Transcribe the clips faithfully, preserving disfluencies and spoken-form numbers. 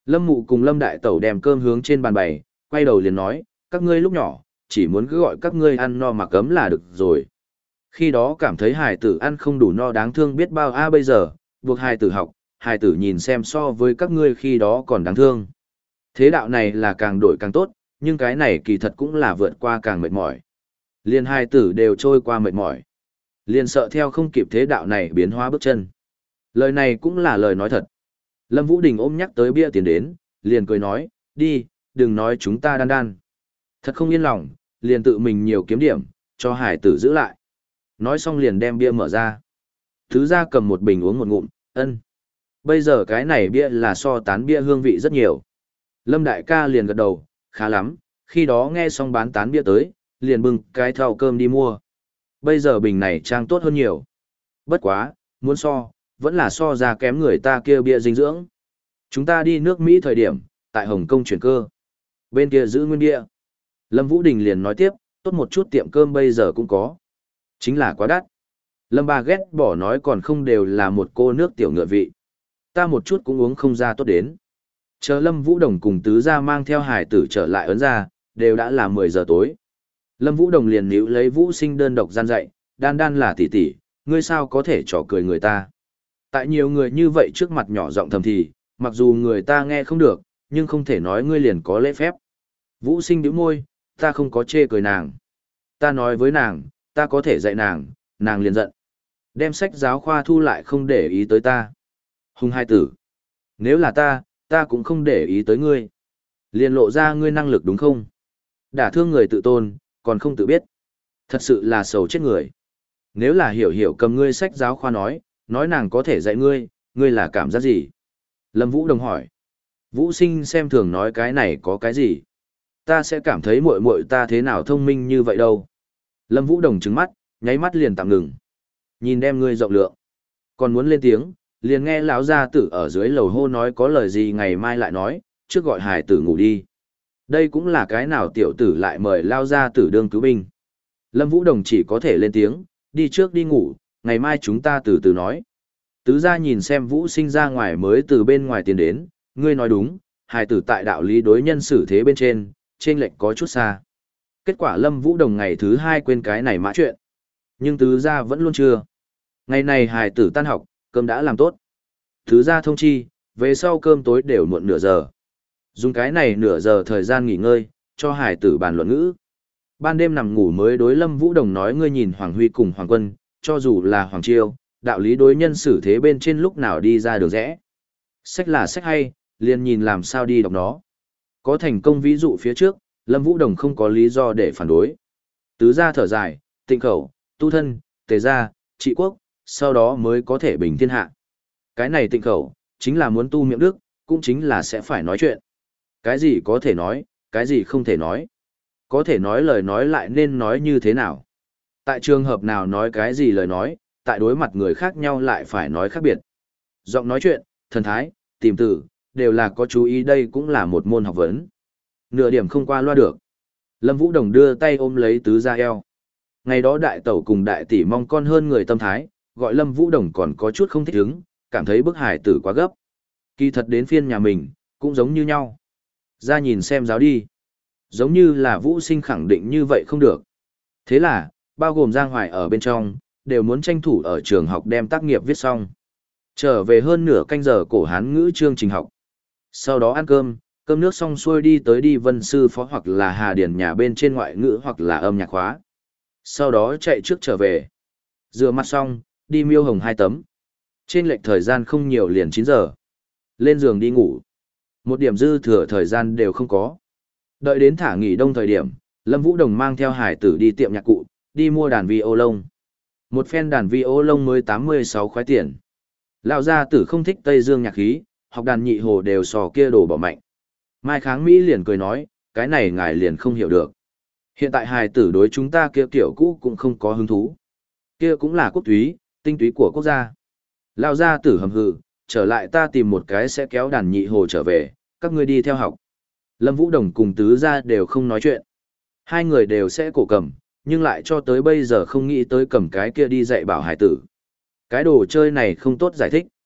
Lâm Mụ cùng Lâm Đại Tẩu đem cơm hướng trên bàn bày, quay đầu liền nói, các ngươi lúc nhỏ, chỉ muốn cứ gọi các ngươi ăn no mặc ấm là được rồi. Khi đó cảm thấy hài tử ăn không đủ no đáng thương biết bao a bây giờ, buộc hài tử học, hài tử nhìn xem so với các ngươi khi đó còn đáng thương. Thế đạo này là càng đổi càng tốt, nhưng cái này kỳ thật cũng là vượt qua càng mệt mỏi. Liên hài tử đều trôi qua mệt mỏi. Liên sợ theo không kịp thế đạo này biến hóa bước chân. Lời này cũng là lời nói thật. Lâm Vũ Đình ôm nhắc tới bia tiền đến, liền cười nói, đi, đừng nói chúng ta đan đan. Thật không yên lòng, liền tự mình nhiều kiếm điểm, cho hải tử giữ lại. Nói xong liền đem bia mở ra. Thứ ra cầm một bình uống một ngụm, ân. Bây giờ cái này bia là so tán bia hương vị rất nhiều. Lâm Đại ca liền gật đầu, khá lắm, khi đó nghe xong bán tán bia tới, liền bưng cái thau cơm đi mua. Bây giờ bình này trang tốt hơn nhiều. Bất quá, muốn so, vẫn là so ra kém người ta kia bia dinh dưỡng. Chúng ta đi nước Mỹ thời điểm, tại Hồng Kông chuyển cơ. Bên kia giữ nguyên bia. Lâm Vũ Đình liền nói tiếp, tốt một chút tiệm cơm bây giờ cũng có. Chính là quá đắt. Lâm Ba ghét bỏ nói còn không đều là một cô nước tiểu ngựa vị. Ta một chút cũng uống không ra tốt đến. Chờ Lâm Vũ Đồng cùng tứ gia mang theo hải tử trở lại ấn ra, đều đã là mười giờ tối. Lâm Vũ Đồng liền níu lấy Vũ Sinh đơn độc gian dạy, đan đan là tỷ tỷ, ngươi sao có thể trò cười người ta. Tại nhiều người như vậy trước mặt nhỏ giọng thầm thì, mặc dù người ta nghe không được, nhưng không thể nói ngươi liền có lễ phép. Vũ Sinh nhíu môi, ta không có chê cười nàng. Ta nói với nàng, ta có thể dạy nàng, nàng liền giận. Đem sách giáo khoa thu lại không để ý tới ta. Hùng hai tử. Nếu là ta, ta cũng không để ý tới ngươi. Liền lộ ra ngươi năng lực đúng không? Đả thương người tự tôn, còn không tự biết. Thật sự là sầu chết người. Nếu là hiểu hiểu cầm ngươi sách giáo khoa nói, nói nàng có thể dạy ngươi, ngươi là cảm giác gì? Lâm Vũ Đồng hỏi. Vũ Sinh xem thường nói cái này có cái gì? Ta sẽ cảm thấy muội muội ta thế nào thông minh như vậy đâu. Lâm Vũ Đồng trừng mắt, nháy mắt liền tạm ngừng. Nhìn đem ngươi rộng lượng. Còn muốn lên tiếng, liền nghe lão gia tử ở dưới lầu hô nói có lời gì ngày mai lại nói, trước gọi hài tử ngủ đi. Đây cũng là cái nào tiểu tử lại mời lao gia tử đương cứu binh. Lâm Vũ Đồng chỉ có thể lên tiếng, đi trước đi ngủ, ngày mai chúng ta từ từ nói. Tứ gia nhìn xem Vũ Sinh ra ngoài mới từ bên ngoài tiến đến, ngươi nói đúng, hài tử tại đạo lý đối nhân xử thế bên trên, trên lệch có chút xa. Kết quả Lâm Vũ Đồng ngày thứ hai quên cái này mã chuyện. Nhưng tứ gia vẫn luôn chưa. Ngày này hài tử tan học, cơm đã làm tốt. Tứ gia thông chi, về sau cơm tối đều muộn nửa giờ. Dùng cái này nửa giờ thời gian nghỉ ngơi, cho hài tử bàn luận ngữ. Ban đêm nằm ngủ mới đối Lâm Vũ Đồng nói ngươi nhìn Hoàng Huy cùng Hoàng Quân, cho dù là Hoàng Chiêu, đạo lý đối nhân xử thế bên trên lúc nào đi ra đường rẽ. Sách là sách hay, liền nhìn làm sao đi đọc nó. Có thành công ví dụ phía trước, Lâm Vũ Đồng không có lý do để phản đối. Tứ gia thở dài, tịnh khẩu, tu thân, tề gia, trị quốc, sau đó mới có thể bình thiên hạ. Cái này tịnh khẩu, chính là muốn tu miệng đức, cũng chính là sẽ phải nói chuyện. Cái gì có thể nói, cái gì không thể nói. Có thể nói lời nói lại nên nói như thế nào. Tại trường hợp nào nói cái gì lời nói, tại đối mặt người khác nhau lại phải nói khác biệt. Giọng nói chuyện, thần thái, tìm từ, đều là có chú ý đây cũng là một môn học vấn. Nửa điểm không qua loa được. Lâm Vũ Đồng đưa tay ôm lấy tứ gia eo. Ngày đó đại tẩu cùng đại tỷ mong con hơn người tâm thái, gọi Lâm Vũ Đồng còn có chút không thích ứng, cảm thấy bức hải tử quá gấp. Kỳ thật đến phiên nhà mình, cũng giống như nhau. Ra nhìn xem giáo đi. Giống như là Vũ Sinh khẳng định như vậy không được. Thế là, bao gồm Giang Hoài ở bên trong, đều muốn tranh thủ ở trường học đem tác nghiệp viết xong. Trở về hơn nửa canh giờ cổ Hán ngữ chương trình học. Sau đó ăn cơm, cơm nước xong xuôi đi tới đi Vân Sư Phó hoặc là Hà Điển nhà bên trên ngoại ngữ hoặc là âm nhạc khóa. Sau đó chạy trước trở về. Rửa mặt xong, đi Miêu Hồng hai tấm. Trên lệch thời gian không nhiều liền chín giờ. Lên giường đi ngủ. Một điểm dư thừa thời gian đều không có. Đợi đến thả nghỉ đông thời điểm, Lâm Vũ Đồng mang theo hải tử đi tiệm nhạc cụ, đi mua đàn vi ô lông. Một phen đàn vi ô lông mới tám mươi sáu khoái tiền. Lão gia tử không thích Tây Dương nhạc khí, học đàn nhị hồ đều sò kia đồ bỏ mạnh. Mai Kháng Mỹ liền cười nói, cái này ngài liền không hiểu được. Hiện tại hài tử đối chúng ta kia kiểu cũ cũng không có hứng thú. Kia cũng là quốc túy, tinh túy của quốc gia. Lão gia tử hầm hừ, trở lại ta tìm một cái sẽ kéo đàn nhị hồ trở về, các ngươi đi theo học. Lâm Vũ Đồng cùng tứ gia đều không nói chuyện. Hai người đều sẽ cổ cầm, nhưng lại cho tới bây giờ không nghĩ tới cầm cái kia đi dạy bảo hải tử. Cái đồ chơi này không tốt giải thích.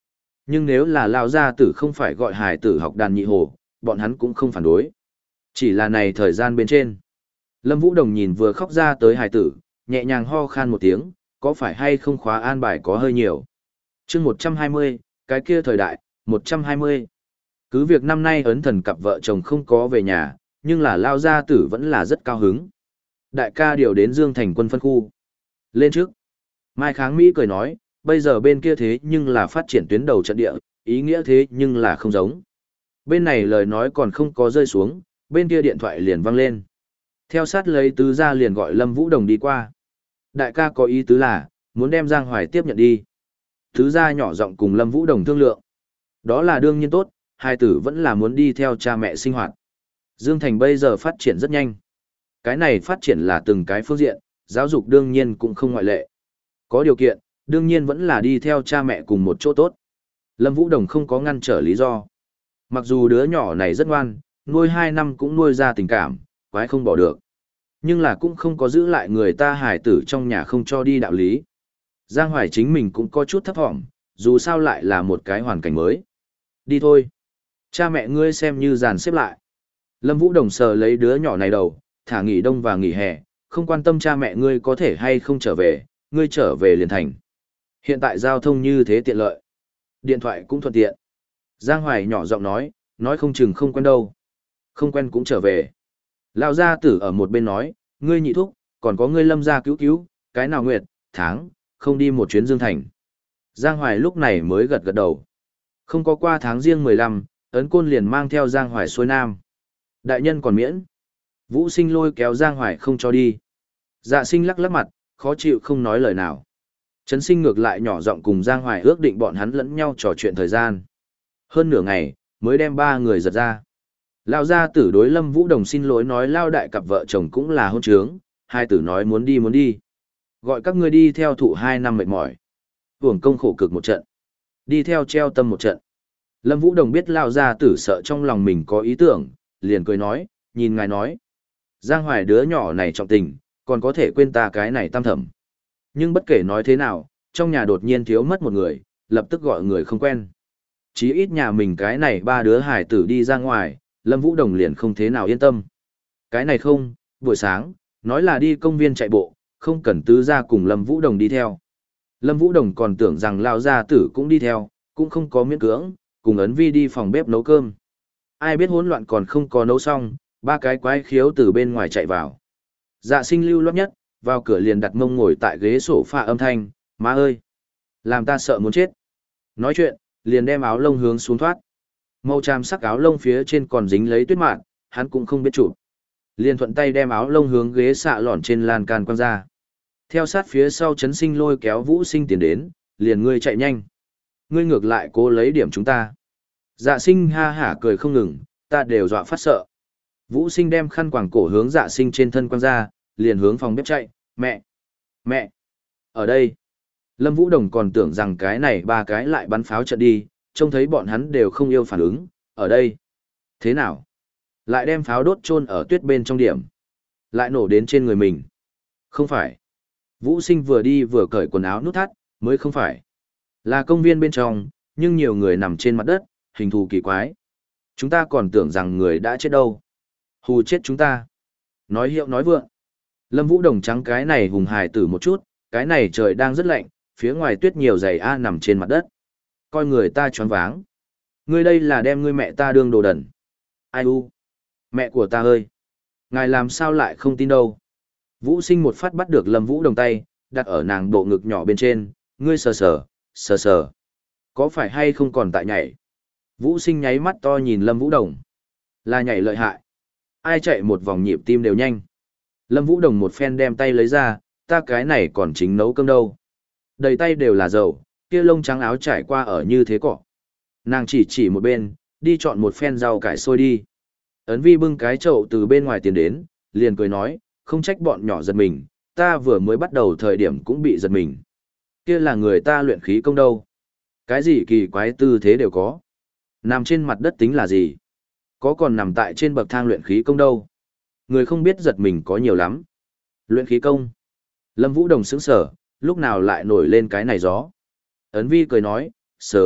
Nhưng nếu là lao gia tử không phải gọi hài tử học đàn nhị hồ, bọn hắn cũng không phản đối. Chỉ là này thời gian bên trên. Lâm Vũ Đồng nhìn vừa khóc ra tới hài tử, nhẹ nhàng ho khan một tiếng, có phải hay không khóa an bài có hơi nhiều. chương một trăm hai mươi, cái kia thời đại, một trăm hai mươi. Cứ việc năm nay ấn thần cặp vợ chồng không có về nhà, nhưng là lao gia tử vẫn là rất cao hứng. Đại ca điều đến Dương Thành quân phân khu. Lên trước. Mai Kháng Mỹ cười nói, bây giờ bên kia thế nhưng là phát triển tuyến đầu trận địa, ý nghĩa thế nhưng là không giống. Bên này lời nói còn không có rơi xuống, bên kia điện thoại liền vang lên. Theo sát lấy tứ gia liền gọi Lâm Vũ Đồng đi qua. Đại ca có ý tứ là, muốn đem Giang Hoài tiếp nhận đi. Tứ gia nhỏ giọng cùng Lâm Vũ Đồng thương lượng. Đó là đương nhiên tốt, hai tử vẫn là muốn đi theo cha mẹ sinh hoạt. Dương Thành bây giờ phát triển rất nhanh. Cái này phát triển là từng cái phương diện, giáo dục đương nhiên cũng không ngoại lệ. Có điều kiện, đương nhiên vẫn là đi theo cha mẹ cùng một chỗ tốt. Lâm Vũ Đồng không có ngăn trở lý do. Mặc dù đứa nhỏ này rất ngoan, nuôi hai năm cũng nuôi ra tình cảm, quái không bỏ được. Nhưng là cũng không có giữ lại người ta hài tử trong nhà không cho đi đạo lý. Giang Hoài chính mình cũng có chút thấp thỏm, dù sao lại là một cái hoàn cảnh mới. Đi thôi. Cha mẹ ngươi xem như dàn xếp lại. Lâm Vũ Đồng sờ lấy đứa nhỏ này đầu, thả nghỉ đông và nghỉ hè, không quan tâm cha mẹ ngươi có thể hay không trở về, ngươi trở về liền thành. Hiện tại giao thông như thế tiện lợi. Điện thoại cũng thuận tiện. Giang Hoài nhỏ giọng nói, nói không chừng không quen đâu. Không quen cũng trở về. Lão gia tử ở một bên nói, ngươi nhị thúc, còn có ngươi Lâm gia cứu cứu, cái nào nguyệt, tháng, không đi một chuyến Dương Thành. Giang Hoài lúc này mới gật gật đầu. Không có qua tháng riêng mười lăm, Ấn Côn liền mang theo Giang Hoài xuôi nam. Đại nhân còn miễn. Vũ Sinh lôi kéo Giang Hoài không cho đi. Dạ Sinh lắc lắc mặt, khó chịu không nói lời nào. Trấn Sinh ngược lại nhỏ giọng cùng Giang Hoài ước định bọn hắn lẫn nhau trò chuyện thời gian. Hơn nửa ngày, mới đem ba người giật ra. Lão gia tử đối Lâm Vũ Đồng xin lỗi nói lao đại cặp vợ chồng cũng là hôn trướng, hai tử nói muốn đi muốn đi. Gọi các ngươi đi theo thụ hai năm mệt mỏi. Hưởng công khổ cực một trận. Đi theo treo tâm một trận. Lâm Vũ Đồng biết lao gia tử sợ trong lòng mình có ý tưởng, liền cười nói, nhìn ngài nói. Giang Hoài đứa nhỏ này trọng tình, còn có thể quên ta cái này tam thẩm. Nhưng bất kể nói thế nào, trong nhà đột nhiên thiếu mất một người, lập tức gọi người không quen. Chí ít nhà mình cái này ba đứa hải tử đi ra ngoài, Lâm Vũ Đồng liền không thế nào yên tâm. Cái này không, buổi sáng, nói là đi công viên chạy bộ, không cần tứ gia cùng Lâm Vũ Đồng đi theo. Lâm Vũ Đồng còn tưởng rằng lao gia tử cũng đi theo, cũng không có miễn cưỡng, cùng Ấn Vi đi phòng bếp nấu cơm. Ai biết hỗn loạn còn không có nấu xong, ba cái quái khiếu từ bên ngoài chạy vào. Dạ Sinh lưu loát nhất, vào cửa liền đặt mông ngồi tại ghế sofa âm thanh, má ơi, làm ta sợ muốn chết. Nói chuyện, liền đem áo lông hướng xuống thoát. Màu tràm sắc áo lông phía trên còn dính lấy tuyết mạn, hắn cũng không biết chụp. Liền thuận tay đem áo lông hướng ghế xạ lỏn trên lan can quăng ra. Theo sát phía sau Trấn Sinh lôi kéo Vũ Sinh tiến đến, liền ngươi chạy nhanh. Ngươi ngược lại cố lấy điểm chúng ta. Dạ Sinh ha hả cười không ngừng, ta đều dọa phát sợ. Vũ Sinh đem khăn quàng cổ hướng Dạ Sinh trên thân quăng ra, liền hướng phòng bếp chạy, mẹ, mẹ, ở đây. Lâm Vũ Đồng còn tưởng rằng cái này ba cái lại bắn pháo trận đi, trông thấy bọn hắn đều không yêu phản ứng, ở đây. Thế nào? Lại đem pháo đốt chôn ở tuyết bên trong điểm. Lại nổ đến trên người mình. Không phải. Vũ Sinh vừa đi vừa cởi quần áo nút thắt, mới không phải. Là công viên bên trong, nhưng nhiều người nằm trên mặt đất, hình thù kỳ quái. Chúng ta còn tưởng rằng người đã chết đâu. Hù chết chúng ta. Nói hiệu nói vượng. Lâm Vũ Đồng trắng cái này hùng hài tử một chút, cái này trời đang rất lạnh, phía ngoài tuyết nhiều giày A nằm trên mặt đất. Coi người ta choáng váng. Ngươi đây là đem ngươi mẹ ta đương đồ đần. Ai u? Mẹ của ta ơi! Ngài làm sao lại không tin đâu? Vũ Sinh một phát bắt được Lâm Vũ Đồng tay, đặt ở nàng bộ ngực nhỏ bên trên, ngươi sờ sờ, sờ sờ. Có phải hay không còn tại nhảy? Vũ Sinh nháy mắt to nhìn Lâm Vũ Đồng. Là nhảy lợi hại. Ai chạy một vòng nhịp tim đều nhanh. Lâm Vũ Đồng một phen đem tay lấy ra, ta cái này còn chính nấu cơm đâu. Đầy tay đều là dầu, kia lông trắng áo trải qua ở như thế cỏ. Nàng chỉ chỉ một bên, đi chọn một phen rau cải sôi đi. Ấn Vi bưng cái chậu từ bên ngoài tiến đến, liền cười nói, không trách bọn nhỏ giật mình, ta vừa mới bắt đầu thời điểm cũng bị giật mình. Kia là người ta luyện khí công đâu. Cái gì kỳ quái tư thế đều có. Nằm trên mặt đất tính là gì? Có còn nằm tại trên bậc thang luyện khí công đâu. Người không biết giật mình có nhiều lắm. Luyện khí công. Lâm Vũ Đồng sững sở, lúc nào lại nổi lên cái này gió. Ấn Vi cười nói, sớm,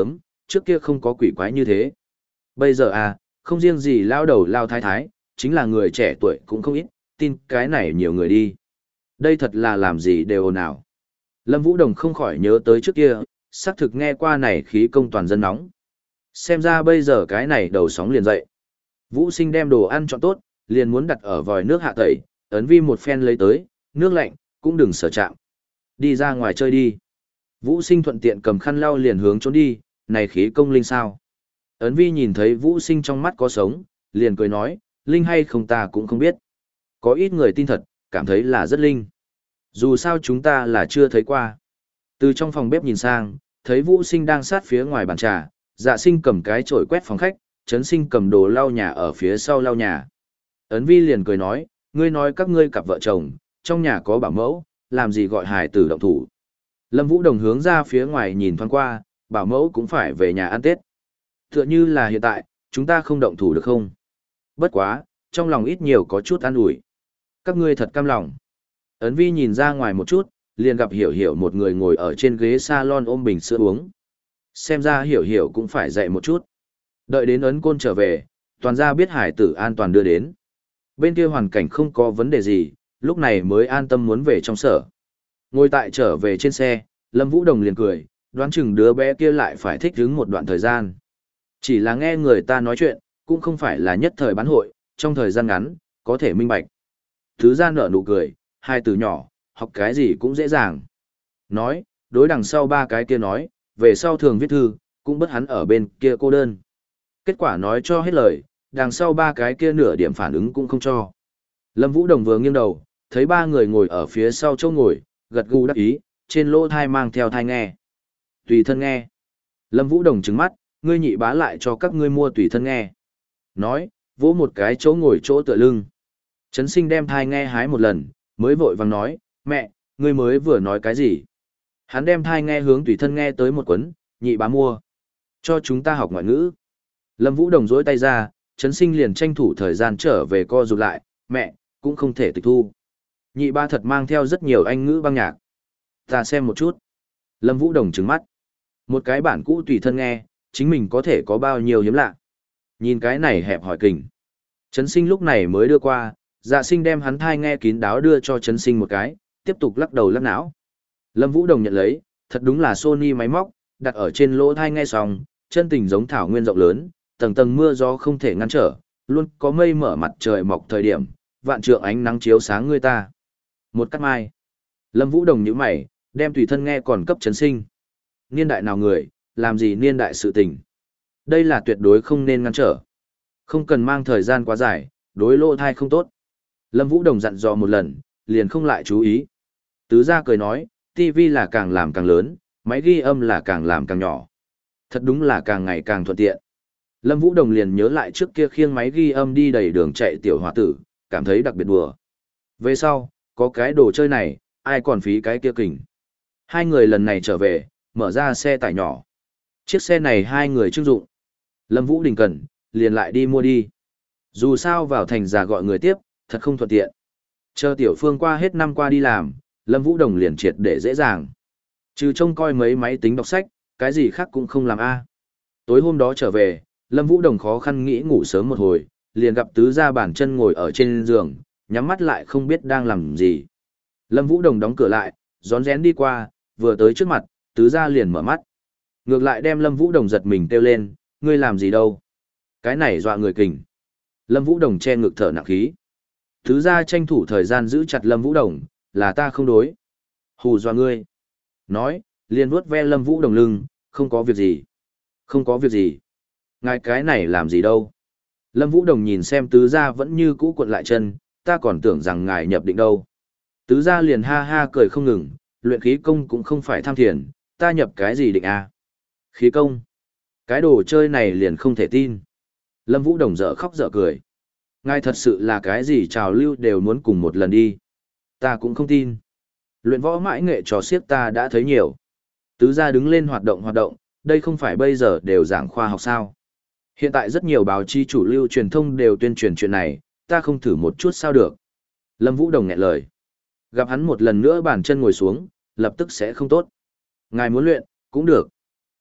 trước kia không có quỷ quái như thế. Bây giờ à, không riêng gì lao đầu lao thái thái, chính là người trẻ tuổi cũng không ít, tin cái này nhiều người đi. Đây thật là làm gì đều ồn ào. Lâm Vũ Đồng không khỏi nhớ tới trước kia, xác thực nghe qua này khí công toàn dân nóng. Xem ra bây giờ cái này đầu sóng liền dậy. Vũ Sinh đem đồ ăn chọn tốt, liền muốn đặt ở vòi nước hạ tẩy, ấn vi một phen lấy tới, nước lạnh, cũng đừng sở chạm. Đi ra ngoài chơi đi. Vũ Sinh thuận tiện cầm khăn lau liền hướng trốn đi, này khí công linh sao. Ấn vi nhìn thấy Vũ Sinh trong mắt có sống, liền cười nói, linh hay không ta cũng không biết. Có ít người tin thật, cảm thấy là rất linh. Dù sao chúng ta là chưa thấy qua. Từ trong phòng bếp nhìn sang, thấy Vũ Sinh đang sát phía ngoài bàn trà, Dạ Sinh cầm cái chổi quét phòng khách, Trấn Sinh cầm đồ lau nhà ở phía sau lau nhà. Ấn vi liền cười nói, ngươi nói các ngươi cặp vợ chồng, trong nhà có bảo mẫu, làm gì gọi hài tử động thủ. Lâm Vũ Đồng hướng ra phía ngoài nhìn thoáng qua, bảo mẫu cũng phải về nhà ăn Tết. Tựa như là hiện tại, chúng ta không động thủ được không? Bất quá, trong lòng ít nhiều có chút an ủi. Các ngươi thật cam lòng. Ấn vi nhìn ra ngoài một chút, liền gặp Hiểu Hiểu một người ngồi ở trên ghế salon ôm bình sữa uống. Xem ra Hiểu Hiểu cũng phải dậy một chút. Đợi đến Ấn Côn trở về, toàn gia biết hải tử an toàn đưa đến. Bên kia hoàn cảnh không có vấn đề gì, lúc này mới an tâm muốn về trong sở. Ngồi tại trở về trên xe, Lâm Vũ Đồng liền cười, đoán chừng đứa bé kia lại phải thích ứng một đoạn thời gian. Chỉ là nghe người ta nói chuyện, cũng không phải là nhất thời bán hội, trong thời gian ngắn, có thể minh bạch. Thứ ra nở nụ cười, hai từ nhỏ, học cái gì cũng dễ dàng. Nói, đối đằng sau ba cái kia nói, về sau thường viết thư, cũng bất hắn ở bên kia cô đơn. Kết quả nói cho hết lời, đằng sau ba cái kia nửa điểm phản ứng cũng không cho. Lâm Vũ Đồng vừa nghiêng đầu, thấy ba người ngồi ở phía sau chỗ ngồi, gật gù đắc ý, trên lỗ thai mang theo thai nghe. Tùy thân nghe. Lâm Vũ Đồng trừng mắt, ngươi nhị bá lại cho các ngươi mua tùy thân nghe. Nói, vỗ một cái chỗ ngồi chỗ tựa lưng. Trấn Sinh đem thai nghe hái một lần, mới vội vàng nói, mẹ, ngươi mới vừa nói cái gì? Hắn đem thai nghe hướng tùy thân nghe tới một quấn, nhị bá mua. Cho chúng ta học ngoại ngữ. Lâm Vũ Đồng dỗi tay ra, Trấn Sinh liền tranh thủ thời gian trở về co rụt lại, mẹ, cũng không thể tịch thu. Nhị ba thật mang theo rất nhiều anh ngữ băng nhạc. Ta xem một chút. Lâm Vũ Đồng trừng mắt. Một cái bản cũ tùy thân nghe, chính mình có thể có bao nhiêu hiếm lạ. Nhìn cái này hẹp hỏi kình. Trấn Sinh lúc này mới đưa qua, Dạ Sinh đem hắn thai nghe kín đáo đưa cho Trấn Sinh một cái, tiếp tục lắc đầu lắc não. Lâm Vũ Đồng nhận lấy, thật đúng là Sony máy móc, đặt ở trên lỗ thai nghe xong, chân tình giống thảo nguyên rộng lớn, tầng tầng mưa gió không thể ngăn trở, luôn có mây mở mặt trời mọc thời điểm, vạn trượng ánh nắng chiếu sáng người ta. Một cắt mai. Lâm Vũ Đồng nhíu mày, đem tùy thân nghe còn cấp Trấn Sinh. Niên đại nào người, làm gì niên đại sự tình. Đây là tuyệt đối không nên ngăn trở. Không cần mang thời gian quá dài, đối lỗ thai không tốt. Lâm Vũ Đồng dặn dò một lần, liền không lại chú ý. Tứ gia cười nói, ti vi là càng làm càng lớn, máy ghi âm là càng làm càng nhỏ. Thật đúng là càng ngày càng thuận tiện. Lâm Vũ Đồng liền nhớ lại trước kia khiêng máy ghi âm đi đầy đường chạy tiểu hòa tử, cảm thấy đặc biệt đùa. Về sau, có cái đồ chơi này, ai còn phí cái kia kình. Hai người lần này trở về, mở ra xe tải nhỏ. Chiếc xe này hai người trưng dụng. Lâm Vũ Đình cần, liền lại đi mua đi. Dù sao vào thành già gọi người tiếp, thật không thuận tiện. Chờ Tiểu Phương qua hết năm qua đi làm, Lâm Vũ Đồng liền triệt để dễ dàng. Trừ trông coi mấy máy tính đọc sách, cái gì khác cũng không làm a. Tối hôm đó trở về, Lâm Vũ Đồng khó khăn nghĩ ngủ sớm một hồi, liền gặp tứ gia bản chân ngồi ở trên giường, nhắm mắt lại không biết đang làm gì. Lâm Vũ Đồng đóng cửa lại, rón rén đi qua, vừa tới trước mặt, tứ gia liền mở mắt. Ngược lại đem Lâm Vũ Đồng giật mình kêu lên, ngươi làm gì đâu? Cái này dọa người kình. Lâm Vũ Đồng che ngực thở nặng khí. Tứ gia tranh thủ thời gian giữ chặt Lâm Vũ Đồng, là ta không đối. Hù dọa ngươi. Nói, liền vuốt ve Lâm Vũ Đồng lưng, không có việc gì. Không có việc gì. Ngài cái này làm gì đâu. Lâm Vũ Đồng nhìn xem tứ gia vẫn như cũ cuộn lại chân, ta còn tưởng rằng ngài nhập định đâu. Tứ gia liền ha ha cười không ngừng, luyện khí công cũng không phải tham thiền, ta nhập cái gì định à? Khí công. Cái đồ chơi này liền không thể tin. Lâm Vũ Đồng dở khóc dở cười. Ngài thật sự là cái gì trào lưu đều muốn cùng một lần đi. Ta cũng không tin. Luyện võ mãi nghệ trò xiếc ta đã thấy nhiều. Tứ gia đứng lên hoạt động hoạt động, đây không phải bây giờ đều giảng khoa học sao. Hiện tại rất nhiều báo chí chủ lưu truyền thông đều tuyên truyền chuyện này, ta không thử một chút sao được. Lâm Vũ Đồng nghẹn lời. Gặp hắn một lần nữa bàn chân ngồi xuống, lập tức sẽ không tốt. Ngài muốn luyện, cũng được.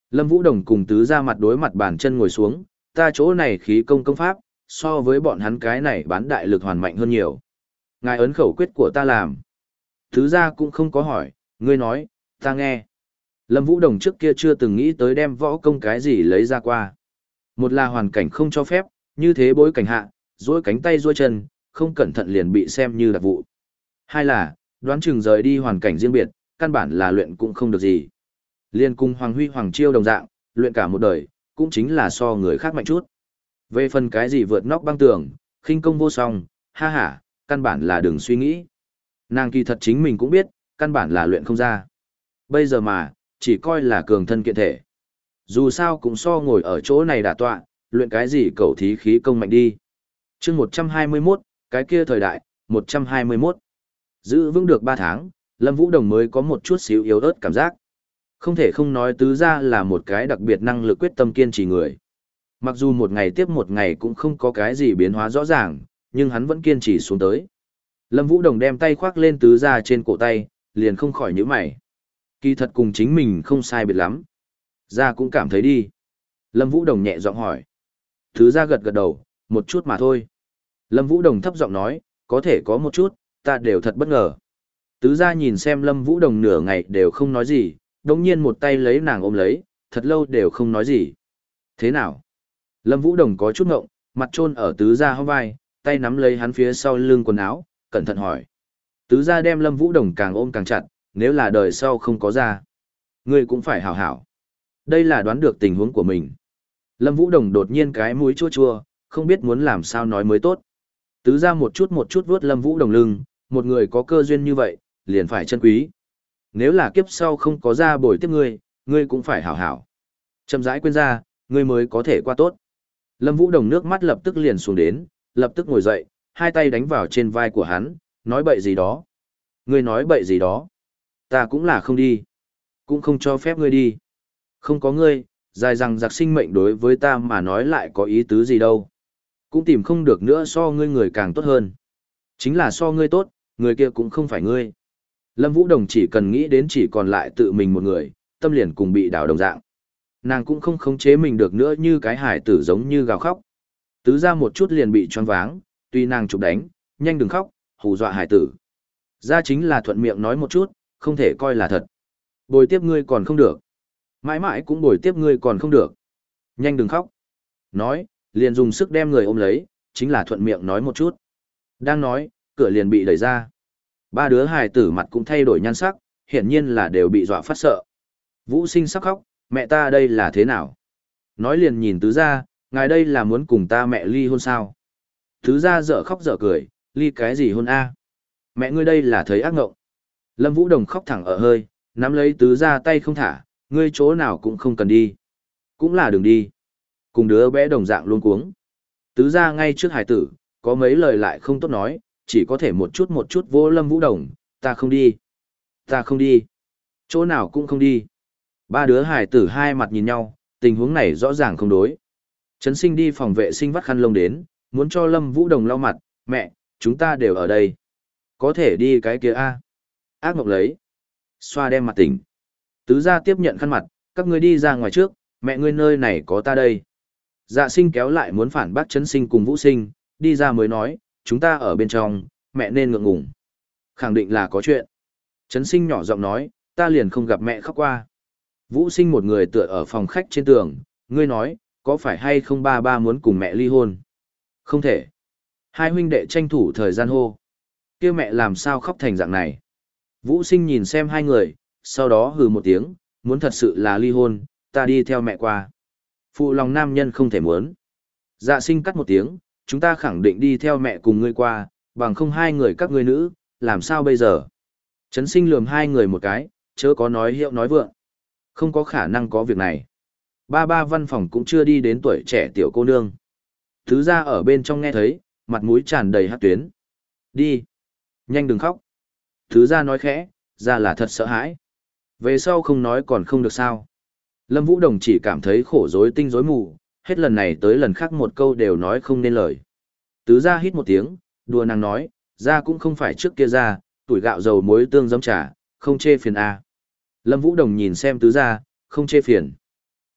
Lâm Vũ Đồng cùng tứ ra mặt đối mặt bàn chân ngồi xuống, ta chỗ này khí công công pháp, so với bọn hắn cái này bán đại lực hoàn mạnh hơn nhiều. Ngài ấn khẩu quyết của ta làm. Tứ ra cũng không có hỏi, ngươi nói, ta nghe. Lâm Vũ Đồng trước kia chưa từng nghĩ tới đem võ công cái gì lấy ra qua. Một là hoàn cảnh không cho phép, như thế bối cảnh hạ, duỗi cánh tay duỗi chân, không cẩn thận liền bị xem như đặc vụ. Hai là, đoán chừng rời đi hoàn cảnh riêng biệt, căn bản là luyện cũng không được gì. Liên cung Hoàng Huy Hoàng Chiêu đồng dạng, luyện cả một đời, cũng chính là so người khác mạnh chút. Về phần cái gì vượt nóc băng tường, khinh công vô song, ha ha, căn bản là đừng suy nghĩ. Nàng kỳ thật chính mình cũng biết, căn bản là luyện không ra. Bây giờ mà, chỉ coi là cường thân kiện thể. Dù sao cũng so ngồi ở chỗ này đả tọa, luyện cái gì cầu thí khí công mạnh đi. chương một trăm hai mươi mốt, cái kia thời đại, một trăm hai mươi mốt. Giữ vững được ba tháng, Lâm Vũ Đồng mới có một chút xíu yếu ớt cảm giác. Không thể không nói tứ ra là một cái đặc biệt năng lực quyết tâm kiên trì người. Mặc dù một ngày tiếp một ngày cũng không có cái gì biến hóa rõ ràng, nhưng hắn vẫn kiên trì xuống tới. Lâm Vũ Đồng đem tay khoác lên tứ ra trên cổ tay, liền không khỏi nhíu mày. Kỳ thật cùng chính mình không sai biệt lắm. Ra cũng cảm thấy đi. Lâm Vũ Đồng nhẹ giọng hỏi. Tứ ra gật gật đầu, một chút mà thôi. Lâm Vũ Đồng thấp giọng nói, có thể có một chút, ta đều thật bất ngờ. Tứ ra nhìn xem Lâm Vũ Đồng nửa ngày đều không nói gì, đồng nhiên một tay lấy nàng ôm lấy, thật lâu đều không nói gì. Thế nào? Lâm Vũ Đồng có chút ngộng, mặt chôn ở tứ ra hông vai, tay nắm lấy hắn phía sau lưng quần áo, cẩn thận hỏi. Tứ ra đem Lâm Vũ Đồng càng ôm càng chặt, nếu là đời sau không có ra, ngươi cũng phải hảo hảo. Đây là đoán được tình huống của mình. Lâm Vũ Đồng đột nhiên cái mũi chua chua, không biết muốn làm sao nói mới tốt. Tứ ra một chút một chút vuốt Lâm Vũ Đồng lưng, một người có cơ duyên như vậy, liền phải trân quý. Nếu là kiếp sau không có ra bồi tiếp ngươi, ngươi cũng phải hảo hảo. Chậm rãi quên ra, ngươi mới có thể qua tốt. Lâm Vũ Đồng nước mắt lập tức liền xuống đến, lập tức ngồi dậy, hai tay đánh vào trên vai của hắn, nói bậy gì đó. Ngươi nói bậy gì đó. Ta cũng là không đi. Cũng không cho phép ngươi đi. Không có ngươi, dài rằng giặc sinh mệnh đối với ta mà nói lại có ý tứ gì đâu. Cũng tìm không được nữa so ngươi người càng tốt hơn. Chính là so ngươi tốt, người kia cũng không phải ngươi. Lâm Vũ Đồng chỉ cần nghĩ đến chỉ còn lại tự mình một người, tâm liền cùng bị đảo đồng dạng. Nàng cũng không khống chế mình được nữa như cái hải tử giống như gào khóc. Tứ ra một chút liền bị choáng váng, tuy nàng chụp đánh, nhanh đừng khóc, hù dọa hải tử. Ra chính là thuận miệng nói một chút, không thể coi là thật. Bồi tiếp ngươi còn không được. Mãi mãi cũng bồi tiếp ngươi còn không được. Nhanh đừng khóc. Nói, liền dùng sức đem người ôm lấy, chính là thuận miệng nói một chút. Đang nói, cửa liền bị đẩy ra. Ba đứa hài tử mặt cũng thay đổi nhan sắc, hiển nhiên là đều bị dọa phát sợ. Vũ Sinh sắp khóc, mẹ ta đây là thế nào? Nói liền nhìn tứ gia, ngài đây là muốn cùng ta mẹ ly hôn sao? Tứ gia dở khóc dở cười, ly cái gì hôn a? Mẹ ngươi đây là thấy ác ngộng. Lâm Vũ Đồng khóc thẳng ở hơi, nắm lấy tứ gia tay không thả, ngươi chỗ nào cũng không cần đi. Cũng là đừng đi. Cùng đứa bé đồng dạng luôn cuống. Tứ gia ngay trước hải tử, có mấy lời lại không tốt nói, chỉ có thể một chút một chút vô Lâm Vũ Đồng, ta không đi. Ta không đi. Chỗ nào cũng không đi. Ba đứa hải tử hai mặt nhìn nhau, tình huống này rõ ràng không đối. Trấn Sinh đi phòng vệ sinh vắt khăn lông đến, muốn cho Lâm Vũ Đồng lau mặt, mẹ, chúng ta đều ở đây. Có thể đi cái kia a. Ác mộng lấy. Xoa đem mặt tỉnh. Tứ gia tiếp nhận khăn mặt, các ngươi đi ra ngoài trước, mẹ ngươi nơi này có ta đây. Dạ Sinh kéo lại muốn phản bác Trấn Sinh cùng Vũ Sinh, đi ra mới nói, chúng ta ở bên trong, mẹ nên ngượng ngùng. Khẳng định là có chuyện. Trấn Sinh nhỏ giọng nói, ta liền không gặp mẹ khóc qua. Vũ Sinh một người tựa ở phòng khách trên tường, ngươi nói, có phải hay không ba ba muốn cùng mẹ ly hôn? Không thể. Hai huynh đệ tranh thủ thời gian hô. Kia mẹ làm sao khóc thành dạng này? Vũ Sinh nhìn xem hai người, sau đó hừ một tiếng, muốn thật sự là ly hôn, ta đi theo mẹ qua. Phụ lòng nam nhân không thể muốn. Dạ Sinh cắt một tiếng, chúng ta khẳng định đi theo mẹ cùng ngươi qua, bằng không hai người các ngươi nữ, làm sao bây giờ? Trấn Sinh lườm hai người một cái, chớ có nói hiệu nói vượng. Không có khả năng có việc này. Ba ba văn phòng cũng chưa đi đến tuổi trẻ tiểu cô nương. Thứ ra ở bên trong nghe thấy, mặt mũi tràn đầy hát tuyến. Đi. Nhanh đừng khóc. Thứ ra nói khẽ, ra là thật sợ hãi. Về sau không nói còn không được sao. Lâm Vũ Đồng chỉ cảm thấy khổ rối tinh rối mù, hết lần này tới lần khác một câu đều nói không nên lời. Tứ ra hít một tiếng, đùa nàng nói, ra cũng không phải trước kia ra, tuổi gạo dầu muối tương giấm trà, không chê phiền a. Lâm Vũ Đồng nhìn xem tứ ra, không chê phiền.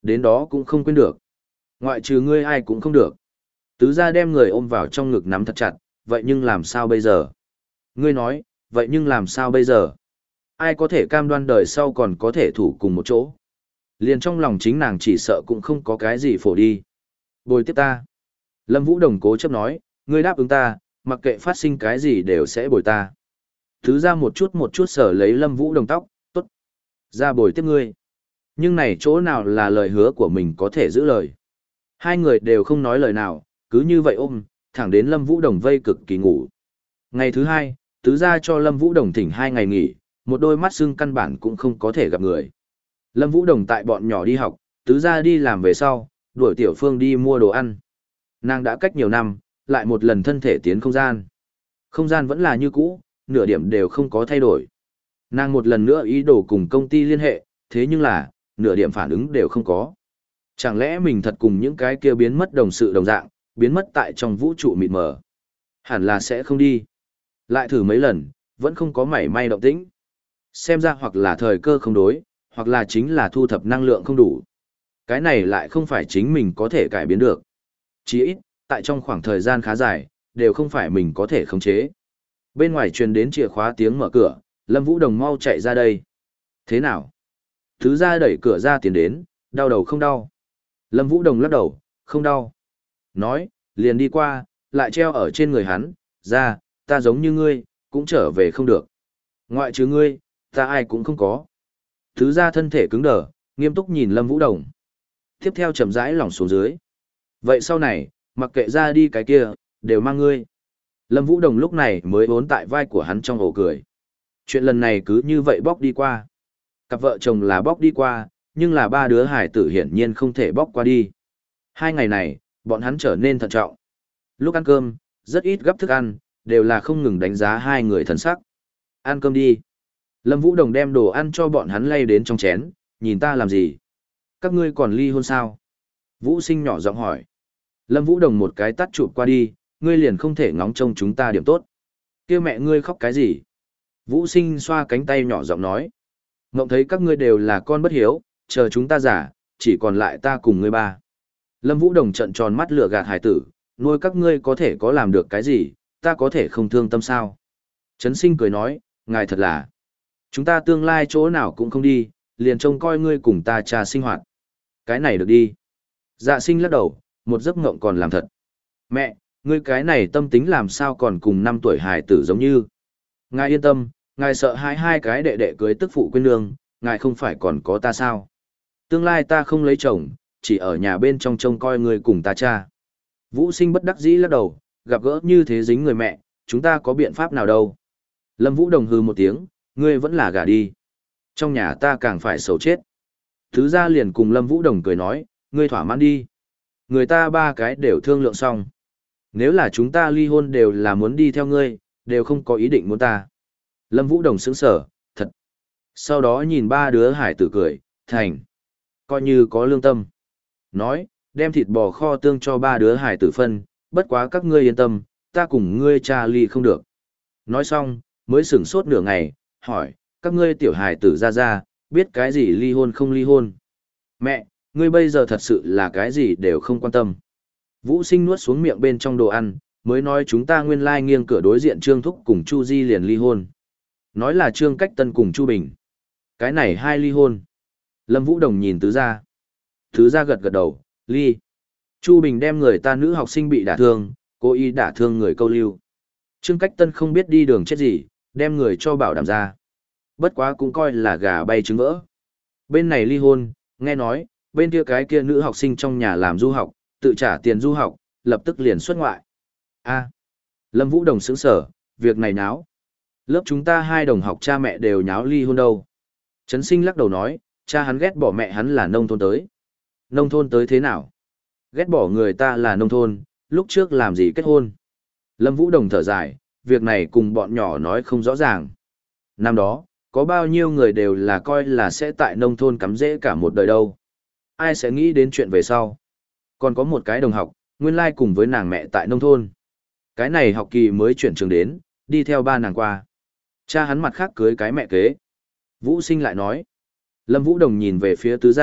Đến đó cũng không quên được. Ngoại trừ ngươi ai cũng không được. Tứ gia đem người ôm vào trong ngực nắm thật chặt, vậy nhưng làm sao bây giờ? Ngươi nói, vậy nhưng làm sao bây giờ? Ai có thể cam đoan đời sau còn có thể thủ cùng một chỗ? Liền trong lòng chính nàng chỉ sợ cũng không có cái gì phổ đi. Bồi tiếp ta. Lâm Vũ Đồng cố chấp nói, ngươi đáp ứng ta, mặc kệ phát sinh cái gì đều sẽ bồi ta. Thứ ra một chút một chút sở lấy Lâm Vũ Đồng tóc, tốt. Ra bồi tiếp ngươi. Nhưng này chỗ nào là lời hứa của mình có thể giữ lời. Hai người đều không nói lời nào, cứ như vậy ôm, thẳng đến Lâm Vũ Đồng vây cực kỳ ngủ. Ngày thứ hai, tứ gia cho Lâm Vũ Đồng thỉnh hai ngày nghỉ, một đôi mắt xưng căn bản cũng không có thể gặp người. Lâm Vũ Đồng tại bọn nhỏ đi học, tứ gia đi làm về sau, đuổi Tiểu Phương đi mua đồ ăn. Nàng đã cách nhiều năm, lại một lần thân thể tiến không gian. Không gian vẫn là như cũ, nửa điểm đều không có thay đổi. Nàng một lần nữa ý đồ cùng công ty liên hệ, thế nhưng là, nửa điểm phản ứng đều không có. Chẳng lẽ mình thật cùng những cái kia biến mất đồng sự đồng dạng, biến mất tại trong vũ trụ mịt mờ? Hẳn là sẽ không đi. Lại thử mấy lần, vẫn không có mảy may động tĩnh. Xem ra hoặc là thời cơ không đối, hoặc là chính là thu thập năng lượng không đủ. Cái này lại không phải chính mình có thể cải biến được. Chỉ ít, tại trong khoảng thời gian khá dài, đều không phải mình có thể khống chế. Bên ngoài truyền đến chìa khóa tiếng mở cửa, Lâm Vũ Đồng mau chạy ra đây. Thế nào? Thứ ra đẩy cửa ra tiến đến, đau đầu không đau. Lâm Vũ Đồng lắc đầu, không đau. Nói, liền đi qua, lại treo ở trên người hắn, ra, ta giống như ngươi, cũng trở về không được. Ngoại trừ ngươi, ta ai cũng không có. Thứ ra thân thể cứng đờ, nghiêm túc nhìn Lâm Vũ Đồng. Tiếp theo chậm rãi lỏng xuống dưới. Vậy sau này, mặc kệ ra đi cái kia, đều mang ngươi. Lâm Vũ Đồng lúc này mới vốn tại vai của hắn trong ổ cười. Chuyện lần này cứ như vậy bóc đi qua. Cặp vợ chồng là bóc đi qua, nhưng là ba đứa hải tử hiển nhiên không thể bóc qua đi. Hai ngày này, bọn hắn trở nên thận trọng. Lúc ăn cơm, rất ít gấp thức ăn, đều là không ngừng đánh giá hai người thần sắc. Ăn cơm đi. Lâm Vũ Đồng đem đồ ăn cho bọn hắn lay đến trong chén, nhìn ta làm gì? Các ngươi còn ly hôn sao? Vũ Sinh nhỏ giọng hỏi. Lâm Vũ Đồng một cái tắt chụp qua đi, ngươi liền không thể ngóng trông chúng ta điểm tốt. Kêu mẹ ngươi khóc cái gì? Vũ Sinh xoa cánh tay nhỏ giọng nói. Ngộng thấy các ngươi đều là con bất hiếu, chờ chúng ta giả, chỉ còn lại ta cùng ngươi ba. Lâm Vũ Đồng trận tròn mắt lửa gạt hải tử, nuôi các ngươi có thể có làm được cái gì, ta có thể không thương tâm sao? Trấn Sinh cười nói, ngài thật là, chúng ta tương lai chỗ nào cũng không đi, liền trông coi ngươi cùng ta cha sinh hoạt. Cái này được đi. Dạ Sinh lắc đầu, một giấc ngộng còn làm thật. Mẹ, ngươi cái này tâm tính làm sao còn cùng năm tuổi hải tử giống như. Ngài yên tâm, ngài sợ hai hai cái đệ đệ cưới tức phụ quên nương, ngài không phải còn có ta sao? Tương lai ta không lấy chồng, chỉ ở nhà bên trong trông coi ngươi cùng ta cha. Vũ Sinh bất đắc dĩ lắc đầu, gặp gỡ như thế dính người mẹ, chúng ta có biện pháp nào đâu. Lâm Vũ Đồng hừ một tiếng, ngươi vẫn là gả đi. Trong nhà ta càng phải xấu chết. Thứ ra liền cùng Lâm Vũ Đồng cười nói, ngươi thỏa mãn đi. Người ta ba cái đều thương lượng xong. Nếu là chúng ta ly hôn đều là muốn đi theo ngươi, đều không có ý định muốn ta. Lâm Vũ Đồng sững sở, thật. Sau đó nhìn ba đứa hải tử cười, thành. Coi như có lương tâm. Nói, đem thịt bò kho tương cho ba đứa hải tử phân, bất quá các ngươi yên tâm, ta cùng ngươi cha ly không được. Nói xong, mới sửng sốt nửa ngày, hỏi, các ngươi tiểu hải tử ra ra, biết cái gì ly hôn không ly hôn. Mẹ, ngươi bây giờ thật sự là cái gì đều không quan tâm. Vũ Sinh nuốt xuống miệng bên trong đồ ăn, mới nói chúng ta nguyên lai nghiêng cửa đối diện Trương Thúc cùng Chu Di liền ly hôn. Nói là Trương Cách Tân cùng Chu Bình. Cái này hai ly hôn. Lâm Vũ Đồng nhìn tứ gia. Tứ gia gật gật đầu, ly. Chu Bình đem người ta nữ học sinh bị đả thương, cố ý đả thương người câu lưu. Trương Cách Tân không biết đi đường chết gì, đem người cho bảo đảm ra. Bất quá cũng coi là gà bay trứng vỡ. Bên này ly hôn, nghe nói, bên kia cái kia nữ học sinh trong nhà làm du học, tự trả tiền du học, lập tức liền xuất ngoại. A. Lâm Vũ Đồng sững sở, việc này náo. Lớp chúng ta hai đồng học cha mẹ đều nháo ly hôn đâu. Trấn Sinh lắc đầu nói, cha hắn ghét bỏ mẹ hắn là nông thôn tới. Nông thôn tới thế nào? Ghét bỏ người ta là nông thôn, lúc trước làm gì kết hôn? Lâm Vũ Đồng thở dài, việc này cùng bọn nhỏ nói không rõ ràng. Năm đó, có bao nhiêu người đều là coi là sẽ tại nông thôn cắm rễ cả một đời đâu. Ai sẽ nghĩ đến chuyện về sau? Còn có một cái đồng học, nguyên lai cùng với nàng mẹ tại nông thôn. Cái này học kỳ mới chuyển trường đến, đi theo ba nàng qua. Cha hắn mặt khác cưới cái mẹ kế. Vũ Sinh lại nói. Lâm Vũ Đồng nhìn về phía tứ gia,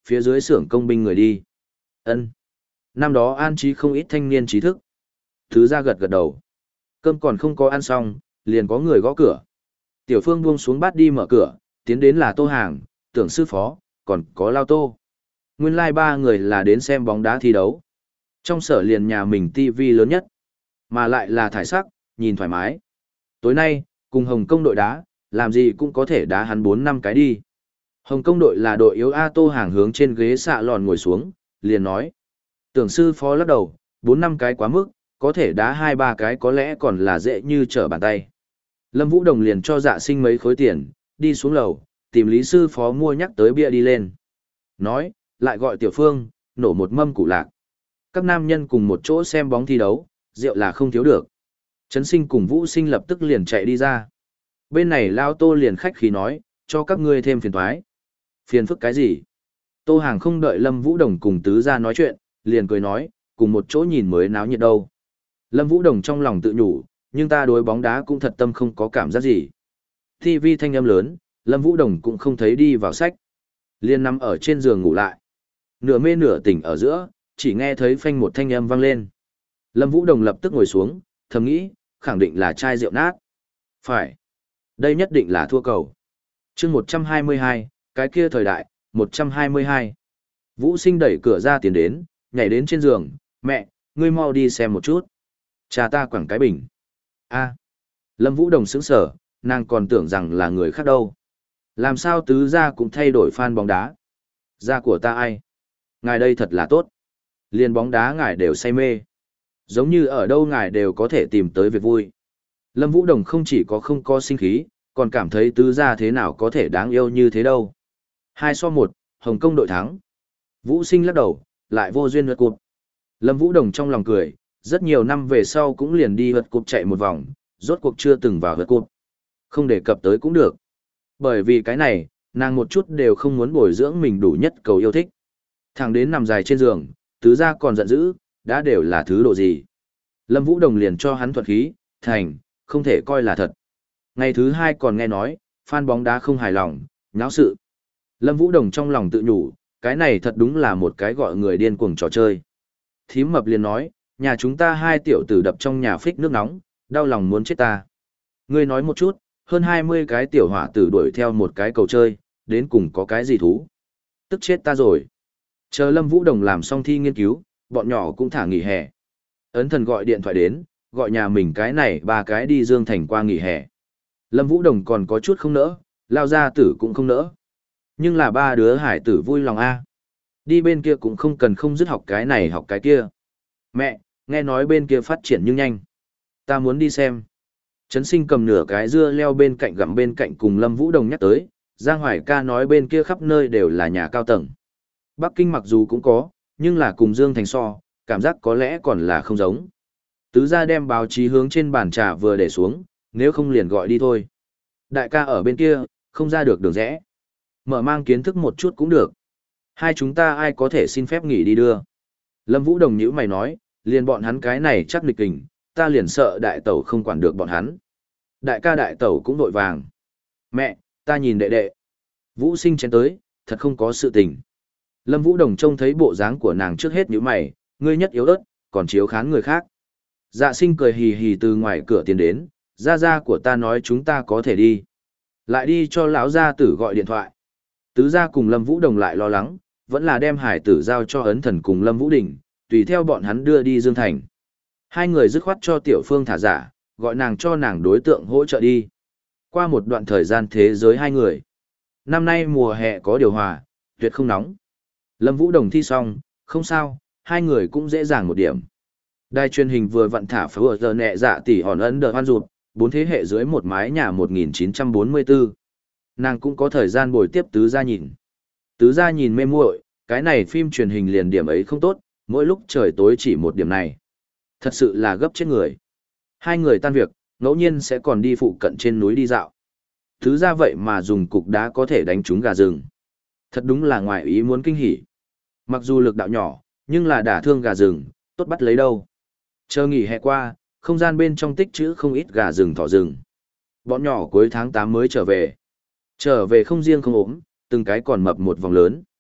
phía dưới xưởng công binh người đi. Ân. Năm đó an trí không ít thanh niên trí thức. Tứ gia gật gật đầu. Cơm còn không có ăn xong, liền có người gõ cửa. Tiểu Phương buông xuống bát đi mở cửa, tiến đến là Tô Hàng, Tưởng sư phó, còn có Lao Tô. Nguyên lai like ba người là đến xem bóng đá thi đấu. Trong sở liền nhà mình tivi lớn nhất, mà lại là thải sắc, nhìn thoải mái. Tối nay, cùng Hồng Kông đội đá, làm gì cũng có thể đá hắn bốn năm cái đi. Hồng Kông đội là đội yếu A. Tô Hàng hướng trên ghế xạ lòn ngồi xuống, liền nói. Tưởng sư phó lắc đầu, bốn năm cái quá mức, có thể đá hai ba cái có lẽ còn là dễ như trở bàn tay. Lâm Vũ Đồng liền cho Dạ Sinh mấy khối tiền, đi xuống lầu, tìm Lý sư phó mua nhắc tới bia đi lên. Nói, lại gọi Tiểu Phương, nổ một mâm củ lạc. Các nam nhân cùng một chỗ xem bóng thi đấu, rượu là không thiếu được. Trấn Sinh cùng Vũ Sinh lập tức liền chạy đi ra. Bên này Lao Tô liền khách khí nói, cho các ngươi thêm phiền toái. Phiền phức cái gì? Tô Hàng không đợi Lâm Vũ Đồng cùng tứ gia nói chuyện, liền cười nói, cùng một chỗ nhìn mới náo nhiệt đâu. Lâm Vũ Đồng trong lòng tự nhủ, nhưng ta đối bóng đá cũng thật tâm không có cảm giác gì. ti vi thanh âm lớn, Lâm Vũ Đồng cũng không thấy đi vào sách. Liền nằm ở trên giường ngủ lại. Nửa mê nửa tỉnh ở giữa, chỉ nghe thấy phanh một thanh âm vang lên. Lâm Vũ Đồng lập tức ngồi xuống, thầm nghĩ, khẳng định là chai rượu nát. Phải. Đây nhất định là thua cầu. chương một trăm hai mươi hai, cái kia thời đại, một trăm hai mươi hai. Vũ Sinh đẩy cửa ra tiến đến, nhảy đến trên giường, mẹ, ngươi mau đi xem một chút. Cha ta quẳng cái bình. A. Lâm Vũ Đồng sững sở, nàng còn tưởng rằng là người khác đâu. Làm sao tứ gia cũng thay đổi fan bóng đá? Gia của ta ai? Ngài đây thật là tốt. Liên bóng đá ngài đều say mê. Giống như ở đâu ngài đều có thể tìm tới việc vui. Lâm Vũ Đồng không chỉ có không có sinh khí, còn cảm thấy tứ gia thế nào có thể đáng yêu như thế đâu. Hai so một, Hồng Kông đội thắng. Vũ Sinh lắc đầu, lại vô duyên vượt cụt. Lâm Vũ Đồng trong lòng cười, rất nhiều năm về sau cũng liền đi vượt cụt chạy một vòng, rốt cuộc chưa từng vào vượt cụt. Không đề cập tới cũng được. Bởi vì cái này, nàng một chút đều không muốn bồi dưỡng mình đủ nhất cầu yêu thích. Thẳng đến nằm dài trên giường, tứ gia còn giận dữ, đã đều là thứ độ gì. Lâm Vũ Đồng liền cho hắn thuật khí, thành, không thể coi là thật. Ngày thứ hai còn nghe nói, fan bóng đá không hài lòng, nháo sự. Lâm Vũ Đồng trong lòng tự nhủ, cái này thật đúng là một cái gọi người điên cuồng trò chơi. Thím mập liền nói, nhà chúng ta hai tiểu tử đập trong nhà phích nước nóng, đau lòng muốn chết ta. Ngươi nói một chút, hơn hai mươi cái tiểu hỏa tử đuổi theo một cái cầu chơi, đến cùng có cái gì thú. Tức chết ta rồi. Chờ Lâm Vũ Đồng làm xong thi nghiên cứu, bọn nhỏ cũng thả nghỉ hè. Ấn Thần gọi điện thoại đến, gọi nhà mình cái này ba cái đi Dương Thành qua nghỉ hè. Lâm Vũ Đồng còn có chút không nỡ, Lao gia tử cũng không nỡ. Nhưng là ba đứa hải tử vui lòng a. Đi bên kia cũng không cần không dứt học cái này học cái kia. Mẹ, nghe nói bên kia phát triển nhưng nhanh. Ta muốn đi xem. Trấn Sinh cầm nửa cái dưa leo bên cạnh gặm bên cạnh cùng Lâm Vũ Đồng nhắc tới, Giang Hoài ca nói bên kia khắp nơi đều là nhà cao tầng. Bắc Kinh mặc dù cũng có, nhưng là cùng Dương Thành so, cảm giác có lẽ còn là không giống. Tứ gia đem báo chí hướng trên bàn trà vừa để xuống, nếu không liền gọi đi thôi. Đại ca ở bên kia, không ra được đường rẽ. Mở mang kiến thức một chút cũng được. Hai chúng ta ai có thể xin phép nghỉ đi đưa. Lâm Vũ Đồng nhữ mày nói, liền bọn hắn cái này chắc lịch kình, ta liền sợ đại tẩu không quản được bọn hắn. Đại ca đại tẩu cũng vội vàng. Mẹ, ta nhìn đệ đệ. Vũ Sinh chén tới, thật không có sự tình. Lâm Vũ Đồng trông thấy bộ dáng của nàng trước hết nhíu mày, ngươi nhất yếu ớt, còn chiếu khán người khác. Dạ Sinh cười hì hì từ ngoài cửa tiến đến, gia gia của ta nói chúng ta có thể đi. Lại đi cho lão gia tử gọi điện thoại. Tứ gia cùng Lâm Vũ Đồng lại lo lắng, vẫn là đem hải tử giao cho Ấn Thần cùng Lâm Vũ Đình, tùy theo bọn hắn đưa đi Dương Thành. Hai người dứt khoát cho Tiểu Phương thả giả, gọi nàng cho nàng đối tượng hỗ trợ đi. Qua một đoạn thời gian thế giới hai người. Năm nay mùa hè có điều hòa, tuyệt không nóng. Lâm Vũ Đồng thi xong, không sao, hai người cũng dễ dàng một điểm. Đài truyền hình vừa vặn thả phở giờ nẹ dạ tỷ hòn ấn đờ hoan rụt, bốn thế hệ dưới một mái nhà một nghìn chín trăm bốn mươi tư. Nàng cũng có thời gian bồi tiếp tứ gia nhìn. Tứ gia nhìn mê muội, cái này phim truyền hình liền điểm ấy không tốt, mỗi lúc trời tối chỉ một điểm này. Thật sự là gấp chết người. Hai người tan việc, ngẫu nhiên sẽ còn đi phụ cận trên núi đi dạo. Tứ gia vậy mà dùng cục đá có thể đánh trúng gà rừng. Thật đúng là ngoài ý muốn kinh hỉ. Mặc dù lực đạo nhỏ, nhưng là đả thương gà rừng, tốt bắt lấy đâu. Chờ nghỉ hè qua, không gian bên trong tích trữ không ít gà rừng thỏ rừng. Bọn nhỏ cuối tháng tám mới trở về. Trở về không riêng không ốm, từng cái còn mập một vòng lớn.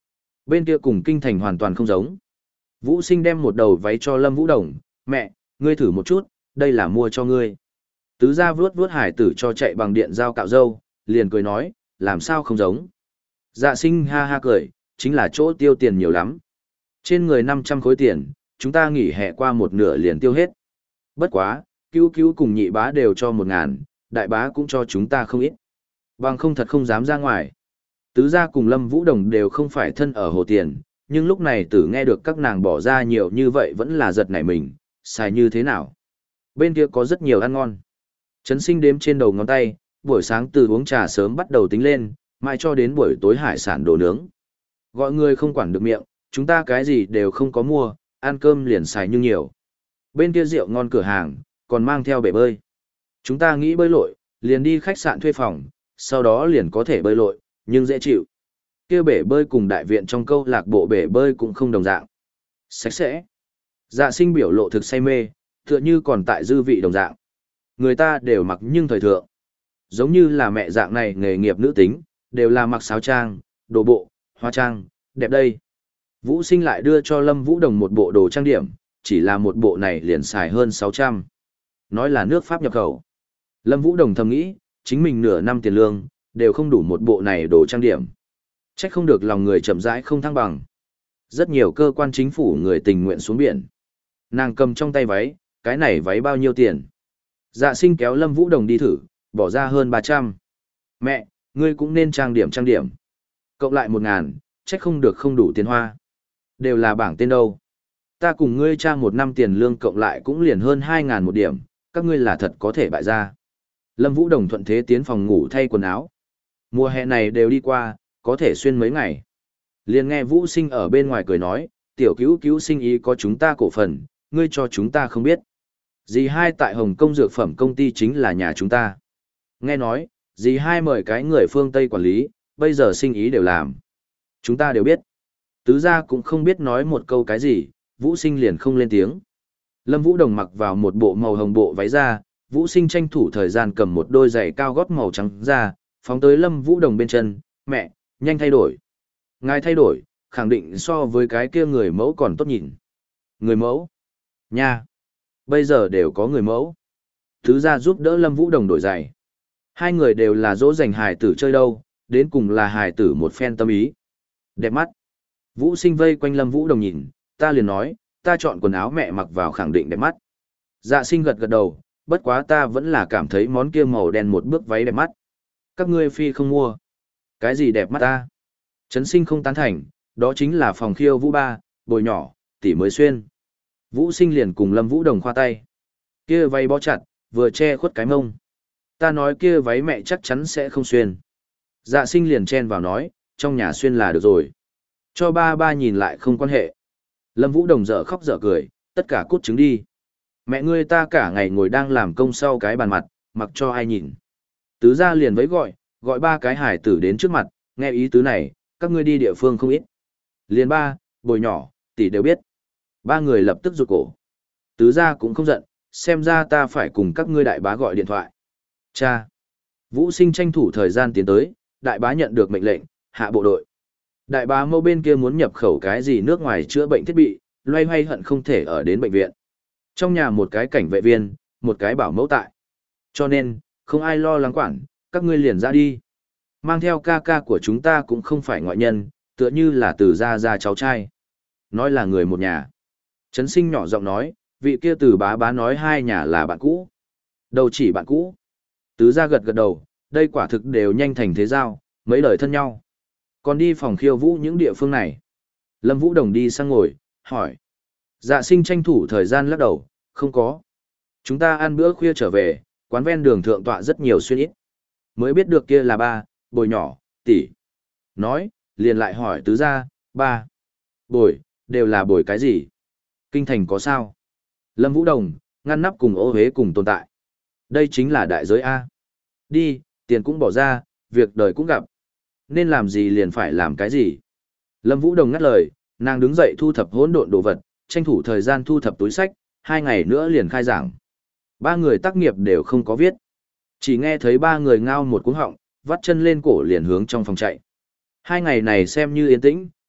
Bên kia cùng kinh thành hoàn toàn không giống. Vũ Sinh đem một đầu váy cho Lâm Vũ Đồng, mẹ, ngươi thử một chút, đây là mua cho ngươi. Tứ gia vuốt vuốt hải tử cho chạy bằng điện dao cạo râu, liền cười nói, làm sao không giống. Dạ Sinh ha ha cười, chính là chỗ tiêu tiền nhiều lắm. Trên người năm trăm khối tiền, chúng ta nghỉ hè qua một nửa liền tiêu hết. Bất quá, cứu cứu cùng nhị bá đều cho một ngàn, đại bá cũng cho chúng ta không ít. Bằng không thật không dám ra ngoài. Tứ gia cùng Lâm Vũ Đồng đều không phải thân ở hồ tiền, nhưng lúc này tử nghe được các nàng bỏ ra nhiều như vậy vẫn là giật nảy mình, xài như thế nào. Bên kia có rất nhiều ăn ngon. Trấn Sinh đếm trên đầu ngón tay, buổi sáng từ uống trà sớm bắt đầu tính lên, mai cho đến buổi tối hải sản đồ nướng. Gọi người không quản được miệng, chúng ta cái gì đều không có mua, ăn cơm liền xài như nhiều. Bên kia rượu ngon cửa hàng, còn mang theo bể bơi. Chúng ta nghĩ bơi lội, liền đi khách sạn thuê phòng, sau đó liền có thể bơi lội, nhưng dễ chịu. Kia bể bơi cùng đại viện trong câu lạc bộ bể bơi cũng không đồng dạng. Sạch sẽ. Dạ Sinh biểu lộ thực say mê, tựa như còn tại dư vị đồng dạng. Người ta đều mặc nhưng thời thượng. Giống như là mẹ dạng này nghề nghiệp nữ tính, đều là mặc sáo trang, đồ bộ, hóa trang, đẹp đây. Vũ Sinh lại đưa cho Lâm Vũ Đồng một bộ đồ trang điểm, chỉ là một bộ này liền xài hơn sáu trăm. Nói là nước Pháp nhập khẩu. Lâm Vũ Đồng thầm nghĩ, chính mình nửa năm tiền lương, đều không đủ một bộ này đồ trang điểm. Trách không được lòng người chậm rãi không thăng bằng. Rất nhiều cơ quan chính phủ người tình nguyện xuống biển. Nàng cầm trong tay váy, cái này váy bao nhiêu tiền? Dạ Sinh kéo Lâm Vũ Đồng đi thử, bỏ ra hơn ba trăm. Mẹ, ngươi cũng nên trang điểm trang điểm. Cộng lại một ngàn, trách không được không đủ tiền hoa. Đều là bảng tên đâu. Ta cùng ngươi trang một năm tiền lương cộng lại cũng liền hơn hai ngàn một điểm, các ngươi là thật có thể bại ra. Lâm Vũ Đồng thuận thế tiến phòng ngủ thay quần áo. Mùa hè này đều đi qua, có thể xuyên mấy ngày. Liền nghe Vũ Sinh ở bên ngoài cười nói, tiểu cứu cứu sinh ý có chúng ta cổ phần, ngươi cho chúng ta không biết. Dì hai tại Hồng Kông dược phẩm công ty chính là nhà chúng ta. Nghe nói, dì hai mời cái người phương Tây quản lý, bây giờ sinh ý đều làm. Chúng ta đều biết. Tứ gia cũng không biết nói một câu cái gì, Vũ Sinh liền không lên tiếng. Lâm Vũ Đồng mặc vào một bộ màu hồng bộ váy da, Vũ Sinh tranh thủ thời gian cầm một đôi giày cao gót màu trắng ra, phóng tới Lâm Vũ Đồng bên chân, mẹ, nhanh thay đổi. Ngài thay đổi, khẳng định so với cái kia người mẫu còn tốt nhìn. Người mẫu? Nha! Bây giờ đều có người mẫu. Thứ gia giúp đỡ Lâm Vũ Đồng đổi giày. Hai người đều là dỗ dành hài tử chơi đâu, đến cùng là hài tử một phen tâm ý. Đẹp mắt. Vũ Sinh vây quanh Lâm Vũ Đồng nhìn, ta liền nói, ta chọn quần áo mẹ mặc vào khẳng định đẹp mắt. Dạ Sinh gật gật đầu, bất quá ta vẫn là cảm thấy món kia màu đen một bước váy đẹp mắt. Các ngươi phi không mua. Cái gì đẹp mắt ta? Trấn Sinh không tán thành, đó chính là phòng khiêu vũ ba, bồi nhỏ, tỷ mới xuyên. Vũ Sinh liền cùng Lâm Vũ Đồng khoa tay. Kia váy bó chặt, vừa che khuất cái mông. Ta nói kia váy mẹ chắc chắn sẽ không xuyên. Dạ Sinh liền chen vào nói, trong nhà xuyên là được rồi. Cho ba ba nhìn lại không quan hệ. Lâm Vũ Đồng dở khóc dở cười, tất cả cút trứng đi. Mẹ ngươi ta cả ngày ngồi đang làm công sau cái bàn mặt, mặc cho ai nhìn. Tứ gia liền vẫy gọi, gọi ba cái hải tử đến trước mặt, nghe ý tứ này, các ngươi đi địa phương không ít. Liền ba, bồi nhỏ, tỷ đều biết. Ba người lập tức rụt cổ. Tứ gia cũng không giận, xem ra ta phải cùng các ngươi đại bá gọi điện thoại. Cha. Vũ Sinh tranh thủ thời gian tiến tới, đại bá nhận được mệnh lệnh, hạ bộ đội. Đại bá mẫu bên kia muốn nhập khẩu cái gì nước ngoài chữa bệnh thiết bị, loay hoay hận không thể ở đến bệnh viện. Trong nhà một cái cảnh vệ viên, một cái bảo mẫu tại. Cho nên, không ai lo lắng quản, các ngươi liền ra đi. Mang theo ca ca của chúng ta cũng không phải ngoại nhân, tựa như là từ gia gia cháu trai. Nói là người một nhà. Trấn Sinh nhỏ giọng nói, vị kia từ bá bá nói hai nhà là bạn cũ. Đâu chỉ bạn cũ. Tứ gia gật gật đầu, đây quả thực đều nhanh thành thế giao, mấy lời thân nhau. Còn đi phòng khiêu vũ những địa phương này. Lâm Vũ Đồng đi sang ngồi, hỏi. Dạ Sinh tranh thủ thời gian lắc đầu, không có. Chúng ta ăn bữa khuya trở về, quán ven đường thượng tọa rất nhiều xuyên ít. Mới biết được kia là ba, bồi nhỏ, tỷ. Nói, liền lại hỏi tứ gia, ba. Bồi, đều là bồi cái gì? Kinh thành có sao? Lâm Vũ Đồng, ngăn nắp cùng ô hế cùng tồn tại. Đây chính là đại giới A. Đi, tiền cũng bỏ ra, việc đời cũng gặp. Nên làm gì liền phải làm cái gì. Lâm Vũ Đồng ngắt lời, nàng đứng dậy thu thập hỗn độn đồ vật, tranh thủ thời gian thu thập túi sách, hai ngày nữa liền khai giảng. Ba người tác nghiệp đều không có viết. Chỉ nghe thấy ba người ngao một cuống họng, vắt chân lên cổ liền hướng trong phòng chạy. Hai ngày này xem như yên tĩnh,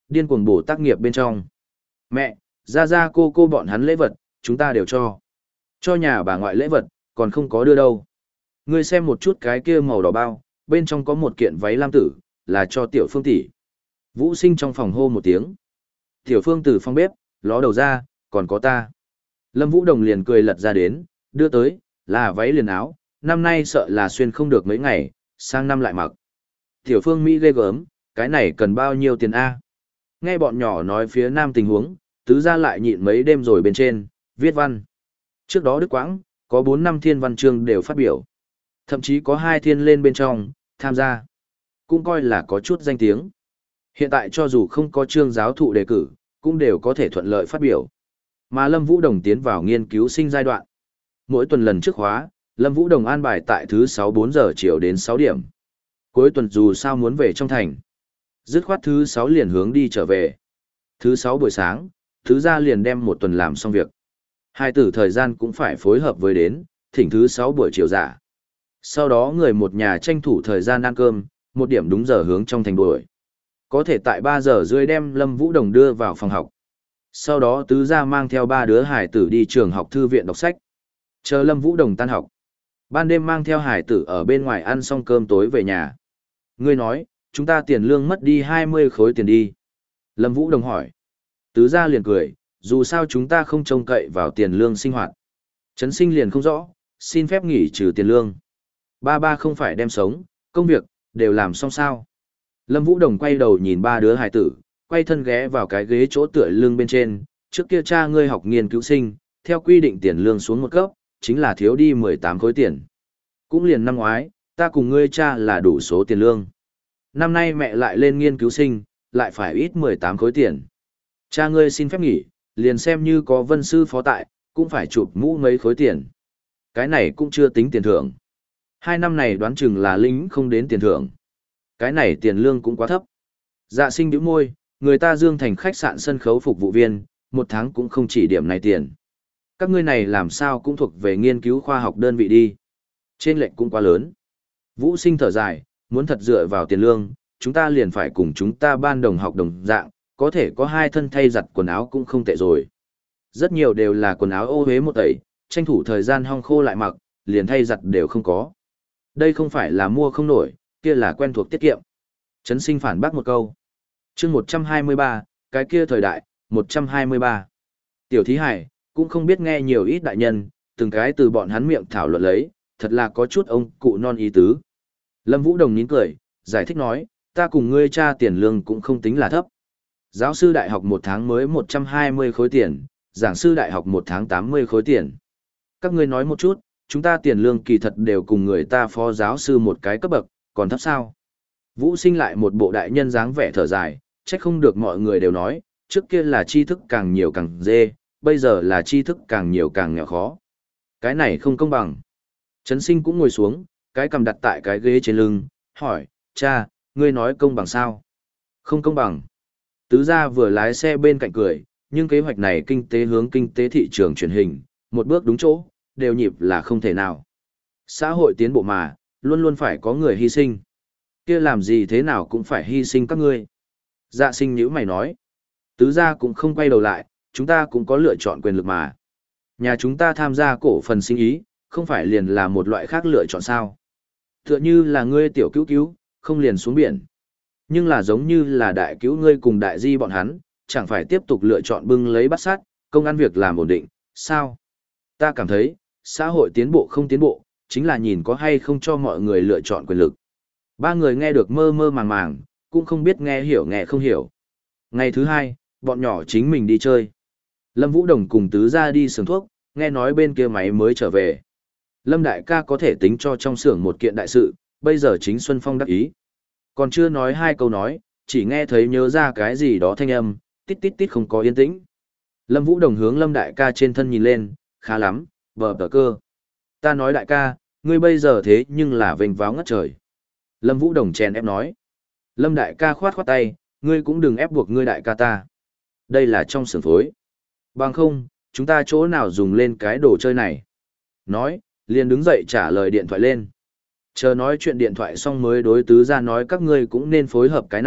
điên cuồng bổ tác nghiệp bên trong. Mẹ, ra ra cô cô bọn hắn lễ vật, chúng ta đều cho. Cho nhà bà ngoại lễ vật, còn không có đưa đâu. Ngươi xem một chút cái kia màu đỏ bao, bên trong có một kiện váy lam tử, là cho tiểu phương tỷ. Vũ Sinh trong phòng hô một tiếng. Tiểu phương từ phòng bếp, ló đầu ra, còn có ta. Lâm Vũ Đồng liền cười lật ra đến, đưa tới, là váy liền áo, năm nay sợ là xuyên không được mấy ngày, sang năm lại mặc. Tiểu phương Mỹ ghê gớm, cái này cần bao nhiêu tiền A? Nghe bọn nhỏ nói phía nam tình huống, tứ gia lại nhịn mấy đêm rồi bên trên, viết văn. Trước đó Đức Quãng, có bốn năm thiên văn chương đều phát biểu. Thậm chí có hai thiên lên bên trong, tham gia. Cũng coi là có chút danh tiếng. Hiện tại cho dù không có chương giáo thụ đề cử, cũng đều có thể thuận lợi phát biểu. Mà Lâm Vũ Đồng tiến vào nghiên cứu sinh giai đoạn. Mỗi tuần lần trước khóa, Lâm Vũ Đồng an bài tại thứ sáu bốn giờ chiều đến sáu điểm. Cuối tuần dù sao muốn về trong thành. Dứt khoát thứ sáu liền hướng đi trở về. Thứ sáu buổi sáng, thứ gia liền đem một tuần làm xong việc. Hai tử thời gian cũng phải phối hợp với đến, thỉnh thứ sáu buổi chiều giả. Sau đó người một nhà tranh thủ thời gian ăn cơm, một điểm đúng giờ hướng trong thành đuổi. Có thể tại ba giờ rưỡi đem Lâm Vũ Đồng đưa vào phòng học. Sau đó tứ gia mang theo ba đứa hải tử đi trường học thư viện đọc sách. Chờ Lâm Vũ Đồng tan học. Ban đêm mang theo hải tử ở bên ngoài ăn xong cơm tối về nhà. Ngươi nói, chúng ta tiền lương mất đi hai mươi khối tiền đi. Lâm Vũ Đồng hỏi. Tứ gia liền cười, dù sao chúng ta không trông cậy vào tiền lương sinh hoạt. Trấn Sinh liền không rõ, xin phép nghỉ trừ tiền lương. Ba ba không phải đem sống, công việc, đều làm xong sao. Lâm Vũ Đồng quay đầu nhìn ba đứa hài tử, quay thân ghé vào cái ghế chỗ tựa lưng bên trên, trước kia cha ngươi học nghiên cứu sinh, theo quy định tiền lương xuống một cấp, chính là thiếu đi mười tám khối tiền. Cũng liền năm ngoái, ta cùng ngươi cha là đủ số tiền lương. Năm nay mẹ lại lên nghiên cứu sinh, lại phải ít mười tám khối tiền. Cha ngươi xin phép nghỉ, liền xem như có vân sư phó tại, cũng phải chụp mũ mấy khối tiền. Cái này cũng chưa tính tiền thưởng. Hai năm này đoán chừng là lính không đến tiền thưởng. Cái này tiền lương cũng quá thấp. Dạ Sinh bĩu môi, người ta Dương Thành khách sạn sân khấu phục vụ viên, một tháng cũng không chỉ điểm này tiền. Các ngươi này làm sao cũng thuộc về nghiên cứu khoa học đơn vị đi. Trên lệnh cũng quá lớn. Vũ Sinh thở dài, muốn thật dựa vào tiền lương, chúng ta liền phải cùng chúng ta ban đồng học đồng dạng, có thể có hai thân thay giặt quần áo cũng không tệ rồi. Rất nhiều đều là quần áo ô uế một tẩy, tranh thủ thời gian hong khô lại mặc, liền thay giặt đều không có. Đây không phải là mua không nổi, kia là quen thuộc tiết kiệm. Trấn Sinh phản bác một câu. Chương một trăm hai mươi ba, cái kia thời đại, một trăm hai mươi ba. Tiểu Thí Hải, cũng không biết nghe nhiều ít đại nhân, từng cái từ bọn hắn miệng thảo luận lấy, thật là có chút ông cụ non ý tứ. Lâm Vũ Đồng nín cười, giải thích nói, ta cùng ngươi cha tiền lương cũng không tính là thấp. Giáo sư đại học một tháng mới một trăm hai mươi khối tiền, giảng sư đại học một tháng tám mươi khối tiền. Các ngươi nói một chút, chúng ta tiền lương kỳ thật đều cùng người ta phó giáo sư một cái cấp bậc, còn thấp sao? Vũ Sinh lại một bộ đại nhân dáng vẻ thở dài, trách không được mọi người đều nói, trước kia là tri thức càng nhiều càng dê, bây giờ là tri thức càng nhiều càng nghèo khó. Cái này không công bằng. Trấn Sinh cũng ngồi xuống, cái cầm đặt tại cái ghế trên lưng, hỏi, cha, ngươi nói công bằng sao? Không công bằng. Tứ gia vừa lái xe bên cạnh cười, nhưng kế hoạch này kinh tế hướng kinh tế thị trường truyền hình, một bước đúng chỗ, đều nhịp là không thể nào. Xã hội tiến bộ mà, luôn luôn phải có người hy sinh. Kia làm gì thế nào cũng phải hy sinh các ngươi. Dạ Sinh nhíu mày nói. Tứ gia cũng không quay đầu lại, chúng ta cũng có lựa chọn quyền lực mà. Nhà chúng ta tham gia cổ phần sinh ý, không phải liền là một loại khác lựa chọn sao. Tựa như là ngươi tiểu cứu cứu, không liền xuống biển. Nhưng là giống như là đại cứu ngươi cùng đại di bọn hắn, chẳng phải tiếp tục lựa chọn bưng lấy bắt sát, công ăn việc làm ổn định, sao? Ta cảm thấy, xã hội tiến bộ không tiến bộ, chính là nhìn có hay không cho mọi người lựa chọn quyền lực. Ba người nghe được mơ mơ màng màng, cũng không biết nghe hiểu nghe không hiểu. Ngày thứ hai, bọn nhỏ chính mình đi chơi. Lâm Vũ Đồng cùng tứ gia đi xưởng thuốc, nghe nói bên kia máy mới trở về. Lâm đại ca có thể tính cho trong xưởng một kiện đại sự, bây giờ chính Xuân Phong đắc ý. Còn chưa nói hai câu nói, chỉ nghe thấy nhớ ra cái gì đó thanh âm, tít tít tít không có yên tĩnh. Lâm Vũ Đồng hướng Lâm đại ca trên thân nhìn lên, khá lắm, vờ tờ cơ. Ta nói đại ca, ngươi bây giờ thế nhưng là vênh váo ngất trời. Lâm Vũ Đồng chèn ép nói. Lâm đại ca khoát khoát tay, ngươi cũng đừng ép buộc ngươi đại ca ta. Đây là trong xưởng phối. Bằng không, chúng ta chỗ nào dùng lên cái đồ chơi này. Nói, liền đứng dậy trả lời điện thoại lên. Chờ nói chuyện điện thoại xong mới đối tứ ra nói các ngươi cũng nên phối hợp cái này,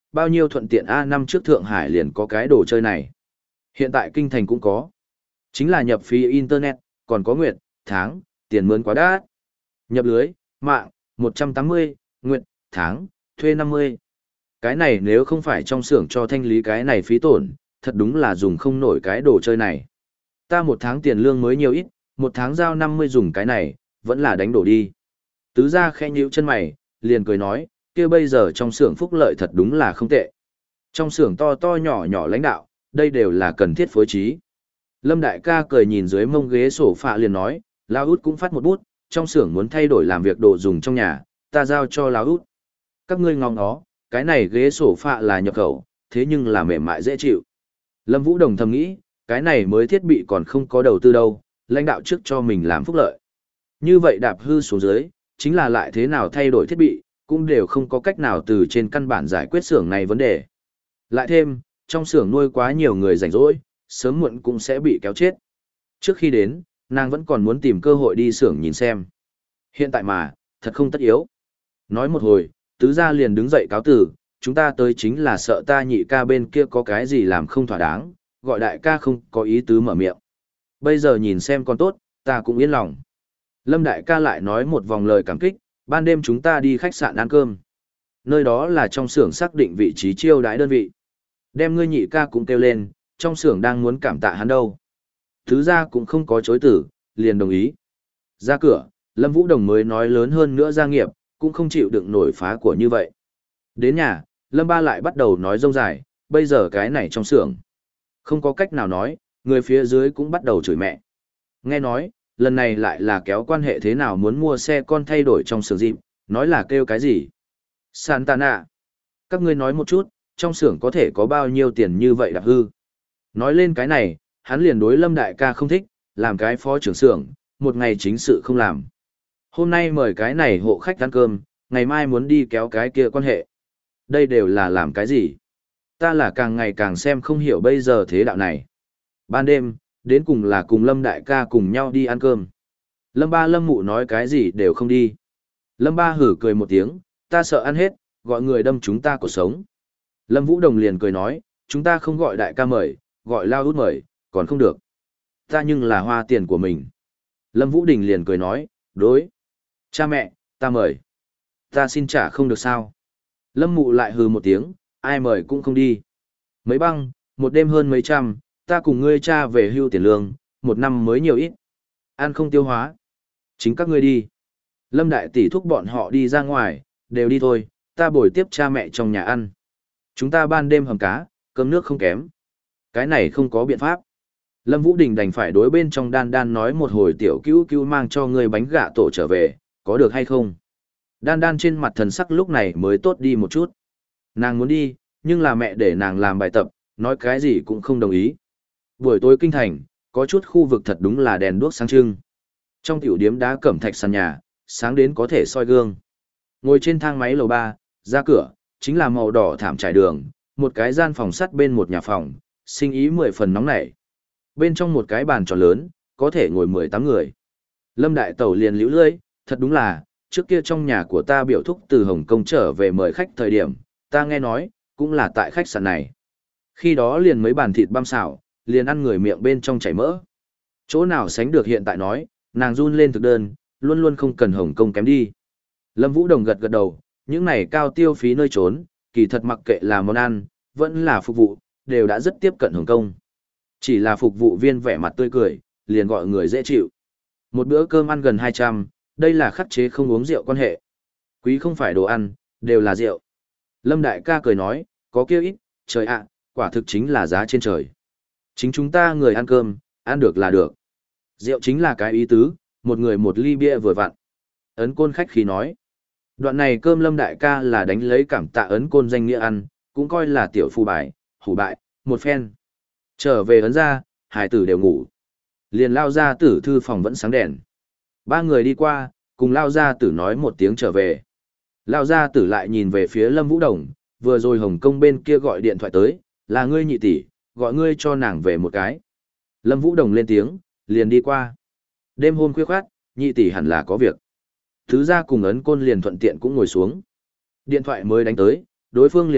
bao nhiêu thuận tiện a, năm trước Thượng Hải liền có cái đồ chơi này. Hiện tại kinh thành cũng có. Chính là nhập phí internet, còn có nguyệt, tháng, tiền mướn quá đắt. Nhập lưới, mạng, một trăm tám mươi, nguyệt, tháng, thuê năm mươi. Cái này nếu không phải trong xưởng cho thanh lý cái này phí tổn, thật đúng là dùng không nổi cái đồ chơi này. Ta một tháng tiền lương mới nhiều ít, một tháng giao năm mươi dùng cái này, vẫn là đánh đổ đi. Tứ gia khẽ nhíu chân mày, liền cười nói, kia bây giờ trong xưởng phúc lợi thật đúng là không tệ. Trong xưởng to to nhỏ nhỏ lãnh đạo, đây đều là cần thiết phối trí. Lâm đại ca cười nhìn dưới mông ghế sổ phạ liền nói, Lão út cũng phát một bút, trong xưởng muốn thay đổi làm việc đồ dùng trong nhà, ta giao cho Lão út. Các ngươi ngóng nó, cái này ghế sổ phạ là nhập khẩu, thế nhưng là mềm mại dễ chịu. Lâm Vũ Đồng thầm nghĩ, cái này mới thiết bị còn không có đầu tư đâu, lãnh đạo trước cho mình làm phúc lợi. Như vậy đạp hư xuống dưới, chính là lại thế nào thay đổi thiết bị, cũng đều không có cách nào từ trên căn bản giải quyết xưởng này vấn đề. Lại thêm, trong xưởng nuôi quá nhiều người rảnh rỗi, sớm muộn cũng sẽ bị kéo chết. Trước khi đến, nàng vẫn còn muốn tìm cơ hội đi xưởng nhìn xem. Hiện tại mà, thật không tất yếu. Nói một hồi, tứ gia liền đứng dậy cáo từ, chúng ta tới chính là sợ ta nhị ca bên kia có cái gì làm không thỏa đáng, gọi đại ca không có ý tứ mở miệng. Bây giờ nhìn xem con tốt, ta cũng yên lòng. Lâm đại ca lại nói một vòng lời cảm kích, ban đêm chúng ta đi khách sạn ăn cơm. Nơi đó là trong xưởng xác định vị trí chiêu đãi đơn vị. Đem ngươi nhị ca cũng kêu lên, trong xưởng đang muốn cảm tạ hắn đâu. Thứ gia cũng không có chối tử, liền đồng ý. Ra cửa, Lâm Vũ Đồng mới nói lớn hơn nữa gia nghiệp, cũng không chịu đựng nổi phá của như vậy. Đến nhà, Lâm Ba lại bắt đầu nói rông dài, bây giờ cái này trong xưởng. Không có cách nào nói, người phía dưới cũng bắt đầu chửi mẹ. Nghe nói, lần này lại là kéo quan hệ thế nào muốn mua xe con thay đổi trong xưởng dịp, nói là kêu cái gì. Santana. Các ngươi nói một chút, trong xưởng có thể có bao nhiêu tiền như vậy đạp hư. Nói lên cái này, hắn liền đối Lâm đại ca không thích, làm cái phó trưởng xưởng, một ngày chính sự không làm. Hôm nay mời cái này hộ khách ăn cơm, ngày mai muốn đi kéo cái kia quan hệ. Đây đều là làm cái gì? Ta là càng ngày càng xem không hiểu bây giờ thế đạo này. Ban đêm, đến cùng là cùng Lâm đại ca cùng nhau đi ăn cơm. Lâm ba Lâm mụ nói cái gì đều không đi. Lâm ba hử cười một tiếng, ta sợ ăn hết, gọi người đâm chúng ta cuộc sống. Lâm Vũ Đồng liền cười nói, chúng ta không gọi đại ca mời, gọi lao út mời, còn không được. Ta nhưng là hoa tiền của mình. Lâm Vũ Đình liền cười nói, đối. Cha mẹ, ta mời. Ta xin trả không được sao. Lâm mụ lại hừ một tiếng, ai mời cũng không đi. Mấy băng, một đêm hơn mấy trăm, ta cùng ngươi cha về hưu tiền lương, một năm mới nhiều ít. Ăn không tiêu hóa. Chính các ngươi đi. Lâm đại tỷ thúc bọn họ đi ra ngoài, đều đi thôi, ta bồi tiếp cha mẹ trong nhà ăn. Chúng ta ban đêm hầm cá, cơm nước không kém. Cái này không có biện pháp. Lâm Vũ Đình đành phải đối bên trong đan đan nói một hồi tiểu cứu cứu mang cho ngươi bánh gạ tổ trở về, có được hay không? Đan đan trên mặt thần sắc lúc này mới tốt đi một chút. Nàng muốn đi, nhưng là mẹ để nàng làm bài tập, nói cái gì cũng không đồng ý. Buổi tối kinh thành, có chút khu vực thật đúng là đèn đuốc sáng trưng. Trong tiểu điếm đá cẩm thạch sàn nhà, sáng đến có thể soi gương. Ngồi trên thang máy lầu ba, ra cửa, chính là màu đỏ thảm trải đường, một cái gian phòng sắt bên một nhà phòng, sinh ý mười phần nóng nảy. Bên trong một cái bàn tròn lớn, có thể ngồi mười tám người. Lâm Đại Tẩu liền liễu lưỡi, thật đúng là, trước kia trong nhà của ta biểu thúc từ Hồng Kông trở về mời khách thời điểm, ta nghe nói, cũng là tại khách sạn này. Khi đó liền mấy bàn thịt băm xào, liền ăn người miệng bên trong chảy mỡ. Chỗ nào sánh được hiện tại nói, nàng run lên thực đơn, luôn luôn không cần Hồng Kông kém đi. Lâm Vũ Đồng gật gật đầu, những này cao tiêu phí nơi trốn, kỳ thật mặc kệ là món ăn, vẫn là phục vụ, đều đã rất tiếp cận Hồng Kông. Chỉ là phục vụ viên vẻ mặt tươi cười, liền gọi người dễ chịu. Một bữa cơm ăn gần hai trăm, đây là khắc chế không uống rượu quan hệ. Quý không phải đồ ăn, đều là rượu. Lâm Đại ca cười nói, có kia ít, trời ạ, quả thực chính là giá trên trời. Chính chúng ta người ăn cơm, ăn được là được. Rượu chính là cái ý tứ, một người một ly bia vừa vặn. Ấn Côn khách khí nói. Đoạn này cơm Lâm Đại ca là đánh lấy cảm tạ Ấn Côn danh nghĩa ăn, cũng coi là tiểu phu bài, hủ bại, một phen. Trở về Ấn ra, hải tử đều ngủ. Liền lao ra tử thư phòng vẫn sáng đèn. Ba người đi qua, cùng lao ra tử nói một tiếng trở về. Lao ra tử lại nhìn về phía Lâm Vũ Đồng, vừa rồi Hồng Kông bên kia gọi điện thoại tới, là ngươi nhị tỷ, gọi ngươi cho nàng về một cái. Lâm Vũ Đồng lên tiếng, liền đi qua. Đêm hôm khuya khoát, nhị tỷ hẳn là có việc. Thứ ra cùng Ấn Côn liền thuận tiện cũng ngồi xuống. Điện thoại mới đánh tới, đối phương liền nhận,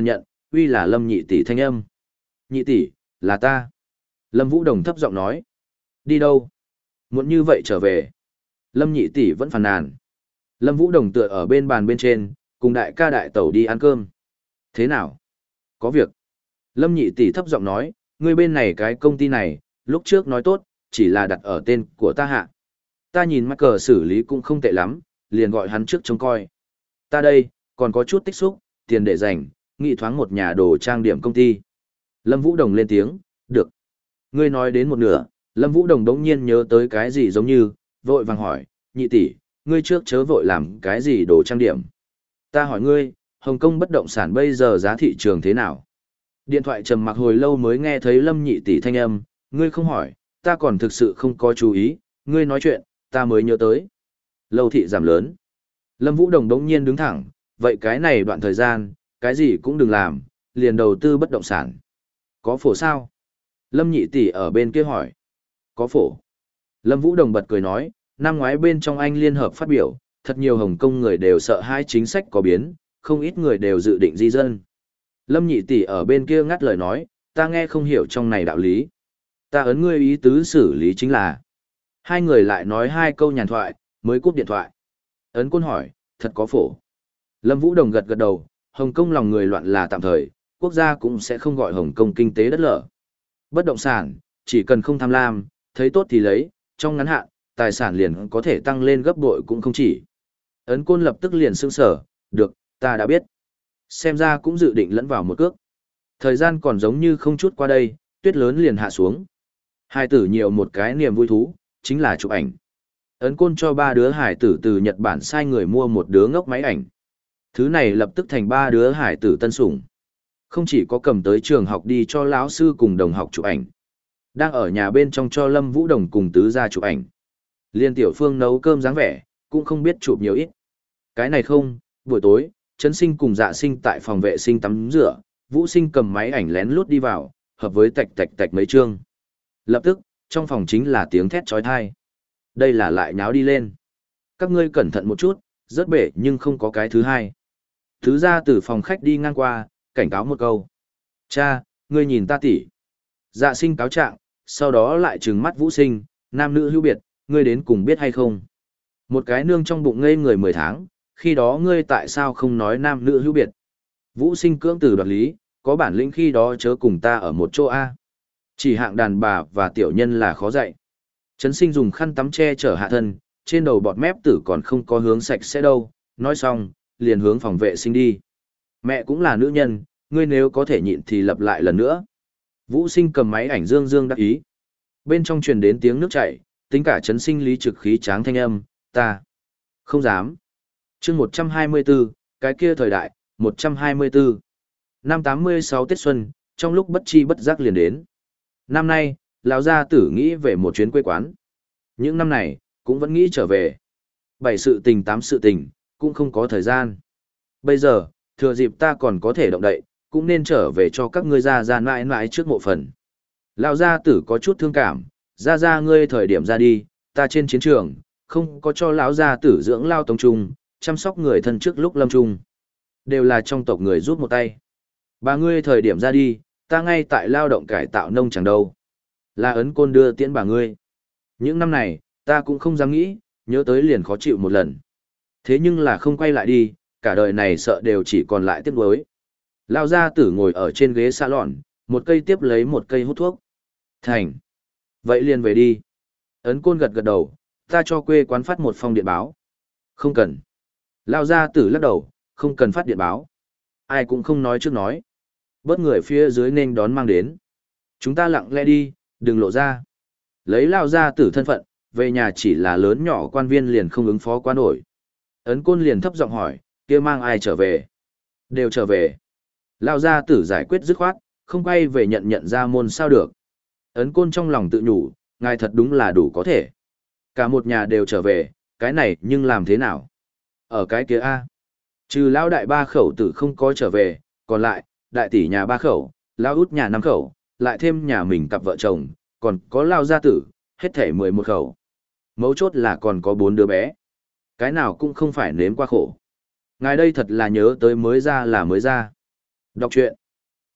uy là Lâm nhị tỷ thanh âm. Nhị tỷ, là ta. Lâm Vũ Đồng thấp giọng nói. Đi đâu? Muốn như vậy trở về. Lâm nhị tỷ vẫn phàn nàn. Lâm Vũ Đồng tựa ở bên bàn bên trên, cùng đại ca đại tẩu đi ăn cơm. Thế nào? Có việc. Lâm nhị tỷ thấp giọng nói, ngươi bên này cái công ty này, lúc trước nói tốt, chỉ là đặt ở tên của ta hạ. Ta nhìn mắc cờ xử lý cũng không tệ lắm, liền gọi hắn trước trông coi. Ta đây, còn có chút tích xúc, tiền để dành, nghị thoáng một nhà đồ trang điểm công ty. Lâm Vũ Đồng lên tiếng, được. Ngươi nói đến một nửa, Lâm Vũ Đồng đống nhiên nhớ tới cái gì giống như, vội vàng hỏi, nhị tỷ, ngươi trước chớ vội làm cái gì đồ trang điểm. Ta hỏi ngươi, Hồng Kông bất động sản bây giờ giá thị trường thế nào? Điện thoại trầm mặc hồi lâu mới nghe thấy Lâm nhị tỷ thanh âm, ngươi không hỏi, ta còn thực sự không có chú ý, ngươi nói chuyện, ta mới nhớ tới. Lâu thị giảm lớn. Lâm Vũ Đồng đống nhiên đứng thẳng, vậy cái này đoạn thời gian, cái gì cũng đừng làm, liền đầu tư bất động sản. Có phổ sao? Lâm nhị tỷ ở bên kia hỏi. Có phổ. Lâm Vũ Đồng bật cười nói, năm ngoái bên trong Anh Liên Hợp phát biểu, thật nhiều Hồng Kông người đều sợ hai chính sách có biến, không ít người đều dự định di dân. Lâm nhị tỷ ở bên kia ngắt lời nói, ta nghe không hiểu trong này đạo lý. Ta ấn ngươi ý tứ xử lý chính là. Hai người lại nói hai câu nhàn thoại, mới cúp điện thoại. Ấn Côn hỏi, thật có phổ. Lâm Vũ Đồng gật gật đầu, Hồng Kông lòng người loạn là tạm thời, quốc gia cũng sẽ không gọi Hồng Kông kinh tế đất lở. Bất động sản, chỉ cần không tham lam, thấy tốt thì lấy, trong ngắn hạn, tài sản liền có thể tăng lên gấp bội cũng không chỉ. Ấn Côn lập tức liền sững sở, được, ta đã biết. Xem ra cũng dự định lẫn vào một cước. Thời gian còn giống như không chút qua đây, tuyết lớn liền hạ xuống. Hai tử nhiều một cái niềm vui thú, chính là chụp ảnh. Ấn Côn cho ba đứa hải tử từ Nhật Bản sai người mua một đứa ngốc máy ảnh. Thứ này lập tức thành ba đứa hải tử tân sủng. Không chỉ có cầm tới trường học đi cho lão sư cùng đồng học chụp ảnh. Đang ở nhà bên trong cho Lâm Vũ Đồng cùng tứ gia chụp ảnh. Liên Tiểu Phương nấu cơm dáng vẻ, cũng không biết chụp nhiều ít. Cái này không, buổi tối, Trấn Sinh cùng Dạ Sinh tại phòng vệ sinh tắm rửa, Vũ Sinh cầm máy ảnh lén lút đi vào, hợp với tạch tạch tạch mấy chương. Lập tức, trong phòng chính là tiếng thét chói tai. Đây là lại nháo đi lên. Các ngươi cẩn thận một chút, rớt bể nhưng không có cái thứ hai. Thứ ra từ phòng khách đi ngang qua, cảnh cáo một câu. Cha, ngươi nhìn ta tỉ. Dạ Sinh cáo trạng, sau đó lại trừng mắt Vũ Sinh, nam nữ hữu biệt, ngươi đến cùng biết hay không. Một cái nương trong bụng ngây người mười tháng, khi đó ngươi tại sao không nói nam nữ hữu biệt. Vũ Sinh cưỡng từ đoạt lý, có bản lĩnh khi đó chớ cùng ta ở một chỗ A. Chỉ hạng đàn bà và tiểu nhân là khó dạy. Trấn Sinh dùng khăn tắm che chở hạ thân, trên đầu bọt mép tử còn không có hướng sạch sẽ đâu, nói xong, liền hướng phòng vệ sinh đi. Mẹ cũng là nữ nhân, ngươi nếu có thể nhịn thì lặp lại lần nữa. Vũ Sinh cầm máy ảnh dương dương đắc ý. Bên trong truyền đến tiếng nước chảy, tính cả Trấn Sinh lý trực khí tráng thanh âm, ta không dám. Chương một trăm hai mươi tư, cái kia thời đại, một trăm hai mươi tư. Năm tám mươi sáu Tết Xuân, trong lúc bất chi bất giác liền đến. Năm nay, lão gia tử nghĩ về một chuyến quê quán. Những năm này, cũng vẫn nghĩ trở về. Bảy sự tình tám sự tình, cũng không có thời gian. Bây giờ, thừa dịp ta còn có thể động đậy, cũng nên trở về cho các ngươi ra ra mãi mãi trước mộ phần. Lão gia tử có chút thương cảm, ra ra ngươi thời điểm ra đi, ta trên chiến trường, không có cho lão gia tử dưỡng lao tông trung, chăm sóc người thân trước lúc lâm trung. Đều là trong tộc người rút một tay. Bà ngươi thời điểm ra đi, ta ngay tại lao động cải tạo nông chẳng đâu. Là Ấn Côn đưa tiễn bà ngươi. Những năm này, ta cũng không dám nghĩ, nhớ tới liền khó chịu một lần. Thế nhưng là không quay lại đi, cả đời này sợ đều chỉ còn lại tiếc nuối. Lao gia tử ngồi ở trên ghế salon, một cây tiếp lấy một cây hút thuốc. Thành. Vậy liền về đi. Ấn Côn gật gật đầu, ta cho quê quán phát một phong điện báo. Không cần. Lao gia tử lắc đầu, không cần phát điện báo. Ai cũng không nói trước nói. Bớt người phía dưới nên đón mang đến. Chúng ta lặng lẽ đi, đừng lộ ra. Lấy Lao gia tử thân phận, về nhà chỉ là lớn nhỏ quan viên liền không ứng phó quá nổi. Ấn Côn liền thấp giọng hỏi, kia mang ai trở về? Đều trở về. Lao gia tử giải quyết dứt khoát, không quay về nhận nhận ra môn sao được. Ấn Côn trong lòng tự nhủ, ngài thật đúng là đủ có thể. Cả một nhà đều trở về, cái này nhưng làm thế nào? Ở cái kia A. Trừ Lao đại ba khẩu tử không có trở về, còn lại, đại tỷ nhà ba khẩu, Lao út nhà năm khẩu, lại thêm nhà mình cặp vợ chồng, còn có Lao gia tử, hết thể mười một khẩu. Mấu chốt là còn có bốn đứa bé. Cái nào cũng không phải nếm qua khổ. Ngài đây thật là nhớ tới mới ra là mới ra. Đọc truyện.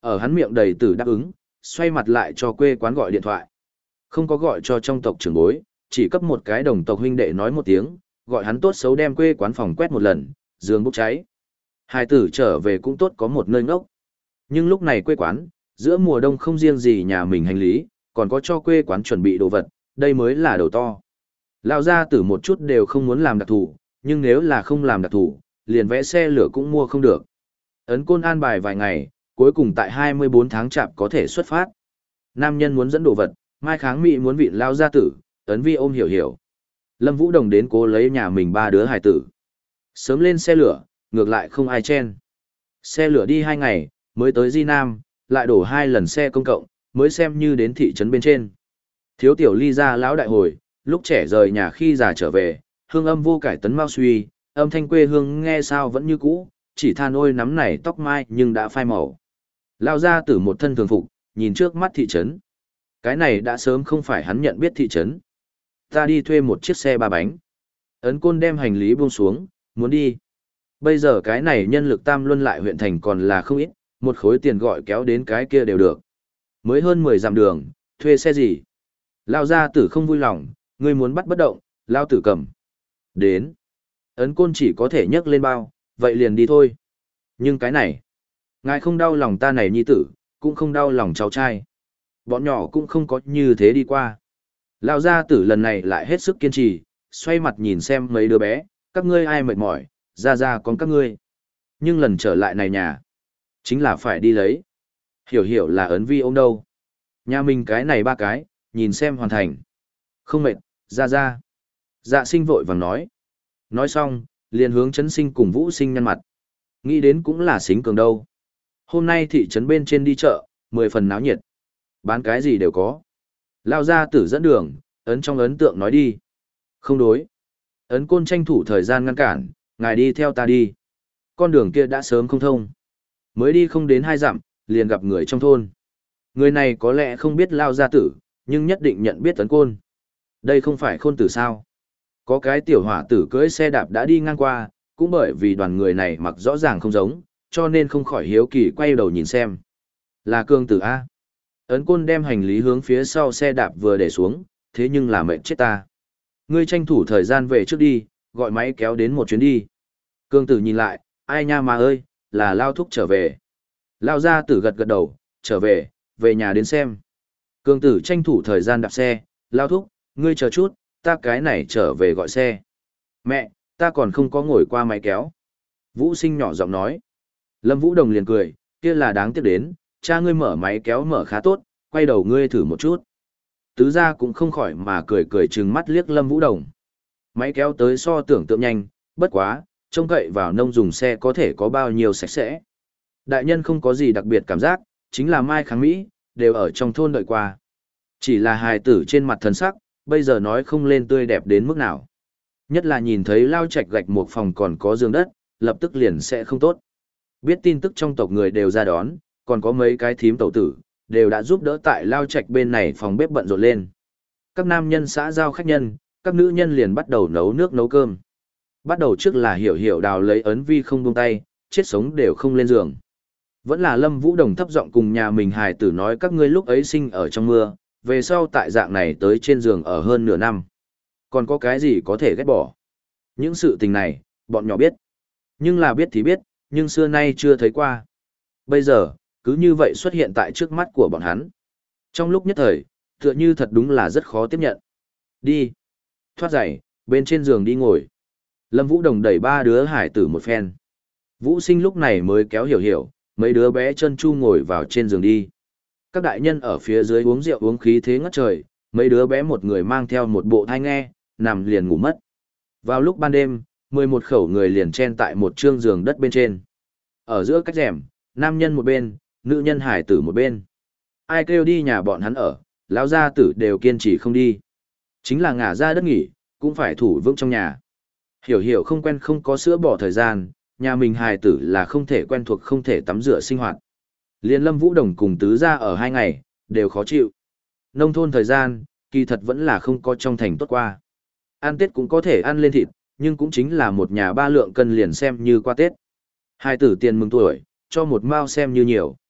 Ở hắn miệng đầy tử đáp ứng, xoay mặt lại cho quê quán gọi điện thoại. Không có gọi cho trong tộc trưởng bối, chỉ cấp một cái đồng tộc huynh đệ nói một tiếng, gọi hắn tốt xấu đem quê quán phòng quét một lần, giường bốc cháy. Hai tử trở về cũng tốt có một nơi ngốc. Nhưng lúc này quê quán, giữa mùa đông không riêng gì nhà mình hành lý, còn có cho quê quán chuẩn bị đồ vật, đây mới là đầu to. Lão gia tử một chút đều không muốn làm đặc thủ, nhưng nếu là không làm đặc thủ, liền vẽ xe lửa cũng mua không được. Ấn Côn an bài vài ngày, cuối cùng tại hai mươi bốn tháng chạp có thể xuất phát. Nam nhân muốn dẫn đồ vật, Mai Kháng Mỹ muốn vị Lão gia tử, Ấn Vi ôm hiểu hiểu. Lâm Vũ Đồng đến cố lấy nhà mình ba đứa hài tử. Sớm lên xe lửa, ngược lại không ai chen. Xe lửa đi hai ngày, mới tới Di Nam, lại đổ hai lần xe công cộng, mới xem như đến thị trấn bên trên. Thiếu tiểu ly ra lão đại hồi, lúc trẻ rời nhà khi già trở về, hương âm vô cải tấn mau suy, âm thanh quê hương nghe sao vẫn như cũ, chỉ than ôi nắm này tóc mai nhưng đã phai màu. Lao ra từ một thân thường phục, nhìn trước mắt thị trấn. Cái này đã sớm không phải hắn nhận biết thị trấn. Ta đi thuê một chiếc xe ba bánh. Ấn Côn đem hành lý buông xuống, muốn đi. Bây giờ cái này nhân lực tam luân lại huyện thành còn là không ít, một khối tiền gọi kéo đến cái kia đều được. Mới hơn mười dặm đường, thuê xe gì? Lao gia tử không vui lòng, ngươi muốn bắt bất động, Lao tử cầm. Đến. Ấn Côn chỉ có thể nhấc lên bao, vậy liền đi thôi. Nhưng cái này, ngài không đau lòng ta này nhi tử, cũng không đau lòng cháu trai. Bọn nhỏ cũng không có như thế đi qua. Lao gia tử lần này lại hết sức kiên trì, xoay mặt nhìn xem mấy đứa bé, các ngươi ai mệt mỏi, ra ra con các ngươi. Nhưng lần trở lại này nhà, chính là phải đi lấy. Hiểu hiểu là Ấn Vi ôm đâu. Nhà mình cái này ba cái, nhìn xem hoàn thành. Không mệt, ra ra. Dạ sinh vội vàng nói. Nói xong, liền hướng Trấn Sinh cùng Vũ Sinh nhăn mặt. Nghĩ đến cũng là xính cường đâu. Hôm nay thị trấn bên trên đi chợ, mười phần náo nhiệt. Bán cái gì đều có. Lao ra tử dẫn đường, Ấn trong ấn tượng nói đi. Không đối. Ấn Côn tranh thủ thời gian ngăn cản, ngài đi theo ta đi. Con đường kia đã sớm không thông. Mới đi không đến hai dặm, liền gặp người trong thôn. Người này có lẽ không biết Lao gia tử, nhưng nhất định nhận biết Ấn Côn. Đây không phải Khôn tử sao? Có cái tiểu hỏa tử cưỡi xe đạp đã đi ngang qua, cũng bởi vì đoàn người này mặc rõ ràng không giống, cho nên không khỏi hiếu kỳ quay đầu nhìn xem. Là Cương tử A. Ấn Côn đem hành lý hướng phía sau xe đạp vừa để xuống, thế nhưng là mệt chết ta. Ngươi tranh thủ thời gian về trước đi, gọi máy kéo đến một chuyến đi. Cương tử nhìn lại, ai nha mà ơi, là Lao thúc trở về. Lao gia tử gật gật đầu, trở về, về nhà đến xem. Cương tử tranh thủ thời gian đạp xe, Lao thúc, ngươi chờ chút, ta cái này trở về gọi xe. Mẹ, ta còn không có ngồi qua máy kéo. Vũ Sinh nhỏ giọng nói. Lâm Vũ Đồng liền cười, kia là đáng tiếc đến, cha ngươi mở máy kéo mở khá tốt, quay đầu ngươi thử một chút. Tứ gia cũng không khỏi mà cười cười trừng mắt liếc Lâm Vũ Đồng. Máy kéo tới so tưởng tượng nhanh, bất quá, trông cậy vào nông dùng xe có thể có bao nhiêu sạch sẽ. Đại nhân không có gì đặc biệt cảm giác, chính là Mai Kháng Mỹ, đều ở trong thôn đợi qua. Chỉ là hài tử trên mặt thần sắc, bây giờ nói không lên tươi đẹp đến mức nào. Nhất là nhìn thấy lao chạch gạch một phòng còn có giường đất, lập tức liền sẽ không tốt. Biết tin tức trong tộc người đều ra đón, còn có mấy cái thím tẩu tử, đều đã giúp đỡ tại lao chạch bên này phòng bếp bận rộn lên. Các nam nhân xã giao khách nhân, các nữ nhân liền bắt đầu nấu nước nấu cơm. Bắt đầu trước là hiểu hiểu đào lấy Ấn Vi không buông tay, chết sống đều không lên giường. Vẫn là Lâm Vũ Đồng thấp giọng cùng nhà mình hài tử nói các ngươi lúc ấy sinh ở trong mưa, về sau tại dạng này tới trên giường ở hơn nửa năm. Còn có cái gì có thể ghét bỏ? Những sự tình này, bọn nhỏ biết. Nhưng là biết thì biết, nhưng xưa nay chưa thấy qua. Bây giờ, cứ như vậy xuất hiện tại trước mắt của bọn hắn. Trong lúc nhất thời, tựa như thật đúng là rất khó tiếp nhận. Đi. Thoát giày, bên trên giường đi ngồi. Lâm Vũ Đồng đẩy ba đứa hải tử một phen. Vũ Sinh lúc này mới kéo hiểu hiểu, mấy đứa bé chân chu ngồi vào trên giường đi. Các đại nhân ở phía dưới uống rượu uống khí thế ngất trời, mấy đứa bé một người mang theo một bộ thai nghe, nằm liền ngủ mất. Vào lúc ban đêm, mười một khẩu người liền chen tại một trương giường đất bên trên. Ở giữa cách rèm, nam nhân một bên, nữ nhân hải tử một bên. Ai kêu đi nhà bọn hắn ở, lão gia tử đều kiên trì không đi. Chính là ngả ra đất nghỉ, cũng phải thủ vững trong nhà. Hiểu hiểu không quen không có sữa bỏ thời gian, nhà mình hài tử là không thể quen thuộc không thể tắm rửa sinh hoạt. Liên Lâm Vũ Đồng cùng tứ gia ở hai ngày, đều khó chịu. Nông thôn thời gian, kỳ thật vẫn là không có trong thành tốt qua. Ăn Tết cũng có thể ăn lên thịt, nhưng cũng chính là một nhà ba lượng cân liền xem như qua Tết. Hài tử tiền mừng tuổi, cho một mao xem như nhiều.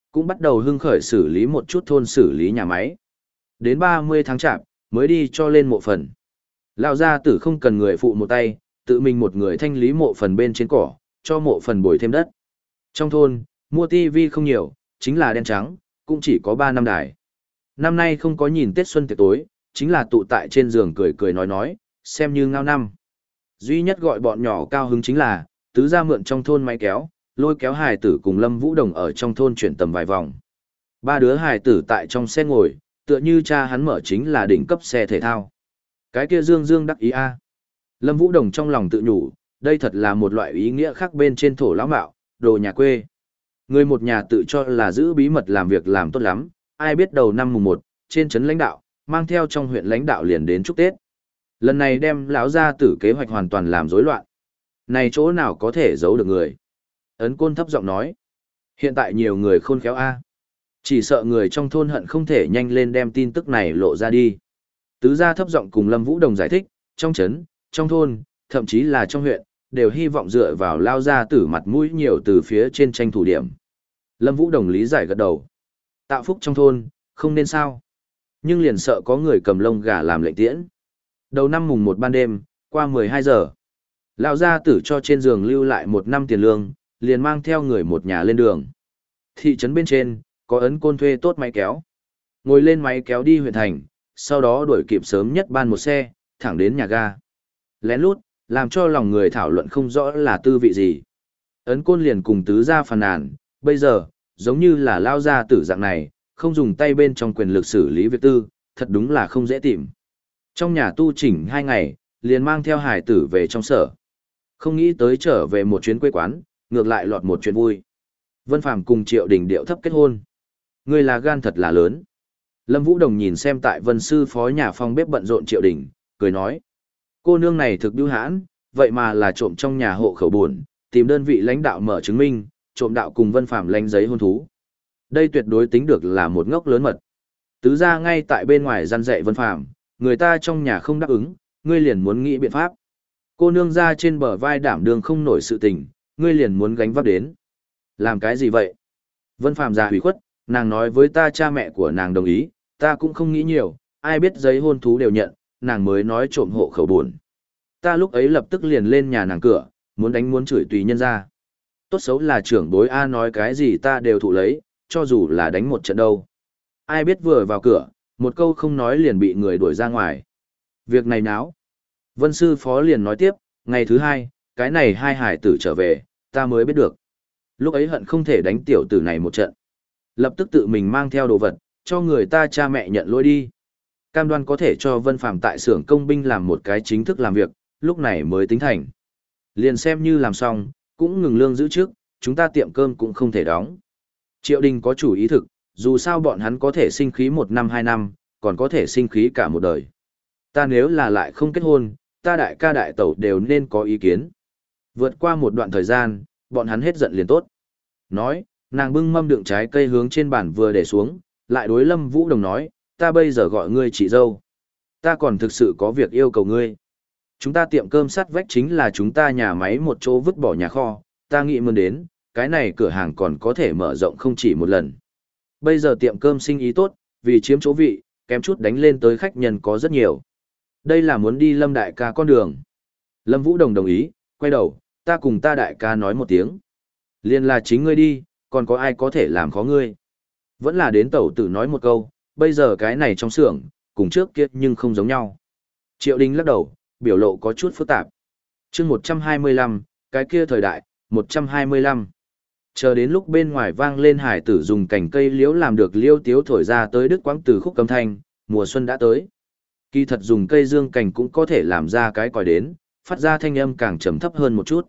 cũng bắt đầu hưng khởi xử lý một chút thôn xử lý nhà máy. Đến ba mươi tháng chạp, mới đi cho lên mộ phần. Lão gia tử không cần người phụ một tay, tự mình một người thanh lý mộ phần bên trên cỏ, cho mộ phần bồi thêm đất. Trong thôn, mua tivi không nhiều, chính là đen trắng, cũng chỉ có ba năm đài. Năm nay không có nhìn Tết Xuân tiệc tối, chính là tụ tại trên giường cười cười nói nói, xem như ngao năm. Duy nhất gọi bọn nhỏ cao hứng chính là, tứ gia mượn trong thôn máy kéo, lôi kéo hài tử cùng Lâm Vũ Đồng ở trong thôn chuyển tầm vài vòng. Ba đứa hài tử tại trong xe ngồi, tựa như cha hắn mở chính là đỉnh cấp xe thể thao. Cái kia dương dương đắc ý a. Lâm Vũ Đồng trong lòng tự nhủ, đây thật là một loại ý nghĩa khác bên trên thổ lão mạo, đồ nhà quê. Người một nhà tự cho là giữ bí mật làm việc làm tốt lắm, ai biết đầu năm mùng một, trên trấn lãnh đạo, mang theo trong huyện lãnh đạo liền đến chúc Tết. Lần này đem lão gia tử kế hoạch hoàn toàn làm rối loạn. Này chỗ nào có thể giấu được người? Ấn Côn thấp giọng nói, hiện tại nhiều người khôn khéo a. Chỉ sợ người trong thôn hận không thể nhanh lên đem tin tức này lộ ra đi. Tứ gia thấp giọng cùng Lâm Vũ Đồng giải thích, trong trấn, trong thôn, thậm chí là trong huyện, đều hy vọng dựa vào lao gia tử mặt mũi nhiều từ phía trên tranh thủ điểm. Lâm Vũ Đồng lý giải gật đầu. Tạo phúc trong thôn, không nên sao. Nhưng liền sợ có người cầm lông gà làm lệnh tiễn. Đầu năm mùng một ban đêm, qua mười hai giờ. Lão gia tử cho trên giường lưu lại một năm tiền lương, liền mang theo người một nhà lên đường. Thị trấn bên trên, có Ấn Côn thuê tốt máy kéo. Ngồi lên máy kéo đi huyện thành, sau đó đuổi kịp sớm nhất ban một xe, thẳng đến nhà ga. Lén lút, làm cho lòng người thảo luận không rõ là tư vị gì. Ấn Côn liền cùng tứ gia phàn nàn, bây giờ, giống như là lao gia tử dạng này, không dùng tay bên trong quyền lực xử lý việc tư, thật đúng là không dễ tìm. Trong nhà tu chỉnh hai ngày, liền mang theo hải tử về trong sở. Không nghĩ tới trở về một chuyến quê quán, ngược lại lọt một chuyện vui. Vân Phàm cùng Triệu Đình điệu thấp kết hôn. Người là gan thật là lớn. Lâm Vũ Đồng nhìn xem tại Vân sư phó nhà phòng bếp bận rộn Triệu Đình, cười nói. Cô nương này thực bưu hãn, vậy mà là trộm trong nhà hộ khẩu buồn, tìm đơn vị lãnh đạo mở chứng minh, trộm đạo cùng Vân Phàm lánh giấy hôn thú. Đây tuyệt đối tính được là một ngốc lớn mật. Tứ gia ngay tại bên ngoài răn dạy Vân Phàm, người ta trong nhà không đáp ứng, ngươi liền muốn nghĩ biện pháp. Cô nương ra trên bờ vai đảm đương không nổi sự tình, ngươi liền muốn gánh vác đến. Làm cái gì vậy? Vân Phàm già hủy khuất, nàng nói với ta cha mẹ của nàng đồng ý, ta cũng không nghĩ nhiều, ai biết giấy hôn thú đều nhận, nàng mới nói trộm hộ khẩu buồn. Ta lúc ấy lập tức liền lên nhà nàng cửa, muốn đánh muốn chửi tùy nhân ra. Tốt xấu là trưởng bối A nói cái gì ta đều thụ lấy, cho dù là đánh một trận đâu. Ai biết vừa vào cửa, một câu không nói liền bị người đuổi ra ngoài. Việc này náo. Vân sư phó liền nói tiếp, ngày thứ hai, cái này hai hải tử trở về, ta mới biết được. Lúc ấy hận không thể đánh tiểu tử này một trận. Lập tức tự mình mang theo đồ vật, cho người ta cha mẹ nhận lỗi đi. Cam đoan có thể cho Vân Phàm tại xưởng công binh làm một cái chính thức làm việc, lúc này mới tính thành. Liền xem như làm xong, cũng ngừng lương giữ trước, chúng ta tiệm cơm cũng không thể đóng. Triệu Đình có chủ ý thực, dù sao bọn hắn có thể sinh khí một năm hai năm, còn có thể sinh khí cả một đời. Ta nếu là lại không kết hôn, ta đại ca đại tẩu đều nên có ý kiến. Vượt qua một đoạn thời gian, bọn hắn hết giận liền tốt. Nói, nàng bưng mâm đựng trái cây hướng trên bàn vừa để xuống, lại đối Lâm Vũ Đồng nói, ta bây giờ gọi ngươi chị dâu. Ta còn thực sự có việc yêu cầu ngươi. Chúng ta tiệm cơm sắt vách chính là chúng ta nhà máy một chỗ vứt bỏ nhà kho, ta nghĩ muốn đến, cái này cửa hàng còn có thể mở rộng không chỉ một lần. Bây giờ tiệm cơm sinh ý tốt, vì chiếm chỗ vị, kém chút đánh lên tới khách nhân có rất nhiều. Đây là muốn đi Lâm đại ca con đường. Lâm Vũ Đồng đồng ý, quay đầu, ta cùng ta đại ca nói một tiếng. Liên là chính ngươi đi, còn có ai có thể làm khó ngươi. Vẫn là đến tẩu tử nói một câu, bây giờ cái này trong xưởng, cùng trước kia nhưng không giống nhau. Triệu Đình lắc đầu, biểu lộ có chút phức tạp. chương một trăm hai mươi lăm, cái kia thời đại, một trăm hai mươi lăm. Chờ đến lúc bên ngoài vang lên hải tử dùng cành cây liễu làm được liễu tiếu thổi ra tới đứt quãng từ khúc cấm thanh, mùa xuân đã tới. Kỳ thật dùng cây dương cành cũng có thể làm ra cái còi đến, phát ra thanh âm càng trầm thấp hơn một chút.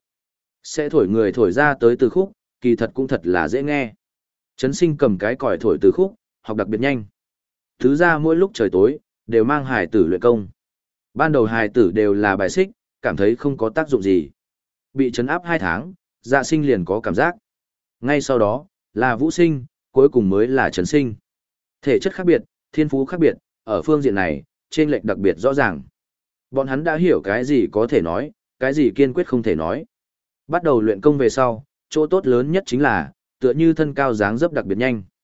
Sẽ thổi người thổi ra tới từ khúc, kỳ thật cũng thật là dễ nghe. Trấn Sinh cầm cái còi thổi từ khúc, học đặc biệt nhanh. Thứ ra mỗi lúc trời tối, đều mang hài tử luyện công. Ban đầu hài tử đều là bài xích, cảm thấy không có tác dụng gì. Bị trấn áp hai tháng, Dạ Sinh liền có cảm giác. Ngay sau đó, là Vũ Sinh, cuối cùng mới là Trấn Sinh. Thể chất khác biệt, thiên phú khác biệt, ở phương diện này, chênh lệch đặc biệt rõ ràng. Bọn hắn đã hiểu cái gì có thể nói, cái gì kiên quyết không thể nói. Bắt đầu luyện công về sau, chỗ tốt lớn nhất chính là, tựa như thân cao dáng dấp đặc biệt nhanh.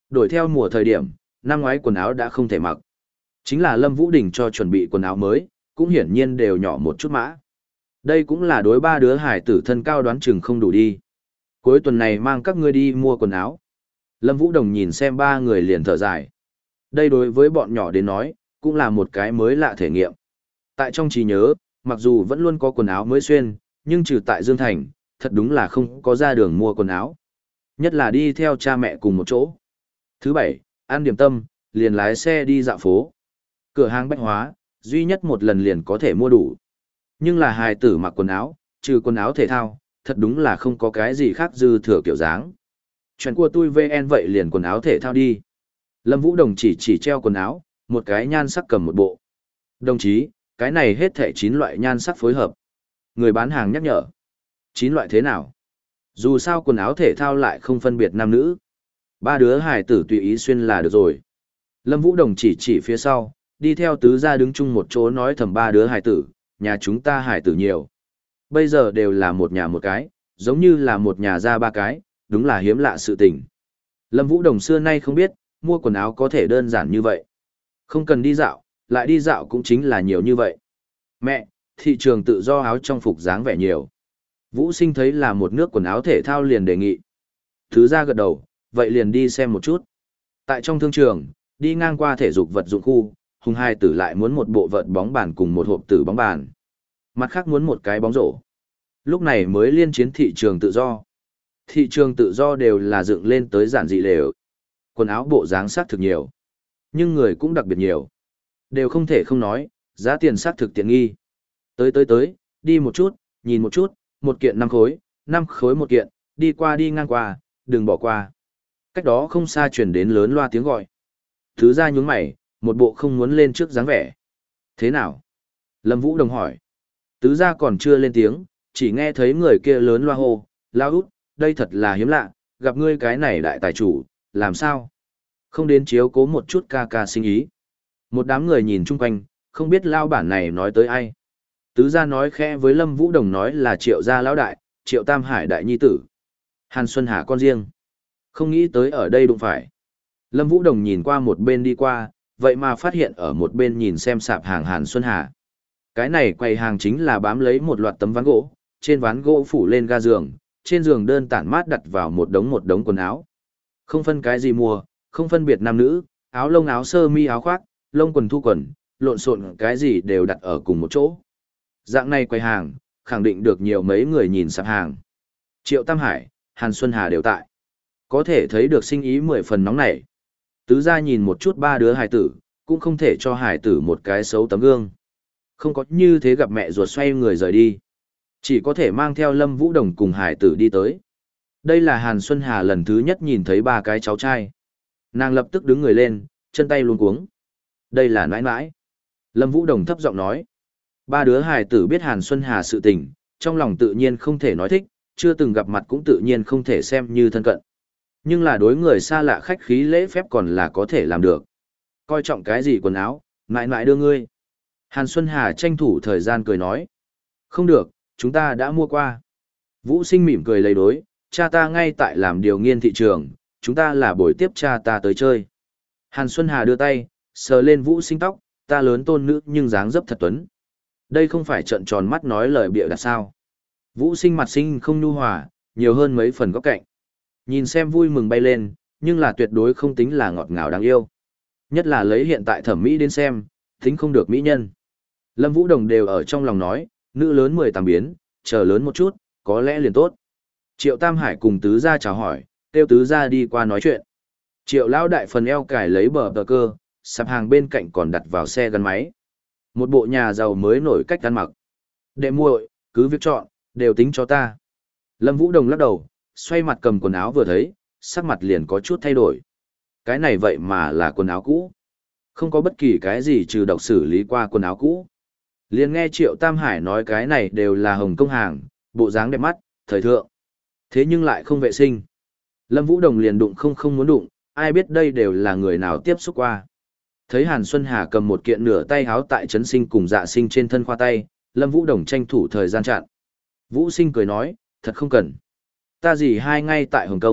Đổi theo mùa thời điểm, năm ngoái quần áo đã không thể mặc. Chính là Lâm Vũ Đình cho chuẩn bị quần áo mới, cũng hiển nhiên đều nhỏ một chút mã. Đây cũng là đối ba đứa hải tử thân cao đoán chừng không đủ đi. Cuối tuần này mang các ngươi đi mua quần áo. Lâm Vũ Đồng nhìn xem ba người liền thở dài. Đây đối với bọn nhỏ đến nói, cũng là một cái mới lạ thể nghiệm. Tại trong trí nhớ, mặc dù vẫn luôn có quần áo mới xuyên, nhưng trừ tại Dương Thành, thật đúng là không có ra đường mua quần áo. Nhất là đi theo cha mẹ cùng một chỗ. Thứ bảy, ăn điểm tâm, liền lái xe đi dạo phố. Cửa hàng bách hóa, duy nhất một lần liền có thể mua đủ. Nhưng là hài tử mặc quần áo, trừ quần áo thể thao, thật đúng là không có cái gì khác dư thừa kiểu dáng. Chuyện của tôi vê en vậy liền quần áo thể thao đi. Lâm Vũ Đồng chỉ chỉ treo quần áo, một cái nhan sắc cầm một bộ. Đồng chí, cái này hết thảy chín loại nhan sắc phối hợp. Người bán hàng nhắc nhở. Chín loại thế nào? Dù sao quần áo thể thao lại không phân biệt nam nữ. Ba đứa hài tử tùy ý xuyên là được rồi. Lâm Vũ Đồng chỉ chỉ phía sau, đi theo tứ gia đứng chung một chỗ nói thầm ba đứa hài tử, nhà chúng ta hài tử nhiều. Bây giờ đều là một nhà một cái, giống như là một nhà ra ba cái, đúng là hiếm lạ sự tình. Lâm Vũ Đồng xưa nay không biết, mua quần áo có thể đơn giản như vậy. Không cần đi dạo, lại đi dạo cũng chính là nhiều như vậy. Mẹ, thị trường tự do áo trong phục dáng vẻ nhiều. Vũ Sinh thấy là một nước quần áo thể thao liền đề nghị. Thứ ra gật đầu, vậy liền đi xem một chút. Tại trong thương trường, đi ngang qua thể dục vật dụng khu, Hùng hai tử lại muốn một bộ vợt bóng bàn cùng một hộp tử bóng bàn. Mặt khác muốn một cái bóng rổ. Lúc này mới liên chiến thị trường tự do. Thị trường tự do đều là dựng lên tới giản dị lều. Quần áo bộ dáng sắc thực nhiều. Nhưng người cũng đặc biệt nhiều. Đều không thể không nói, giá tiền sắc thực tiện nghi. Tới tới tới, đi một chút, nhìn một chút, một kiện năm khối, năm khối một kiện, đi qua đi ngang qua, đừng bỏ qua. Cách đó không xa truyền đến lớn loa tiếng gọi. Thứ ra nhún mày, một bộ không muốn lên trước dáng vẻ. Thế nào? Lâm Vũ Đồng hỏi. Tứ gia còn chưa lên tiếng, chỉ nghe thấy người kia lớn loa hô, lao út, đây thật là hiếm lạ, gặp ngươi cái này đại tài chủ, làm sao? Không đến chiếu cố một chút ca ca sinh ý. Một đám người nhìn chung quanh, không biết lao bản này nói tới ai. Tứ gia nói khẽ với Lâm Vũ Đồng nói là Triệu gia lão đại, Triệu Tam Hải đại nhi tử. Hàn Xuân Hà con riêng. Không nghĩ tới ở đây đụng phải. Lâm Vũ Đồng nhìn qua một bên đi qua, vậy mà phát hiện ở một bên nhìn xem sạp hàng Hàn Xuân Hà. Cái này quầy hàng chính là bám lấy một loạt tấm ván gỗ, trên ván gỗ phủ lên ga giường, trên giường đơn tản mát đặt vào một đống một đống quần áo. Không phân cái gì mua, không phân biệt nam nữ, áo lông áo sơ mi áo khoác, lông quần thu quần, lộn xộn cái gì đều đặt ở cùng một chỗ. Dạng này quầy hàng, khẳng định được nhiều mấy người nhìn sạp hàng. Triệu Tam Hải, Hàn Xuân Hà đều tại. Có thể thấy được sinh ý mười phần nóng nảy. Tứ gia nhìn một chút ba đứa hài tử, cũng không thể cho hài tử một cái xấu tấm gương. Không có như thế gặp mẹ ruột xoay người rời đi. Chỉ có thể mang theo Lâm Vũ Đồng cùng hài tử đi tới. Đây là Hàn Xuân Hà lần thứ nhất nhìn thấy ba cái cháu trai. Nàng lập tức đứng người lên, chân tay luống cuống. Đây là nãi nãi. Lâm Vũ Đồng thấp giọng nói. Ba đứa hài tử biết Hàn Xuân Hà sự tình, trong lòng tự nhiên không thể nói thích, chưa từng gặp mặt cũng tự nhiên không thể xem như thân cận. Nhưng là đối người xa lạ khách khí lễ phép còn là có thể làm được. Coi trọng cái gì quần áo, nãi nãi đưa ngươi. Hàn Xuân Hà tranh thủ thời gian cười nói. Không được, chúng ta đã mua qua. Vũ Sinh mỉm cười lấy đối, cha ta ngay tại làm điều nghiên thị trường, chúng ta là buổi tiếp cha ta tới chơi. Hàn Xuân Hà đưa tay, sờ lên Vũ Sinh tóc, ta lớn tôn nữ nhưng dáng dấp thật tuấn. Đây không phải trợn tròn mắt nói lời bịa đặt sao. Vũ Sinh mặt sinh không nhu hòa, nhiều hơn mấy phần góc cạnh. Nhìn xem vui mừng bay lên, nhưng là tuyệt đối không tính là ngọt ngào đáng yêu. Nhất là lấy hiện tại thẩm mỹ đến xem, tính không được mỹ nhân. Lâm Vũ Đồng đều ở trong lòng nói, nữ lớn mười tám biến, chờ lớn một chút, có lẽ liền tốt. Triệu Tam Hải cùng tứ gia chào hỏi, kêu tứ gia đi qua nói chuyện. Triệu lão đại phần eo cài lấy bờ tờ cơ, sạp hàng bên cạnh còn đặt vào xe gắn máy. Một bộ nhà giàu mới nổi cách ăn mặc. Đệ muội, cứ việc chọn, đều tính cho ta. Lâm Vũ Đồng lắc đầu, xoay mặt cầm quần áo vừa thấy, sắc mặt liền có chút thay đổi. Cái này vậy mà là quần áo cũ. Không có bất kỳ cái gì trừ độc xử lý qua quần áo cũ. Liền nghe Triệu Tam Hải nói cái này đều là Hồng Kông hàng, bộ dáng đẹp mắt, thời thượng. Thế nhưng lại không vệ sinh. Lâm Vũ Đồng liền đụng không không muốn đụng, ai biết đây đều là người nào tiếp xúc qua. Thấy Hàn Xuân Hà cầm một kiện nửa tay háo tại trấn sinh cùng dạ sinh trên thân khoa tay, Lâm Vũ Đồng tranh thủ thời gian chặn. Vũ Sinh cười nói, thật không cần. Ta gì hai ngay tại Hồng Kông,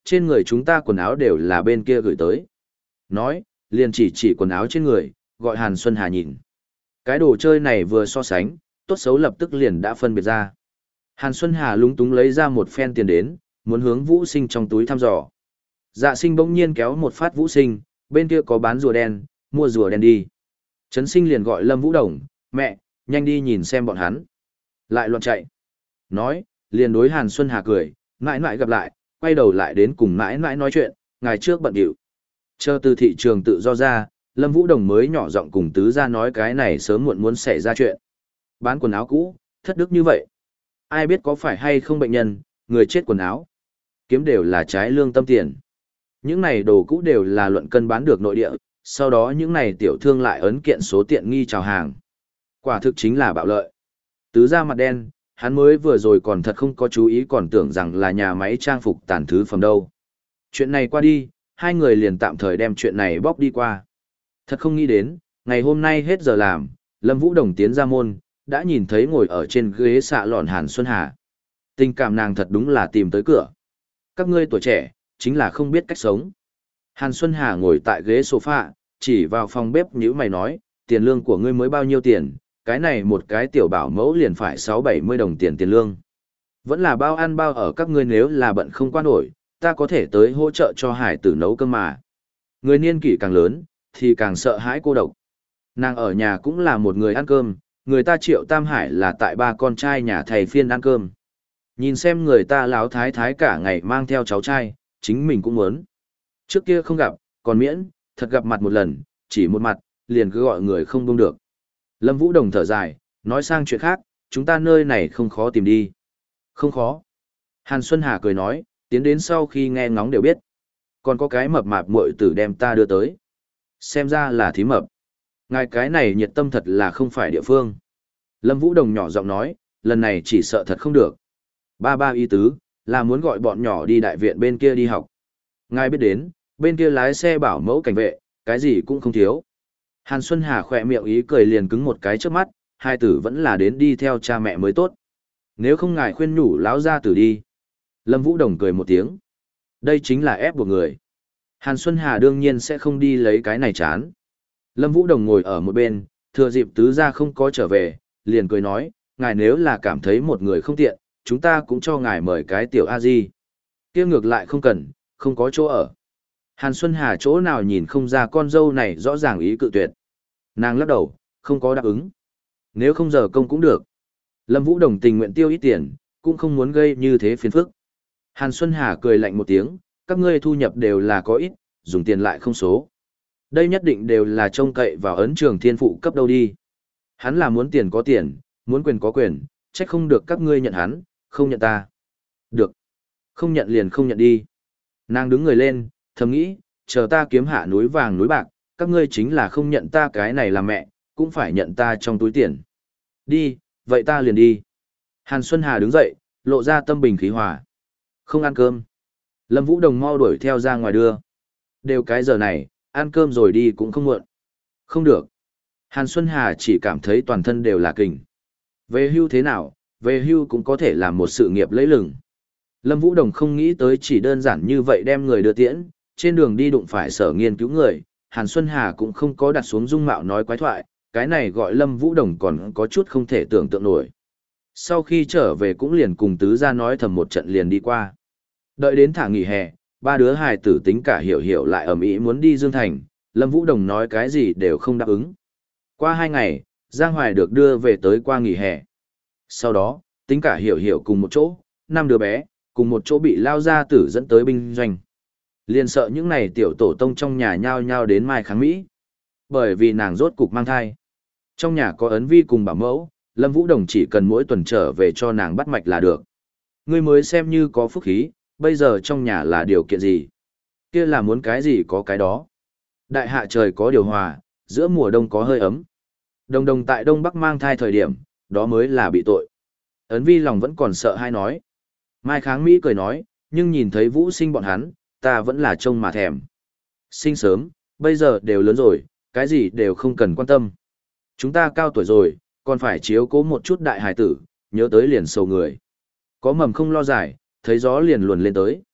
trên người chúng ta quần áo đều là bên kia gửi tới. Nói, liền chỉ chỉ quần áo trên người, gọi Hàn Xuân Hà nhìn. Cái đồ chơi này vừa so sánh, tốt xấu lập tức liền đã phân biệt ra. Hàn Xuân Hà lúng túng lấy ra một phen tiền đến, muốn hướng Vũ Sinh trong túi thăm dò. Dạ Sinh bỗng nhiên kéo một phát Vũ Sinh, bên kia có bán rùa đen, mua rùa đen đi. Trấn Sinh liền gọi Lâm Vũ Đồng, mẹ, nhanh đi nhìn xem bọn hắn. Lại loạn chạy. Nói, liền đối Hàn Xuân Hà cười, mãi mãi gặp lại, quay đầu lại đến cùng mãi mãi nói chuyện, ngày trước bận điệu. Chờ từ thị trường tự do ra, Lâm Vũ Đồng mới nhỏ giọng cùng tứ gia nói cái này sớm muộn muốn xảy ra chuyện. Bán quần áo cũ, thất đức như vậy. Ai biết có phải hay không bệnh nhân, người chết quần áo. Kiếm đều là trái lương tâm tiền. Những này đồ cũ đều là luận cân bán được nội địa, sau đó những này tiểu thương lại ấn kiện số tiện nghi chào hàng. Quả thực chính là bạo lợi. Tứ gia mặt đen, hắn mới vừa rồi còn thật không có chú ý còn tưởng rằng là nhà máy trang phục tàn thứ phẩm đâu. Chuyện này qua đi, hai người liền tạm thời đem chuyện này bóc đi qua. Thật không nghĩ đến, ngày hôm nay hết giờ làm, Lâm Vũ Đồng tiến ra môn, đã nhìn thấy ngồi ở trên ghế xạ lọn Hàn Xuân Hà. Tình cảm nàng thật đúng là tìm tới cửa. Các ngươi tuổi trẻ, chính là không biết cách sống. Hàn Xuân Hà ngồi tại ghế sofa, chỉ vào phòng bếp nhíu mày nói, tiền lương của ngươi mới bao nhiêu tiền, cái này một cái tiểu bảo mẫu liền phải sáu bảy mươi đồng tiền tiền lương. Vẫn là bao ăn bao ở các ngươi nếu là bận không qua nổi, ta có thể tới hỗ trợ cho hải tử nấu cơm mà. Người niên kỷ càng lớn, thì càng sợ hãi cô độc. Nàng ở nhà cũng là một người ăn cơm, người ta Triệu Tam Hải là tại ba con trai nhà thầy phiên ăn cơm. Nhìn xem người ta láo thái thái cả ngày mang theo cháu trai, chính mình cũng muốn. Trước kia không gặp, còn miễn, thật gặp mặt một lần, chỉ một mặt, liền cứ gọi người không buông được. Lâm Vũ Đồng thở dài, nói sang chuyện khác, chúng ta nơi này không khó tìm đi. Không khó. Hàn Xuân Hà cười nói, tiến đến sau khi nghe ngóng đều biết. Còn có cái mập mạp muội tử đem ta đưa tới. Xem ra là thí mập. Ngài cái này nhiệt tâm thật là không phải địa phương. Lâm Vũ Đồng nhỏ giọng nói, lần này chỉ sợ thật không được. Ba ba ý tứ, là muốn gọi bọn nhỏ đi đại viện bên kia đi học. Ngài biết đến, bên kia lái xe bảo mẫu cảnh vệ, cái gì cũng không thiếu. Hàn Xuân Hà khỏe miệng ý cười liền cứng một cái trước mắt, hai tử vẫn là đến đi theo cha mẹ mới tốt. Nếu không ngài khuyên nhủ lão gia tử đi. Lâm Vũ Đồng cười một tiếng. Đây chính là ép buộc người. Hàn Xuân Hà đương nhiên sẽ không đi lấy cái này chán. Lâm Vũ Đồng ngồi ở một bên, thừa dịp tứ gia không có trở về, liền cười nói, ngài nếu là cảm thấy một người không tiện, chúng ta cũng cho ngài mời cái tiểu A-di. Kia ngược lại không cần, không có chỗ ở. Hàn Xuân Hà chỗ nào nhìn không ra con dâu này rõ ràng ý cự tuyệt. Nàng lắc đầu, không có đáp ứng. Nếu không giờ công cũng được. Lâm Vũ Đồng tình nguyện tiêu ít tiền, cũng không muốn gây như thế phiền phức. Hàn Xuân Hà cười lạnh một tiếng, các ngươi thu nhập đều là có ít, dùng tiền lại không số. Đây nhất định đều là trông cậy vào ấn trường thiên phụ cấp đâu đi. Hắn là muốn tiền có tiền, muốn quyền có quyền, trách không được các ngươi nhận hắn, không nhận ta. Được. Không nhận liền không nhận đi. Nàng đứng người lên, thầm nghĩ, chờ ta kiếm hạ núi vàng núi bạc, các ngươi chính là không nhận ta cái này là mẹ, cũng phải nhận ta trong túi tiền. Đi, vậy ta liền đi. Hàn Xuân Hà đứng dậy, lộ ra tâm bình khí hòa. Không ăn cơm. Lâm Vũ Đồng mau đuổi theo ra ngoài đưa. Đều cái giờ này, ăn cơm rồi đi cũng không muộn. Không được. Hàn Xuân Hà chỉ cảm thấy toàn thân đều là kình. Về hưu thế nào, về hưu cũng có thể làm một sự nghiệp lấy lừng. Lâm Vũ Đồng không nghĩ tới chỉ đơn giản như vậy đem người đưa tiễn, trên đường đi đụng phải sở nghiên cứu người, Hàn Xuân Hà cũng không có đặt xuống dung mạo nói quái thoại, cái này gọi Lâm Vũ Đồng còn có chút không thể tưởng tượng nổi. Sau khi trở về cũng liền cùng tứ gia nói thầm một trận liền đi qua. Đợi đến thả nghỉ hè, ba đứa hài tử tính cả hiểu hiểu lại ầm ĩ muốn đi Dương Thành, Lâm Vũ Đồng nói cái gì đều không đáp ứng. Qua hai ngày, Giang Hoài được đưa về tới qua nghỉ hè. Sau đó, tính cả hiểu hiểu cùng một chỗ, năm đứa bé, cùng một chỗ bị lao gia tử dẫn tới binh doanh. Liền sợ những này tiểu tổ tông trong nhà nhao nhao đến mai kháng Mỹ. Bởi vì nàng rốt cục mang thai. Trong nhà có ấn vi cùng bảo mẫu, Lâm Vũ Đồng chỉ cần mỗi tuần trở về cho nàng bắt mạch là được. Ngươi mới xem như có phúc khí, bây giờ trong nhà là điều kiện gì? Kia là muốn cái gì có cái đó. Đại hạ trời có điều hòa, giữa mùa đông có hơi ấm. Đồng đồng tại Đông Bắc mang thai thời điểm, đó mới là bị tội. Ấn vi lòng vẫn còn sợ hay nói. Mai Kháng Mỹ cười nói, nhưng nhìn thấy Vũ Sinh bọn hắn, ta vẫn là trông mà thèm. Sinh sớm, bây giờ đều lớn rồi, cái gì đều không cần quan tâm. Chúng ta cao tuổi rồi, còn phải chiếu cố một chút đại hài tử, nhớ tới liền sầu người. Có mầm không lo giải, thấy gió liền luồn lên tới.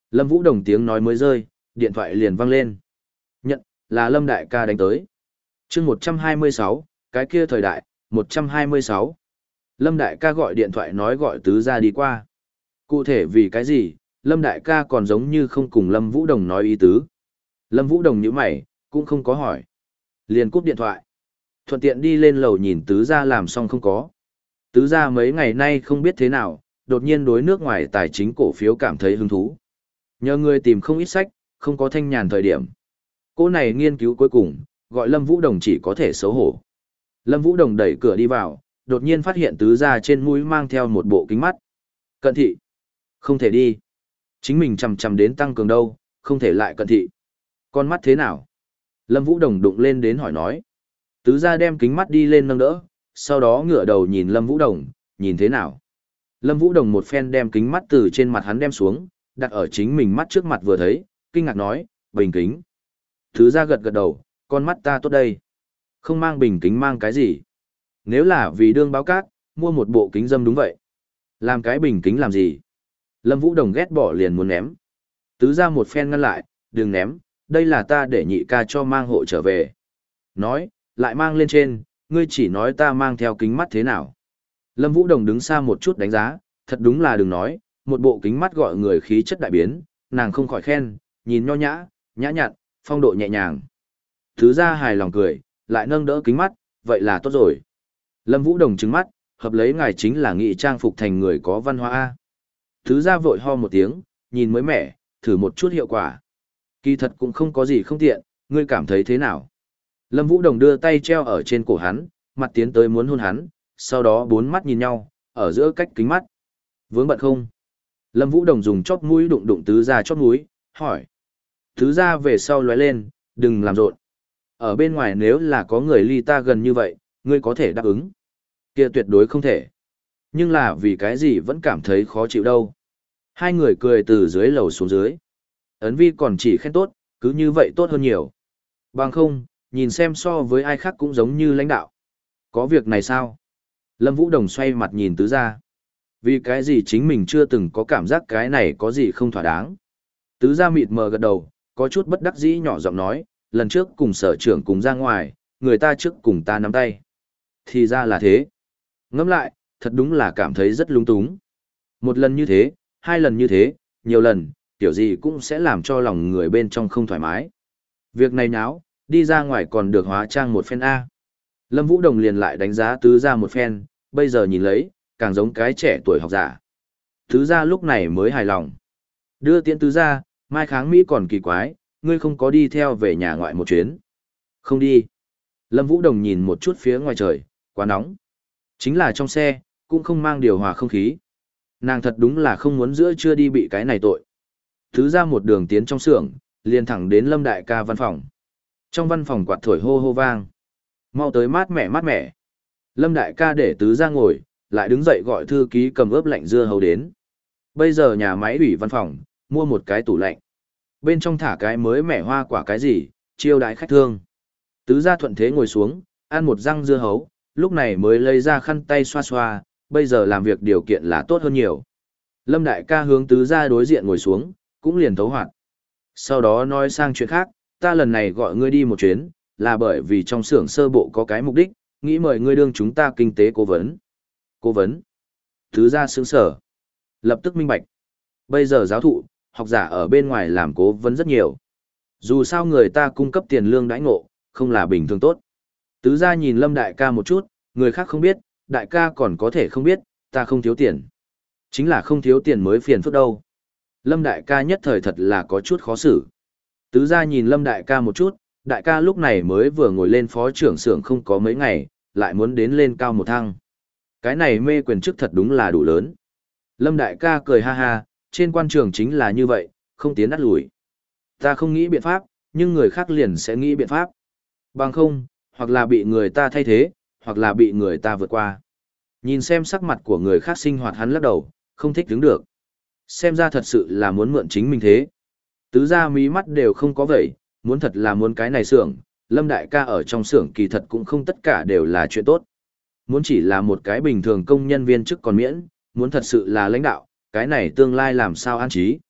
Lâm Vũ Đồng tiếng nói mới rơi, điện thoại liền vang lên. Nhận, là Lâm đại ca đánh tới. chương một trăm hai mươi sáu, cái kia thời đại, một trăm hai mươi sáu. Lâm đại ca gọi điện thoại nói gọi tứ gia đi qua. Cụ thể vì cái gì, Lâm đại ca còn giống như không cùng Lâm Vũ Đồng nói ý tứ. Lâm Vũ Đồng nhíu mày, cũng không có hỏi. Liền cúp điện thoại. Thuận tiện đi lên lầu nhìn tứ gia làm xong không có. Tứ gia mấy ngày nay không biết thế nào, đột nhiên đối nước ngoài tài chính cổ phiếu cảm thấy hứng thú. Nhờ người tìm không ít sách, không có thanh nhàn thời điểm. Cô này nghiên cứu cuối cùng, gọi Lâm Vũ Đồng chỉ có thể xấu hổ. Lâm Vũ Đồng đẩy cửa đi vào, đột nhiên phát hiện tứ gia trên mũi mang theo một bộ kính mắt. Cận thị. Không thể đi. Chính mình chầm chầm đến tăng cường đâu, không thể lại cận thị. Con mắt thế nào? Lâm Vũ Đồng đụng lên đến hỏi nói. Tứ gia đem kính mắt đi lên nâng đỡ, sau đó ngửa đầu nhìn Lâm Vũ Đồng, nhìn thế nào? Lâm Vũ Đồng một phen đem kính mắt từ trên mặt hắn đem xuống, đặt ở chính mình mắt trước mặt vừa thấy, kinh ngạc nói, bình kính. Tứ gia gật gật đầu, con mắt ta tốt đây. Không mang bình kính mang cái gì? Nếu là vì đương báo cát, mua một bộ kính dâm đúng vậy. Làm cái bình kính làm gì? Lâm Vũ Đồng ghét bỏ liền muốn ném. Tứ gia một phen ngăn lại, đừng ném, đây là ta để nhị ca cho mang hộ trở về. Nói, lại mang lên trên, ngươi chỉ nói ta mang theo kính mắt thế nào. Lâm Vũ Đồng đứng xa một chút đánh giá, thật đúng là đừng nói, một bộ kính mắt gọi người khí chất đại biến, nàng không khỏi khen, nhìn nho nhã, nhã nhặn, phong độ nhẹ nhàng. Tứ gia hài lòng cười, lại nâng đỡ kính mắt, vậy là tốt rồi. Lâm Vũ Đồng trừng mắt, hợp lấy ngài chính là nghị trang phục thành người có văn hóa A. Tứ gia vội ho một tiếng, nhìn mới mẻ, thử một chút hiệu quả. Kỳ thật cũng không có gì không tiện, ngươi cảm thấy thế nào? Lâm Vũ Đồng đưa tay treo ở trên cổ hắn, mặt tiến tới muốn hôn hắn, sau đó bốn mắt nhìn nhau, ở giữa cách kính mắt. Vướng bận không? Lâm Vũ Đồng dùng chóp mũi đụng đụng tứ gia chóp mũi, hỏi. Tứ gia về sau lóe lên, đừng làm rộn. Ở bên ngoài nếu là có người ly ta gần như vậy, ngươi có thể đáp ứng. Kia tuyệt đối không thể. Nhưng là vì cái gì vẫn cảm thấy khó chịu đâu. Hai người cười từ dưới lầu xuống dưới. Ấn vi còn chỉ khen tốt, cứ như vậy tốt hơn nhiều. Bằng không, nhìn xem so với ai khác cũng giống như lãnh đạo. Có việc này sao? Lâm Vũ Đồng xoay mặt nhìn tứ gia. Vì cái gì chính mình chưa từng có cảm giác cái này có gì không thỏa đáng. Tứ gia mịt mờ gật đầu, có chút bất đắc dĩ nhỏ giọng nói, lần trước cùng sở trưởng cùng ra ngoài, người ta trước cùng ta nắm tay. Thì ra là thế. Ngẫm lại, thật đúng là cảm thấy rất lung túng. Một lần như thế, hai lần như thế, nhiều lần, kiểu gì cũng sẽ làm cho lòng người bên trong không thoải mái. Việc này náo, đi ra ngoài còn được hóa trang một phen A. Lâm Vũ Đồng liền lại đánh giá tứ gia một phen, bây giờ nhìn lấy, càng giống cái trẻ tuổi học giả. Tứ gia lúc này mới hài lòng. Đưa tiễn tứ gia, Mai Kháng Mỹ còn kỳ quái, ngươi không có đi theo về nhà ngoại một chuyến. Không đi. Lâm Vũ Đồng nhìn một chút phía ngoài trời, quá nóng. Chính là trong xe, cũng không mang điều hòa không khí. Nàng thật đúng là không muốn giữa trưa đi bị cái này tội. Tứ gia một đường tiến trong xưởng, liền thẳng đến Lâm đại ca văn phòng. Trong văn phòng quạt thổi hô hô vang. Mau tới mát mẻ mát mẻ. Lâm đại ca để tứ gia ngồi, lại đứng dậy gọi thư ký cầm ướp lạnh dưa hấu đến. Bây giờ nhà máy ủy văn phòng, mua một cái tủ lạnh. Bên trong thả cái mới mẻ hoa quả cái gì, chiêu đãi khách thương. Tứ gia thuận thế ngồi xuống, ăn một răng dưa hấu, lúc này mới lấy ra khăn tay xoa xoa, bây giờ làm việc điều kiện là tốt hơn nhiều. Lâm đại ca hướng tứ gia đối diện ngồi xuống, cũng liền thấu hoạt. Sau đó nói sang chuyện khác, ta lần này gọi ngươi đi một chuyến, là bởi vì trong xưởng sơ bộ có cái mục đích, nghĩ mời ngươi đương chúng ta kinh tế cố vấn. Cố vấn. Tứ gia sững sở. Lập tức minh bạch. Bây giờ giáo thụ, học giả ở bên ngoài làm cố vấn rất nhiều. Dù sao người ta cung cấp tiền lương đãi ngộ, không là bình thường tốt. Tứ gia nhìn Lâm đại ca một chút, người khác không biết, đại ca còn có thể không biết, ta không thiếu tiền. Chính là không thiếu tiền mới phiền phức đâu. Lâm đại ca nhất thời thật là có chút khó xử. Tứ gia nhìn Lâm đại ca một chút, đại ca lúc này mới vừa ngồi lên phó trưởng xưởng không có mấy ngày, lại muốn đến lên cao một thăng. Cái này mê quyền chức thật đúng là đủ lớn. Lâm đại ca cười ha ha, trên quan trường chính là như vậy, không tiến đắt lùi. Ta không nghĩ biện pháp, nhưng người khác liền sẽ nghĩ biện pháp. Bằng không, hoặc là bị người ta thay thế, hoặc là bị người ta vượt qua. Nhìn xem sắc mặt của người khác sinh hoạt hắn lắc đầu, không thích đứng được. Xem ra thật sự là muốn mượn chính mình thế. Tứ gia mí mắt đều không có vậy, muốn thật là muốn cái này xưởng, Lâm đại ca ở trong xưởng kỳ thật cũng không tất cả đều là chuyện tốt. Muốn chỉ là một cái bình thường công nhân viên chức còn miễn, muốn thật sự là lãnh đạo, cái này tương lai làm sao an trí.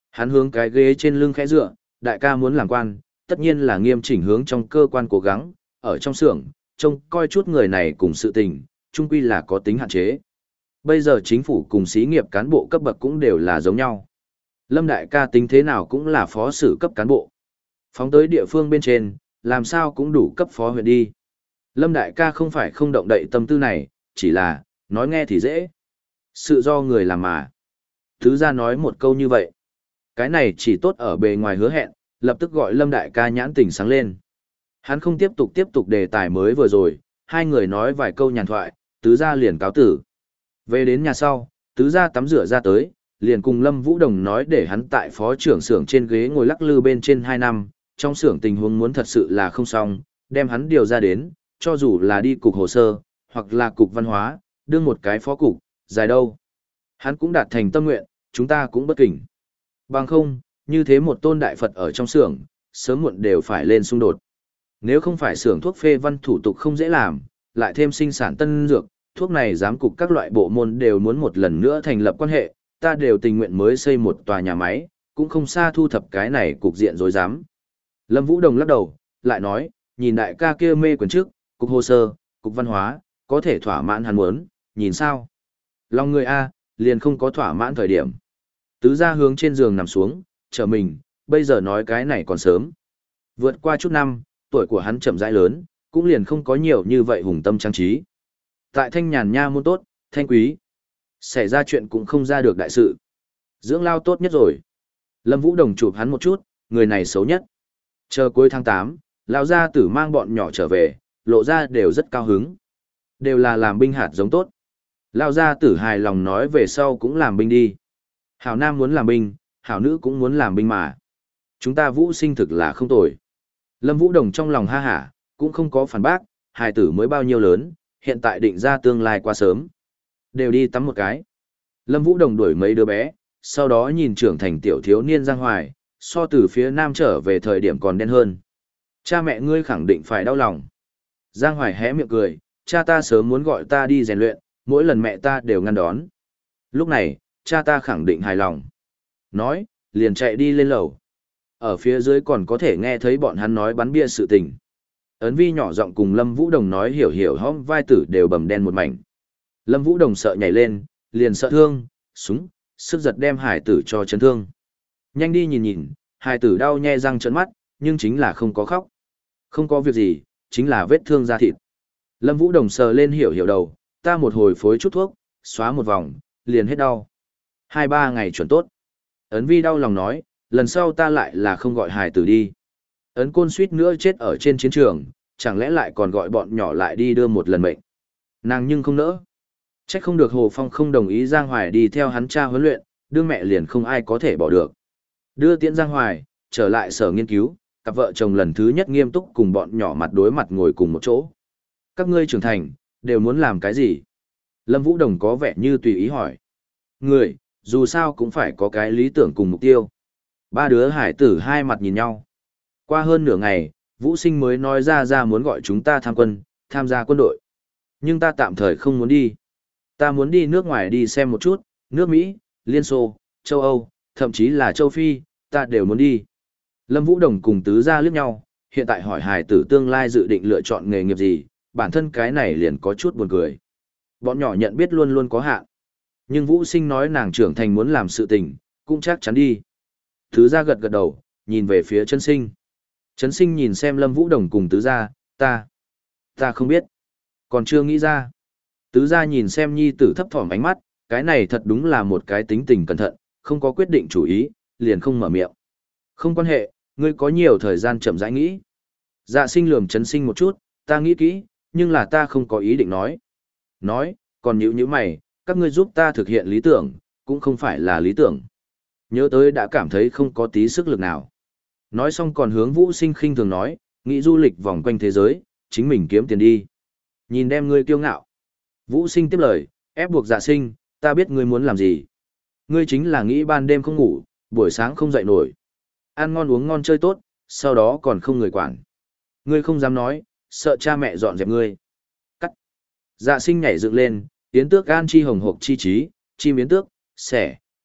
Hắn hướng cái ghế trên lưng khẽ dựa, đại ca muốn làm quan, tất nhiên là nghiêm chỉnh hướng trong cơ quan cố gắng, ở trong xưởng, trông coi chút người này cùng sự tình, chung quy là có tính hạn chế. Bây giờ chính phủ cùng xí nghiệp cán bộ cấp bậc cũng đều là giống nhau. Lâm đại ca tính thế nào cũng là phó sử cấp cán bộ. Phóng tới địa phương bên trên, làm sao cũng đủ cấp phó huyện đi. Lâm đại ca không phải không động đậy tâm tư này, chỉ là, nói nghe thì dễ. Sự do người làm mà. Thứ ra nói một câu như vậy. Cái này chỉ tốt ở bề ngoài hứa hẹn, lập tức gọi Lâm đại ca nhãn tình sáng lên. Hắn không tiếp tục tiếp tục đề tài mới vừa rồi, hai người nói vài câu nhàn thoại, tứ gia liền cáo tử. Về đến nhà sau, tứ gia tắm rửa ra tới, liền cùng Lâm Vũ Đồng nói để hắn tại phó trưởng xưởng trên ghế ngồi lắc lư bên trên hai năm, trong xưởng tình huống muốn thật sự là không xong, đem hắn điều ra đến, cho dù là đi cục hồ sơ, hoặc là cục văn hóa, đương một cái phó cục, dài đâu. Hắn cũng đạt thành tâm nguyện, chúng ta cũng bất kỉnh. Bằng không, như thế một tôn đại Phật ở trong xưởng, sớm muộn đều phải lên xung đột. Nếu không phải xưởng thuốc phê văn thủ tục không dễ làm, lại thêm sinh sản tân dược, thuốc này giám cục các loại bộ môn đều muốn một lần nữa thành lập quan hệ, ta đều tình nguyện mới xây một tòa nhà máy, cũng không xa thu thập cái này cục diện rối rắm. Lâm Vũ Đồng lắc đầu, lại nói, nhìn đại ca kia mê quyền trước, cục hồ sơ, cục văn hóa, có thể thỏa mãn hắn muốn, nhìn sao? Lòng người A, liền không có thỏa mãn thời điểm. Tứ gia hướng trên giường nằm xuống, chờ mình, bây giờ nói cái này còn sớm. Vượt qua chút năm, tuổi của hắn chậm rãi lớn, cũng liền không có nhiều như vậy hùng tâm trang trí. Tại thanh nhàn nha môn tốt, thanh quý. Xảy ra chuyện cũng không ra được đại sự. Dưỡng lao tốt nhất rồi. Lâm Vũ Đồng chụp hắn một chút, người này xấu nhất. Chờ cuối tháng tám, lão gia tử mang bọn nhỏ trở về, lộ ra đều rất cao hứng. Đều là làm binh hạt giống tốt. Lão gia tử hài lòng nói về sau cũng làm binh đi. Hảo nam muốn làm binh, hảo nữ cũng muốn làm binh mà. Chúng ta Vũ sinh thực là không tồi. Lâm Vũ Đồng trong lòng ha hả, cũng không có phản bác, hài tử mới bao nhiêu lớn, hiện tại định ra tương lai quá sớm. Đều đi tắm một cái. Lâm Vũ Đồng đuổi mấy đứa bé, sau đó nhìn trưởng thành tiểu thiếu niên Giang Hoài, so từ phía nam trở về thời điểm còn đen hơn. Cha mẹ ngươi khẳng định phải đau lòng. Giang Hoài hé miệng cười, cha ta sớm muốn gọi ta đi rèn luyện, mỗi lần mẹ ta đều ngăn đón. Lúc này, cha ta khẳng định hài lòng. Nói, liền chạy đi lên lầu. Ở phía dưới còn có thể nghe thấy bọn hắn nói bắn bia sự tình. Ấn Vi nhỏ giọng cùng Lâm Vũ Đồng nói hiểu hiểu hóm vai tử đều bầm đen một mảnh. Lâm Vũ Đồng sợ nhảy lên, liền sợ thương, súng, sức giật đem hải tử cho chấn thương. Nhanh đi nhìn nhìn, hải tử đau nhe răng trợn mắt, nhưng chính là không có khóc. Không có việc gì, chính là vết thương da thịt. Lâm Vũ Đồng sờ lên hiểu hiểu đầu, ta một hồi phối chút thuốc, xóa một vòng, liền hết đau. Hai ba ngày chuẩn tốt. Ấn Vi đau lòng nói, lần sau ta lại là không gọi hải tử đi. Ấn Côn suýt nữa chết ở trên chiến trường, chẳng lẽ lại còn gọi bọn nhỏ lại đi đưa một lần mệnh. Nàng nhưng không nỡ. Trách không được Hồ Phong không đồng ý Giang Hoài đi theo hắn cha huấn luyện, đưa mẹ liền không ai có thể bỏ được. Đưa tiễn Giang Hoài, trở lại sở nghiên cứu, cặp vợ chồng lần thứ nhất nghiêm túc cùng bọn nhỏ mặt đối mặt ngồi cùng một chỗ. Các ngươi trưởng thành, đều muốn làm cái gì? Lâm Vũ Đồng có vẻ như tùy ý hỏi. Người, dù sao cũng phải có cái lý tưởng cùng mục tiêu. Ba đứa hải tử hai mặt nhìn nhau. Qua hơn nửa ngày, Vũ Sinh mới nói ra ra muốn gọi chúng ta tham quân, tham gia quân đội. Nhưng ta tạm thời không muốn đi. Ta muốn đi nước ngoài đi xem một chút, nước Mỹ, Liên Xô, châu Âu, thậm chí là châu Phi, ta đều muốn đi. Lâm Vũ Đồng cùng tứ gia liếc nhau, hiện tại hỏi hài tử tương lai dự định lựa chọn nghề nghiệp gì, bản thân cái này liền có chút buồn cười. Bọn nhỏ nhận biết luôn luôn có hạn. Nhưng Vũ Sinh nói nàng trưởng thành muốn làm sự tình, cũng chắc chắn đi. Tứ gia gật gật đầu, nhìn về phía Trấn Sinh. Trấn Sinh nhìn xem Lâm Vũ Đồng cùng tứ gia, ta, ta không biết, còn chưa nghĩ ra. Tứ gia nhìn xem nhi tử thấp thỏm ánh mắt, cái này thật đúng là một cái tính tình cẩn thận, không có quyết định chủ ý, liền không mở miệng. Không quan hệ, ngươi có nhiều thời gian chậm rãi nghĩ. Dạ Sinh lườm Trấn Sinh một chút, ta nghĩ kỹ, nhưng là ta không có ý định nói. Nói, còn nhíu nhíu mày, các ngươi giúp ta thực hiện lý tưởng, cũng không phải là lý tưởng. Nhớ tới đã cảm thấy không có tí sức lực nào. Nói xong còn hướng Vũ Sinh khinh thường nói, nghĩ du lịch vòng quanh thế giới, chính mình kiếm tiền đi. Nhìn đem ngươi kiêu ngạo. Vũ Sinh tiếp lời, ép buộc Dạ Sinh, ta biết ngươi muốn làm gì. Ngươi chính là nghĩ ban đêm không ngủ, buổi sáng không dậy nổi. Ăn ngon uống ngon chơi tốt, sau đó còn không người quản. Ngươi không dám nói, sợ cha mẹ dọn dẹp ngươi. Cắt. Dạ Sinh nhảy dựng lên, yến tước gan chi hồng hộc chi trí, chim yến tước, xẻ,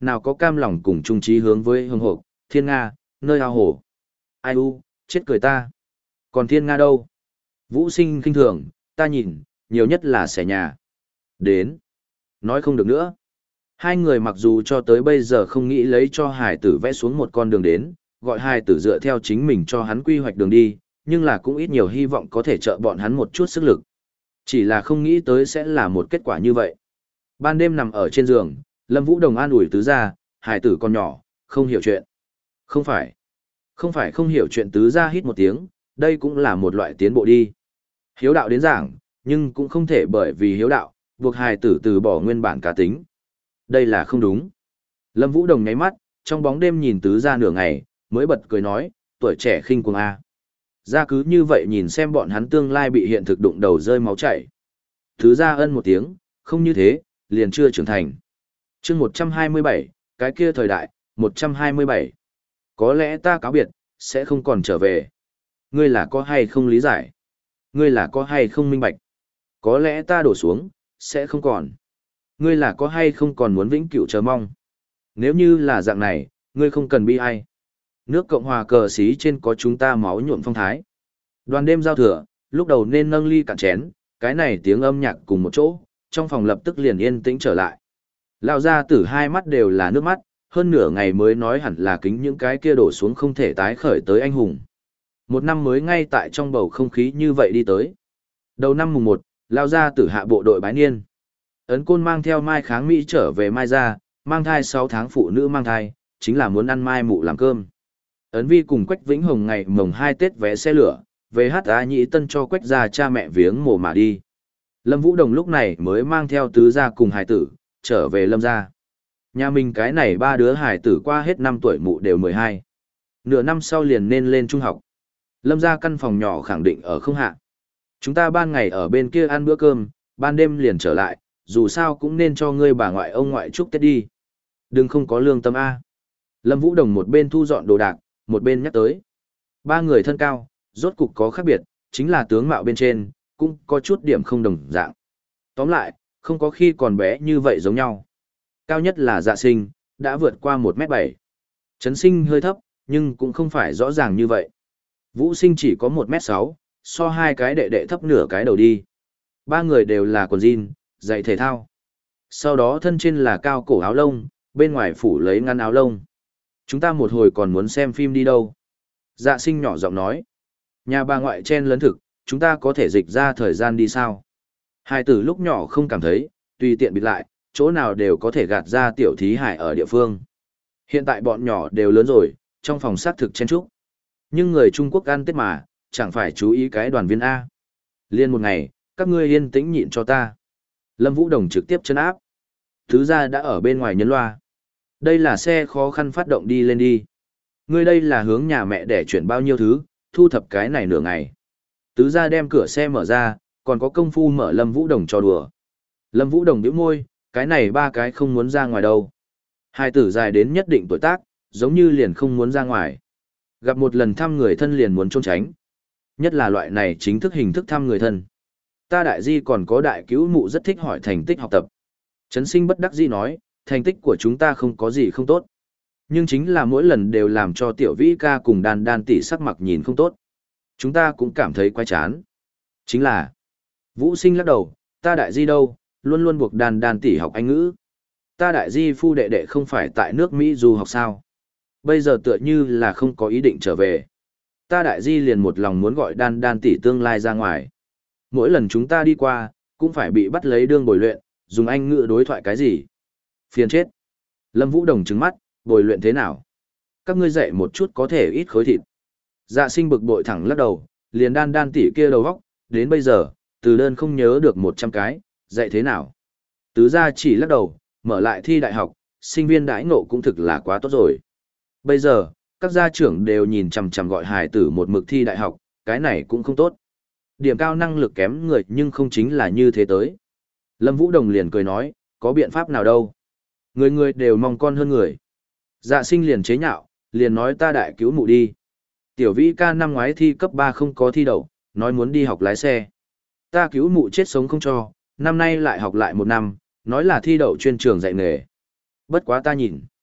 nào có cam lòng cùng chung trí hướng với hưng hộp, thiên Nga, nơi ao hồ. Ai u, chết cười ta. Còn thiên Nga đâu? Vũ Sinh khinh thường, ta nhìn, nhiều nhất là xẻ nhà. Đến. Nói không được nữa. Hai người mặc dù cho tới bây giờ không nghĩ lấy cho hải tử vẽ xuống một con đường đến, gọi hải tử dựa theo chính mình cho hắn quy hoạch đường đi, nhưng là cũng ít nhiều hy vọng có thể trợ bọn hắn một chút sức lực. Chỉ là không nghĩ tới sẽ là một kết quả như vậy. Ban đêm nằm ở trên giường, Lâm Vũ Đồng an ủi tứ gia, hải tử con nhỏ, không hiểu chuyện. Không phải. Không phải không hiểu chuyện, tứ gia hít một tiếng, đây cũng là một loại tiến bộ đi. Hiếu đạo đến giảng, nhưng cũng không thể bởi vì hiếu đạo, buộc hài tử từ bỏ nguyên bản cá tính. Đây là không đúng. Lâm Vũ Đồng nháy mắt, trong bóng đêm nhìn tứ gia nửa ngày, mới bật cười nói, tuổi trẻ khinh cuồng a. Gia cứ như vậy nhìn xem bọn hắn tương lai bị hiện thực đụng đầu rơi máu chảy. Tứ gia ân một tiếng, không như thế, liền chưa trưởng thành. Chương một trăm hai mươi bảy, cái kia thời đại, một trăm hai mươi bảy. Có lẽ ta cáo biệt, sẽ không còn trở về. Ngươi là có hay không lý giải? Ngươi là có hay không minh bạch? Có lẽ ta đổ xuống, sẽ không còn. Ngươi là có hay không còn muốn vĩnh cửu chờ mong? Nếu như là dạng này, ngươi không cần bi ai. Nước Cộng hòa cờ xí trên có chúng ta máu nhuộm phong thái. Đoàn đêm giao thừa, lúc đầu nên nâng ly cạn chén, cái này tiếng âm nhạc cùng một chỗ, trong phòng lập tức liền yên tĩnh trở lại. Lão gia tử hai mắt đều là nước mắt, hơn nửa ngày mới nói hẳn là kính những cái kia đổ xuống không thể tái khởi tới anh hùng. Một năm mới ngay tại trong bầu không khí như vậy đi tới. Đầu năm mùng một, Lão gia tử hạ bộ đội bái niên. Ấn Côn mang theo Mai Kháng Mỹ trở về Mai gia, mang thai sáu tháng phụ nữ mang thai, chính là muốn ăn mai mụ làm cơm. Ấn Vi cùng Quách Vĩnh Hồng ngày mồng hai Tết vé xe lửa, về hát á nhĩ tân cho Quách gia cha mẹ viếng mồ mà đi. Lâm Vũ Đồng lúc này mới mang theo tứ gia cùng hài tử, trở về Lâm gia. Nhà mình cái này ba đứa hài tử qua hết năm tuổi mụ đều mười hai. Nửa năm sau liền nên lên trung học. Lâm gia căn phòng nhỏ khẳng định ở không hạ. Chúng ta ban ngày ở bên kia ăn bữa cơm, ban đêm liền trở lại, dù sao cũng nên cho ngươi bà ngoại ông ngoại chúc Tết đi. Đừng không có lương tâm A. Lâm Vũ Đồng một bên thu dọn đồ đạc, một bên nhắc tới. Ba người thân cao, rốt cục có khác biệt, chính là tướng mạo bên trên, cũng có chút điểm không đồng dạng. Tóm lại, không có khi còn bé như vậy giống nhau. Cao nhất là Dạ Sinh, đã vượt qua một mét bảy. Trấn Sinh hơi thấp, nhưng cũng không phải rõ ràng như vậy. Vũ Sinh chỉ có một mét sáu, so hai cái đệ đệ thấp nửa cái đầu đi. Ba người đều là quần jean, giày thể thao. Sau đó thân trên là cao cổ áo lông, bên ngoài phủ lấy ngăn áo lông. Chúng ta một hồi còn muốn xem phim đi đâu? Dạ Sinh nhỏ giọng nói. Nhà bà ngoại chen lấn thực, chúng ta có thể dịch ra thời gian đi sao? Hai tử lúc nhỏ không cảm thấy, tùy tiện bịt lại, chỗ nào đều có thể gạt ra tiểu thí hải ở địa phương. Hiện tại bọn nhỏ đều lớn rồi, trong phòng xác thực chen chúc. Nhưng người Trung Quốc ăn Tết mà, chẳng phải chú ý cái đoàn viên A. Liên một ngày, các ngươi yên tĩnh nhịn cho ta. Lâm Vũ Đồng trực tiếp chân áp. Thứ ra đã ở bên ngoài nhấn loa. Đây là xe khó khăn phát động đi lên đi. Ngươi đây là hướng nhà mẹ để chuyển bao nhiêu thứ, thu thập cái này nửa ngày. Tứ gia đem cửa xe mở ra, còn có công phu mở Lâm Vũ Đồng cho đùa. Lâm Vũ Đồng nhíu môi, cái này ba cái không muốn ra ngoài đâu. Hai tử dài đến nhất định tuổi tác, giống như liền không muốn ra ngoài. Gặp một lần thăm người thân liền muốn trốn tránh. Nhất là loại này chính thức hình thức thăm người thân. Ta đại di còn có đại cứu mụ rất thích hỏi thành tích học tập. Trấn Sinh bất đắc dĩ nói, thành tích của chúng ta không có gì không tốt. Nhưng chính là mỗi lần đều làm cho tiểu vĩ ca cùng đan đan tỷ sắc mặt nhìn không tốt. Chúng ta cũng cảm thấy quái chán. Chính là, Vũ Sinh lắc đầu, ta đại di đâu, luôn luôn buộc đan đan tỷ học Anh ngữ. Ta đại di phu đệ đệ không phải tại nước Mỹ du học sao. Bây giờ tựa như là không có ý định trở về. Ta đại di liền một lòng muốn gọi đan đan tỷ tương lai ra ngoài. Mỗi lần chúng ta đi qua, cũng phải bị bắt lấy đương bồi luyện, dùng Anh ngữ đối thoại cái gì. Phiền chết. Lâm Vũ Đồng trừng mắt, bồi luyện thế nào? Các ngươi dạy một chút có thể ít khối thịt. Dạ Sinh bực bội thẳng lắc đầu, liền đan đan tỷ kia đầu góc, đến bây giờ, từ đơn không nhớ được một trăm cái, dạy thế nào? Tứ gia chỉ lắc đầu, mở lại thi đại học, sinh viên đãi ngộ cũng thực là quá tốt rồi. Bây giờ, các gia trưởng đều nhìn chằm chằm gọi hài tử một mực thi đại học, cái này cũng không tốt. Điểm cao năng lực kém người nhưng không chính là như thế tới. Lâm Vũ Đồng liền cười nói, có biện pháp nào đâu. Người người đều mong con hơn người. Dạ Sinh liền chế nhạo, liền nói ta đại cứu mụ đi. Tiểu Vĩ ca năm ngoái thi cấp ba không có thi đậu, nói muốn đi học lái xe. Ta cứu mụ chết sống không cho, năm nay lại học lại một năm, nói là thi đậu chuyên trường dạy nghề. Bất quá ta nhìn.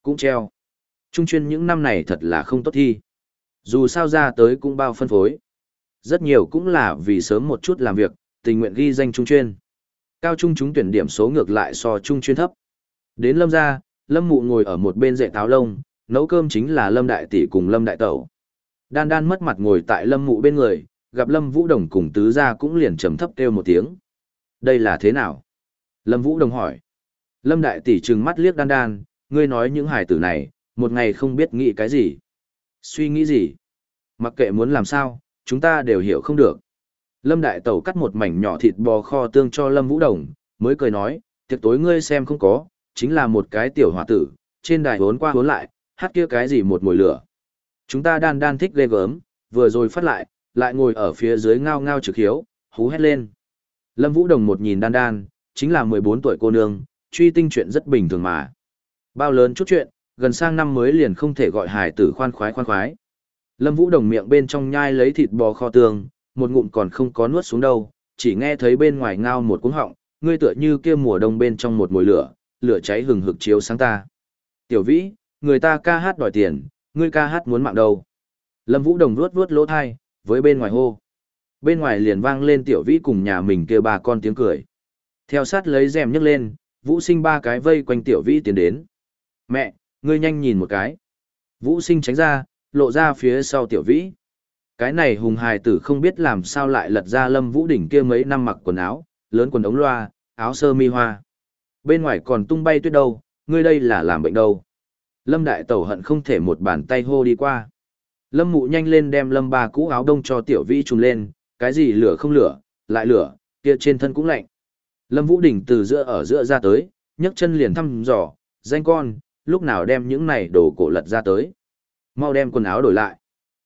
cũng treo. Trung chuyên những năm này thật là không tốt thi. Dù sao ra tới cũng bao phân phối. Rất nhiều cũng là vì sớm một chút làm việc, tình nguyện ghi danh trung chuyên. Cao trung chúng tuyển điểm số ngược lại so trung chuyên thấp. Đến Lâm gia, Lâm Mụ ngồi ở một bên dạy táo lông, nấu cơm chính là Lâm đại tỷ cùng Lâm đại tẩu. Đan Đan mất mặt ngồi tại Lâm Mụ bên người, gặp Lâm Vũ Đồng cùng tứ gia cũng liền trầm thấp kêu một tiếng. Đây là thế nào? Lâm Vũ Đồng hỏi. Lâm đại tỷ trừng mắt liếc Đan Đan, ngươi nói những hài tử này, một ngày không biết nghĩ cái gì. Suy nghĩ gì? Mặc kệ muốn làm sao, chúng ta đều hiểu không được. Lâm đại tẩu cắt một mảnh nhỏ thịt bò kho tương cho Lâm Vũ Đồng, mới cười nói, tiệc tối ngươi xem không có, chính là một cái tiểu hòa tử, trên đài hốn qua hốn lại, hát kia cái gì một mùi lửa. Chúng ta Đan Đan thích ghê gớm, vừa rồi phát lại, lại ngồi ở phía dưới ngao ngao trực hiếu, hú hét lên. Lâm Vũ Đồng một nhìn Đan Đan, chính là mười bốn tuổi cô nương, truy tinh chuyện rất bình thường mà. Bao lớn chút chuyện, gần sang năm mới liền không thể gọi hài tử khoan khoái khoan khoái. Lâm Vũ Đồng miệng bên trong nhai lấy thịt bò kho tương, một ngụm còn không có nuốt xuống đâu, chỉ nghe thấy bên ngoài ngao một cuống họng, ngươi tựa như kia mùa đông bên trong một mùi lửa, lửa cháy hừng hực chiếu sáng ta. Tiểu Vĩ, người ta ca hát đòi tiền, ngươi ca hát muốn mạng đâu. Lâm Vũ Đồng vuốt vuốt lỗ thai, với bên ngoài hô. Bên ngoài liền vang lên Tiểu Vĩ cùng nhà mình kia bà con tiếng cười. Theo sát lấy rèm nhấc lên, Vũ Sinh ba cái vây quanh Tiểu Vĩ tiến đến. Mẹ, ngươi nhanh nhìn một cái. Vũ Sinh tránh ra, lộ ra phía sau Tiểu Vĩ. Cái này hùng hài tử không biết làm sao lại lật ra Lâm Vũ Đỉnh kia mấy năm mặc quần áo, lớn quần ống loa, áo sơ mi hoa. Bên ngoài còn tung bay tuyết đâu, ngươi đây là làm bệnh đâu. Lâm Đại Tẩu hận không thể một bàn tay hô đi qua. Lâm Mụ nhanh lên đem Lâm ba cũ áo đông cho Tiểu Vĩ trùm lên, cái gì lửa không lửa, lại lửa, kia trên thân cũng lạnh. Lâm Vũ Đỉnh từ giữa ở giữa ra tới, nhấc chân liền thăm dò, danh con, lúc nào đem những này đồ cổ lật ra tới. Mau đem quần áo đổi lại.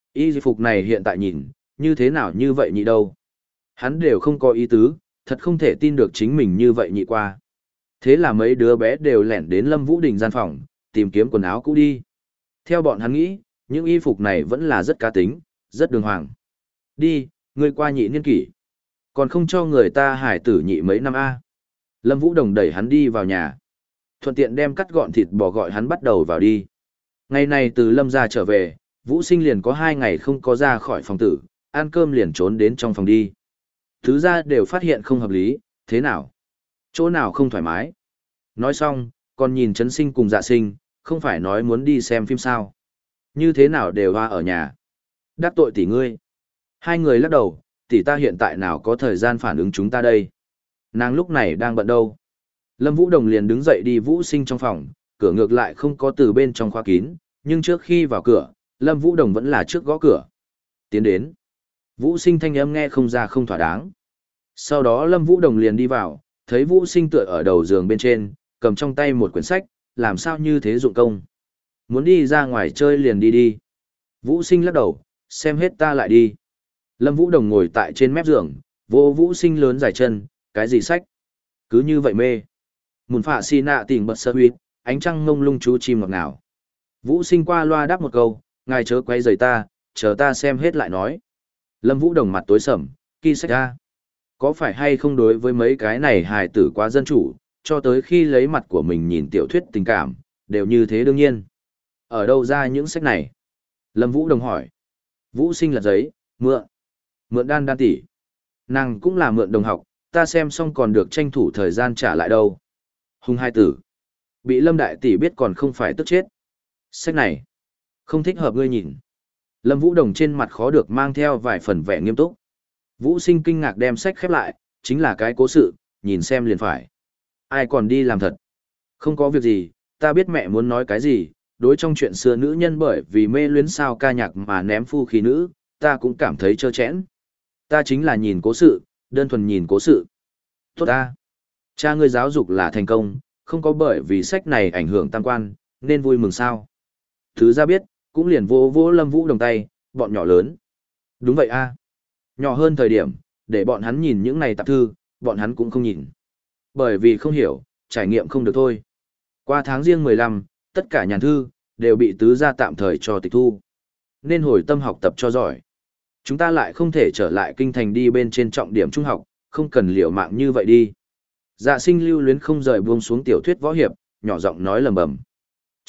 Y phục này hiện tại nhìn, như thế nào như vậy nhị đâu. Hắn đều không có ý tứ, thật không thể tin được chính mình như vậy nhị qua. Thế là mấy đứa bé đều lẻn đến Lâm Vũ Đình gian phòng, tìm kiếm quần áo cũ đi. Theo bọn hắn nghĩ, những y phục này vẫn là rất cá tính, rất đường hoàng. Đi, ngươi qua nhị niên kỷ. Còn không cho người ta hải tử nhị mấy năm A. Lâm Vũ Đồng đẩy hắn đi vào nhà. Thuận tiện đem cắt gọn thịt bò gọi hắn bắt đầu vào đi. Ngày này từ Lâm gia trở về, Vũ Sinh liền có hai ngày không có ra khỏi phòng tử, ăn cơm liền trốn đến trong phòng đi. Thứ ra đều phát hiện không hợp lý, thế nào? Chỗ nào không thoải mái? Nói xong, còn nhìn Trấn Sinh cùng Dạ Sinh, không phải nói muốn đi xem phim sao? Như thế nào đều hoa ở nhà? Đắc tội tỷ ngươi. Hai người lắc đầu, tỷ ta hiện tại nào có thời gian phản ứng chúng ta đây? Nàng lúc này đang bận đâu? Lâm Vũ Đồng liền đứng dậy đi Vũ Sinh trong phòng, cửa ngược lại không có từ bên trong khóa kín, nhưng trước khi vào cửa, Lâm Vũ Đồng vẫn là trước gõ cửa. Tiến đến. Vũ Sinh thanh âm nghe không ra không thỏa đáng. Sau đó Lâm Vũ Đồng liền đi vào, thấy Vũ Sinh tựa ở đầu giường bên trên, cầm trong tay một quyển sách, làm sao như thế dụng công. Muốn đi ra ngoài chơi liền đi đi. Vũ Sinh lắc đầu, xem hết ta lại đi. Lâm Vũ Đồng ngồi tại trên mép giường, vô Vũ Sinh lớn dài chân, cái gì sách? Cứ như vậy mê. Mùn phạ si nạ tỉnh bật sơ huyết, ánh trăng ngông lung chú chim ngọt ngào. Vũ Sinh qua loa đáp một câu, ngài chớ quay rời ta, chờ ta xem hết lại nói. Lâm Vũ Đồng mặt tối sầm, kỳ sách ra. Có phải hay không đối với mấy cái này hài tử quá dân chủ, cho tới khi lấy mặt của mình nhìn tiểu thuyết tình cảm, đều như thế đương nhiên. Ở đâu ra những sách này? Lâm Vũ Đồng hỏi. Vũ Sinh lật giấy, mượn. Mượn Đan Đan tỷ. Nàng cũng là mượn đồng học, ta xem xong còn được tranh thủ thời gian trả lại đâu. Hùng hai tử. Bị Lâm Đại tỷ biết còn không phải tức chết. Sách này. Không thích hợp ngươi nhìn. Lâm Vũ Đồng trên mặt khó được mang theo vài phần vẻ nghiêm túc. Vũ Sinh kinh ngạc đem sách khép lại, chính là cái cố sự, nhìn xem liền phải. Ai còn đi làm thật? Không có việc gì, ta biết mẹ muốn nói cái gì, đối trong chuyện xưa nữ nhân bởi vì mê luyến sao ca nhạc mà ném phu khí nữ, ta cũng cảm thấy trơ chẽn. Ta chính là nhìn cố sự, đơn thuần nhìn cố sự. Tốt ta. Cha ngươi giáo dục là thành công, không có bởi vì sách này ảnh hưởng tam quan, nên vui mừng sao. Thứ ra biết, cũng liền vô vô Lâm Vũ Đồng tay, bọn nhỏ lớn. Đúng vậy a. Nhỏ hơn thời điểm, để bọn hắn nhìn những này tạp thư, bọn hắn cũng không nhìn. Bởi vì không hiểu, trải nghiệm không được thôi. Qua tháng riêng mười lăm, tất cả nhàn thư, đều bị tứ gia tạm thời cho tịch thu. Nên hồi tâm học tập cho giỏi. Chúng ta lại không thể trở lại kinh thành đi bên trên trọng điểm trung học, không cần liều mạng như vậy đi. Dạ Sinh lưu luyến không rời buông xuống tiểu thuyết võ hiệp, nhỏ giọng nói lầm bầm.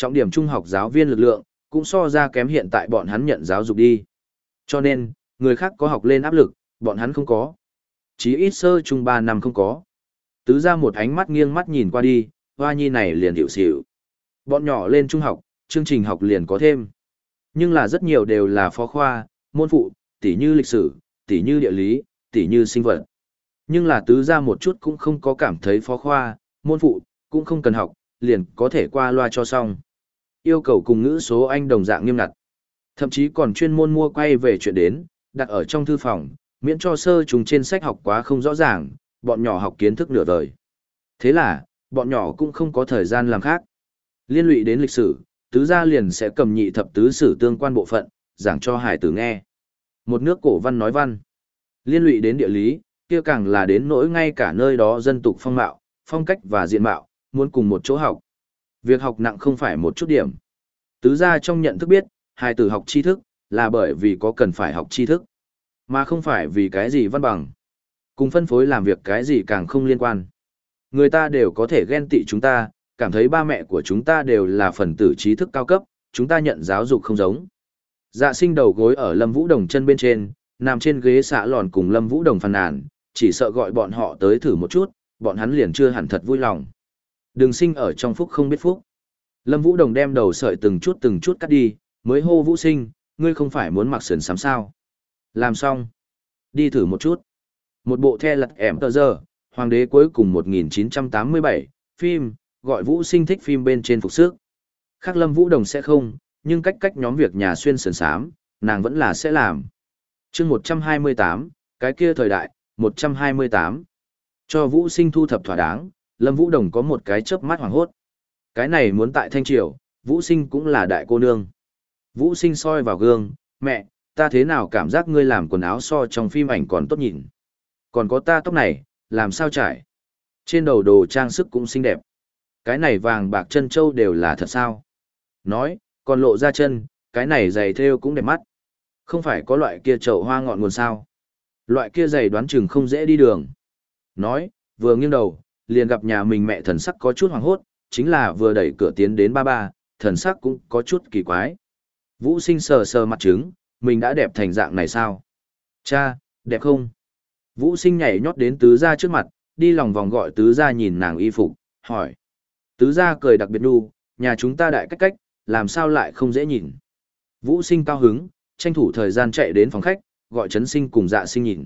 Trọng điểm trung học giáo viên lực lượng, cũng so ra kém hiện tại bọn hắn nhận giáo dục đi. Cho nên, người khác có học lên áp lực, bọn hắn không có. Chí ít sơ trung ba năm không có. Tứ ra một ánh mắt nghiêng mắt nhìn qua đi, hoa nhi này liền hiểu xỉu. Bọn nhỏ lên trung học, chương trình học liền có thêm. Nhưng là rất nhiều đều là phó khoa, môn phụ, tỉ như lịch sử, tỉ như địa lý, tỉ như sinh vật. Nhưng là tứ ra một chút cũng không có cảm thấy phó khoa, môn phụ, cũng không cần học, liền có thể qua loa cho xong. Yêu cầu cùng ngữ số Anh đồng dạng nghiêm ngặt. Thậm chí còn chuyên môn mua quay về chuyện đến, đặt ở trong thư phòng, miễn cho sơ trùng trên sách học quá không rõ ràng, bọn nhỏ học kiến thức nửa đời. Thế là, bọn nhỏ cũng không có thời gian làm khác. Liên lụy đến lịch sử, tứ gia liền sẽ cầm nhị thập tứ sử tương quan bộ phận, giảng cho hải tử nghe. Một nước cổ văn nói văn. Liên lụy đến địa lý, kia càng là đến nỗi ngay cả nơi đó dân tục phong mạo, phong cách và diện mạo, muốn cùng một chỗ học. Việc học nặng không phải một chút điểm. Tứ gia trong nhận thức biết, hải tử học tri thức, là bởi vì có cần phải học tri thức, mà không phải vì cái gì văn bằng. Cùng phân phối làm việc cái gì càng không liên quan. Người ta đều có thể ghen tị chúng ta, cảm thấy ba mẹ của chúng ta đều là phần tử trí thức cao cấp, chúng ta nhận giáo dục không giống. Dạ sinh đầu gối ở Lâm Vũ Đồng chân bên trên, nằm trên ghế xạ lòn cùng Lâm Vũ Đồng phàn nàn, chỉ sợ gọi bọn họ tới thử một chút, bọn hắn liền chưa hẳn thật vui lòng. Đừng sinh ở trong phúc không biết phúc. Lâm Vũ Đồng đem đầu sợi từng chút từng chút cắt đi, mới hô Vũ Sinh, ngươi không phải muốn mặc sườn sám sao. Làm xong. Đi thử một chút. Một bộ the lật ẻm tờ giờ, Hoàng đế cuối cùng một nghìn chín trăm tám mươi bảy, phim, gọi Vũ Sinh thích phim bên trên phục sức. Khác Lâm Vũ Đồng sẽ không, nhưng cách cách nhóm việc nhà xuyên sườn sám, nàng vẫn là sẽ làm. chương một trăm hai mươi tám, cái kia thời đại, một trăm hai mươi tám. Cho Vũ Sinh thu thập thỏa đáng, Lâm Vũ Đồng có một cái chớp mắt hoàng hốt. Cái này muốn tại Thanh Triều, Vũ Sinh cũng là đại cô nương. Vũ Sinh soi vào gương, mẹ, ta thế nào cảm giác ngươi làm quần áo so trong phim ảnh còn tốt nhìn. Còn có ta tóc này, làm sao trải. Trên đầu đồ trang sức cũng xinh đẹp. Cái này vàng bạc chân châu đều là thật sao. Nói, còn lộ ra chân, cái này giày thêu cũng đẹp mắt. Không phải có loại kia chậu hoa ngọn nguồn sao. Loại kia giày đoán chừng không dễ đi đường. Nói, vừa nghiêng đầu, liền gặp nhà mình mẹ thần sắc có chút hoảng hốt, chính là vừa đẩy cửa tiến đến ba ba, thần sắc cũng có chút kỳ quái. Vũ Sinh sờ sờ mặt trứng, mình đã đẹp thành dạng này sao? Cha, đẹp không? Vũ Sinh nhảy nhót đến tứ gia trước mặt, đi lòng vòng gọi tứ gia nhìn nàng y phục, hỏi. Tứ gia cười đặc biệt đu, nhà chúng ta đại cách cách, làm sao lại không dễ nhìn. Vũ Sinh cao hứng, tranh thủ thời gian chạy đến phòng khách, gọi Trấn Sinh cùng Dạ Sinh nhìn.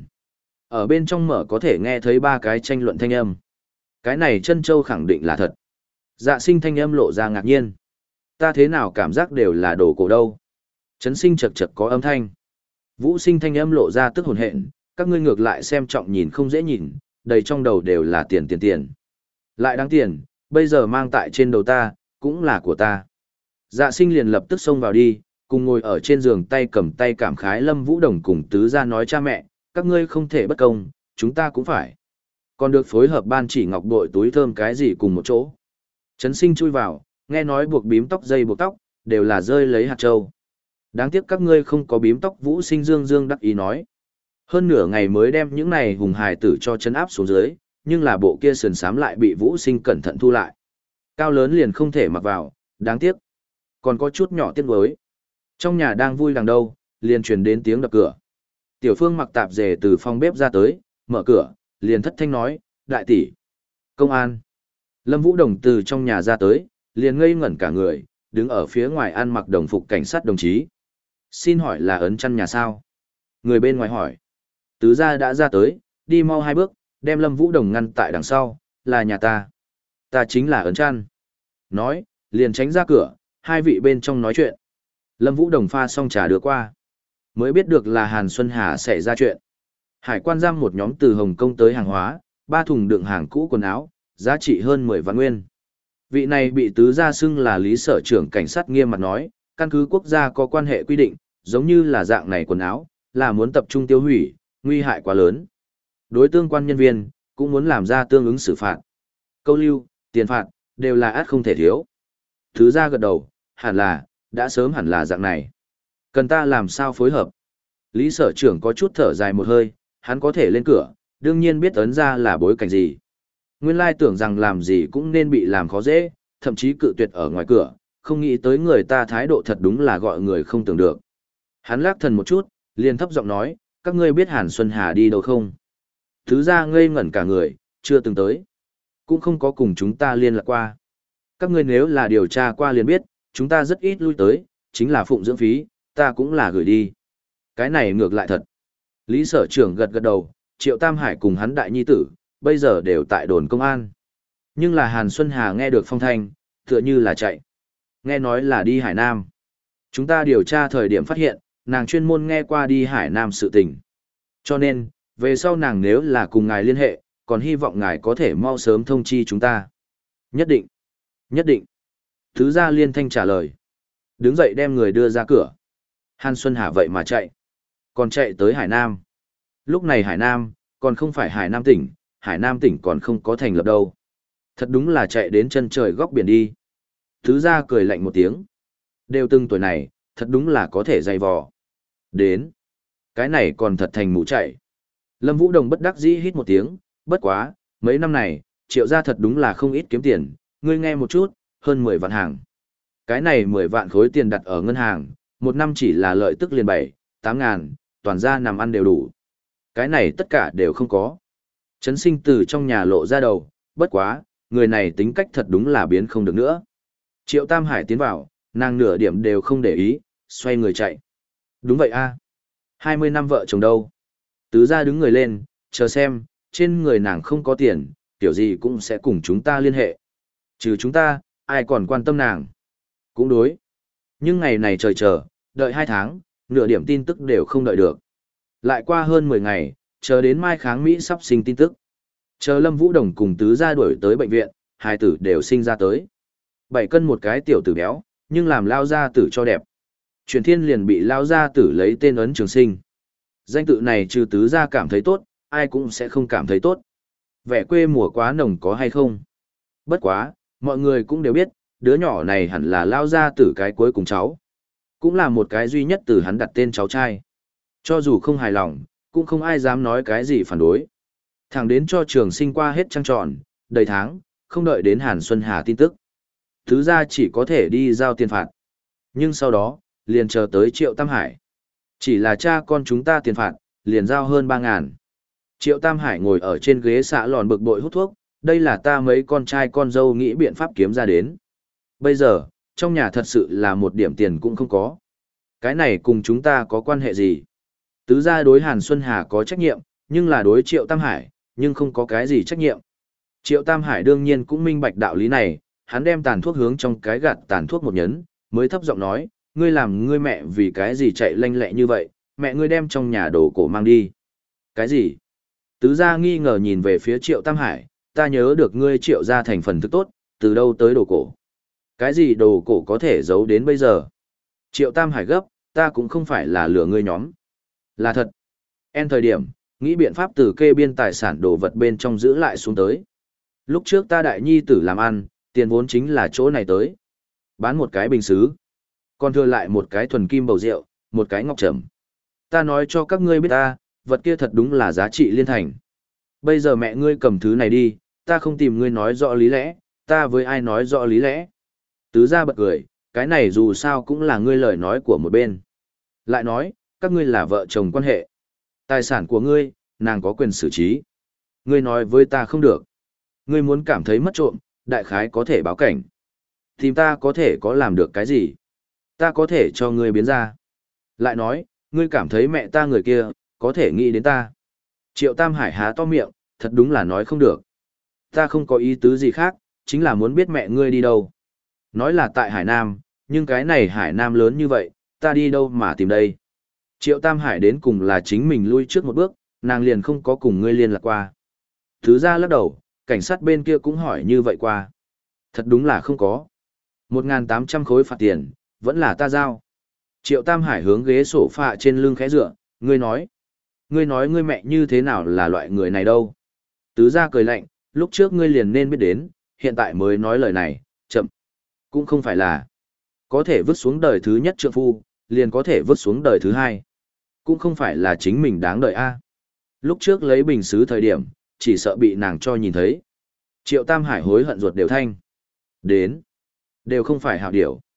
Ở bên trong mở có thể nghe thấy ba cái tranh luận thanh âm. Cái này chân châu khẳng định là thật. Dạ Sinh thanh âm lộ ra ngạc nhiên. Ta thế nào cảm giác đều là đồ cổ đâu. Trấn Sinh chật chật có âm thanh. Vũ Sinh thanh âm lộ ra tức hồn hện, các ngươi ngược lại xem trọng nhìn không dễ nhìn, đầy trong đầu đều là tiền tiền tiền. Lại đáng tiền, bây giờ mang tại trên đầu ta, cũng là của ta. Dạ Sinh liền lập tức xông vào đi, cùng ngồi ở trên giường tay cầm tay cảm khái Lâm Vũ Đồng cùng tứ gia nói cha mẹ, các ngươi không thể bất công, chúng ta cũng phải. Còn được phối hợp ban chỉ ngọc bội túi thơm cái gì cùng một chỗ. Trấn Sinh chui vào, nghe nói buộc bím tóc dây buộc tóc, đều là rơi lấy hạt châu. Đáng tiếc các ngươi không có bím tóc. Vũ Sinh dương dương đắc ý nói. Hơn nửa ngày mới đem những này hùng hài tử cho chấn áp xuống dưới, nhưng là bộ kia sườn xám lại bị Vũ Sinh cẩn thận thu lại. Cao lớn liền không thể mặc vào, đáng tiếc. Còn có chút nhỏ tiếc nuối. Trong nhà đang vui đằng đâu, liền truyền đến tiếng đập cửa. Tiểu Phương mặc tạp dề từ phòng bếp ra tới, mở cửa, liền thất thanh nói, đại tỷ. Công an. Lâm Vũ Đồng từ trong nhà ra tới, liền ngây ngẩn cả người, đứng ở phía ngoài ăn mặc đồng phục cảnh sát đồng chí. Xin hỏi là ấn chăn nhà sao? Người bên ngoài hỏi. Tứ gia đã ra tới, đi mau hai bước, đem Lâm Vũ Đồng ngăn tại đằng sau, là nhà ta. Ta chính là ấn chăn. Nói, liền tránh ra cửa, hai vị bên trong nói chuyện. Lâm Vũ Đồng pha xong trà đưa qua. Mới biết được là Hàn Xuân Hà xảy ra chuyện. Hải quan giam một nhóm từ Hồng Kông tới hàng hóa, ba thùng đựng hàng cũ quần áo, giá trị hơn mười vạn nguyên. Vị này bị tứ gia xưng là lý sở trưởng cảnh sát nghiêm mặt nói, căn cứ quốc gia có quan hệ quy định, giống như là dạng này quần áo, là muốn tập trung tiêu hủy, nguy hại quá lớn. Đối tương quan nhân viên, cũng muốn làm ra tương ứng xử phạt. Câu lưu, tiền phạt, đều là át không thể thiếu. Tứ gia gật đầu, hẳn là, đã sớm hẳn là dạng này. Cần ta làm sao phối hợp? Lý sở trưởng có chút thở dài một hơi, hắn có thể lên cửa, đương nhiên biết ấn ra là bối cảnh gì. Nguyên lai tưởng rằng làm gì cũng nên bị làm khó dễ, thậm chí cự tuyệt ở ngoài cửa, không nghĩ tới người ta thái độ thật đúng là gọi người không tưởng được. Hắn lắc thần một chút, liền thấp giọng nói, các ngươi biết Hàn Xuân Hà đi đâu không? Thứ ra ngây ngẩn cả người, chưa từng tới. Cũng không có cùng chúng ta liên lạc qua. Các ngươi nếu là điều tra qua liền biết, chúng ta rất ít lui tới, chính là phụng dưỡng phí, ta cũng là gửi đi. Cái này ngược lại thật. Lý sở trưởng gật gật đầu, Triệu Tam Hải cùng hắn đại nhi tử, bây giờ đều tại đồn công an. Nhưng là Hàn Xuân Hà nghe được phong thanh, tựa như là chạy. Nghe nói là đi Hải Nam. Chúng ta điều tra thời điểm phát hiện, nàng chuyên môn nghe qua đi Hải Nam sự tình. Cho nên, về sau nàng nếu là cùng ngài liên hệ, còn hy vọng ngài có thể mau sớm thông chi chúng ta. Nhất định. Nhất định. Thứ gia liên thanh trả lời. Đứng dậy đem người đưa ra cửa. Hàn Xuân Hà vậy mà chạy. Còn chạy tới Hải Nam. Lúc này Hải Nam, còn không phải Hải Nam tỉnh, Hải Nam tỉnh còn không có thành lập đâu. Thật đúng là chạy đến chân trời góc biển đi. Thứ gia cười lạnh một tiếng. Đều từng tuổi này, thật đúng là có thể dày vò. Đến. Cái này còn thật thành mũ chạy. Lâm Vũ Đồng bất đắc dĩ hít một tiếng, bất quá, mấy năm này, Triệu gia thật đúng là không ít kiếm tiền, ngươi nghe một chút, hơn mười vạn hàng. Cái này mười vạn khối tiền đặt ở ngân hàng, một năm chỉ là lợi tức liền bảy, tám ngàn, toàn ra nằm ăn đều đủ. Cái này tất cả đều không có. Trấn Sinh từ trong nhà lộ ra đầu, bất quá, người này tính cách thật đúng là biến không được nữa. Triệu Tam Hải tiến vào, nàng nửa điểm đều không để ý, xoay người chạy. Đúng vậy a, hai mươi năm vợ chồng đâu. Tứ gia đứng người lên, chờ xem, trên người nàng không có tiền, kiểu gì cũng sẽ cùng chúng ta liên hệ. Trừ chúng ta, ai còn quan tâm nàng. Cũng đối. Nhưng ngày này trời chờ, đợi hai tháng, nửa điểm tin tức đều không đợi được. Lại qua hơn mười ngày, chờ đến mai kháng Mỹ sắp sinh tin tức. Chờ Lâm Vũ Đồng cùng tứ gia đuổi tới bệnh viện, hai tử đều sinh ra tới. Bảy cân một cái tiểu tử béo, nhưng làm lao gia tử cho đẹp. Truyền thiên liền bị lao gia tử lấy tên ấn trường sinh. Danh tự này trừ tứ gia cảm thấy tốt, ai cũng sẽ không cảm thấy tốt. Vẻ quê mùa quá nồng có hay không? Bất quá, mọi người cũng đều biết, đứa nhỏ này hẳn là lao gia tử cái cuối cùng cháu. Cũng là một cái duy nhất từ hắn đặt tên cháu trai. Cho dù không hài lòng, cũng không ai dám nói cái gì phản đối. Thẳng đến cho trường sinh qua hết trăng tròn, đầy tháng, không đợi đến Hàn Xuân Hà tin tức. Thứ ra chỉ có thể đi giao tiền phạt. Nhưng sau đó, liền chờ tới Triệu Tam Hải. Chỉ là cha con chúng ta tiền phạt, liền giao hơn ba ngàn. Triệu Tam Hải ngồi ở trên ghế xạ lòn bực bội hút thuốc, đây là ta mấy con trai con dâu nghĩ biện pháp kiếm ra đến. Bây giờ, trong nhà thật sự là một điểm tiền cũng không có. Cái này cùng chúng ta có quan hệ gì? Tứ gia đối Hàn Xuân Hà có trách nhiệm, nhưng là đối Triệu Tam Hải, nhưng không có cái gì trách nhiệm. Triệu Tam Hải đương nhiên cũng minh bạch đạo lý này, hắn đem tàn thuốc hướng trong cái gạt tàn thuốc một nhấn, mới thấp giọng nói, ngươi làm ngươi mẹ vì cái gì chạy lanh lẹ như vậy, mẹ ngươi đem trong nhà đồ cổ mang đi. Cái gì? Tứ gia nghi ngờ nhìn về phía Triệu Tam Hải, ta nhớ được ngươi Triệu gia thành phần thức tốt, từ đâu tới đồ cổ. Cái gì đồ cổ có thể giấu đến bây giờ? Triệu Tam Hải gấp, ta cũng không phải là lừa ngươi nhóm. Là thật. En thời điểm, nghĩ biện pháp từ kê biên tài sản đồ vật bên trong giữ lại xuống tới. Lúc trước ta đại nhi tử làm ăn, tiền vốn chính là chỗ này tới. Bán một cái bình xứ. Còn thừa lại một cái thuần kim bầu rượu, một cái ngọc trầm. Ta nói cho các ngươi biết ta, vật kia thật đúng là giá trị liên thành. Bây giờ mẹ ngươi cầm thứ này đi, ta không tìm ngươi nói rõ lý lẽ, ta với ai nói rõ lý lẽ. Tứ gia bật cười, cái này dù sao cũng là ngươi lời nói của một bên. Lại nói, các ngươi là vợ chồng quan hệ. Tài sản của ngươi, nàng có quyền xử trí. Ngươi nói với ta không được. Ngươi muốn cảm thấy mất trộm, đại khái có thể báo cảnh. Tìm ta có thể có làm được cái gì? Ta có thể cho ngươi biến ra. Lại nói, ngươi cảm thấy mẹ ta người kia, có thể nghĩ đến ta. Triệu Tam Hải há to miệng, thật đúng là nói không được. Ta không có ý tứ gì khác, chính là muốn biết mẹ ngươi đi đâu. Nói là tại Hải Nam, nhưng cái này Hải Nam lớn như vậy, ta đi đâu mà tìm đây. Triệu Tam Hải đến cùng là chính mình lui trước một bước, nàng liền không có cùng ngươi liên lạc qua. Thứ ra lắc đầu, cảnh sát bên kia cũng hỏi như vậy qua. Thật đúng là không có. một nghìn tám trăm khối phạt tiền, vẫn là ta giao. Triệu Tam Hải hướng ghế sổ phạ trên lưng khẽ dựa, ngươi nói. Ngươi nói ngươi mẹ như thế nào là loại người này đâu. Tứ ra cười lạnh, lúc trước ngươi liền nên biết đến, hiện tại mới nói lời này, chậm. Cũng không phải là. Có thể vứt xuống đời thứ nhất trượng phu, liền có thể vứt xuống đời thứ hai. Cũng không phải là chính mình đáng đợi a. Lúc trước lấy bình xứ thời điểm, chỉ sợ bị nàng cho nhìn thấy. Triệu Tam Hải hối hận ruột đều thanh. Đến. Đều không phải hảo điểu,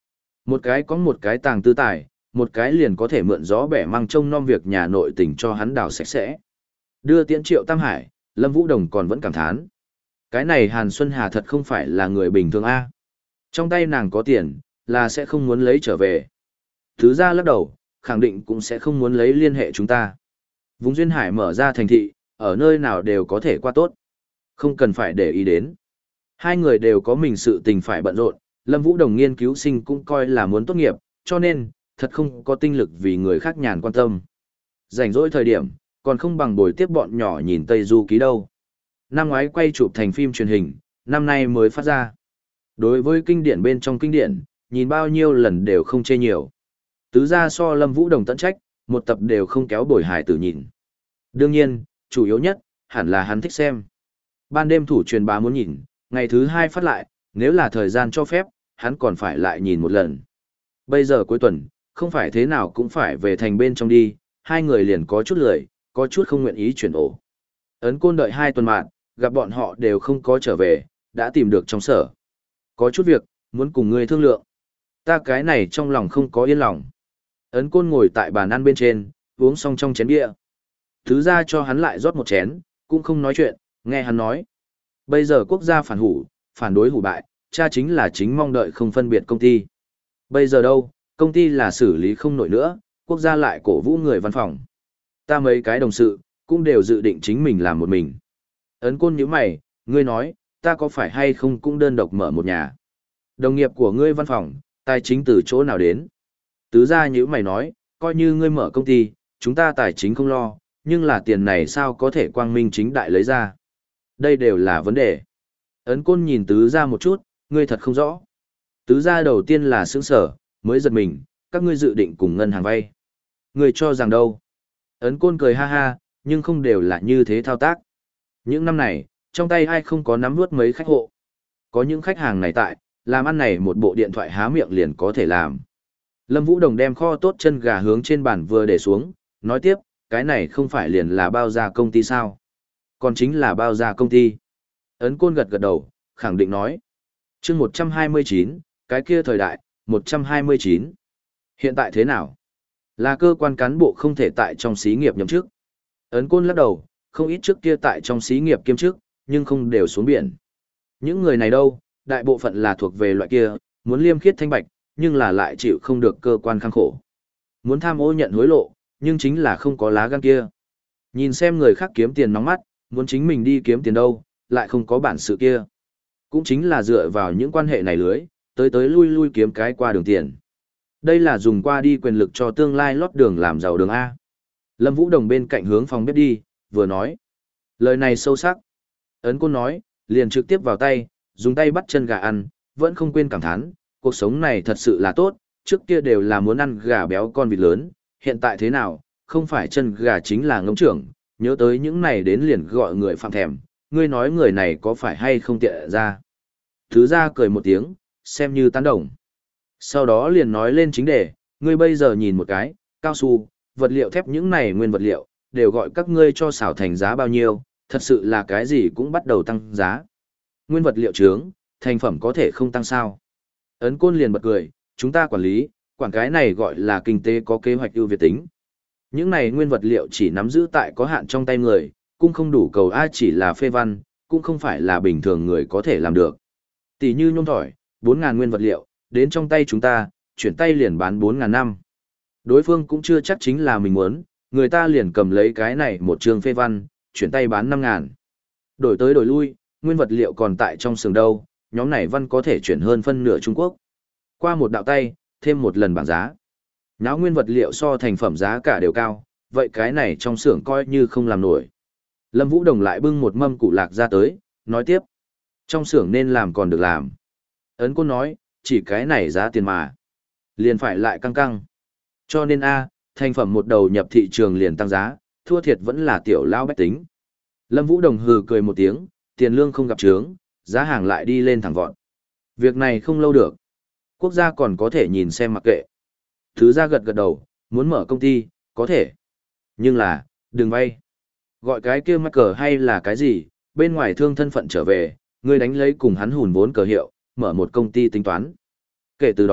Một cái có một cái tàng tư tài, một cái liền có thể mượn gió bẻ măng trông nom việc nhà nội tình cho hắn đào sạch sẽ. Đưa tiễn Triệu Tam Hải, Lâm Vũ Đồng còn vẫn cảm thán. Cái này Hàn Xuân Hà thật không phải là người bình thường a. Trong tay nàng có tiền, là sẽ không muốn lấy trở về. Thứ ra lắc đầu, khẳng định cũng sẽ không muốn lấy liên hệ chúng ta. Vùng Duyên Hải mở ra thành thị, ở nơi nào đều có thể qua tốt. Không cần phải để ý đến. Hai người đều có mình sự tình phải bận rộn, Lâm Vũ Đồng nghiên cứu sinh cũng coi là muốn tốt nghiệp, cho nên, thật không có tinh lực vì người khác nhàn quan tâm. Rảnh rỗi thời điểm, còn không bằng buổi tiếp bọn nhỏ nhìn Tây Du Ký đâu. Năm ngoái quay chụp thành phim truyền hình, năm nay mới phát ra. Đối với kinh điển bên trong kinh điển, nhìn bao nhiêu lần đều không chê nhiều. Tứ ra so Lâm Vũ Đồng tận trách, một tập đều không kéo bồi hải tử nhìn. Đương nhiên, chủ yếu nhất, hẳn là hắn thích xem. Ban đêm thủ truyền bá muốn nhìn, ngày thứ hai phát lại, nếu là thời gian cho phép, hắn còn phải lại nhìn một lần. Bây giờ cuối tuần, không phải thế nào cũng phải về thành bên trong đi, hai người liền có chút lười, có chút không nguyện ý chuyển ổ. Ấn Côn đợi hai tuần mạng, gặp bọn họ đều không có trở về, đã tìm được trong sở. Có chút việc, muốn cùng ngươi thương lượng. Ta cái này trong lòng không có yên lòng. Ấn Côn ngồi tại bàn ăn bên trên, uống xong trong chén bia. Thứ ra cho hắn lại rót một chén, cũng không nói chuyện, nghe hắn nói. Bây giờ quốc gia phản hủ, phản đối hủ bại, cha chính là chính mong đợi không phân biệt công ty. Bây giờ đâu, công ty là xử lý không nổi nữa, quốc gia lại cổ vũ người văn phòng. Ta mấy cái đồng sự, cũng đều dự định chính mình làm một mình. Ấn Côn nhíu mày, ngươi nói, ta có phải hay không cũng đơn độc mở một nhà. Đồng nghiệp của ngươi văn phòng, tài chính từ chỗ nào đến? Tứ gia nhíu mày nói, coi như ngươi mở công ty, chúng ta tài chính không lo, nhưng là tiền này sao có thể quang minh chính đại lấy ra? Đây đều là vấn đề. Ấn Côn nhìn tứ gia một chút, ngươi thật không rõ. Tứ gia đầu tiên là sững sở, mới giật mình, các ngươi dự định cùng ngân hàng vay. Ngươi cho rằng đâu? Ấn Côn cười ha ha, nhưng không đều là như thế thao tác. Những năm này, trong tay ai không có nắm nuốt mấy khách hộ. Có những khách hàng này tại, làm ăn này một bộ điện thoại há miệng liền có thể làm. Lâm Vũ Đồng đem kho tốt chân gà hướng trên bàn vừa để xuống, nói tiếp, cái này không phải liền là bao gia công ty sao? Còn chính là bao gia công ty. Ấn Côn gật gật đầu, khẳng định nói. chương một trăm hai mươi chín, cái kia thời đại, một trăm hai mươi chín. Hiện tại thế nào? Là cơ quan cán bộ không thể tại trong xí nghiệp nhậm chức. Ấn Côn lắc đầu, không ít trước kia tại trong xí nghiệp kiêm chức, nhưng không đều xuống biển. Những người này đâu, đại bộ phận là thuộc về loại kia, muốn liêm khiết thanh bạch, nhưng là lại chịu không được cơ quan khăng khổ. Muốn tham ô nhận hối lộ, nhưng chính là không có lá gan kia. Nhìn xem người khác kiếm tiền nóng mắt, muốn chính mình đi kiếm tiền đâu, lại không có bản sự kia. Cũng chính là dựa vào những quan hệ này lưới, tới tới lui lui kiếm cái qua đường tiền. Đây là dùng qua đi quyền lực cho tương lai lót đường làm giàu đường A. Lâm Vũ Đồng bên cạnh hướng phòng bếp đi, vừa nói. Lời này sâu sắc. Ấn Côn nói, liền trực tiếp vào tay, dùng tay bắt chân gà ăn, vẫn không quên cảm thán, cuộc sống này thật sự là tốt, trước kia đều là muốn ăn gà béo con vịt lớn, hiện tại thế nào, không phải chân gà chính là ngỗng trưởng, nhớ tới những này đến liền gọi người phạm thèm, ngươi nói người này có phải hay không tiện ra. Thứ ra cười một tiếng, xem như tán đồng. Sau đó liền nói lên chính đề, ngươi bây giờ nhìn một cái, cao su, vật liệu thép những này nguyên vật liệu, đều gọi các ngươi cho xảo thành giá bao nhiêu, thật sự là cái gì cũng bắt đầu tăng giá. Nguyên vật liệu trướng, thành phẩm có thể không tăng sao. Ấn Côn liền bật cười, chúng ta quản lý, quản cái này gọi là kinh tế có kế hoạch ưu việt tính. Những này nguyên vật liệu chỉ nắm giữ tại có hạn trong tay người, cũng không đủ cầu ai chỉ là phê văn, cũng không phải là bình thường người có thể làm được. Tỷ như nhôm thỏi, bốn ngàn nguyên vật liệu, đến trong tay chúng ta, chuyển tay liền bán bốn ngàn năm. Đối phương cũng chưa chắc chính là mình muốn, người ta liền cầm lấy cái này một trường phê văn, chuyển tay bán năm ngàn. Đổi tới đổi lui, nguyên vật liệu còn tại trong xưởng đâu, nhóm này văn có thể chuyển hơn phân nửa Trung Quốc. Qua một đạo tay, thêm một lần bảng giá. Náo nguyên vật liệu so thành phẩm giá cả đều cao, vậy cái này trong xưởng coi như không làm nổi. Lâm Vũ Đồng lại bưng một mâm củ lạc ra tới, nói tiếp. Trong xưởng nên làm còn được làm. Ấn Côn nói, chỉ cái này giá tiền mà. Liền phải lại căng căng. Cho nên A, thành phẩm một đầu nhập thị trường liền tăng giá, thua thiệt vẫn là tiểu lao bách tính. Lâm Vũ Đồng hừ cười một tiếng, tiền lương không gặp trướng, giá hàng lại đi lên thẳng vọt. Việc này không lâu được. Quốc gia còn có thể nhìn xem mặc kệ. Thứ ra gật gật đầu, muốn mở công ty, có thể. Nhưng là, đừng vay. Gọi cái kia mắc cờ hay là cái gì, bên ngoài thương thân phận trở về, ngươi đánh lấy cùng hắn hùn vốn cờ hiệu, mở một công ty tính toán. Kể từ đó,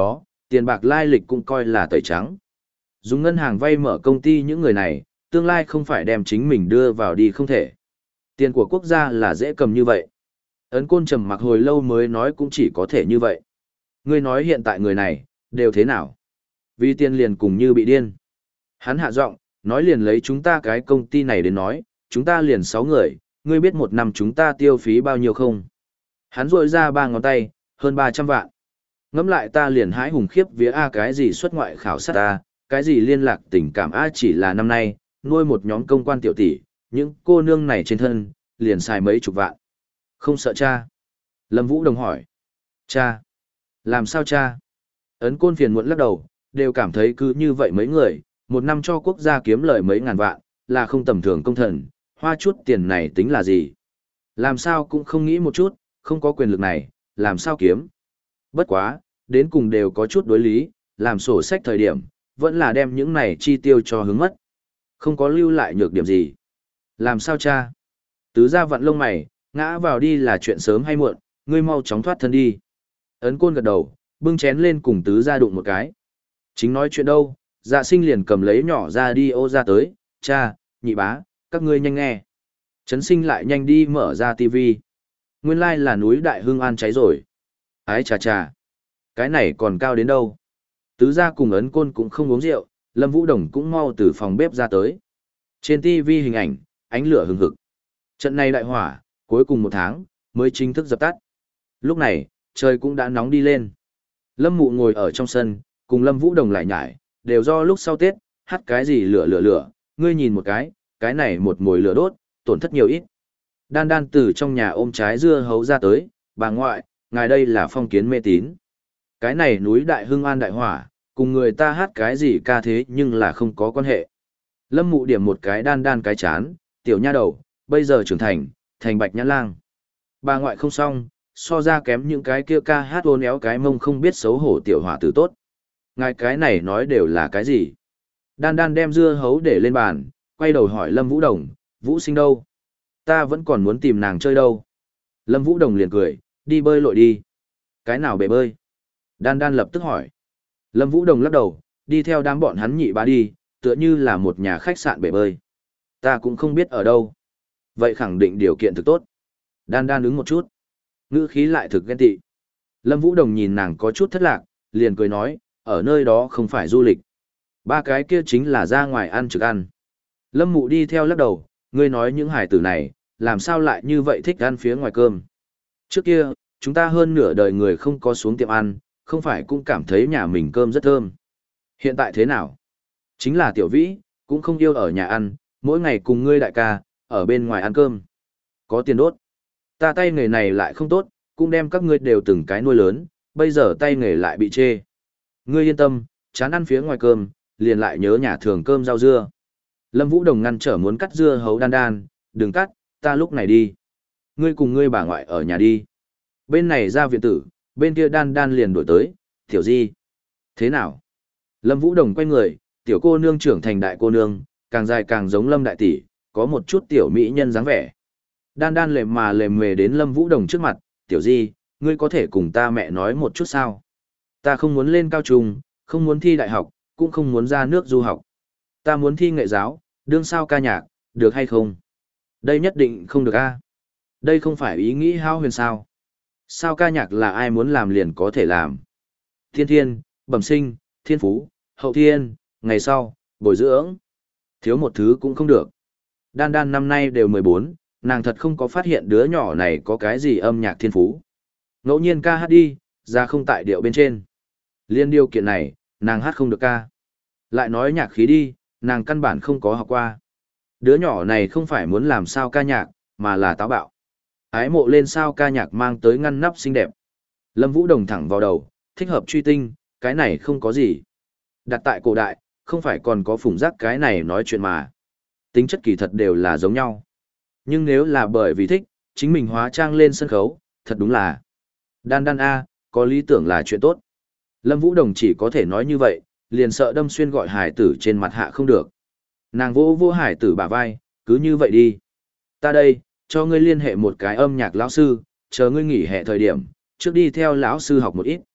tiền bạc lai lịch cũng coi là tẩy trắng. Dùng ngân hàng vay mở công ty những người này, tương lai không phải đem chính mình đưa vào đi không thể. Tiền của quốc gia là dễ cầm như vậy. Ấn Côn trầm mặc hồi lâu mới nói cũng chỉ có thể như vậy. Ngươi nói hiện tại người này, đều thế nào? Vì tiền liền cùng như bị điên. Hắn hạ giọng, nói liền lấy chúng ta cái công ty này đến nói, chúng ta liền sáu người, ngươi biết một năm chúng ta tiêu phí bao nhiêu không? Hắn rội ra ba ngón tay, hơn ba trăm vạn. Ngẫm lại ta liền hái hùng khiếp vía A cái gì xuất ngoại khảo sát A, cái gì liên lạc tình cảm A chỉ là năm nay, nuôi một nhóm công quan tiểu tỷ, những cô nương này trên thân, liền xài mấy chục vạn. Không sợ cha? Lâm Vũ Đồng hỏi. Cha? Làm sao cha? Ấn Côn phiền muộn lắc đầu, đều cảm thấy cứ như vậy mấy người, một năm cho quốc gia kiếm lời mấy ngàn vạn, là không tầm thường công thần, hoa chút tiền này tính là gì? Làm sao cũng không nghĩ một chút, không có quyền lực này, làm sao kiếm? Bất quá, đến cùng đều có chút đối lý, làm sổ sách thời điểm, vẫn là đem những này chi tiêu cho hướng mất. Không có lưu lại nhược điểm gì. Làm sao cha? Tứ gia vặn lông mày, ngã vào đi là chuyện sớm hay muộn, ngươi mau chóng thoát thân đi. Ấn Côn gật đầu, bưng chén lên cùng tứ gia đụng một cái. Chính nói chuyện đâu, dạ sinh liền cầm lấy nhỏ ra đi ô ra tới, cha, nhị bá, các ngươi nhanh nghe. Trấn sinh lại nhanh đi mở ra tivi. Nguyên lai là núi Đại Hưng An cháy rồi. Ái chà chà. Cái này còn cao đến đâu? Tứ gia cùng Ấn Côn cũng không uống rượu, Lâm Vũ Đồng cũng mau từ phòng bếp ra tới. Trên tivi hình ảnh, ánh lửa hừng hực. Trận này đại hỏa, cuối cùng một tháng, mới chính thức dập tắt. Lúc này, trời cũng đã nóng đi lên. Lâm Mụ ngồi ở trong sân, cùng Lâm Vũ Đồng lại nhải, đều do lúc sau Tết, hắt cái gì lửa lửa lửa, ngươi nhìn một cái, cái này một mồi lửa đốt, tổn thất nhiều ít. Đan đan từ trong nhà ôm trái dưa hấu ra tới, bà ngoại, ngài đây là phong kiến mê tín. Cái này núi Đại Hưng An đại hỏa, cùng người ta hát cái gì ca thế nhưng là không có quan hệ. Lâm Mụ điểm một cái đan đan cái chán, tiểu nha đầu, bây giờ trưởng thành, thành bạch nhãn lang. Bà ngoại không xong, so ra kém những cái kia ca hát ôn éo cái mông không biết xấu hổ tiểu hỏa tử tốt. Ngài cái này nói đều là cái gì? Đan đan đem dưa hấu để lên bàn, quay đầu hỏi Lâm Vũ Đồng, Vũ Sinh đâu? Ta vẫn còn muốn tìm nàng chơi đâu. Lâm Vũ Đồng liền cười, đi bơi lội đi. Cái nào bể bơi? Đan đan lập tức hỏi. Lâm Vũ Đồng lắc đầu, đi theo đám bọn hắn nhị bá đi, tựa như là một nhà khách sạn bể bơi. Ta cũng không biết ở đâu. Vậy khẳng định điều kiện thực tốt. Đan đan ứng một chút. Ngữ khí lại thực ghen tị. Lâm Vũ Đồng nhìn nàng có chút thất lạc, liền cười nói, ở nơi đó không phải du lịch. Ba cái kia chính là ra ngoài ăn trực ăn. Lâm Mụ đi theo lắc đầu, ngươi nói những hải tử này, làm sao lại như vậy thích ăn phía ngoài cơm. Trước kia, chúng ta hơn nửa đời người không có xuống tiệm ăn, không phải cũng cảm thấy nhà mình cơm rất thơm. Hiện tại thế nào? Chính là Tiểu Vĩ, cũng không yêu ở nhà ăn, mỗi ngày cùng ngươi đại ca, ở bên ngoài ăn cơm. Có tiền đốt. Ta tay nghề này lại không tốt, cũng đem các ngươi đều từng cái nuôi lớn, bây giờ tay nghề lại bị chê. Ngươi yên tâm, chán ăn phía ngoài cơm, liền lại nhớ nhà thường cơm rau dưa. Lâm Vũ Đồng ngăn trở muốn cắt dưa hấu đan đan, đừng cắt, ta lúc này đi. Ngươi cùng ngươi bà ngoại ở nhà đi. Bên này ra viện tử, bên kia đan đan liền đổi tới, tiểu di. Thế nào? Lâm Vũ Đồng quay người, tiểu cô nương trưởng thành đại cô nương, càng dài càng giống Lâm đại tỷ, có một chút tiểu mỹ nhân dáng vẻ. Đan đan lề mà lề mề đến Lâm Vũ Đồng trước mặt, tiểu di, ngươi có thể cùng ta mẹ nói một chút sao? Ta không muốn lên cao trung, không muốn thi đại học, cũng không muốn ra nước du học. Ta muốn thi nghệ giáo, đương sao ca nhạc, được hay không? Đây nhất định không được a. Đây không phải ý nghĩ hao huyền sao. Sao ca nhạc là ai muốn làm liền có thể làm. Thiên thiên, bẩm sinh, thiên phú, hậu thiên, ngày sau, bồi dưỡng. Thiếu một thứ cũng không được. Đan đan năm nay đều mười bốn, nàng thật không có phát hiện đứa nhỏ này có cái gì âm nhạc thiên phú. Ngẫu nhiên ca hát đi, ra không tại điệu bên trên. Liên điều kiện này, nàng hát không được ca. Lại nói nhạc khí đi, nàng căn bản không có học qua. Đứa nhỏ này không phải muốn làm sao ca nhạc, mà là táo bạo. Ái mộ lên sao ca nhạc mang tới ngăn nắp xinh đẹp. Lâm Vũ Đồng thẳng vào đầu, thích hợp truy tinh, cái này không có gì. Đặt tại cổ đại, không phải còn có phủng giác cái này nói chuyện mà. Tính chất kỳ thật đều là giống nhau. Nhưng nếu là bởi vì thích, chính mình hóa trang lên sân khấu, thật đúng là. Đan đan A, có lý tưởng là chuyện tốt. Lâm Vũ Đồng chỉ có thể nói như vậy, liền sợ đâm xuyên gọi hải tử trên mặt hạ không được. Nàng vô vô hải tử bả vai, cứ như vậy đi. Ta đây, cho ngươi liên hệ một cái âm nhạc lão sư, chờ ngươi nghỉ hè thời điểm, trước đi theo lão sư học một ít.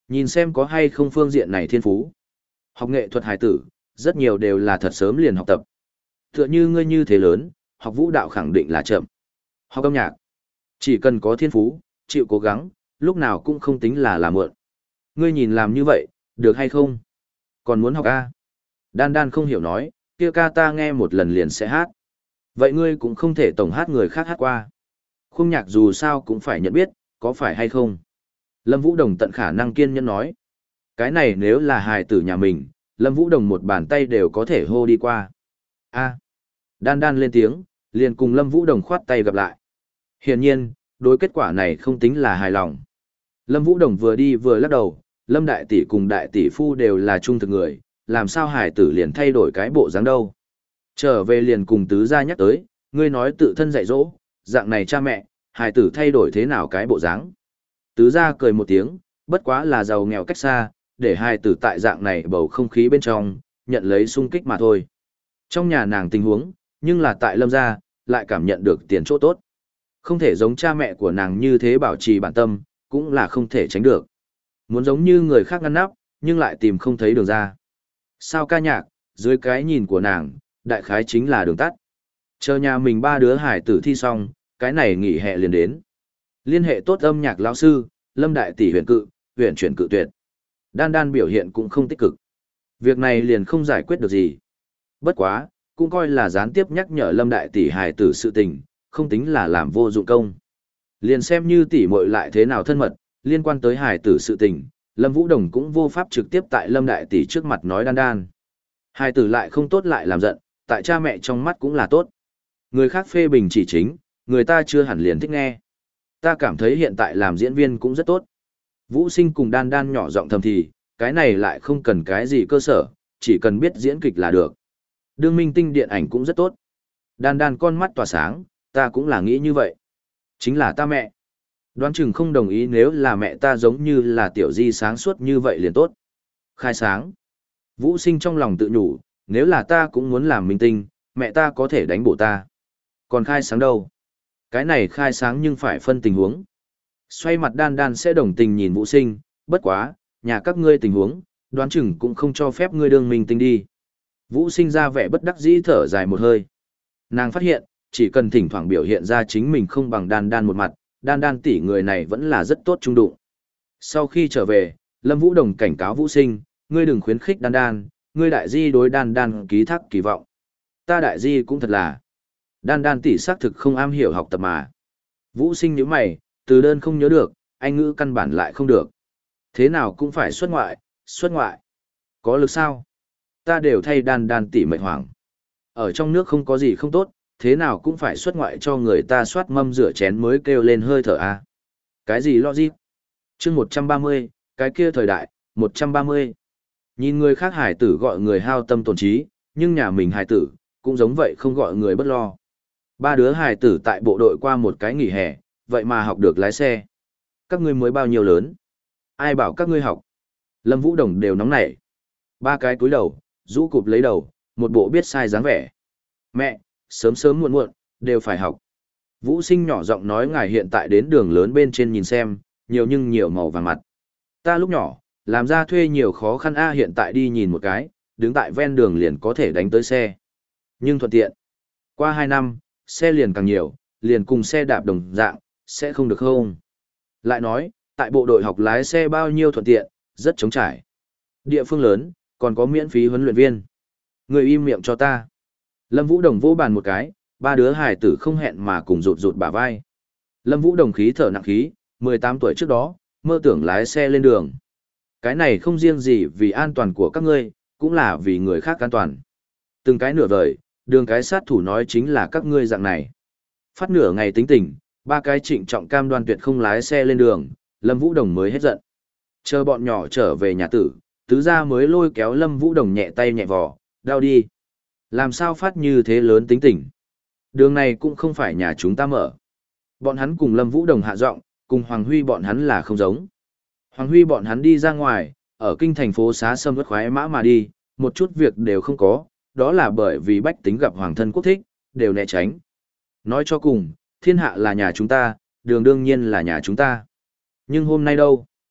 Nhìn xem có hay không phương diện này thiên phú. Học nghệ thuật hài tử, rất nhiều đều là thật sớm liền học tập. Tựa như ngươi như thế lớn, học vũ đạo khẳng định là chậm. Học âm nhạc, chỉ cần có thiên phú, chịu cố gắng, lúc nào cũng không tính là làm mượn. Ngươi nhìn làm như vậy, được hay không? Còn muốn học A? Đan Đan không hiểu nói, kia ca ta nghe một lần liền sẽ hát. Vậy ngươi cũng không thể tổng hát người khác hát qua. Khung nhạc dù sao cũng phải nhận biết, có phải hay không? Lâm Vũ Đồng tận khả năng kiên nhẫn nói. Cái này nếu là hài tử nhà mình, Lâm Vũ Đồng một bàn tay đều có thể hô đi qua. A. Đan Đan lên tiếng, liền cùng Lâm Vũ Đồng khoát tay gặp lại. Hiển nhiên, đối kết quả này không tính là hài lòng. Lâm Vũ Đồng vừa đi vừa lắc đầu, Lâm đại tỷ cùng đại tỷ phu đều là trung thực người, làm sao hài tử liền thay đổi cái bộ dáng đâu. Trở về liền cùng tứ gia nhắc tới, ngươi nói tự thân dạy dỗ, dạng này cha mẹ, hài tử thay đổi thế nào cái bộ dáng. Tứ gia cười một tiếng, bất quá là giàu nghèo cách xa, để hài tử tại dạng này bầu không khí bên trong, nhận lấy sung kích mà thôi. Trong nhà nàng tình huống, nhưng là tại Lâm gia, lại cảm nhận được tiền chỗ tốt. Không thể giống cha mẹ của nàng như thế bảo trì bản tâm, cũng là không thể tránh được. Muốn giống như người khác ngăn nắp, nhưng lại tìm không thấy đường ra. Sao ca nhạc, dưới cái nhìn của nàng, đại khái chính là đường tắt. Chờ nhà mình ba đứa hải tử thi xong, cái này nghỉ hè liền đến. Liên hệ tốt âm nhạc lão sư, Lâm đại tỷ huyền cự, huyền chuyển cự tuyệt. Đan Đan biểu hiện cũng không tích cực. Việc này liền không giải quyết được gì. Bất quá, cũng coi là gián tiếp nhắc nhở Lâm đại tỷ hải tử sự tình, không tính là làm vô dụng công. Liền xem như tỷ muội lại thế nào thân mật, liên quan tới hải tử sự tình, Lâm Vũ Đồng cũng vô pháp trực tiếp tại Lâm đại tỷ trước mặt nói Đan Đan. Hải tử lại không tốt lại làm giận, tại cha mẹ trong mắt cũng là tốt. Người khác phê bình chỉ chính, người ta chưa hẳn liền thích nghe. Ta cảm thấy hiện tại làm diễn viên cũng rất tốt. Vũ Sinh cùng Đan Đan nhỏ giọng thầm thì, cái này lại không cần cái gì cơ sở, chỉ cần biết diễn kịch là được. Đương minh tinh điện ảnh cũng rất tốt. Đan Đan con mắt tỏa sáng, ta cũng là nghĩ như vậy. Chính là ta mẹ. Đoán chừng không đồng ý nếu là mẹ ta giống như là tiểu di sáng suốt như vậy liền tốt. Khai sáng. Vũ Sinh trong lòng tự nhủ, nếu là ta cũng muốn làm minh tinh, mẹ ta có thể đánh bổ ta. Còn khai sáng đâu? Cái này khai sáng nhưng phải phân tình huống. Xoay mặt Đan Đan sẽ đồng tình nhìn Vũ Sinh, bất quá, nhà các ngươi tình huống, đoán chừng cũng không cho phép ngươi đương minh tinh đi. Vũ Sinh ra vẻ bất đắc dĩ thở dài một hơi. Nàng phát hiện, chỉ cần thỉnh thoảng biểu hiện ra chính mình không bằng Đan Đan một mặt, Đan Đan tỷ người này vẫn là rất tốt trung đụng. Sau khi trở về, Lâm Vũ Đồng cảnh cáo Vũ Sinh, ngươi đừng khuyến khích Đan Đan, ngươi đại di đối Đan Đan ký thác kỳ vọng. Ta đại di cũng thật là. Đan Đan tỷ xác thực không am hiểu học tập mà. Vũ Sinh nhíu mày, từ đơn không nhớ được, anh ngữ căn bản lại không được. Thế nào cũng phải xuất ngoại, xuất ngoại. Có lực sao? Ta đều thay Đan Đan tỷ mệt hoảng. Ở trong nước không có gì không tốt, thế nào cũng phải xuất ngoại cho người ta soát mâm rửa chén mới kêu lên hơi thở a. Cái gì logic? Chương một trăm ba mươi, cái kia thời đại, một trăm ba mươi. Nhìn người khác hải tử gọi người hao tâm tổn trí, nhưng nhà mình hải tử, cũng giống vậy không gọi người bất lo. Ba đứa hải tử tại bộ đội qua một cái nghỉ hè, vậy mà học được lái xe. Các ngươi mới bao nhiêu lớn? Ai bảo các ngươi học? Lâm Vũ Đồng đều nóng nảy. Ba cái cúi đầu, rũ cụp lấy đầu, một bộ biết sai dáng vẻ. Mẹ, sớm sớm muộn muộn, đều phải học. Vũ Sinh nhỏ giọng nói ngài hiện tại đến đường lớn bên trên nhìn xem, nhiều nhưng nhiều màu vàng mặt. Ta lúc nhỏ, làm ra thuê nhiều khó khăn a hiện tại đi nhìn một cái, đứng tại ven đường liền có thể đánh tới xe. Nhưng thuận tiện. Qua hai năm, xe liền càng nhiều, liền cùng xe đạp đồng dạng, sẽ không được không? Lại nói, tại bộ đội học lái xe bao nhiêu thuận tiện, rất trống trải. Địa phương lớn, còn có miễn phí huấn luyện viên. Người im miệng cho ta. Lâm Vũ Đồng vỗ bàn một cái, ba đứa hài tử không hẹn mà cùng rụt rụt bả vai. Lâm Vũ Đồng khí thở nặng khí, mười tám tuổi trước đó, mơ tưởng lái xe lên đường. Cái này không riêng gì vì an toàn của các ngươi, cũng là vì người khác an toàn. Từng cái nửa vời, đường cái sát thủ nói chính là các ngươi dạng này. Phát nửa ngày tính tình, ba cái trịnh trọng cam đoan tuyệt không lái xe lên đường, Lâm Vũ Đồng mới hết giận. Chờ bọn nhỏ trở về nhà tử, tứ gia mới lôi kéo Lâm Vũ Đồng nhẹ tay nhẹ vò, đau đi. Làm sao phát như thế lớn tính tình. Đường này cũng không phải nhà chúng ta mở. Bọn hắn cùng Lâm Vũ Đồng hạ giọng, cùng Hoàng Huy bọn hắn là không giống. Hoàng Huy bọn hắn đi ra ngoài, ở kinh thành phố xá sâm vất khoái mã mà đi, một chút việc đều không có, đó là bởi vì bách tính gặp hoàng thân quốc thích, đều né tránh. Nói cho cùng, thiên hạ là nhà chúng ta, đường đương nhiên là nhà chúng ta. Nhưng hôm nay đâu?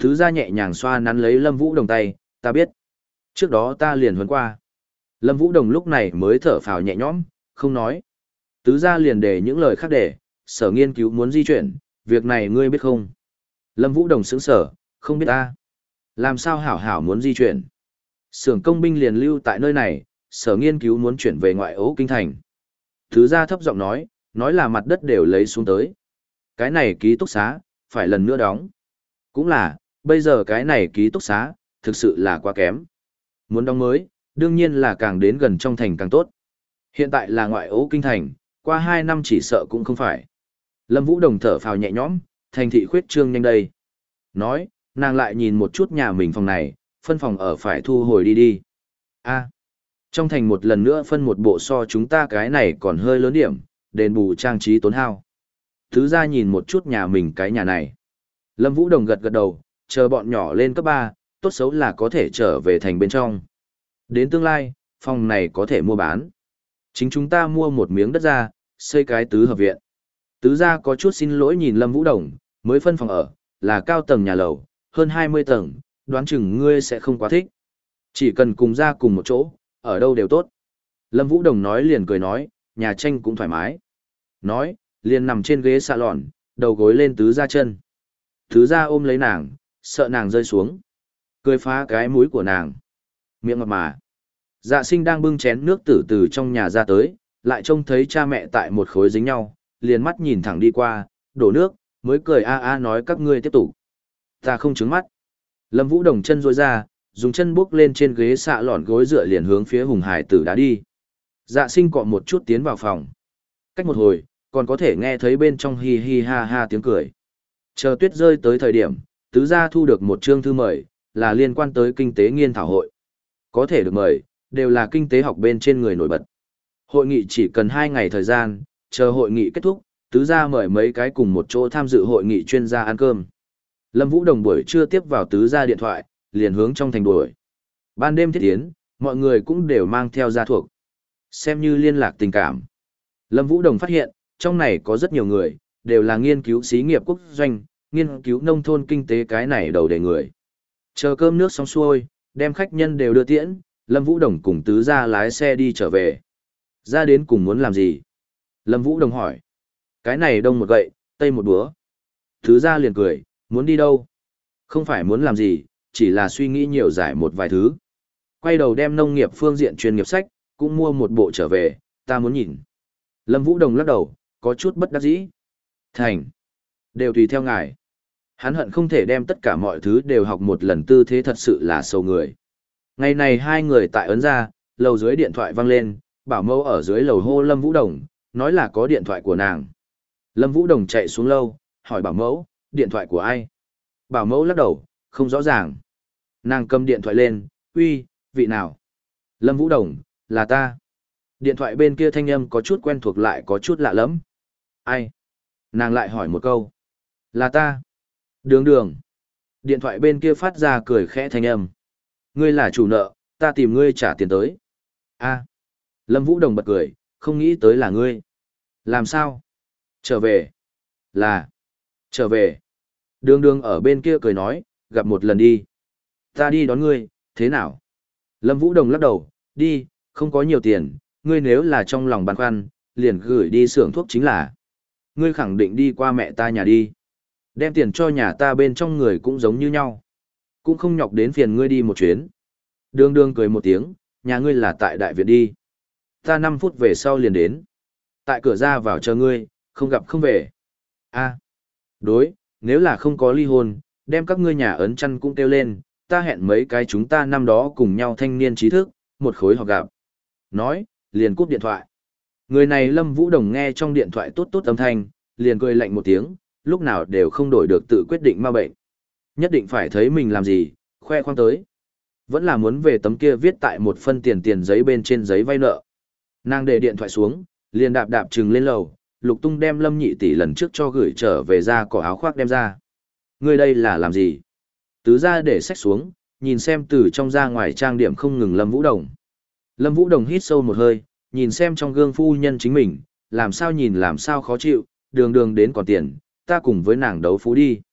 Tứ gia nhẹ nhàng xoa nắn lấy Lâm Vũ Đồng tay, ta biết. Trước đó ta liền huấn qua. Lâm Vũ Đồng lúc này mới thở phào nhẹ nhõm, không nói. Tứ gia liền để những lời khác để, sở nghiên cứu muốn di chuyển, việc này ngươi biết không? Lâm Vũ Đồng sững sở, không biết ta. Làm sao hảo hảo muốn di chuyển? Xưởng công binh liền lưu tại nơi này, sở nghiên cứu muốn chuyển về ngoại ố kinh thành. Tứ gia thấp giọng nói, nói là mặt đất đều lấy xuống tới. Cái này ký túc xá, phải lần nữa đóng. Cũng là, bây giờ cái này ký túc xá, thực sự là quá kém. Muốn đóng mới, đương nhiên là càng đến gần trong thành càng tốt. Hiện tại là ngoại ố kinh thành, qua hai năm chỉ sợ cũng không phải. Lâm Vũ Đồng thở phào nhẹ nhõm, thành thị khuyết trương nhanh đây. Nói, nàng lại nhìn một chút nhà mình phòng này, phân phòng ở phải thu hồi đi đi. A, trong thành một lần nữa phân một bộ so chúng ta cái này còn hơi lớn điểm, đền bù trang trí tốn hao. Thứ ra nhìn một chút nhà mình cái nhà này. Lâm Vũ Đồng gật gật đầu, chờ bọn nhỏ lên cấp ba, tốt xấu là có thể trở về thành bên trong. Đến tương lai, phòng này có thể mua bán. Chính chúng ta mua một miếng đất ra, xây cái tứ hợp viện. Tứ gia có chút xin lỗi nhìn Lâm Vũ Đồng, mới phân phòng ở, là cao tầng nhà lầu, hơn hai mươi tầng, đoán chừng ngươi sẽ không quá thích. Chỉ cần cùng ra cùng một chỗ, ở đâu đều tốt. Lâm Vũ Đồng nói liền cười nói, nhà tranh cũng thoải mái. Nói, liền nằm trên ghế xạ lòn, đầu gối lên tứ gia chân. Tứ gia ôm lấy nàng, sợ nàng rơi xuống. Cười phá cái mũi của nàng. Miệng ngọt mà. Dạ sinh đang bưng chén nước từ từ trong nhà ra tới, lại trông thấy cha mẹ tại một khối dính nhau, liền mắt nhìn thẳng đi qua, đổ nước, mới cười a a nói các ngươi tiếp tục. Ta không trứng mắt. Lâm Vũ Đồng chân rôi ra, dùng chân bước lên trên ghế xạ lòn gối dựa liền hướng phía Hùng Hải Tử đã đi. Dạ sinh cọ một chút tiến vào phòng. Cách một hồi, còn có thể nghe thấy bên trong hi hi ha ha tiếng cười. Chờ tuyết rơi tới thời điểm, tứ gia thu được một chương thư mời, là liên quan tới kinh tế nghiên thảo hội. Có thể được mời, đều là kinh tế học bên trên người nổi bật. Hội nghị chỉ cần hai ngày thời gian, chờ hội nghị kết thúc, tứ gia mời mấy cái cùng một chỗ tham dự hội nghị chuyên gia ăn cơm. Lâm Vũ Đồng buổi trưa tiếp vào tứ gia điện thoại, liền hướng trong thành đuổi. Ban đêm thiết tiến, mọi người cũng đều mang theo gia thuộc. Xem như liên lạc tình cảm. Lâm Vũ Đồng phát hiện, trong này có rất nhiều người, đều là nghiên cứu xí nghiệp quốc doanh, nghiên cứu nông thôn kinh tế cái này đầu đề người. Chờ cơm nước xong xuôi, đem khách nhân đều đưa tiễn, Lâm Vũ Đồng cùng tứ gia lái xe đi trở về. Ra đến cùng muốn làm gì? Lâm Vũ Đồng hỏi. Cái này đông một gậy, tây một búa. Tứ gia liền cười, muốn đi đâu? Không phải muốn làm gì, chỉ là suy nghĩ nhiều giải một vài thứ. Quay đầu đem nông nghiệp phương diện chuyên nghiệp sách, cũng mua một bộ trở về, ta muốn nhìn. Lâm Vũ Đồng lắc đầu, có chút bất đắc dĩ. Thành. Đều tùy theo ngài. Hắn hận không thể đem tất cả mọi thứ đều học một lần, tư thế thật sự là sâu người. Ngày này hai người tại ấn ra, lầu dưới điện thoại vang lên, bảo mẫu ở dưới lầu hô Lâm Vũ Đồng, nói là có điện thoại của nàng. Lâm Vũ Đồng chạy xuống lâu, hỏi bảo mẫu, điện thoại của ai? Bảo mẫu lắc đầu, không rõ ràng. Nàng cầm điện thoại lên, uy, vị nào? Lâm Vũ Đồng, là ta. Điện thoại bên kia thanh âm có chút quen thuộc lại có chút lạ lẫm. Ai? Nàng lại hỏi một câu. Là ta. Đường đường. Điện thoại bên kia phát ra cười khẽ thanh âm. Ngươi là chủ nợ, ta tìm ngươi trả tiền tới. A. Lâm Vũ Đồng bật cười, không nghĩ tới là ngươi. Làm sao? Trở về. Là. Trở về. Đường đường ở bên kia cười nói, gặp một lần đi. Ta đi đón ngươi, thế nào? Lâm Vũ Đồng lắc đầu, đi, không có nhiều tiền, ngươi nếu là trong lòng băn khoăn, liền gửi đi xưởng thuốc chính là. Ngươi khẳng định đi qua mẹ ta nhà đi. Đem tiền cho nhà ta bên trong người cũng giống như nhau. Cũng không nhọc đến phiền ngươi đi một chuyến. Đường đường cười một tiếng, nhà ngươi là tại Đại Việt đi. Ta năm phút về sau liền đến. Tại cửa ra vào chờ ngươi, không gặp không về. A. Đối, nếu là không có ly hôn, đem các ngươi nhà ấn chăn cũng kêu lên, ta hẹn mấy cái chúng ta năm đó cùng nhau thanh niên trí thức, một khối họp gặp. Nói, liền cúp điện thoại. Người này Lâm Vũ Đồng nghe trong điện thoại tốt tốt âm thanh, liền cười lạnh một tiếng, lúc nào đều không đổi được tự quyết định ma bệnh. Nhất định phải thấy mình làm gì, khoe khoang tới. Vẫn là muốn về tấm kia viết tại một phân tiền tiền giấy bên trên giấy vay nợ. Nàng để điện thoại xuống, liền đạp đạp trừng lên lầu, Lục Tung đem Lâm Nhị tỷ lần trước cho gửi trở về ra cỏ áo khoác đem ra. Ngươi đây là làm gì? Tứ ra để sách xuống, nhìn xem từ trong ra ngoài trang điểm không ngừng Lâm Vũ Đồng. Lâm Vũ Đồng hít sâu một hơi, nhìn xem trong gương phu nhân chính mình, làm sao nhìn làm sao khó chịu, đường đường đến còn tiền, ta cùng với nàng đấu phú đi.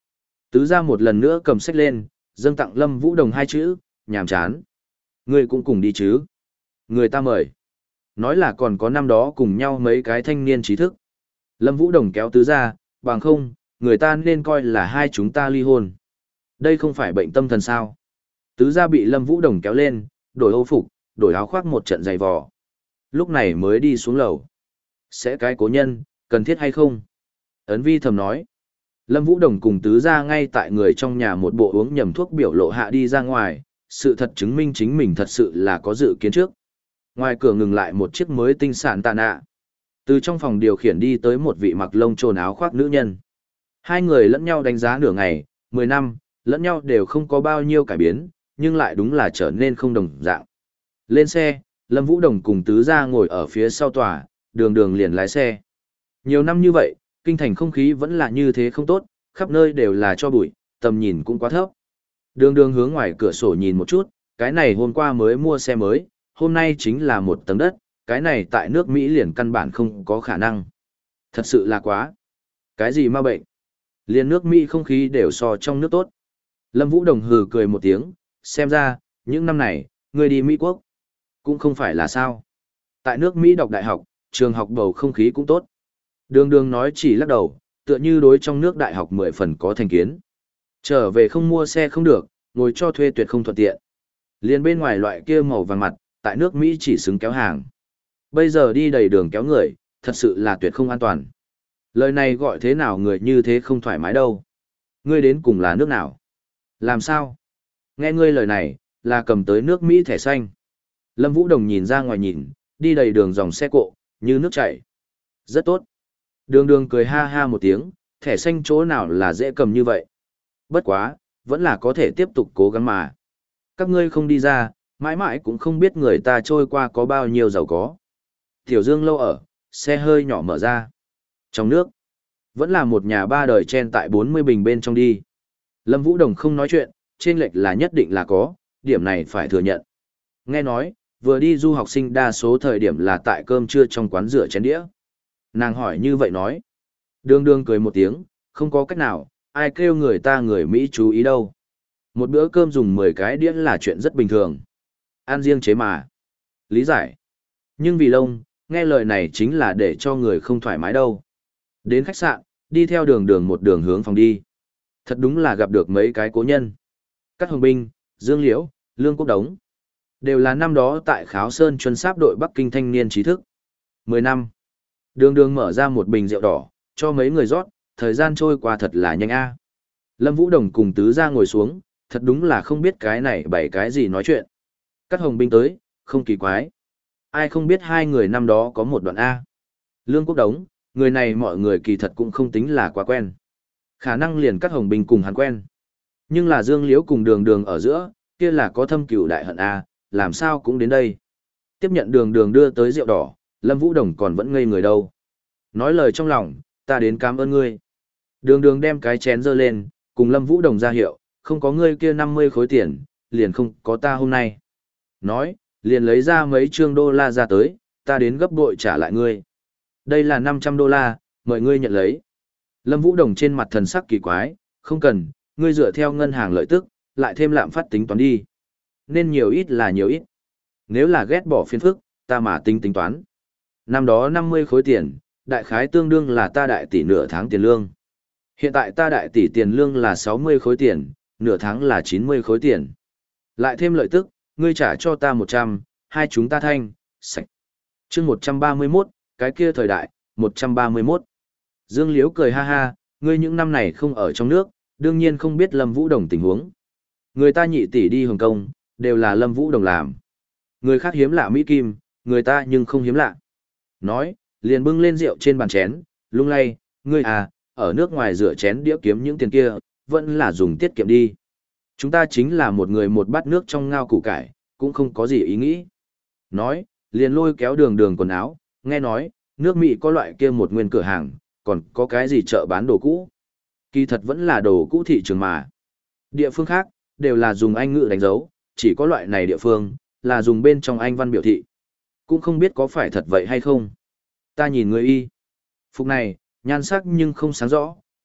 Tứ gia một lần nữa cầm sách lên, dâng tặng Lâm Vũ Đồng hai chữ, nhàm chán. Ngươi cũng cùng đi chứ. Người ta mời. Nói là còn có năm đó cùng nhau mấy cái thanh niên trí thức. Lâm Vũ Đồng kéo tứ gia, bằng không, người ta nên coi là hai chúng ta ly hôn. Đây không phải bệnh tâm thần sao. Tứ gia bị Lâm Vũ Đồng kéo lên, đổi âu phục, đổi áo khoác một trận giày vò. Lúc này mới đi xuống lầu. Sẽ cái cố nhân, cần thiết hay không? Ấn vi thầm nói. Lâm Vũ Đồng cùng tứ gia ngay tại người trong nhà một bộ uống nhầm thuốc biểu lộ hạ đi ra ngoài, sự thật chứng minh chính mình thật sự là có dự kiến trước. Ngoài cửa ngừng lại một chiếc mới tinh sản tạ nạ. Từ trong phòng điều khiển đi tới một vị mặc lông trồn áo khoác nữ nhân. Hai người lẫn nhau đánh giá nửa ngày, mười năm, lẫn nhau đều không có bao nhiêu cải biến, nhưng lại đúng là trở nên không đồng dạng. Lên xe, Lâm Vũ Đồng cùng tứ gia ngồi ở phía sau tòa, đường đường liền lái xe. Nhiều năm như vậy, kinh thành không khí vẫn là như thế không tốt, khắp nơi đều là cho bụi, tầm nhìn cũng quá thấp. Đường đường hướng ngoài cửa sổ nhìn một chút, cái này hôm qua mới mua xe mới, hôm nay chính là một tầng đất, cái này tại nước Mỹ liền căn bản không có khả năng. Thật sự là quá. Cái gì ma bệnh? Liền nước Mỹ không khí đều so trong nước tốt. Lâm Vũ Đồng hừ cười một tiếng, xem ra, những năm này, ngươi đi Mỹ Quốc. Cũng không phải là sao. Tại nước Mỹ đọc đại học, trường học bầu không khí cũng tốt. Đường đường nói chỉ lắc đầu, tựa như đối trong nước đại học mười phần có thành kiến. Trở về không mua xe không được, ngồi cho thuê tuyệt không thuận tiện. Liên bên ngoài loại kia màu vàng mặt, tại nước Mỹ chỉ xứng kéo hàng. Bây giờ đi đầy đường kéo người, thật sự là tuyệt không an toàn. Lời này gọi thế nào người như thế không thoải mái đâu. Ngươi đến cùng là nước nào? Làm sao? Nghe ngươi lời này, là cầm tới nước Mỹ thẻ xanh. Lâm Vũ Đồng nhìn ra ngoài nhìn, đi đầy đường dòng xe cộ, như nước chảy. Rất tốt. Đường đường cười ha ha một tiếng, thẻ xanh chỗ nào là dễ cầm như vậy. Bất quá, vẫn là có thể tiếp tục cố gắng mà. Các ngươi không đi ra, mãi mãi cũng không biết người ta trôi qua có bao nhiêu giàu có. Tiểu Dương lâu ở, xe hơi nhỏ mở ra. Trong nước, vẫn là một nhà ba đời chen tại bốn mươi bình bên trong đi. Lâm Vũ Đồng không nói chuyện, trên lệch là nhất định là có, điểm này phải thừa nhận. Nghe nói, vừa đi du học sinh đa số thời điểm là tại cơm trưa trong quán rửa chén đĩa. Nàng hỏi như vậy nói. Đường đường cười một tiếng, không có cách nào, ai kêu người ta người Mỹ chú ý đâu. Một bữa cơm dùng mười cái đĩa là chuyện rất bình thường. Ăn riêng chế mà. Lý giải. Nhưng vì lông, nghe lời này chính là để cho người không thoải mái đâu. Đến khách sạn, đi theo đường đường một đường hướng phòng đi. Thật đúng là gặp được mấy cái cố nhân. Cát Hồng Binh, Dương Liễu, Lương Quốc Đống. Đều là năm đó tại Kháo Sơn Chuân Sáp đội Bắc Kinh thanh niên trí thức. Mười năm. Đường đường mở ra một bình rượu đỏ, cho mấy người rót, thời gian trôi qua thật là nhanh a. Lâm Vũ Đồng cùng tứ gia ngồi xuống, thật đúng là không biết cái này bảy cái gì nói chuyện. Cát Hồng Binh tới, không kỳ quái. Ai không biết hai người năm đó có một đoạn A. Lương Quốc Đống, người này mọi người kỳ thật cũng không tính là quá quen. Khả năng liền Cát Hồng Binh cùng hắn quen. Nhưng là Dương Liễu cùng đường đường ở giữa, kia là có thâm cửu đại hận A, làm sao cũng đến đây. Tiếp nhận đường đường đưa tới rượu đỏ, Lâm Vũ Đồng còn vẫn ngây người đâu. Nói lời trong lòng, ta đến cảm ơn ngươi. Đường đường đem cái chén dơ lên, cùng Lâm Vũ Đồng ra hiệu, không có ngươi kia năm mươi khối tiền, liền không có ta hôm nay. Nói, liền lấy ra mấy trương đô la ra tới, ta đến gấp bội trả lại ngươi. Đây là năm trăm đô la, mời ngươi nhận lấy. Lâm Vũ Đồng trên mặt thần sắc kỳ quái, không cần, ngươi dựa theo ngân hàng lợi tức, lại thêm lạm phát tính toán đi. Nên nhiều ít là nhiều ít. Nếu là ghét bỏ phiền phức, ta mà tính tính toán. Năm đó năm mươi khối tiền, đại khái tương đương là ta đại tỷ nửa tháng tiền lương. Hiện tại ta đại tỷ tiền lương là sáu mươi khối tiền, nửa tháng là chín mươi khối tiền. Lại thêm lợi tức, ngươi trả cho ta một trăm, hai chúng ta thanh, sạch. chương một trăm ba mươi mốt, cái kia thời đại, một trăm ba mươi mốt. Dương Liễu cười ha ha, ngươi những năm này không ở trong nước, đương nhiên không biết Lâm Vũ Đồng tình huống. Người ta nhị tỷ đi Hồng Kông, đều là Lâm Vũ Đồng làm. Người khác hiếm lạ Mỹ Kim, người ta nhưng không hiếm lạ. Nói, liền bưng lên rượu trên bàn chén, lung lay, ngươi à, ở nước ngoài rửa chén đĩa kiếm những tiền kia, vẫn là dùng tiết kiệm đi. Chúng ta chính là một người một bát nước trong ngao củ cải, cũng không có gì ý nghĩ. Nói, liền lôi kéo đường đường quần áo, nghe nói, nước Mỹ có loại kia một nguyên cửa hàng, còn có cái gì chợ bán đồ cũ. Kỳ thật vẫn là đồ cũ thị trường mà. Địa phương khác, đều là dùng Anh ngữ đánh dấu, chỉ có loại này địa phương, là dùng bên trong Anh văn biểu thị. Cũng không biết có phải thật vậy hay không. Ta nhìn người y. Phục này, nhan sắc nhưng không sáng rõ,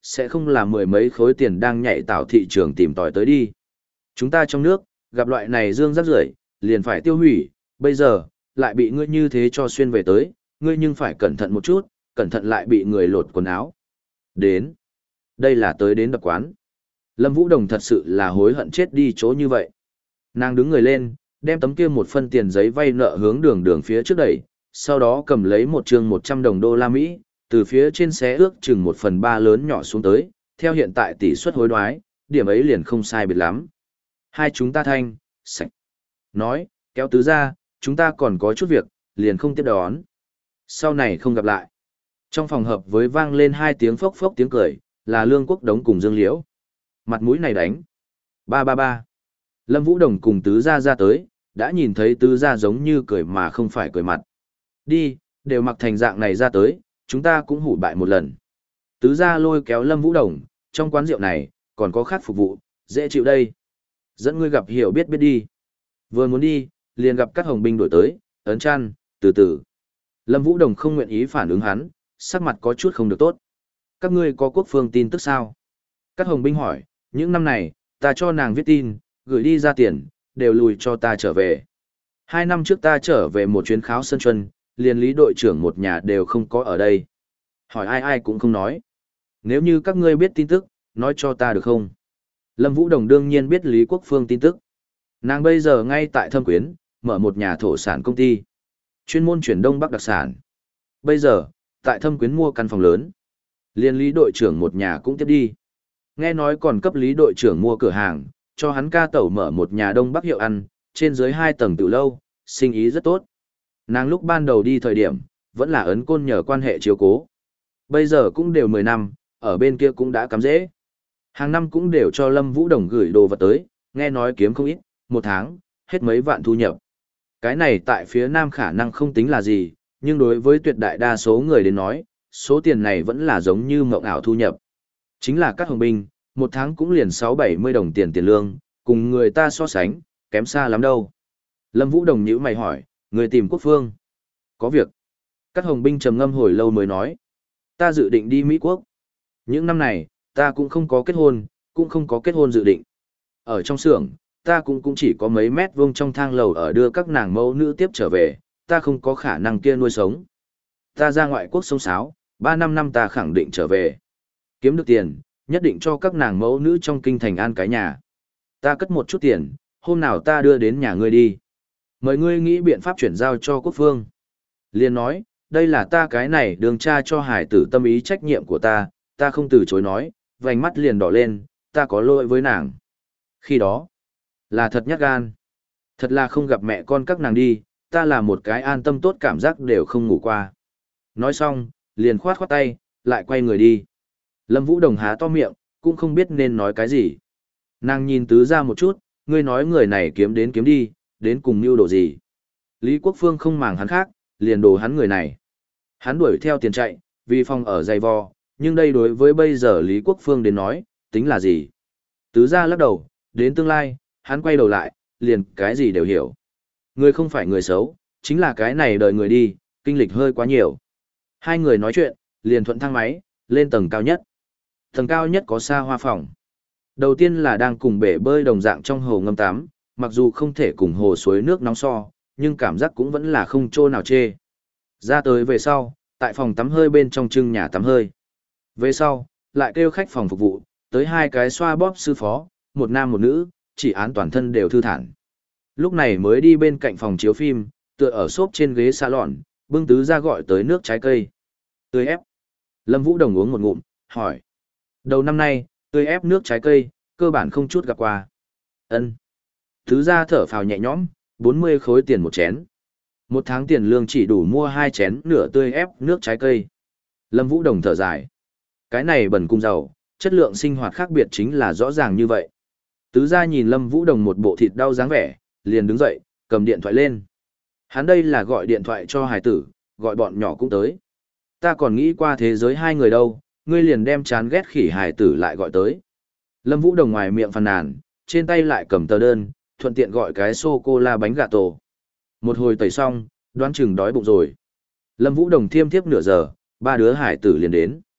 sẽ không là mười mấy khối tiền đang nhảy tạo thị trường tìm tòi tới đi. Chúng ta trong nước, gặp loại này dương rác rưởi liền phải tiêu hủy, bây giờ, lại bị ngươi như thế cho xuyên về tới, ngươi nhưng phải cẩn thận một chút, cẩn thận lại bị người lột quần áo. Đến. Đây là tới đến đập quán. Lâm Vũ Đồng thật sự là hối hận chết đi chỗ như vậy. Nàng đứng người lên, đem tấm kia một phân tiền giấy vay nợ hướng đường đường phía trước đẩy, sau đó cầm lấy một chương một trăm đồng đô la Mỹ, từ phía trên xé ước chừng một phần ba lớn nhỏ xuống tới, theo hiện tại tỷ suất hối đoái, điểm ấy liền không sai biệt lắm. Hai chúng ta thanh, sạch. Nói, kéo tứ ra, chúng ta còn có chút việc, liền không tiếp đón. Sau này không gặp lại. Trong phòng hợp với vang lên hai tiếng phốc phốc tiếng cười, là Lương Quốc Đống cùng Dương Liễu. Mặt mũi này đánh. Ba ba ba. Lâm Vũ Đồng cùng tứ gia ra tới, đã nhìn thấy tứ gia giống như cười mà không phải cười mặt. Đi, đều mặc thành dạng này ra tới, chúng ta cũng hủ bại một lần. Tứ gia lôi kéo Lâm Vũ Đồng, trong quán rượu này, còn có khác phục vụ, dễ chịu đây. Dẫn ngươi gặp hiểu biết biết đi. Vừa muốn đi, liền gặp các hồng binh đổi tới, ấn chăn, từ từ. Lâm Vũ Đồng không nguyện ý phản ứng hắn, sắc mặt có chút không được tốt. Các ngươi có quốc phương tin tức sao? Các hồng binh hỏi, những năm này, ta cho nàng viết tin, gửi đi ra tiền, đều lùi cho ta trở về. Hai năm trước ta trở về một chuyến kháo sân chuân, liền lý đội trưởng một nhà đều không có ở đây. Hỏi ai ai cũng không nói. Nếu như các ngươi biết tin tức, nói cho ta được không? Lâm Vũ Đồng đương nhiên biết Lý Quốc Phương tin tức. Nàng bây giờ ngay tại Thâm Quyến, mở một nhà thổ sản công ty. Chuyên môn chuyển Đông Bắc đặc sản. Bây giờ, tại Thâm Quyến mua căn phòng lớn. Liên lý đội trưởng một nhà cũng tiếp đi. Nghe nói còn cấp lý đội trưởng mua cửa hàng, cho hắn ca tẩu mở một nhà Đông Bắc hiệu ăn, trên dưới hai tầng tiểu lâu, sinh ý rất tốt. Nàng lúc ban đầu đi thời điểm, vẫn là ấn côn nhờ quan hệ chiếu cố. Bây giờ cũng đều mười năm, ở bên kia cũng đã cắm dễ. Hàng năm cũng đều cho Lâm Vũ Đồng gửi đồ vật tới, nghe nói kiếm không ít, một tháng, hết mấy vạn thu nhập. Cái này tại phía Nam khả năng không tính là gì, nhưng đối với tuyệt đại đa số người đến nói, số tiền này vẫn là giống như mộng ảo thu nhập. Chính là các hồng binh, một tháng cũng liền sáu bảy mươi đồng tiền tiền lương, cùng người ta so sánh, kém xa lắm đâu. Lâm Vũ Đồng nhíu mày hỏi, người tìm Quốc Phương. Có việc. Các hồng binh trầm ngâm hồi lâu mới nói. Ta dự định đi Mỹ Quốc. Những năm này, ta cũng không có kết hôn, cũng không có kết hôn dự định. Ở trong xưởng, ta cũng cũng chỉ có mấy mét vuông trong thang lầu ở đưa các nàng mẫu nữ tiếp trở về, ta không có khả năng kia nuôi sống. Ta ra ngoại quốc sống sáo, ba năm năm ta khẳng định trở về. Kiếm được tiền, nhất định cho các nàng mẫu nữ trong kinh thành an cái nhà. Ta cất một chút tiền, hôm nào ta đưa đến nhà ngươi đi. Mời ngươi nghĩ biện pháp chuyển giao cho Quốc Phương. Liên nói, đây là ta cái này đường cha cho hải tử tâm ý trách nhiệm của ta, ta không từ chối nói, vành mắt liền đỏ lên, ta có lỗi với nàng. Khi đó, là thật nhát gan. Thật là không gặp mẹ con các nàng đi, ta là một cái an tâm tốt cảm giác đều không ngủ qua. Nói xong, liền khoát khoát tay, lại quay người đi. Lâm Vũ Đồng há to miệng, cũng không biết nên nói cái gì. Nàng nhìn tứ ra một chút, ngươi nói người này kiếm đến kiếm đi, đến cùng mưu đồ gì. Lý Quốc Phương không màng hắn khác, liền đồ hắn người này. Hắn đuổi theo tiền chạy, vì phòng ở dày vò, nhưng đây đối với bây giờ Lý Quốc Phương đến nói, tính là gì? Tứ ra lắc đầu, đến tương lai, hắn quay đầu lại, liền cái gì đều hiểu. Người không phải người xấu, chính là cái này đời người đi, kinh lịch hơi quá nhiều. Hai người nói chuyện, liền thuận thang máy, lên tầng cao nhất. Tầng cao nhất có xa hoa phòng. Đầu tiên là đang cùng bể bơi đồng dạng trong hồ ngâm tắm, mặc dù không thể cùng hồ suối nước nóng so, nhưng cảm giác cũng vẫn là không chỗ nào chê. Ra tới về sau, tại phòng tắm hơi bên trong trưng nhà tắm hơi. Về sau, lại kêu khách phòng phục vụ, tới hai cái xoa bóp sư phó, một nam một nữ, chỉ án toàn thân đều thư thản. Lúc này mới đi bên cạnh phòng chiếu phim, tựa ở xốp trên ghế salon, bưng tứ ra gọi tới nước trái cây. Tươi ép. Lâm Vũ Đồng uống một ngụm, hỏi. Đầu năm nay, tươi ép nước trái cây, cơ bản không chút gặp qua. Ân. Tứ ra thở phào nhẹ nhõm, bốn mươi khối tiền một chén. Một tháng tiền lương chỉ đủ mua hai chén nửa tươi ép nước trái cây. Lâm Vũ Đồng thở dài. Cái này bẩn cung giàu, chất lượng sinh hoạt khác biệt chính là rõ ràng như vậy. Tứ gia nhìn Lâm Vũ Đồng một bộ thịt đau dáng vẻ, liền đứng dậy, cầm điện thoại lên. Hắn đây là gọi điện thoại cho hải tử, gọi bọn nhỏ cũng tới. Ta còn nghĩ qua thế giới hai người đâu, ngươi liền đem chán ghét khỉ hải tử lại gọi tới. Lâm Vũ Đồng ngoài miệng phàn nàn, trên tay lại cầm tờ đơn, thuận tiện gọi cái sô-cô-la bánh gà tổ. Một hồi tẩy xong, đoán chừng đói bụng rồi. Lâm Vũ Đồng thiêm thiếp nửa giờ, ba đứa hải tử liền đến.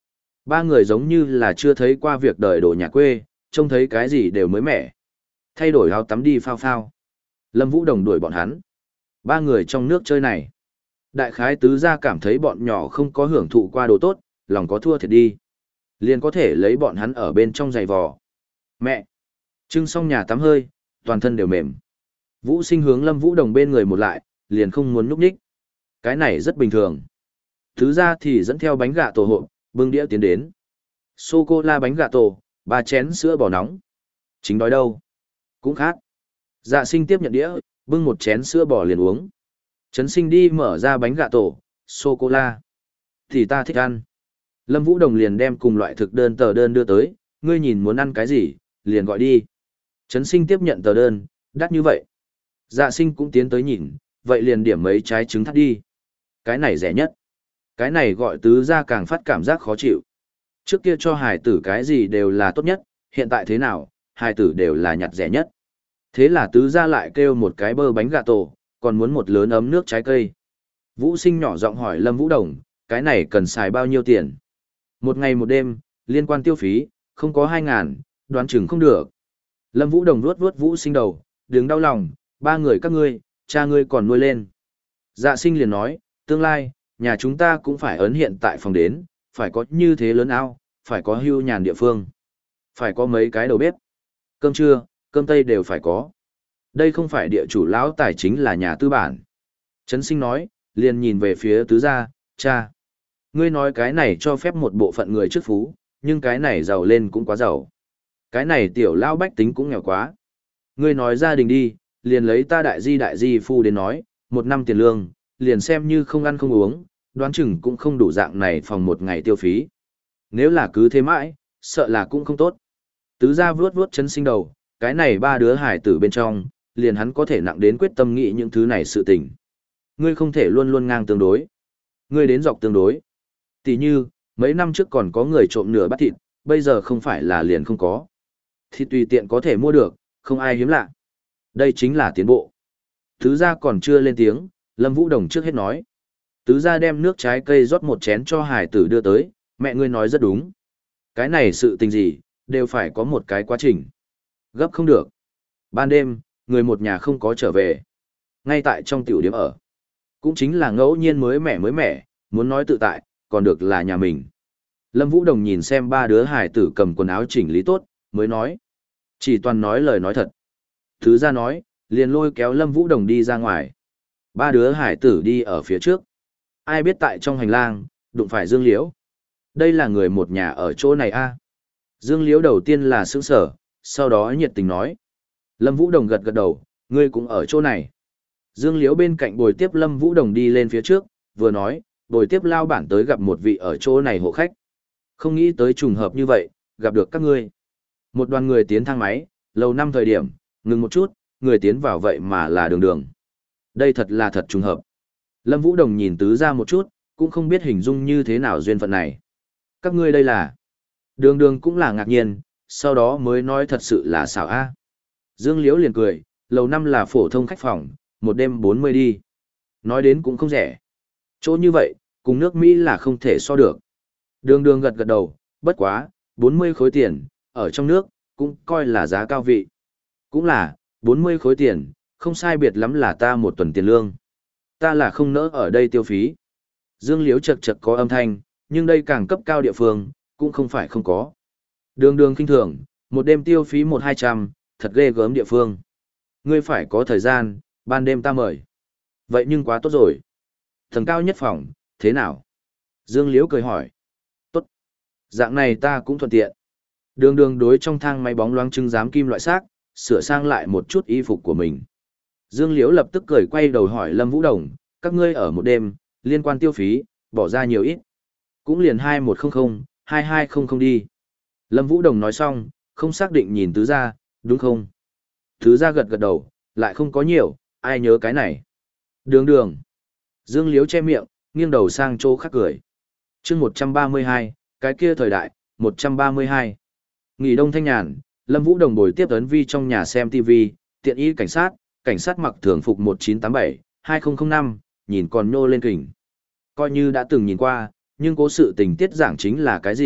Ba người giống như là chưa thấy qua việc đời đồ nhà quê, trông thấy cái gì đều mới mẻ. Thay đổi áo tắm đi phao phao. Lâm Vũ Đồng đuổi bọn hắn. Ba người trong nước chơi này. Đại khái tứ gia cảm thấy bọn nhỏ không có hưởng thụ qua đồ tốt, lòng có thua thiệt đi. Liền có thể lấy bọn hắn ở bên trong giày vò. Mẹ! Trưng xong nhà tắm hơi, toàn thân đều mềm. Vũ Sinh hướng Lâm Vũ Đồng bên người một lại, liền không muốn núp nhích. Cái này rất bình thường. Thứ ra thì dẫn theo bánh gà tổ hộ, bưng đĩa tiến đến. Sô-cô-la bánh gà tổ, ba chén sữa bò nóng. Chính đói đâu? Cũng khát. Dạ Sinh tiếp nhận đĩa, bưng một chén sữa bò liền uống. Trấn Sinh đi mở ra bánh gà tổ, sô-cô-la. Thì ta thích ăn. Lâm Vũ Đồng liền đem cùng loại thực đơn tờ đơn đưa tới, ngươi nhìn muốn ăn cái gì, liền gọi đi. Trấn Sinh tiếp nhận tờ đơn, đắt như vậy. Dạ Sinh cũng tiến tới nhìn, vậy liền điểm mấy trái trứng thắt đi. Cái này rẻ nhất. Cái này gọi tứ ra càng phát cảm giác khó chịu. Trước kia cho hài tử cái gì đều là tốt nhất, hiện tại thế nào, hài tử đều là nhặt rẻ nhất. Thế là tứ ra lại kêu một cái bơ bánh gà tổ, còn muốn một lớn ấm nước trái cây. Vũ Sinh nhỏ giọng hỏi Lâm Vũ Đồng, cái này cần xài bao nhiêu tiền? Một ngày một đêm, liên quan tiêu phí, không có hai ngàn, đoán chừng không được. Lâm Vũ Đồng vuốt vuốt Vũ Sinh đầu, đừng đau lòng, ba người các ngươi, cha ngươi còn nuôi lên. Dạ Sinh liền nói, tương lai, nhà chúng ta cũng phải ấn hiện tại phòng đến, phải có như thế lớn ao, phải có hưu nhàn địa phương. Phải có mấy cái đầu bếp. Cơm trưa, cơm tây đều phải có. Đây không phải địa chủ lão tài chính là nhà tư bản. Trấn Sinh nói, liền nhìn về phía tứ gia, cha. Ngươi nói cái này cho phép một bộ phận người trước phú, nhưng cái này giàu lên cũng quá giàu. Cái này tiểu lão bách tính cũng nghèo quá. Ngươi nói gia đình đi, liền lấy ta đại di đại di phu đến nói, một năm tiền lương, liền xem như không ăn không uống, đoán chừng cũng không đủ dạng này phòng một ngày tiêu phí. Nếu là cứ thế mãi, sợ là cũng không tốt. Tứ gia vuốt vuốt Trấn Sinh đầu, cái này ba đứa hải tử bên trong, liền hắn có thể nặng đến quyết tâm nghĩ những thứ này sự tình. Ngươi không thể luôn luôn ngang tương đối. Ngươi đến dọc tương đối. Tỷ như, mấy năm trước còn có người trộm nửa bát thịt, bây giờ không phải là liền không có. Thịt tùy tiện có thể mua được, không ai hiếm lạ. Đây chính là tiến bộ. Tứ gia còn chưa lên tiếng, Lâm Vũ Đồng trước hết nói. Tứ gia đem nước trái cây rót một chén cho hải tử đưa tới, mẹ ngươi nói rất đúng. Cái này sự tình gì, đều phải có một cái quá trình. Gấp không được. Ban đêm, người một nhà không có trở về. Ngay tại trong tiểu điểm ở. Cũng chính là ngẫu nhiên mới mẻ mới mẻ, muốn nói tự tại, còn được là nhà mình. Lâm Vũ Đồng nhìn xem ba đứa hải tử cầm quần áo chỉnh lý tốt, mới nói. Chỉ toàn nói lời nói thật. Thứ ra nói, liền lôi kéo Lâm Vũ Đồng đi ra ngoài. Ba đứa hải tử đi ở phía trước. Ai biết tại trong hành lang, đụng phải Dương Liễu. Đây là người một nhà ở chỗ này a à? Dương Liễu đầu tiên là sững sở, sau đó nhiệt tình nói. Lâm Vũ Đồng gật gật đầu, ngươi cũng ở chỗ này. Dương Liễu bên cạnh bồi tiếp Lâm Vũ Đồng đi lên phía trước, vừa nói, bồi tiếp lao bản tới gặp một vị ở chỗ này hộ khách. Không nghĩ tới trùng hợp như vậy, gặp được các ngươi. Một đoàn người tiến thang máy, lầu năm thời điểm, ngừng một chút, người tiến vào vậy mà là đường đường. Đây thật là thật trùng hợp. Lâm Vũ Đồng nhìn tứ ra một chút, cũng không biết hình dung như thế nào duyên phận này. Các ngươi đây là... Đường đường cũng là ngạc nhiên, sau đó mới nói thật sự là xảo a. Dương Liễu liền cười, lầu năm là phổ thông khách phòng, một đêm bốn mươi đi. Nói đến cũng không rẻ. Chỗ như vậy, cùng nước Mỹ là không thể so được. Đường đường gật gật đầu, bất quá, bốn mươi khối tiền, ở trong nước, cũng coi là giá cao vị. Cũng là, bốn mươi khối tiền, không sai biệt lắm là ta một tuần tiền lương. Ta là không nỡ ở đây tiêu phí. Dương Liễu chật chật có âm thanh, nhưng đây càng cấp cao địa phương, cũng không phải không có. Đường đường kinh thường, một đêm tiêu phí một hai trăm, thật ghê gớm địa phương. Ngươi phải có thời gian, ban đêm ta mời. Vậy nhưng quá tốt rồi. Tầng cao nhất phòng, thế nào? Dương Liễu cười hỏi. Tốt. Dạng này ta cũng thuận tiện. Đường đường đối trong thang máy bóng loáng trưng giám kim loại xác, sửa sang lại một chút y phục của mình. Dương Liễu lập tức cười quay đầu hỏi Lâm Vũ Đồng, các ngươi ở một đêm, liên quan tiêu phí, bỏ ra nhiều ít. Cũng liền hai một không không, hai hai không không đi. Lâm Vũ Đồng nói xong, không xác định nhìn tứ gia, đúng không? Tứ gia gật gật đầu, lại không có nhiều, ai nhớ cái này. Đường đường. Dương Liễu che miệng, nghiêng đầu sang chỗ khác cười. chương một trăm ba mươi hai, cái kia thời đại, một trăm ba mươi hai. Nghỉ đông thanh nhàn, Lâm Vũ Đồng bồi tiếp ấn vi trong nhà xem ti vi, tiện y cảnh sát, cảnh sát mặc thường phục một chín tám bảy, hai không không năm, nhìn còn nhô lên kình. Coi như đã từng nhìn qua, nhưng cố sự tình tiết giảng chính là cái gì,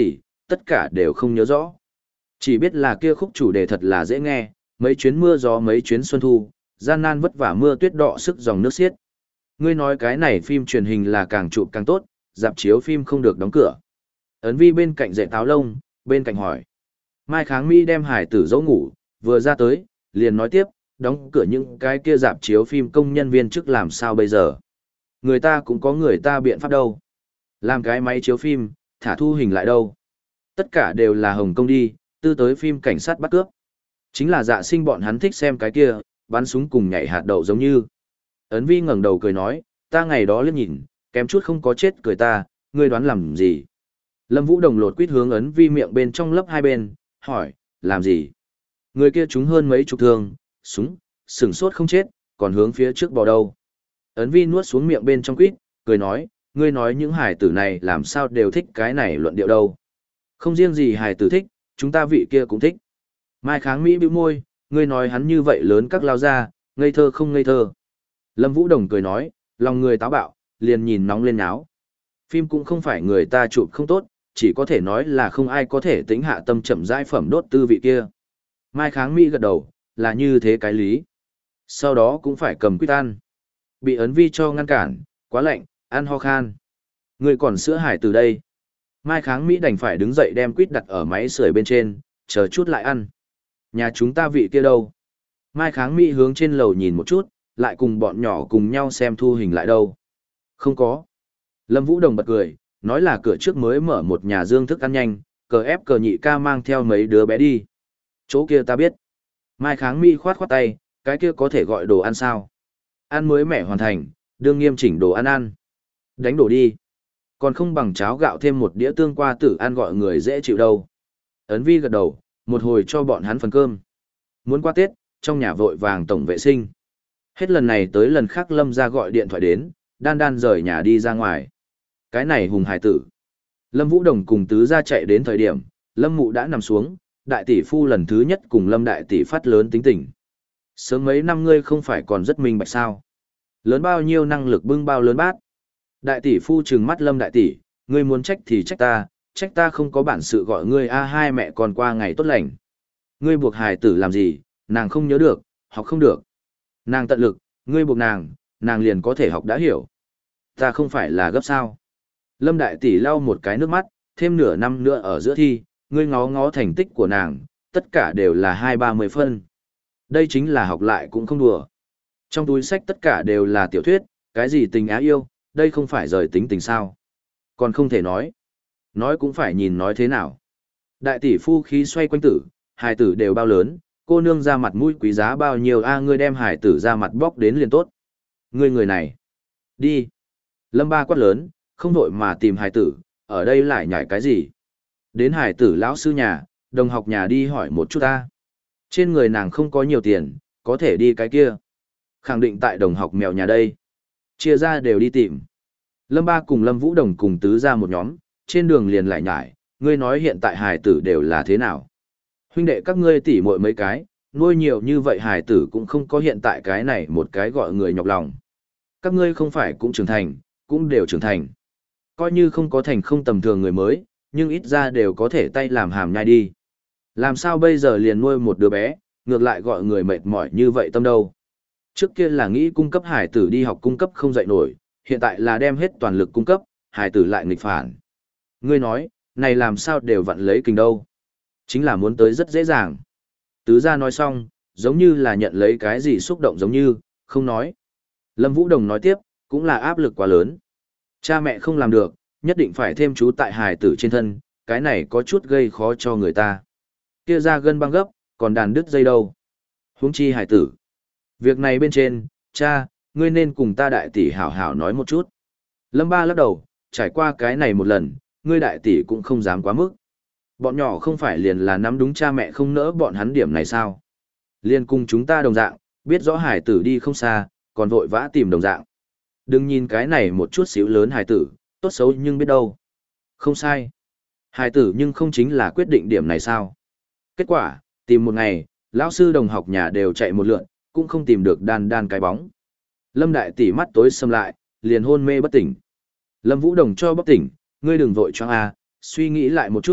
tất cả đều không nhớ rõ. Chỉ biết là kia khúc chủ đề thật là dễ nghe, mấy chuyến mưa gió mấy chuyến xuân thu, gian nan vất vả mưa tuyết đọ sức dòng nước xiết. Ngươi nói cái này phim truyền hình là càng chụp càng tốt, dạp chiếu phim không được đóng cửa. Ấn Vi bên cạnh dạy táo lông, bên cạnh hỏi. Mai Kháng Mỹ đem hải tử dỗ ngủ, vừa ra tới, liền nói tiếp, đóng cửa những cái kia dạp chiếu phim công nhân viên chức làm sao bây giờ. Người ta cũng có người ta biện pháp đâu. Làm cái máy chiếu phim, thả thu hình lại đâu. Tất cả đều là Hồng Kông đi, tư tới phim cảnh sát bắt cướp. Chính là Dạ Sinh bọn hắn thích xem cái kia, bắn súng cùng nhảy hạt đậu giống như. Ấn Vi ngẩng đầu cười nói, ta ngày đó liếc nhìn, kém chút không có chết cười ta, ngươi đoán làm gì? Lâm Vũ Đồng lột quýt hướng Ấn Vi miệng bên trong lấp hai bên, hỏi, làm gì? Người kia trúng hơn mấy chục thương, súng, sửng sốt không chết, còn hướng phía trước bò đâu. Ấn Vi nuốt xuống miệng bên trong quýt, cười nói, ngươi nói những hài tử này làm sao đều thích cái này luận điệu đâu. Không riêng gì hài tử thích, chúng ta vị kia cũng thích. Mai Kháng Mỹ bĩu môi, ngươi nói hắn như vậy lớn các lao ra, ngây thơ không ngây thơ. Lâm Vũ Đồng cười nói, lòng người táo bạo, liền nhìn nóng lên náo. Phim cũng không phải người ta chụp không tốt, chỉ có thể nói là không ai có thể tính hạ tâm chậm rãi phẩm đốt tư vị kia. Mai Kháng Mỹ gật đầu, là như thế cái lý. Sau đó cũng phải cầm quýt ăn. Bị Ấn Vi cho ngăn cản, quá lạnh, ăn ho khan. Người còn sữa hải từ đây. Mai Kháng Mỹ đành phải đứng dậy đem quýt đặt ở máy sưởi bên trên, chờ chút lại ăn. Nhà chúng ta vị kia đâu? Mai Kháng Mỹ hướng trên lầu nhìn một chút, lại cùng bọn nhỏ cùng nhau xem thu hình lại đâu. Không có. Lâm Vũ Đồng bật cười, nói là cửa trước mới mở một nhà dương thức ăn nhanh, cờ ép cờ nhị ca mang theo mấy đứa bé đi. Chỗ kia ta biết. Mai Kháng Mỹ khoát khoát tay, cái kia có thể gọi đồ ăn sao? Ăn mới mẻ hoàn thành, đương nghiêm chỉnh đồ ăn ăn. Đánh đổ đi. Còn không bằng cháo gạo thêm một đĩa tương qua tử ăn gọi người dễ chịu đâu. Ấn Vi gật đầu, một hồi cho bọn hắn phần cơm. Muốn qua Tết, trong nhà vội vàng tổng vệ sinh. Hết lần này tới lần khác Lâm ra gọi điện thoại đến, đan đan rời nhà đi ra ngoài. Cái này hùng hải tử. Lâm Vũ Đồng cùng tứ ra chạy đến thời điểm, Lâm Mụ đã nằm xuống, đại tỷ phu lần thứ nhất cùng Lâm đại tỷ phát lớn tính tình. Sớm mấy năm ngươi không phải còn rất minh bạch sao? Lớn bao nhiêu năng lực bưng bao lớn bát. Đại tỷ phu trừng mắt Lâm đại tỷ, ngươi muốn trách thì trách ta, trách ta không có bản sự gọi ngươi a hai mẹ còn qua ngày tốt lành. Ngươi buộc hài tử làm gì, nàng không nhớ được, học không được. Nàng tận lực, ngươi buộc nàng, nàng liền có thể học đã hiểu. Ta không phải là gấp sao. Lâm đại tỷ lau một cái nước mắt, thêm nửa năm nữa ở giữa thi, ngươi ngó ngó thành tích của nàng, tất cả đều là hai ba mươi phân. Đây chính là học lại cũng không đùa. Trong túi sách tất cả đều là tiểu thuyết, cái gì tình á yêu, đây không phải rời tính tình sao. Còn không thể nói. Nói cũng phải nhìn nói thế nào. Đại tỷ phu khí xoay quanh tử, hài tử đều bao lớn, cô nương ra mặt mũi quý giá bao nhiêu a ngươi đem hài tử ra mặt bóc đến liền tốt. Ngươi người này. Đi. Lâm ba quát lớn, không vội mà tìm hài tử, ở đây lại nhảy cái gì. Đến hài tử lão sư nhà, đồng học nhà đi hỏi một chút ta. Trên người nàng không có nhiều tiền, có thể đi cái kia. Khẳng định tại đồng học mèo nhà đây. Chia ra đều đi tìm. Lâm ba cùng Lâm Vũ Đồng cùng tứ ra một nhóm, trên đường liền lại nhải, ngươi nói hiện tại hài tử đều là thế nào. Huynh đệ các ngươi tỉ muội mấy cái, nuôi nhiều như vậy hài tử cũng không có hiện tại cái này một cái gọi người nhọc lòng. Các ngươi không phải cũng trưởng thành, cũng đều trưởng thành. Coi như không có thành không tầm thường người mới, nhưng ít ra đều có thể tay làm hàm nhai đi. Làm sao bây giờ liền nuôi một đứa bé, ngược lại gọi người mệt mỏi như vậy tâm đâu. Trước kia là nghĩ cung cấp hải tử đi học cung cấp không dạy nổi, hiện tại là đem hết toàn lực cung cấp, hải tử lại nghịch phản. Ngươi nói, này làm sao đều vặn lấy kinh đâu. Chính là muốn tới rất dễ dàng. Tứ gia nói xong, giống như là nhận lấy cái gì xúc động giống như, không nói. Lâm Vũ Đồng nói tiếp, cũng là áp lực quá lớn. Cha mẹ không làm được, nhất định phải thêm chú tại hài tử trên thân, cái này có chút gây khó cho người ta. Kia ra gân băng gấp, còn đàn đứt dây đâu. Huống chi hài tử. Việc này bên trên, cha, ngươi nên cùng ta đại tỷ hảo hảo nói một chút. Lâm ba lắc đầu, trải qua cái này một lần, ngươi đại tỷ cũng không dám quá mức. Bọn nhỏ không phải liền là nắm đúng cha mẹ không nỡ bọn hắn điểm này sao. Liên cùng chúng ta đồng dạng, biết rõ hải tử đi không xa, còn vội vã tìm đồng dạng. Đừng nhìn cái này một chút xíu lớn hải tử, tốt xấu nhưng biết đâu. Không sai. Hải tử nhưng không chính là quyết định điểm này sao. Kết quả, tìm một ngày, lão sư đồng học nhà đều chạy một lượn, cũng không tìm được đan đan cái bóng. Lâm đại tỷ mắt tối sầm lại, liền hôn mê bất tỉnh. Lâm Vũ Đồng cho bất tỉnh, ngươi đừng vội choáng a, suy nghĩ lại một chút,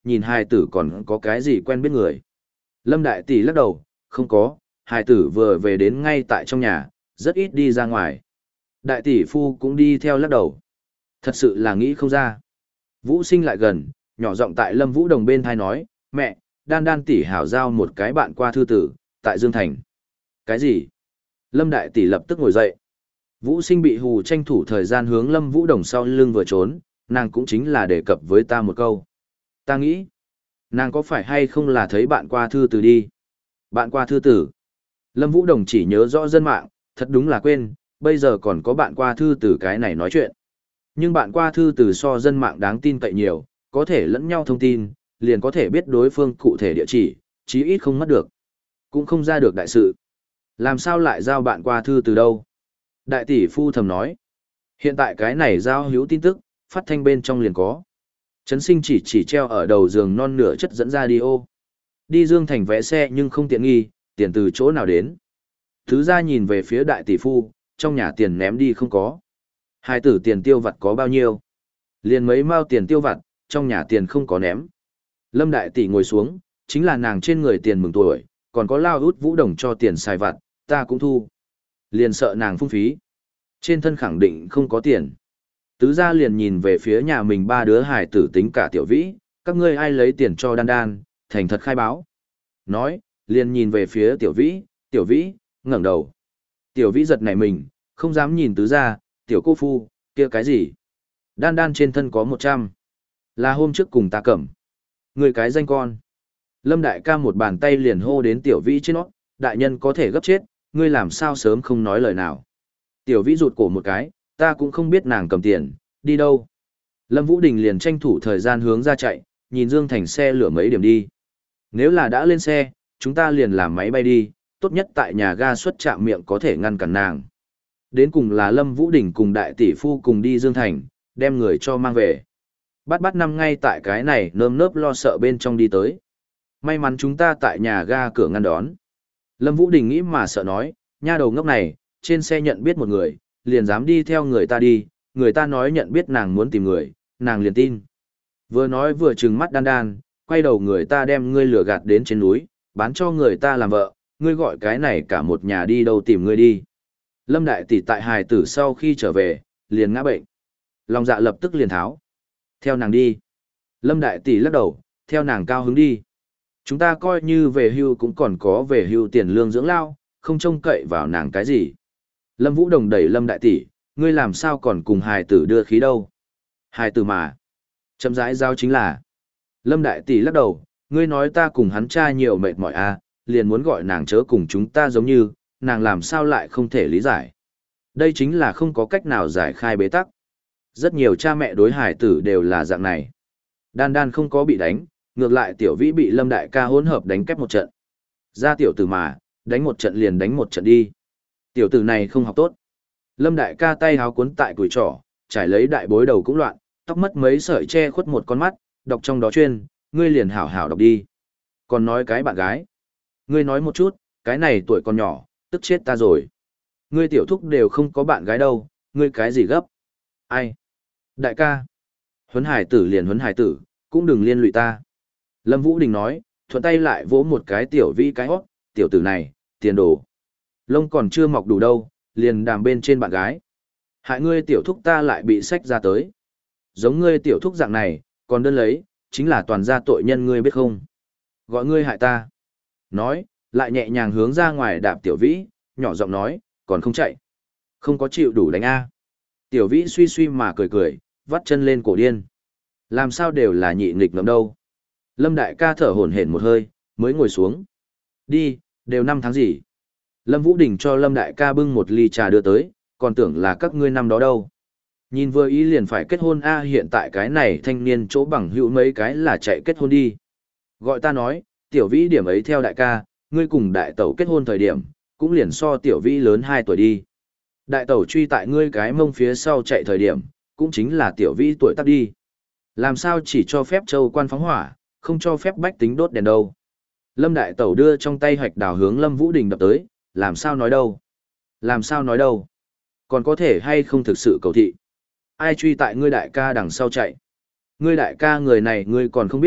nhìn hài tử còn có cái gì quen biết người. Lâm Đại Tỷ lắc đầu, không có, hài tử vừa về đến ngay tại trong nhà, rất ít đi ra ngoài. Đại tỷ phu cũng đi theo lắc đầu. Thật sự là nghĩ không ra. Vũ Sinh lại gần, nhỏ giọng tại Lâm Vũ Đồng bên thai nói, mẹ, đan đan tỷ hảo giao một cái bạn qua thư tử, tại Dương Thành. Cái gì? Lâm Đại Tỷ lập tức ngồi dậy. Vũ Sinh bị hù tranh thủ thời gian hướng Lâm Vũ Đồng sau lưng vừa trốn, nàng cũng chính là đề cập với ta một câu. Ta nghĩ, nàng có phải hay không là thấy bạn qua thư tử đi? Bạn qua thư tử. Lâm Vũ Đồng chỉ nhớ rõ dân mạng, thật đúng là quên, bây giờ còn có bạn qua thư tử cái này nói chuyện. Nhưng bạn qua thư tử so dân mạng đáng tin cậy nhiều, có thể lẫn nhau thông tin, liền có thể biết đối phương cụ thể địa chỉ, chí ít không mất được. Cũng không ra được đại sự. Làm sao lại giao bạn qua thư từ đâu? Đại tỷ phu thầm nói. Hiện tại cái này giao hữu tin tức, phát thanh bên trong liền có. Trấn Sinh chỉ chỉ treo ở đầu giường non nửa chất dẫn ra đi ô. Đi Dương Thành vẽ xe nhưng không tiện nghi, tiền từ chỗ nào đến. Thứ ra nhìn về phía đại tỷ phu, trong nhà tiền ném đi không có. Hai tử tiền tiêu vặt có bao nhiêu? Liền mấy mao tiền tiêu vặt, trong nhà tiền không có ném. Lâm đại tỷ ngồi xuống, chính là nàng trên người tiền mừng tuổi, còn có lao út Vũ Đồng cho tiền xài vặt, ta cũng thu. Liền sợ nàng phung phí. Trên thân khẳng định không có tiền. Tứ gia liền nhìn về phía nhà mình ba đứa hải tử tính cả tiểu vĩ, các ngươi ai lấy tiền cho đan đan, thành thật khai báo. Nói, liền nhìn về phía tiểu vĩ, tiểu vĩ, ngẩng đầu. Tiểu vĩ giật nảy mình, không dám nhìn tứ gia, tiểu cô phu, kia cái gì? Đan đan trên thân có một trăm. Là hôm trước cùng ta cẩm. Người cái danh con. Lâm đại ca một bàn tay liền hô đến tiểu vĩ trên nó, đại nhân có thể gấp chết, ngươi làm sao sớm không nói lời nào. Tiểu vĩ rụt cổ một cái, ta cũng không biết nàng cầm tiền, đi đâu. Lâm Vũ Đình liền tranh thủ thời gian hướng ra chạy, nhìn Dương Thành xe lửa mấy điểm đi. Nếu là đã lên xe, chúng ta liền làm máy bay đi, tốt nhất tại nhà ga xuất trạm miệng có thể ngăn cản nàng. Đến cùng là Lâm Vũ Đình cùng đại tỷ phu cùng đi Dương Thành, đem người cho mang về. Bắt bắt năm ngay tại cái này nơm nớp lo sợ bên trong đi tới. May mắn chúng ta tại nhà ga cửa ngăn đón. Lâm Vũ Đình nghĩ mà sợ nói, nha đầu ngốc này, trên xe nhận biết một người, liền dám đi theo người ta đi, người ta nói nhận biết nàng muốn tìm người, nàng liền tin. Vừa nói vừa trừng mắt đan đan, quay đầu người ta đem ngươi lừa gạt đến trên núi, bán cho người ta làm vợ, ngươi gọi cái này cả một nhà đi đâu tìm ngươi đi. Lâm đại tỷ tại hài tử sau khi trở về, liền ngã bệnh. Lòng dạ lập tức liền tháo. Theo nàng đi. Lâm đại tỷ lắc đầu, theo nàng cao hứng đi. Chúng ta coi như về hưu cũng còn có về hưu tiền lương dưỡng lao, không trông cậy vào nàng cái gì. Lâm Vũ Đồng đẩy Lâm đại tỷ, ngươi làm sao còn cùng hài tử đưa khí đâu. Hài tử mà. Chậm rãi giao chính là. Lâm đại tỷ lắc đầu, ngươi nói ta cùng hắn cha nhiều mệt mỏi à, liền muốn gọi nàng chớ cùng chúng ta giống như, nàng làm sao lại không thể lý giải. Đây chính là không có cách nào giải khai bế tắc. Rất nhiều cha mẹ đối hải tử đều là dạng này. Đan đan không có bị đánh, ngược lại tiểu vĩ bị Lâm đại ca hỗn hợp đánh kép một trận. Ra tiểu tử mà, đánh một trận liền đánh một trận đi. Tiểu tử này không học tốt. Lâm đại ca tay háo cuốn tại củi trỏ, trải lấy đại bối đầu cũng loạn, tóc mất mấy sợi che khuất một con mắt, đọc trong đó chuyên, ngươi liền hảo hảo đọc đi. Còn nói cái bạn gái. Ngươi nói một chút, cái này tuổi còn nhỏ, tức chết ta rồi. Ngươi tiểu thúc đều không có bạn gái đâu, ngươi cái gì gấp. Ai? Đại ca. Huấn hải tử liền huấn hải tử, cũng đừng liên lụy ta. Lâm Vũ Đình nói, thuận tay lại vỗ một cái tiểu vi cái hót, tiểu tử này, tiền đồ. Lông còn chưa mọc đủ đâu, liền đàm bên trên bạn gái. Hại ngươi tiểu thúc ta lại bị sách ra tới. Giống ngươi tiểu thúc dạng này, còn đơn lấy, chính là toàn gia tội nhân ngươi biết không. Gọi ngươi hại ta. Nói, lại nhẹ nhàng hướng ra ngoài đạp tiểu vĩ, nhỏ giọng nói, còn không chạy. Không có chịu đủ đánh A. Tiểu vĩ suy suy mà cười cười, vắt chân lên cổ điên. Làm sao đều là nhị nghịch ngầm đâu. Lâm đại ca thở hổn hển một hơi, mới ngồi xuống. Đi, đều năm tháng gì. Lâm Vũ Đình cho Lâm đại ca bưng một ly trà đưa tới, còn tưởng là các ngươi năm đó đâu. Nhìn vừa ý liền phải kết hôn A, hiện tại cái này thanh niên chỗ bằng hữu mấy cái là chạy kết hôn đi. Gọi ta nói, tiểu vĩ điểm ấy theo đại ca, ngươi cùng đại tẩu kết hôn thời điểm, cũng liền so tiểu vĩ lớn hai tuổi đi. Đại tẩu truy tại ngươi cái mông phía sau chạy thời điểm, cũng chính là tiểu vĩ tuổi tác đi. Làm sao chỉ cho phép châu quan phóng hỏa, không cho phép bách tính đốt đèn đâu. Lâm đại tẩu đưa trong tay hạch đào hướng Lâm Vũ Đình đập tới, làm sao nói đâu. Làm sao nói đâu. Còn có thể hay không thực sự cầu thị. Ai truy tại ngươi đại ca đằng sau chạy. Ngươi đại ca người này ngươi còn không biết,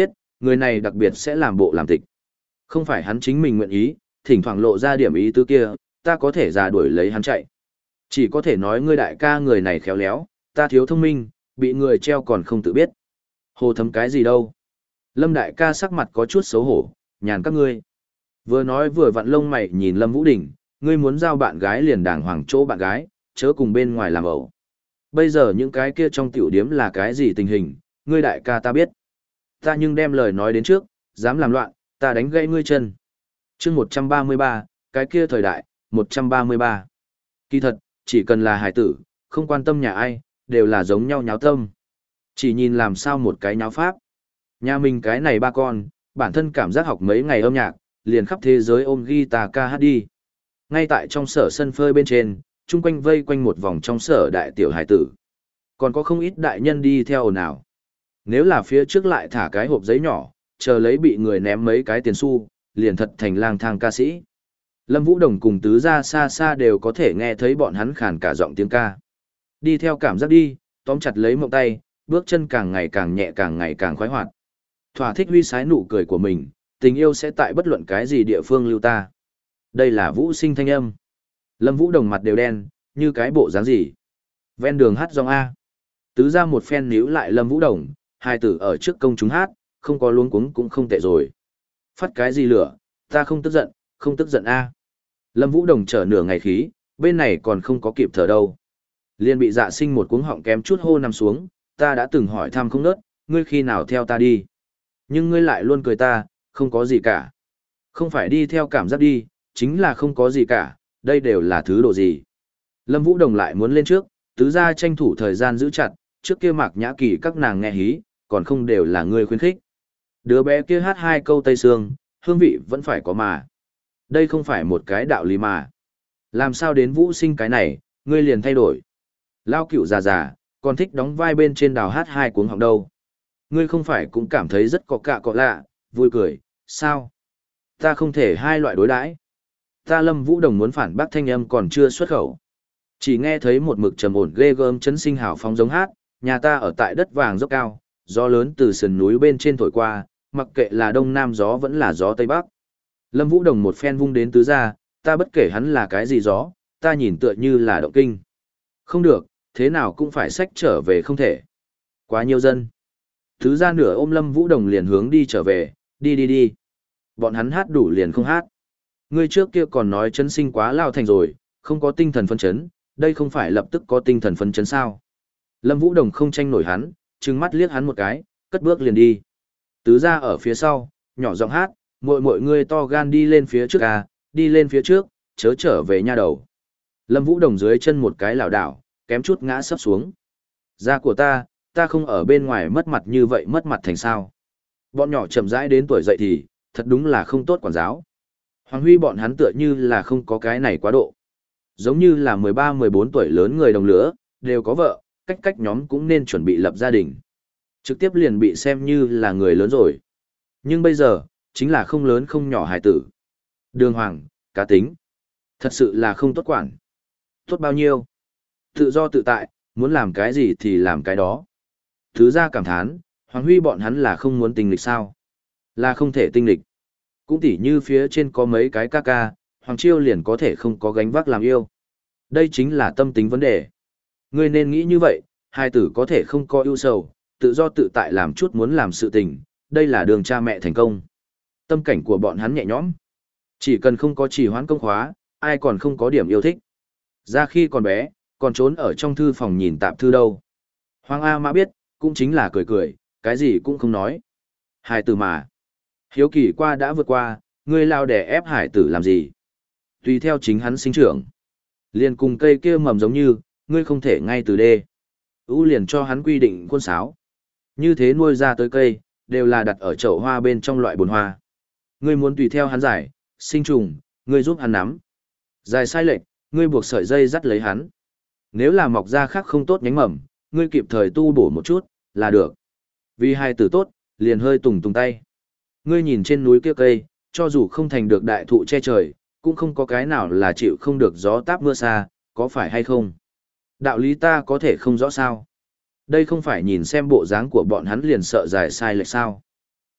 người này đặc biệt sẽ làm bộ làm tịch. Không phải hắn chính mình nguyện ý, thỉnh thoảng lộ ra điểm ý tứ kia, ta có thể ra đuổi lấy hắn chạy. Chỉ có thể nói ngươi đại ca người này khéo léo, ta thiếu thông minh, bị người treo còn không tự biết. Hồ thấm cái gì đâu. Lâm đại ca sắc mặt có chút xấu hổ, nhàn các ngươi. Vừa nói vừa vặn lông mày nhìn Lâm Vũ Đình, ngươi muốn giao bạn gái liền đàng hoàng chỗ bạn gái, chớ cùng bên ngoài làm ẩu. Bây giờ những cái kia trong tiểu điếm là cái gì tình hình, ngươi đại ca ta biết. Ta nhưng đem lời nói đến trước, dám làm loạn, ta đánh gãy ngươi chân. chương một trăm ba mươi ba, cái kia thời đại, một trăm ba mươi ba. Kỳ thật, chỉ cần là hải tử, không quan tâm nhà ai, đều là giống nhau nháo tâm. Chỉ nhìn làm sao một cái nháo pháp. Nhà mình cái này ba con, bản thân cảm giác học mấy ngày âm nhạc, liền khắp thế giới ôm guitar ca hát đi. Ngay tại trong sở sân phơi bên trên, chung quanh vây quanh một vòng trong sở đại tiểu hải tử. Còn có không ít đại nhân đi theo ồn ào. Nếu là phía trước lại thả cái hộp giấy nhỏ, chờ lấy bị người ném mấy cái tiền xu, liền thật thành lang thang ca sĩ. Lâm Vũ Đồng cùng tứ gia xa xa đều có thể nghe thấy bọn hắn khàn cả giọng tiếng ca. Đi theo cảm giác đi, tóm chặt lấy mộng tay, bước chân càng ngày càng nhẹ càng ngày càng khoái hoạt. Thỏa thích huy sái nụ cười của mình, tình yêu sẽ tại bất luận cái gì địa phương lưu ta. Đây là Vũ Sinh thanh âm. Lâm Vũ Đồng mặt đều đen, như cái bộ dáng gì. Ven đường hát dòng A. Tứ ra một phen níu lại Lâm Vũ Đồng, hai tử ở trước công chúng hát, không có luống cuống cũng không tệ rồi. Phát cái gì lửa, ta không tức giận, không tức giận A. Lâm Vũ Đồng chở nửa ngày khí, bên này còn không có kịp thở đâu. Liên bị dạ sinh một cuống họng kém chút hô nằm xuống, ta đã từng hỏi thăm không nớt, ngươi khi nào theo ta đi. Nhưng ngươi lại luôn cười ta, không có gì cả. Không phải đi theo cảm giác đi, chính là không có gì cả, đây đều là thứ đồ gì. Lâm Vũ Đồng lại muốn lên trước, tứ gia tranh thủ thời gian giữ chặt, trước kia Mạc Nhã Kỳ các nàng nghe hí, còn không đều là ngươi khuyến khích. Đứa bé kia hát hai câu Tây Sương, hương vị vẫn phải có mà. Đây không phải một cái đạo lý mà. Làm sao đến Vũ Sinh cái này, ngươi liền thay đổi. Lao cửu già già, còn thích đóng vai bên trên đào hát hai cuống họng đâu. Ngươi không phải cũng cảm thấy rất có cạ có lạ, vui cười, sao? Ta không thể hai loại đối đãi. Ta Lâm Vũ Đồng muốn phản bác thanh âm còn chưa xuất khẩu. Chỉ nghe thấy một mực trầm ổn ghê gớm chấn sinh hào phóng giống hát, nhà ta ở tại đất vàng dốc cao, gió lớn từ sườn núi bên trên thổi qua, mặc kệ là đông nam gió vẫn là gió tây bắc. Lâm Vũ Đồng một phen vung đến tứ gia, ta bất kể hắn là cái gì gió, ta nhìn tựa như là động kinh. Không được, thế nào cũng phải xách trở về không thể. Quá nhiều dân. Tứ gia nửa ôm Lâm Vũ Đồng liền hướng đi trở về, đi đi đi. Bọn hắn hát đủ liền không hát. Ngươi trước kia còn nói chấn sinh quá lao thành rồi, không có tinh thần phấn chấn, đây không phải lập tức có tinh thần phấn chấn sao. Lâm Vũ Đồng không tranh nổi hắn, trừng mắt liếc hắn một cái, cất bước liền đi. Tứ gia ở phía sau, nhỏ giọng hát, muội muội ngươi to gan đi lên phía trước à, đi lên phía trước, chớ trở về nha đầu. Lâm Vũ Đồng dưới chân một cái lảo đảo, kém chút ngã sấp xuống. Da của ta, ta không ở bên ngoài mất mặt như vậy mất mặt thành sao. Bọn nhỏ chậm rãi đến tuổi dậy thì, thật đúng là không tốt quản giáo. Hoàng Huy bọn hắn tựa như là không có cái này quá độ. Giống như là mười ba mười bốn tuổi lớn người đồng lứa, đều có vợ, cách cách nhóm cũng nên chuẩn bị lập gia đình. Trực tiếp liền bị xem như là người lớn rồi. Nhưng bây giờ, chính là không lớn không nhỏ hài tử. Đường hoàng, cá tính. Thật sự là không tốt quản. Tốt bao nhiêu? Tự do tự tại, muốn làm cái gì thì làm cái đó. Thứ ra cảm thán, Hoàng Huy bọn hắn là không muốn tinh lịch sao? Là không thể tinh lịch. Cũng tỉ như phía trên có mấy cái ca ca, Hoàng Chiêu liền có thể không có gánh vác làm yêu. Đây chính là tâm tính vấn đề. Ngươi nên nghĩ như vậy, hai tử có thể không có ưu sầu, tự do tự tại làm chút muốn làm sự tình, đây là đường cha mẹ thành công. Tâm cảnh của bọn hắn nhẹ nhõm. Chỉ cần không có trì hoãn công khóa, ai còn không có điểm yêu thích. Ra khi còn bé, còn trốn ở trong thư phòng nhìn tạp thư đâu. Hoàng A Mã biết, cũng chính là cười cười, cái gì cũng không nói. Hải tử mà. Hiếu kỳ qua đã vượt qua, ngươi lao đẻ ép hải tử làm gì. Tùy theo chính hắn sinh trưởng. Liền cùng cây kia mầm giống như, ngươi không thể ngay từ đê. Ú liền cho hắn quy định khuôn sáo. Như thế nuôi ra tới cây, đều là đặt ở chậu hoa bên trong loại bồn hoa. Ngươi muốn tùy theo hắn giải, sinh trùng, ngươi giúp hắn nắm. Giải sai lệch, ngươi buộc sợi dây dắt lấy hắn. Nếu là mọc ra khác không tốt nhánh mầm, ngươi kịp thời tu bổ một chút, là được. Vì hai tử tốt, liền hơi tùng tùng tay. Ngươi nhìn trên núi kia cây, cho dù không thành được đại thụ che trời, cũng không có cái nào là chịu không được gió táp mưa xa, có phải hay không? Đạo lý ta có thể không rõ sao. Đây không phải nhìn xem bộ dáng của bọn hắn liền sợ giải sai lệch sao.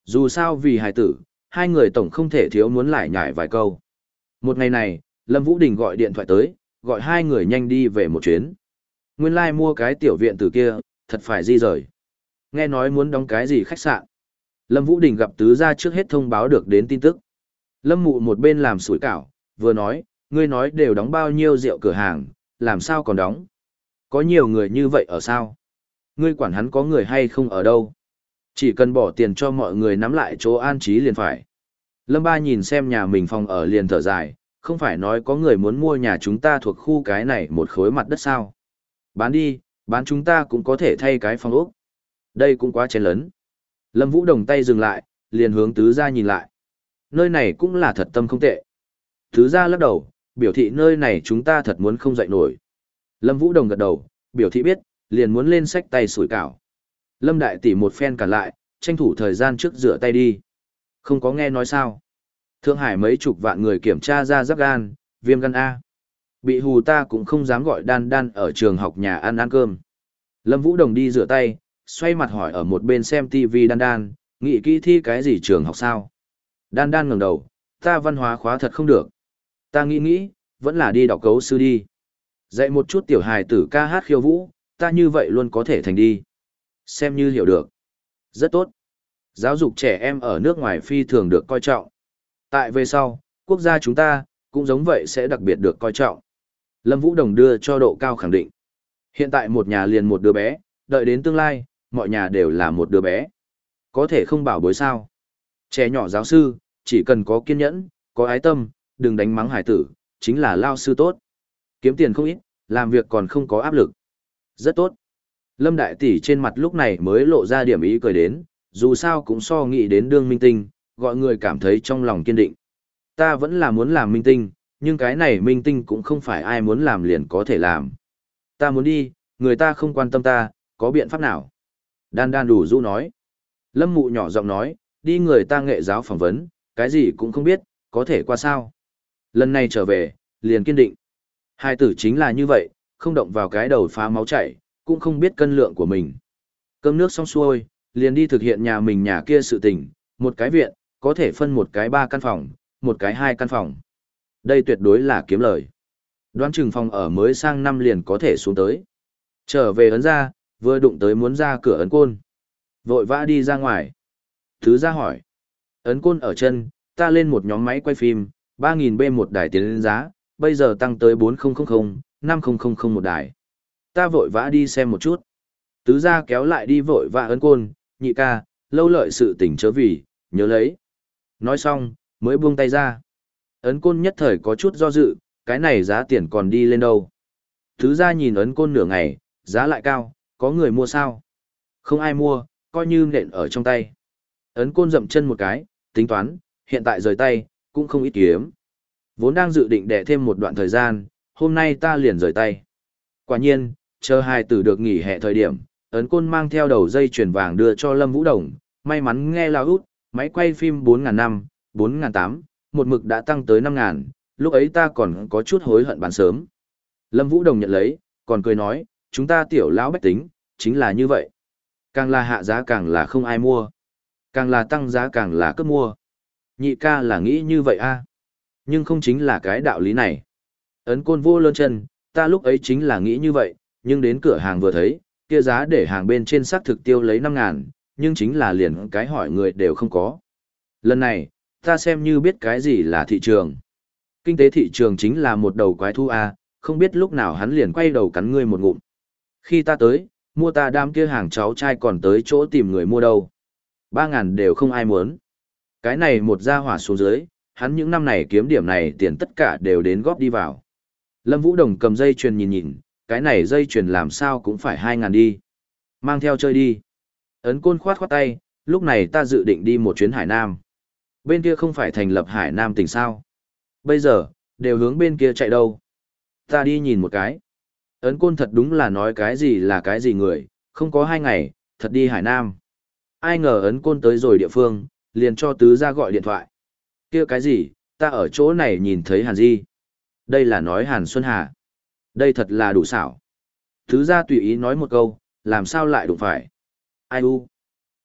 Dù sao vì hài tử, hai người tổng không thể thiếu muốn lại nhải vài câu. Một ngày này, Lâm Vũ Đình gọi điện thoại tới, gọi hai người nhanh đi về một chuyến. Nguyên lai like mua cái tiểu viện từ kia, thật phải di rời. Nghe nói muốn đóng cái gì khách sạn. Lâm Vũ Đình gặp tứ gia trước hết thông báo được đến tin tức. Lâm Mụ một bên làm sủi cảo, vừa nói, ngươi nói đều đóng bao nhiêu rượu cửa hàng, làm sao còn đóng? Có nhiều người như vậy ở sao? Ngươi quản hắn có người hay không ở đâu? Chỉ cần bỏ tiền cho mọi người nắm lại chỗ an trí liền phải. Lâm Ba nhìn xem nhà mình phòng ở liền thở dài, không phải nói có người muốn mua nhà chúng ta thuộc khu cái này một khối mặt đất sao? Bán đi, bán chúng ta cũng có thể thay cái phòng ốc. Đây cũng quá chen lấn. Lâm Vũ Đồng tay dừng lại, liền hướng tứ gia nhìn lại. Nơi này cũng là thật tâm không tệ. Tứ gia lắc đầu, biểu thị nơi này chúng ta thật muốn không dậy nổi. Lâm Vũ Đồng gật đầu, biểu thị biết, liền muốn lên xách tay sủi cảo. Lâm Đại Tỷ một phen cản lại, tranh thủ thời gian trước rửa tay đi. Không có nghe nói sao. Thượng Hải mấy chục vạn người kiểm tra ra giáp gan, viêm gan A. Bị hù ta cũng không dám gọi đan đan ở trường học nhà ăn ăn cơm. Lâm Vũ Đồng đi rửa tay, xoay mặt hỏi ở một bên xem tivi đan đan, nghĩ kỹ thi cái gì trường học sao. Đan đan ngẩng đầu, ta văn hóa khóa thật không được. Ta nghĩ nghĩ, vẫn là đi đọc cấu sư đi. Dạy một chút tiểu hài tử ca hát khiêu vũ, ta như vậy luôn có thể thành đi. Xem như hiểu được. Rất tốt. Giáo dục trẻ em ở nước ngoài phi thường được coi trọng. Tại về sau, quốc gia chúng ta, cũng giống vậy sẽ đặc biệt được coi trọng. Lâm Vũ Đồng đưa cho độ cao khẳng định. Hiện tại một nhà liền một đứa bé, đợi đến tương lai, mọi nhà đều là một đứa bé. Có thể không bảo bối sao. Trẻ nhỏ giáo sư, chỉ cần có kiên nhẫn, có ái tâm, đừng đánh mắng hải tử, chính là lao sư tốt. Kiếm tiền không ít, làm việc còn không có áp lực. Rất tốt. Lâm Đại Tỷ trên mặt lúc này mới lộ ra điểm ý cười đến, dù sao cũng so nghĩ đến đương minh tinh, gọi người cảm thấy trong lòng kiên định. Ta vẫn là muốn làm minh tinh, nhưng cái này minh tinh cũng không phải ai muốn làm liền có thể làm. Ta muốn đi, người ta không quan tâm ta, có biện pháp nào? Đan đan đủ rũ nói. Lâm Mụ nhỏ giọng nói, đi người ta nghệ giáo phỏng vấn, cái gì cũng không biết, có thể qua sao. Lần này trở về, liền kiên định. Hai tử chính là như vậy, không động vào cái đầu phá máu chảy, cũng không biết cân lượng của mình. Cơm nước xong xuôi, liền đi thực hiện nhà mình nhà kia sự tình, một cái viện, có thể phân một cái ba căn phòng, một cái hai căn phòng. Đây tuyệt đối là kiếm lời. Đoán chừng phòng ở mới sang năm liền có thể xuống tới. Trở về ấn ra, vừa đụng tới muốn ra cửa ấn côn. Vội vã đi ra ngoài. Thứ ra hỏi. Ấn côn ở chân, ta lên một nhóm máy quay phim, ba nghìn B một đài tiền lên giá, bây giờ tăng tới bốn nghìn, năm nghìn một đài. Ta vội vã đi xem một chút. Tứ gia kéo lại đi vội vã ấn côn, nhị ca, lâu lợi sự tỉnh chớ vì, nhớ lấy. Nói xong, mới buông tay ra. Ấn côn nhất thời có chút do dự, cái này giá tiền còn đi lên đâu. Tứ gia nhìn ấn côn nửa ngày, giá lại cao, có người mua sao? Không ai mua, coi như nện ở trong tay. Ấn côn dậm chân một cái, tính toán, hiện tại rời tay, cũng không ít kiếm. Vốn đang dự định đẻ thêm một đoạn thời gian, hôm nay ta liền rời tay. Quả nhiên, chờ hai tử được nghỉ hè thời điểm, ấn côn mang theo đầu dây chuyền vàng đưa cho Lâm Vũ Đồng, may mắn nghe lao út, máy quay phim bốn nghìn năm, bốn nghìn tám, một mực đã tăng tới năm nghìn, lúc ấy ta còn có chút hối hận bán sớm. Lâm Vũ Đồng nhận lấy, còn cười nói, chúng ta tiểu lão bách tính, chính là như vậy. Càng là hạ giá càng là không ai mua. Càng là tăng giá càng là cướp mua. Nhị ca là nghĩ như vậy a, nhưng không chính là cái đạo lý này. Ấn côn vô lơn chân, ta lúc ấy chính là nghĩ như vậy, nhưng đến cửa hàng vừa thấy, kia giá để hàng bên trên xác thực tiêu lấy năm ngàn, nhưng chính là liền cái hỏi người đều không có. Lần này, ta xem như biết cái gì là thị trường. Kinh tế thị trường chính là một đầu quái thú a, không biết lúc nào hắn liền quay đầu cắn ngươi một ngụm. Khi ta tới, mua ta đám kia hàng cháu trai còn tới chỗ tìm người mua đâu. Ba ngàn đều không ai muốn. Cái này một gia hỏa xuống dưới, hắn những năm này kiếm điểm này tiền tất cả đều đến góp đi vào. Lâm Vũ Đồng cầm dây chuyền nhìn nhìn, cái này dây chuyền làm sao cũng phải hai ngàn đi. Mang theo chơi đi. Ấn côn khoát khoát tay, lúc này ta dự định đi một chuyến Hải Nam. Bên kia không phải thành lập Hải Nam tỉnh sao. Bây giờ, đều hướng bên kia chạy đâu. Ta đi nhìn một cái. Ấn côn thật đúng là nói cái gì là cái gì người, không có hai ngày, thật đi Hải Nam. Ai ngờ ấn côn tới rồi địa phương, liền cho tứ ra gọi điện thoại. Kia cái gì, ta ở chỗ này nhìn thấy Hàn Di. Đây là nói Hàn Xuân Hà. Đây thật là đủ xảo. Tứ ra tùy ý nói một câu, làm sao lại đụng phải. Ai u.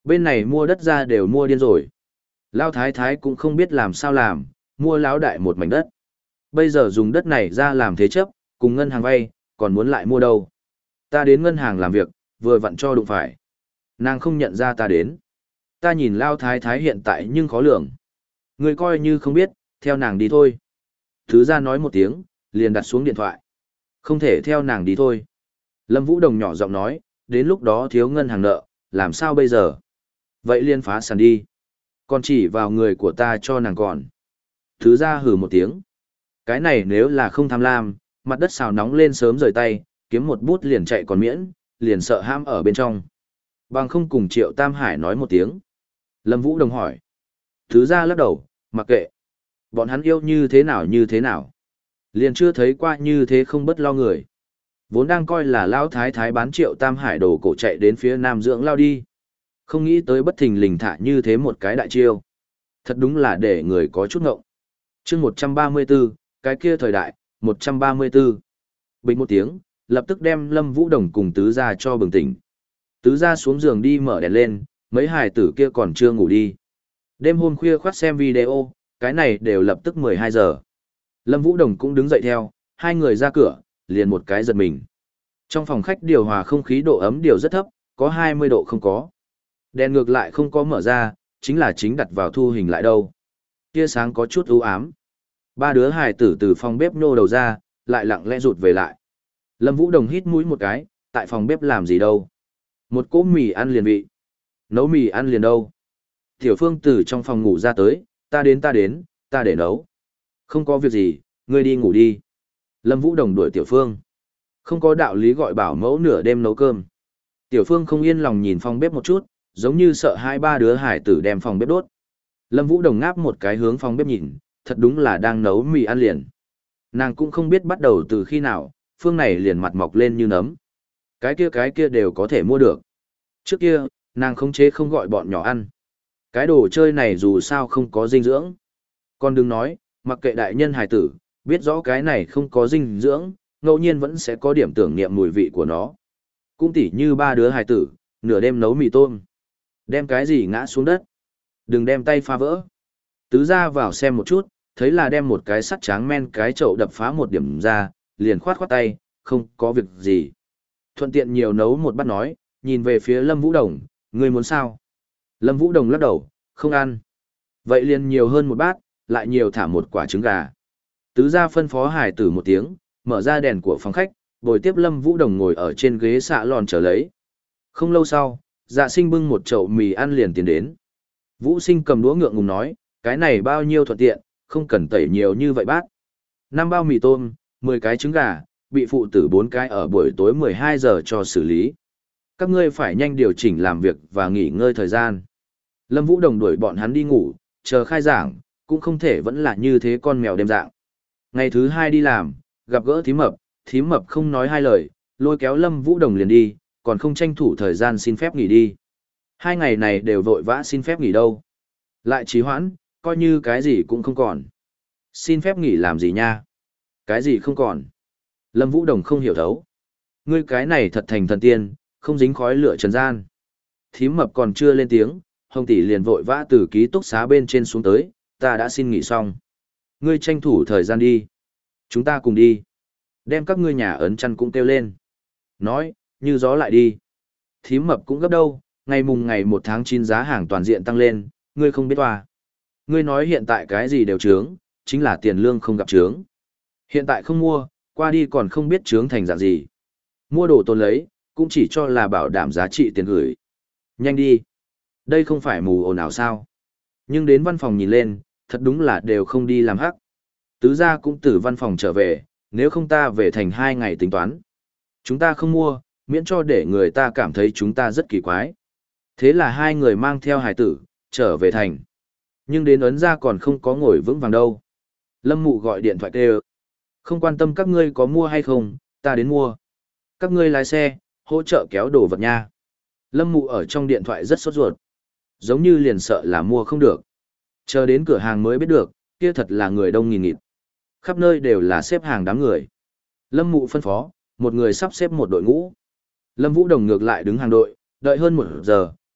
Bên này mua đất ra đều mua điên rồi. Lao thái thái cũng không biết làm sao làm, mua lão đại một mảnh đất. Bây giờ dùng đất này ra làm thế chấp, cùng ngân hàng vay, còn muốn lại mua đâu. Ta đến ngân hàng làm việc, vừa vặn cho đụng phải. Nàng không nhận ra ta đến. Ta nhìn Lao thái thái hiện tại nhưng khó lường. Người coi như không biết, theo nàng đi thôi. Thứ ra nói một tiếng, liền đặt xuống điện thoại. Không thể theo nàng đi thôi. Lâm Vũ Đồng nhỏ giọng nói, đến lúc đó thiếu ngân hàng nợ, làm sao bây giờ? Vậy liên phá sản đi. Còn chỉ vào người của ta cho nàng còn. Thứ ra hừ một tiếng. Cái này nếu là không tham lam, mặt đất xào nóng lên sớm rời tay, kiếm một bút liền chạy còn miễn, liền sợ ham ở bên trong. Bằng không cùng Triệu Tam Hải nói một tiếng. Lâm Vũ Đồng hỏi. Thứ ra lắc đầu, mặc kệ. Bọn hắn yêu như thế nào như thế nào. Liền chưa thấy qua như thế không bất lo người. Vốn đang coi là Lão Thái Thái bán Triệu Tam Hải đồ cổ chạy đến phía Nam dưỡng lao đi. Không nghĩ tới bất thình lình thả như thế một cái đại chiêu. Thật đúng là để người có chút ngộng. chương một trăm ba mươi tư, cái kia thời đại, một trăm ba mươi tư. Bình một tiếng, lập tức đem Lâm Vũ Đồng cùng Tứ Gia cho bừng tỉnh. Tứ Gia xuống giường đi mở đèn lên, mấy hài tử kia còn chưa ngủ đi. Đêm hôm khuya khoắt xem video, cái này đều lập tức mười hai giờ. Lâm Vũ Đồng cũng đứng dậy theo, hai người ra cửa, liền một cái giật mình. Trong phòng khách điều hòa không khí độ ấm điều rất thấp, có hai mươi độ không có. Đèn ngược lại không có mở ra, chính là chính đặt vào thu hình lại đâu. Tia sáng có chút u ám. Ba đứa hài tử từ phòng bếp nô đầu ra, lại lặng lẽ rụt về lại. Lâm Vũ Đồng hít mũi một cái, tại phòng bếp làm gì đâu. Một cỗ mì ăn liền vị. Nấu mì ăn liền đâu. Tiểu Phương từ trong phòng ngủ ra tới, ta đến ta đến, ta để nấu. Không có việc gì, ngươi đi ngủ đi. Lâm Vũ Đồng đuổi Tiểu Phương. Không có đạo lý gọi bảo mẫu nửa đêm nấu cơm. Tiểu Phương không yên lòng nhìn phòng bếp một chút, giống như sợ hai ba đứa hải tử đem phòng bếp đốt. Lâm Vũ Đồng ngáp một cái hướng phòng bếp nhìn, thật đúng là đang nấu mì ăn liền. Nàng cũng không biết bắt đầu từ khi nào, Phương này liền mặt mọc lên như nấm. Cái kia cái kia đều có thể mua được. Trước kia, nàng không chế không gọi bọn nhỏ ăn. Cái đồ chơi này dù sao không có dinh dưỡng. Còn đừng nói, mặc kệ đại nhân hài tử, biết rõ cái này không có dinh dưỡng, ngẫu nhiên vẫn sẽ có điểm tưởng niệm mùi vị của nó. Cũng tỉ như ba đứa hài tử, nửa đêm nấu mì tôm. Đem cái gì ngã xuống đất. Đừng đem tay phá vỡ. Tứ Gia vào xem một chút, thấy là đem một cái sắt tráng men cái chậu đập phá một điểm ra, liền khoát khoát tay, không có việc gì. Thuận tiện nhiều nấu một bát nói, nhìn về phía Lâm Vũ Đồng, ngươi muốn sao? Lâm Vũ Đồng lắc đầu, không ăn. Vậy liền nhiều hơn một bát, lại nhiều thả một quả trứng gà. Tứ Gia phân phó hải tử một tiếng, mở ra đèn của phòng khách, bồi tiếp Lâm Vũ Đồng ngồi ở trên ghế xạ lòn chờ lấy. Không lâu sau, Dạ Sinh bưng một chậu mì ăn liền tiến đến. Vũ Sinh cầm đũa ngượng ngùng nói, cái này bao nhiêu thuận tiện, không cần tẩy nhiều như vậy bác. Năm bao mì tôm, mười cái trứng gà, bị phụ tử bốn cái ở buổi tối mười hai giờ cho xử lý. Các ngươi phải nhanh điều chỉnh làm việc và nghỉ ngơi thời gian. Lâm Vũ Đồng đuổi bọn hắn đi ngủ, chờ khai giảng, cũng không thể vẫn là như thế con mèo đêm dạng. Ngày thứ hai đi làm, gặp gỡ thím mập, thím mập không nói hai lời, lôi kéo Lâm Vũ Đồng liền đi, còn không tranh thủ thời gian xin phép nghỉ đi. Hai ngày này đều vội vã xin phép nghỉ đâu. Lại trì hoãn, coi như cái gì cũng không còn. Xin phép nghỉ làm gì nha? Cái gì không còn? Lâm Vũ Đồng không hiểu thấu. Ngươi cái này thật thành thần tiên, không dính khói lửa trần gian. Thím mập còn chưa lên tiếng, Hồng tỷ liền vội vã từ ký túc xá bên trên xuống tới, ta đã xin nghỉ xong. Ngươi tranh thủ thời gian đi. Chúng ta cùng đi. Đem các ngươi nhà ấn chăn cũng kêu lên. Nói, như gió lại đi. Thím mập cũng gấp đâu, ngày mùng ngày một tháng chín giá hàng toàn diện tăng lên, ngươi không biết tòa. Ngươi nói hiện tại cái gì đều trướng, chính là tiền lương không gặp trướng. Hiện tại không mua, qua đi còn không biết trướng thành dạng gì. Mua đồ tồn lấy, cũng chỉ cho là bảo đảm giá trị tiền gửi. Nhanh đi. Đây không phải mù ồn ào sao. Nhưng đến văn phòng nhìn lên, thật đúng là đều không đi làm hắc. Tứ gia cũng từ văn phòng trở về, nếu không ta về thành hai ngày tính toán. Chúng ta không mua, miễn cho để người ta cảm thấy chúng ta rất kỳ quái. Thế là hai người mang theo hải tử, trở về thành. Nhưng đến ấn ra còn không có ngồi vững vàng đâu. Lâm Mụ gọi điện thoại kêu. Không quan tâm các ngươi có mua hay không, ta đến mua. Các ngươi lái xe, hỗ trợ kéo đồ vật nha. Lâm Mụ ở trong điện thoại rất sốt ruột. Giống như liền sợ là mua không được. Chờ đến cửa hàng mới biết được, kia thật là người đông nghìn nghịt. Khắp nơi đều là xếp hàng đám người. Lâm Mụ phân phó, một người sắp xếp một đội ngũ. Lâm Vũ Đồng ngược lại đứng hàng đội, đợi hơn một giờ,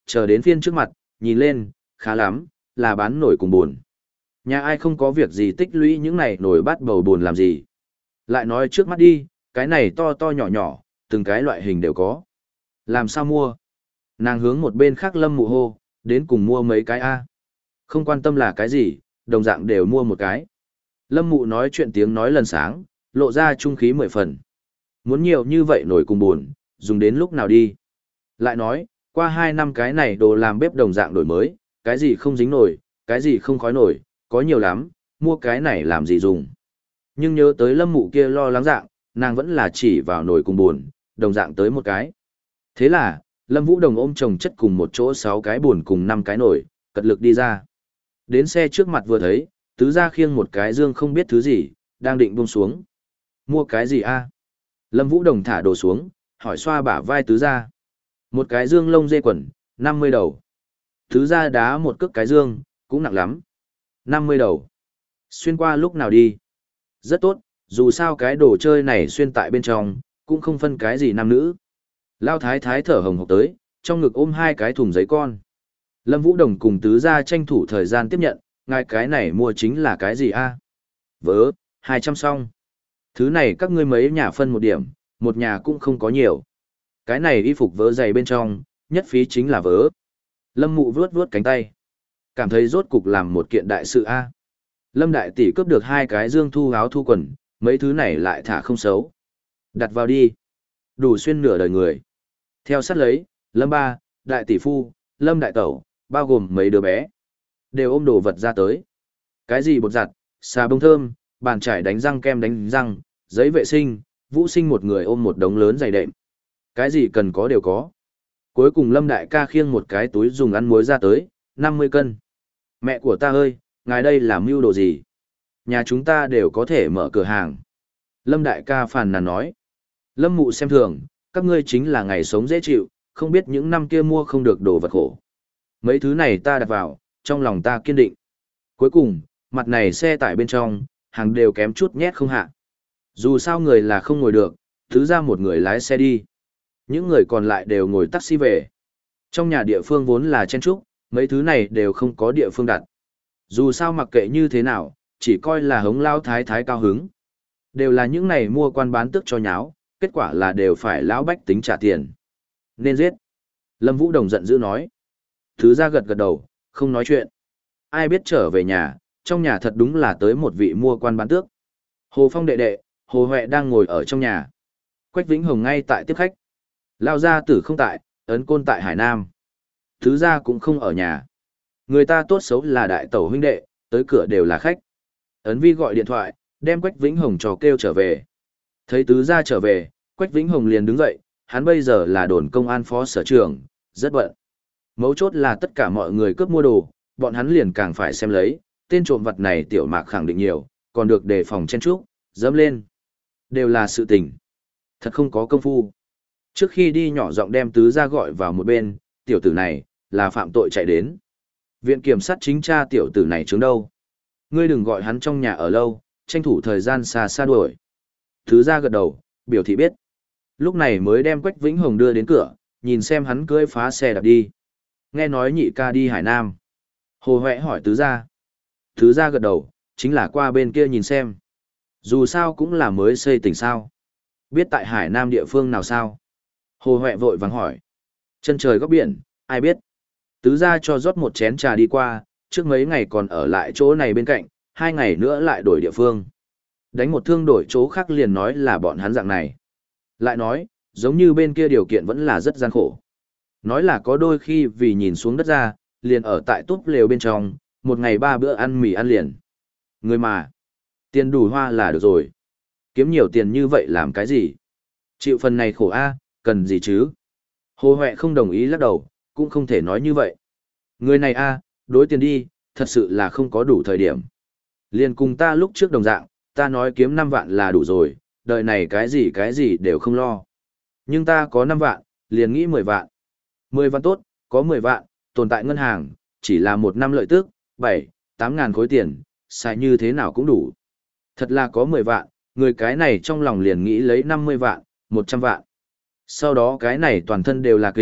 chờ đến phiên trước mặt, nhìn lên, khá lắm, là bán nổi cùng buồn. Nhà ai không có việc gì tích lũy những này nổi bát bầu buồn làm gì. Lại nói trước mắt đi, cái này to to nhỏ nhỏ, từng cái loại hình đều có. Làm sao mua? Nàng hướng một bên khác Lâm Mụ hô, đến cùng mua mấy cái A. Không quan tâm là cái gì, đồng dạng đều mua một cái. Lâm Mụ nói chuyện tiếng nói lần sáng, lộ ra trung khí mười phần. Muốn nhiều như vậy nổi cùng buồn, dùng đến lúc nào đi. Lại nói, qua hai năm cái này đồ làm bếp đồng dạng đổi mới, cái gì không dính nổi, cái gì không khói nổi, có nhiều lắm, mua cái này làm gì dùng. Nhưng nhớ tới Lâm Mụ kia lo lắng dạng, nàng vẫn là chỉ vào nồi cùng buồn, đồng dạng tới một cái. Thế là, Lâm Vũ Đồng ôm chồng chất cùng một chỗ sáu cái buồn cùng năm cái nồi, cật lực đi ra. Đến xe trước mặt vừa thấy, tứ gia khiêng một cái dương không biết thứ gì, đang định buông xuống. Mua cái gì a? Lâm Vũ Đồng thả đồ xuống, hỏi xoa bả vai tứ gia. Một cái dương lông dê quần, năm mươi đầu. Tứ gia đá một cước cái dương, cũng nặng lắm. năm mươi đầu. Xuyên qua lúc nào đi? Rất tốt, dù sao cái đồ chơi này xuyên tại bên trong, cũng không phân cái gì nam nữ. Lao thái thái thở hồng hộc tới, trong ngực ôm hai cái thùng giấy con. Lâm Vũ Đồng cùng tứ gia tranh thủ thời gian tiếp nhận, ngài cái này mua chính là cái gì a? Vớ, hai trăm xong. Thứ này các ngươi mấy nhà phân một điểm, một nhà cũng không có nhiều. Cái này y phục vớ dày bên trong, nhất phí chính là vớ. Lâm Mụ vuốt vuốt cánh tay. Cảm thấy rốt cục làm một kiện đại sự a. Lâm đại tỷ cướp được hai cái dương thu áo thu quần, mấy thứ này lại thả không xấu. Đặt vào đi. Đủ xuyên nửa đời người. Theo sát lấy, Lâm ba, đại tỷ phu, Lâm đại tẩu, bao gồm mấy đứa bé. Đều ôm đồ vật ra tới. Cái gì bột giặt, xà bông thơm, bàn chải đánh răng kem đánh răng, giấy vệ sinh, Vũ Sinh một người ôm một đống lớn dày đệm. Cái gì cần có đều có. Cuối cùng Lâm đại ca khiêng một cái túi dùng ăn muối ra tới, năm mươi cân. Mẹ của ta ơi, ngài đây làm mưu đồ gì? Nhà chúng ta đều có thể mở cửa hàng. Lâm đại ca phàn nàn nói. Lâm Mụ xem thường, các ngươi chính là ngày sống dễ chịu, không biết những năm kia mua không được đồ vật khổ. Mấy thứ này ta đặt vào, trong lòng ta kiên định. Cuối cùng, mặt này xe tải bên trong, hàng đều kém chút nhét không hạ. Dù sao người là không ngồi được, thứ ra một người lái xe đi. Những người còn lại đều ngồi taxi về. Trong nhà địa phương vốn là chen trúc, mấy thứ này đều không có địa phương đặt. Dù sao mặc kệ như thế nào, chỉ coi là hống lao thái thái cao hứng. Đều là những này mua quan bán tức cho nháo, kết quả là đều phải lão bách tính trả tiền. Nên giết. Lâm Vũ Đồng giận dữ nói. Thứ ra gật gật đầu, không nói chuyện. Ai biết trở về nhà, trong nhà thật đúng là tới một vị mua quan bán tước. Hồ Phong đệ đệ, Hồ Huệ đang ngồi ở trong nhà. Quách Vĩnh Hồng ngay tại tiếp khách. Lao gia tử không tại, ấn côn tại Hải Nam. Thứ ra cũng không ở nhà. Người ta tốt xấu là đại tẩu huynh đệ, tới cửa đều là khách. Ấn Vi gọi điện thoại, đem Quách Vĩnh Hồng trò kêu trở về. Thấy tứ gia trở về, Quách Vĩnh Hồng liền đứng dậy, hắn bây giờ là đồn công an phó sở trưởng, rất bận. Mấu chốt là tất cả mọi người cướp mua đồ, bọn hắn liền càng phải xem lấy, tên trộm vật này tiểu mạc khẳng định nhiều, còn được đề phòng chen trúc, dẫm lên. Đều là sự tình. Thật không có công phu. Trước khi đi nhỏ giọng đem tứ gia gọi vào một bên, tiểu tử này, là phạm tội chạy đến. Viện kiểm sát chính tra tiểu tử này chứng đâu. Ngươi đừng gọi hắn trong nhà ở lâu, tranh thủ thời gian xa xa đuổi. Tứ gia gật đầu, biểu thị biết. Lúc này mới đem Quách Vĩnh Hồng đưa đến cửa, nhìn xem hắn cưỡi phá xe đạp đi. Nghe nói nhị ca đi Hải Nam. Hồ Huệ hỏi tứ gia. Tứ gia gật đầu, chính là qua bên kia nhìn xem. Dù sao cũng là mới xây tỉnh sao. Biết tại Hải Nam địa phương nào sao? Hồ Huệ vội vàng hỏi. Chân trời góc biển, ai biết? Tứ gia cho rót một chén trà đi qua, trước mấy ngày còn ở lại chỗ này bên cạnh, hai ngày nữa lại đổi địa phương. Đánh một thương đổi chỗ khác liền nói là bọn hắn dạng này. Lại nói, giống như bên kia điều kiện vẫn là rất gian khổ. Nói là có đôi khi vì nhìn xuống đất ra, liền ở tại túp lều bên trong, một ngày ba bữa ăn mì ăn liền. Người mà, tiền đủ hoa là được rồi. Kiếm nhiều tiền như vậy làm cái gì? Chịu phần này khổ a, cần gì chứ? Hồ Huệ không đồng ý lắc đầu, cũng không thể nói như vậy. Người này a, đối tiền đi, thật sự là không có đủ thời điểm. Liền cùng ta lúc trước đồng dạng, ta nói kiếm năm vạn là đủ rồi, đời này cái gì cái gì đều không lo. Nhưng ta có năm vạn, liền nghĩ mười vạn. mười vạn tốt, có mười vạn, tồn tại ngân hàng, chỉ là một năm lợi tức, bảy, tám ngàn khối tiền, xài như thế nào cũng đủ. Thật là có mười vạn, người cái này trong lòng liền nghĩ lấy năm mươi vạn, một trăm vạn. Sau đó cái này toàn thân đều là kình,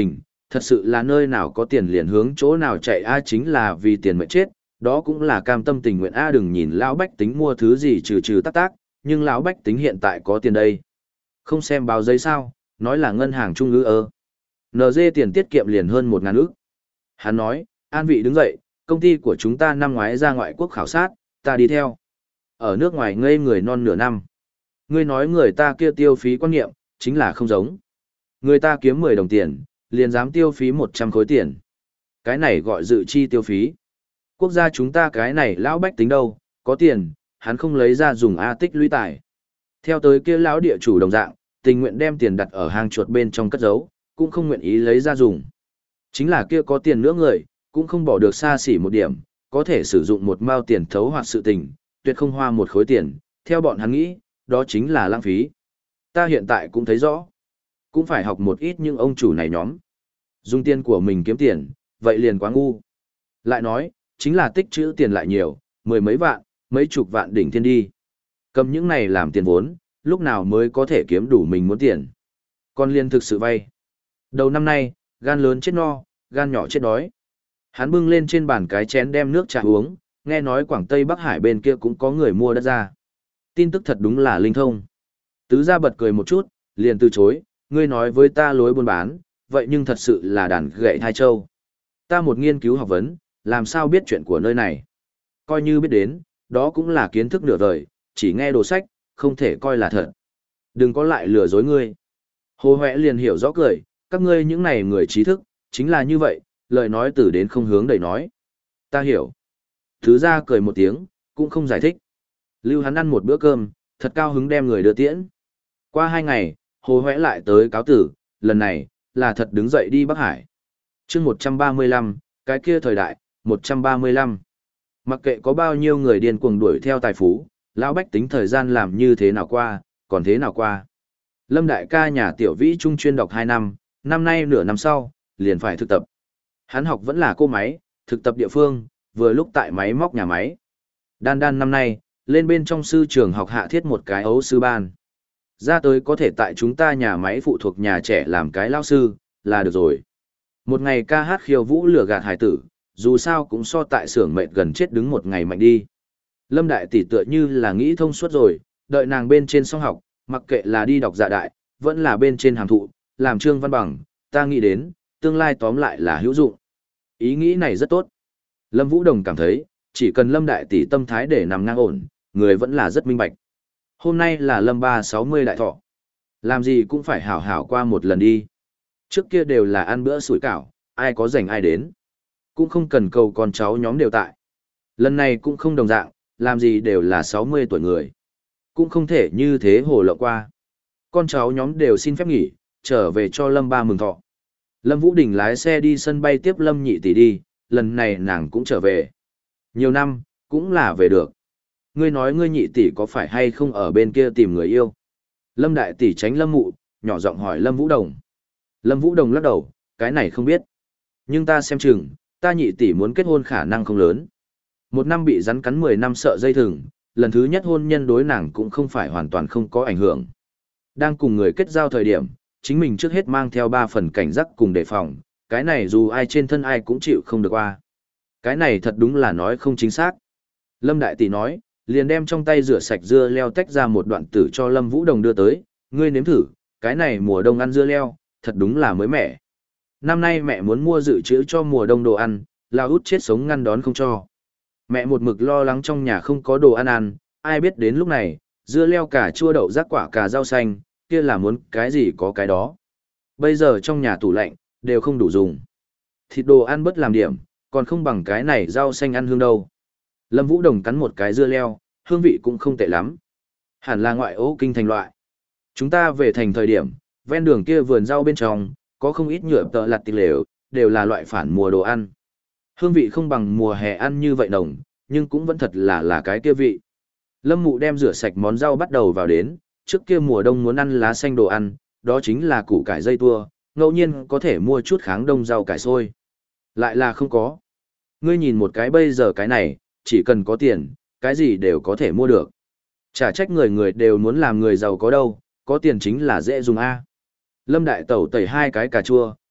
Thật sự là nơi nào có tiền liền hướng chỗ nào chạy a, chính là vì tiền mệnh chết, đó cũng là cam tâm tình nguyện a. Đừng nhìn lão bách tính mua thứ gì trừ trừ tác tác, nhưng lão bách tính hiện tại có tiền đây. Không xem báo giấy sao, nói là ngân hàng trung ư ơ. en giê tiền tiết kiệm liền hơn một ngàn ức. Hắn nói, An Vị đứng dậy, công ty của chúng ta năm ngoái ra ngoại quốc khảo sát, ta đi theo. Ở nước ngoài ngây người non nửa năm. Ngươi nói người ta kia tiêu phí quan niệm, chính là không giống. Người ta kiếm mười đồng tiền, liền dám tiêu phí một trăm khối tiền. Cái này gọi dự chi tiêu phí. Quốc gia chúng ta cái này lão bách tính đâu, có tiền, hắn không lấy ra dùng A tích lũy tài. Theo tới kia lão địa chủ đồng dạng, tình nguyện đem tiền đặt ở hang chuột bên trong cất giấu, cũng không nguyện ý lấy ra dùng. Chính là kia có tiền nữa người, cũng không bỏ được xa xỉ một điểm, có thể sử dụng một mao tiền thấu hoặc sự tình, tuyệt không hoa một khối tiền, theo bọn hắn nghĩ, đó chính là lãng phí. Ta hiện tại cũng thấy rõ, cũng phải học một ít những ông chủ này nhóm. Dùng tiền của mình kiếm tiền, vậy liền quá ngu. Lại nói, chính là tích trữ tiền lại nhiều, mười mấy vạn, mấy chục vạn đỉnh thiên đi. Cầm những này làm tiền vốn, lúc nào mới có thể kiếm đủ mình muốn tiền. Con liên thực sự vay. Đầu năm nay, gan lớn chết no, gan nhỏ chết đói. Hắn bưng lên trên bàn cái chén đem nước trà uống, nghe nói Quảng Tây Bắc Hải bên kia cũng có người mua đất ra. Tin tức thật đúng là linh thông. Tứ gia bật cười một chút, liền từ chối, ngươi nói với ta lối buôn bán, vậy nhưng thật sự là đàn gậy thai châu. Ta một nghiên cứu học vấn, làm sao biết chuyện của nơi này. Coi như biết đến, đó cũng là kiến thức nửa vời, chỉ nghe đồ sách, không thể coi là thật. Đừng có lại lừa dối ngươi. Hồ Huệ liền hiểu rõ cười, các ngươi những này người trí thức, chính là như vậy, lời nói từ đến không hướng đầy nói. Ta hiểu. Thứ ra cười một tiếng, cũng không giải thích. Lưu hắn ăn một bữa cơm, thật cao hứng đem người đưa tiễn. Qua hai ngày, Hồ Huệ lại tới cáo tử, lần này, là thật đứng dậy đi Bắc Hải. chương một trăm ba mươi lăm, cái kia thời đại, một trăm ba mươi lăm. Mặc kệ có bao nhiêu người điên cuồng đuổi theo tài phú, lão bách tính thời gian làm như thế nào qua, còn thế nào qua. Lâm đại ca nhà tiểu vĩ trung chuyên đọc hai năm, năm nay nửa năm sau, liền phải thực tập. Hắn học vẫn là cô máy, thực tập địa phương, vừa lúc tại máy móc nhà máy. Đan đan năm nay, lên bên trong sư trường học hạ thiết một cái ấu sư ban. Ra tới có thể tại chúng ta nhà máy phụ thuộc nhà trẻ làm cái lao sư, là được rồi. Một ngày ca hát khiêu vũ lừa gạt hải tử, dù sao cũng so tại xưởng mệt gần chết đứng một ngày mạnh đi. Lâm đại tỷ tựa như là nghĩ thông suốt rồi, đợi nàng bên trên xong học, mặc kệ là đi đọc dạ đại, vẫn là bên trên hàm thụ, làm trương văn bằng, ta nghĩ đến, tương lai tóm lại là hữu dụng. Ý nghĩ này rất tốt. Lâm Vũ Đồng cảm thấy, chỉ cần Lâm đại tỷ tâm thái để nằm ngang ổn, người vẫn là rất minh bạch. Hôm nay là Lâm ba sáu mươi đại thọ. Làm gì cũng phải hảo hảo qua một lần đi. Trước kia đều là ăn bữa sủi cảo, ai có rảnh ai đến. Cũng không cần cầu con cháu nhóm đều tại. Lần này cũng không đồng dạng, làm gì đều là sáu mươi tuổi người. Cũng không thể như thế hồ lộ qua. Con cháu nhóm đều xin phép nghỉ, trở về cho Lâm ba mừng thọ. Lâm Vũ Đình lái xe đi sân bay tiếp Lâm nhị tỷ đi, lần này nàng cũng trở về. Nhiều năm, cũng là về được. Ngươi nói ngươi nhị tỷ có phải hay không ở bên kia tìm người yêu? Lâm đại tỷ tránh Lâm mụ, nhỏ giọng hỏi Lâm Vũ Đồng. Lâm Vũ Đồng lắc đầu, cái này không biết. Nhưng ta xem chừng, ta nhị tỷ muốn kết hôn khả năng không lớn. Một năm bị rắn cắn mười năm sợ dây thừng, lần thứ nhất hôn nhân đối nàng cũng không phải hoàn toàn không có ảnh hưởng. Đang cùng người kết giao thời điểm, chính mình trước hết mang theo ba phần cảnh giác cùng đề phòng, cái này dù ai trên thân ai cũng chịu không được qua. Cái này thật đúng là nói không chính xác. Lâm đại tỷ nói, liền đem trong tay rửa sạch dưa leo tách ra một đoạn tử cho Lâm Vũ Đồng đưa tới, ngươi nếm thử, cái này mùa đông ăn dưa leo, thật đúng là mới mẻ. Năm nay mẹ muốn mua dự trữ cho mùa đông đồ ăn, lao út chết sống ngăn đón không cho. Mẹ một mực lo lắng trong nhà không có đồ ăn ăn, ai biết đến lúc này, dưa leo cà chua đậu rác quả cà rau xanh, kia là muốn cái gì có cái đó. Bây giờ trong nhà tủ lạnh, đều không đủ dùng. Thịt đồ ăn bất làm điểm, còn không bằng cái này rau xanh ăn hương đâu. Lâm Vũ Đồng cắn một cái dưa leo, hương vị cũng không tệ lắm. Hẳn là ngoại ô kinh thành loại. Chúng ta về thành thời điểm, ven đường kia vườn rau bên trong, có không ít nhựa tợ lặt tịch lều, đều là loại phản mùa đồ ăn. Hương vị không bằng mùa hè ăn như vậy nồng, nhưng cũng vẫn thật là là cái kia vị. Lâm Mụ đem rửa sạch món rau bắt đầu vào đến, trước kia mùa đông muốn ăn lá xanh đồ ăn, đó chính là củ cải dây tua, ngẫu nhiên có thể mua chút kháng đông rau cải xôi. Lại là không có. Ngươi nhìn một cái bây giờ cái này, chỉ cần có tiền, cái gì đều có thể mua được. Chả trách người người đều muốn làm người giàu có đâu, có tiền chính là dễ dùng A. Lâm Đại Tẩu tẩy hai cái cà chua,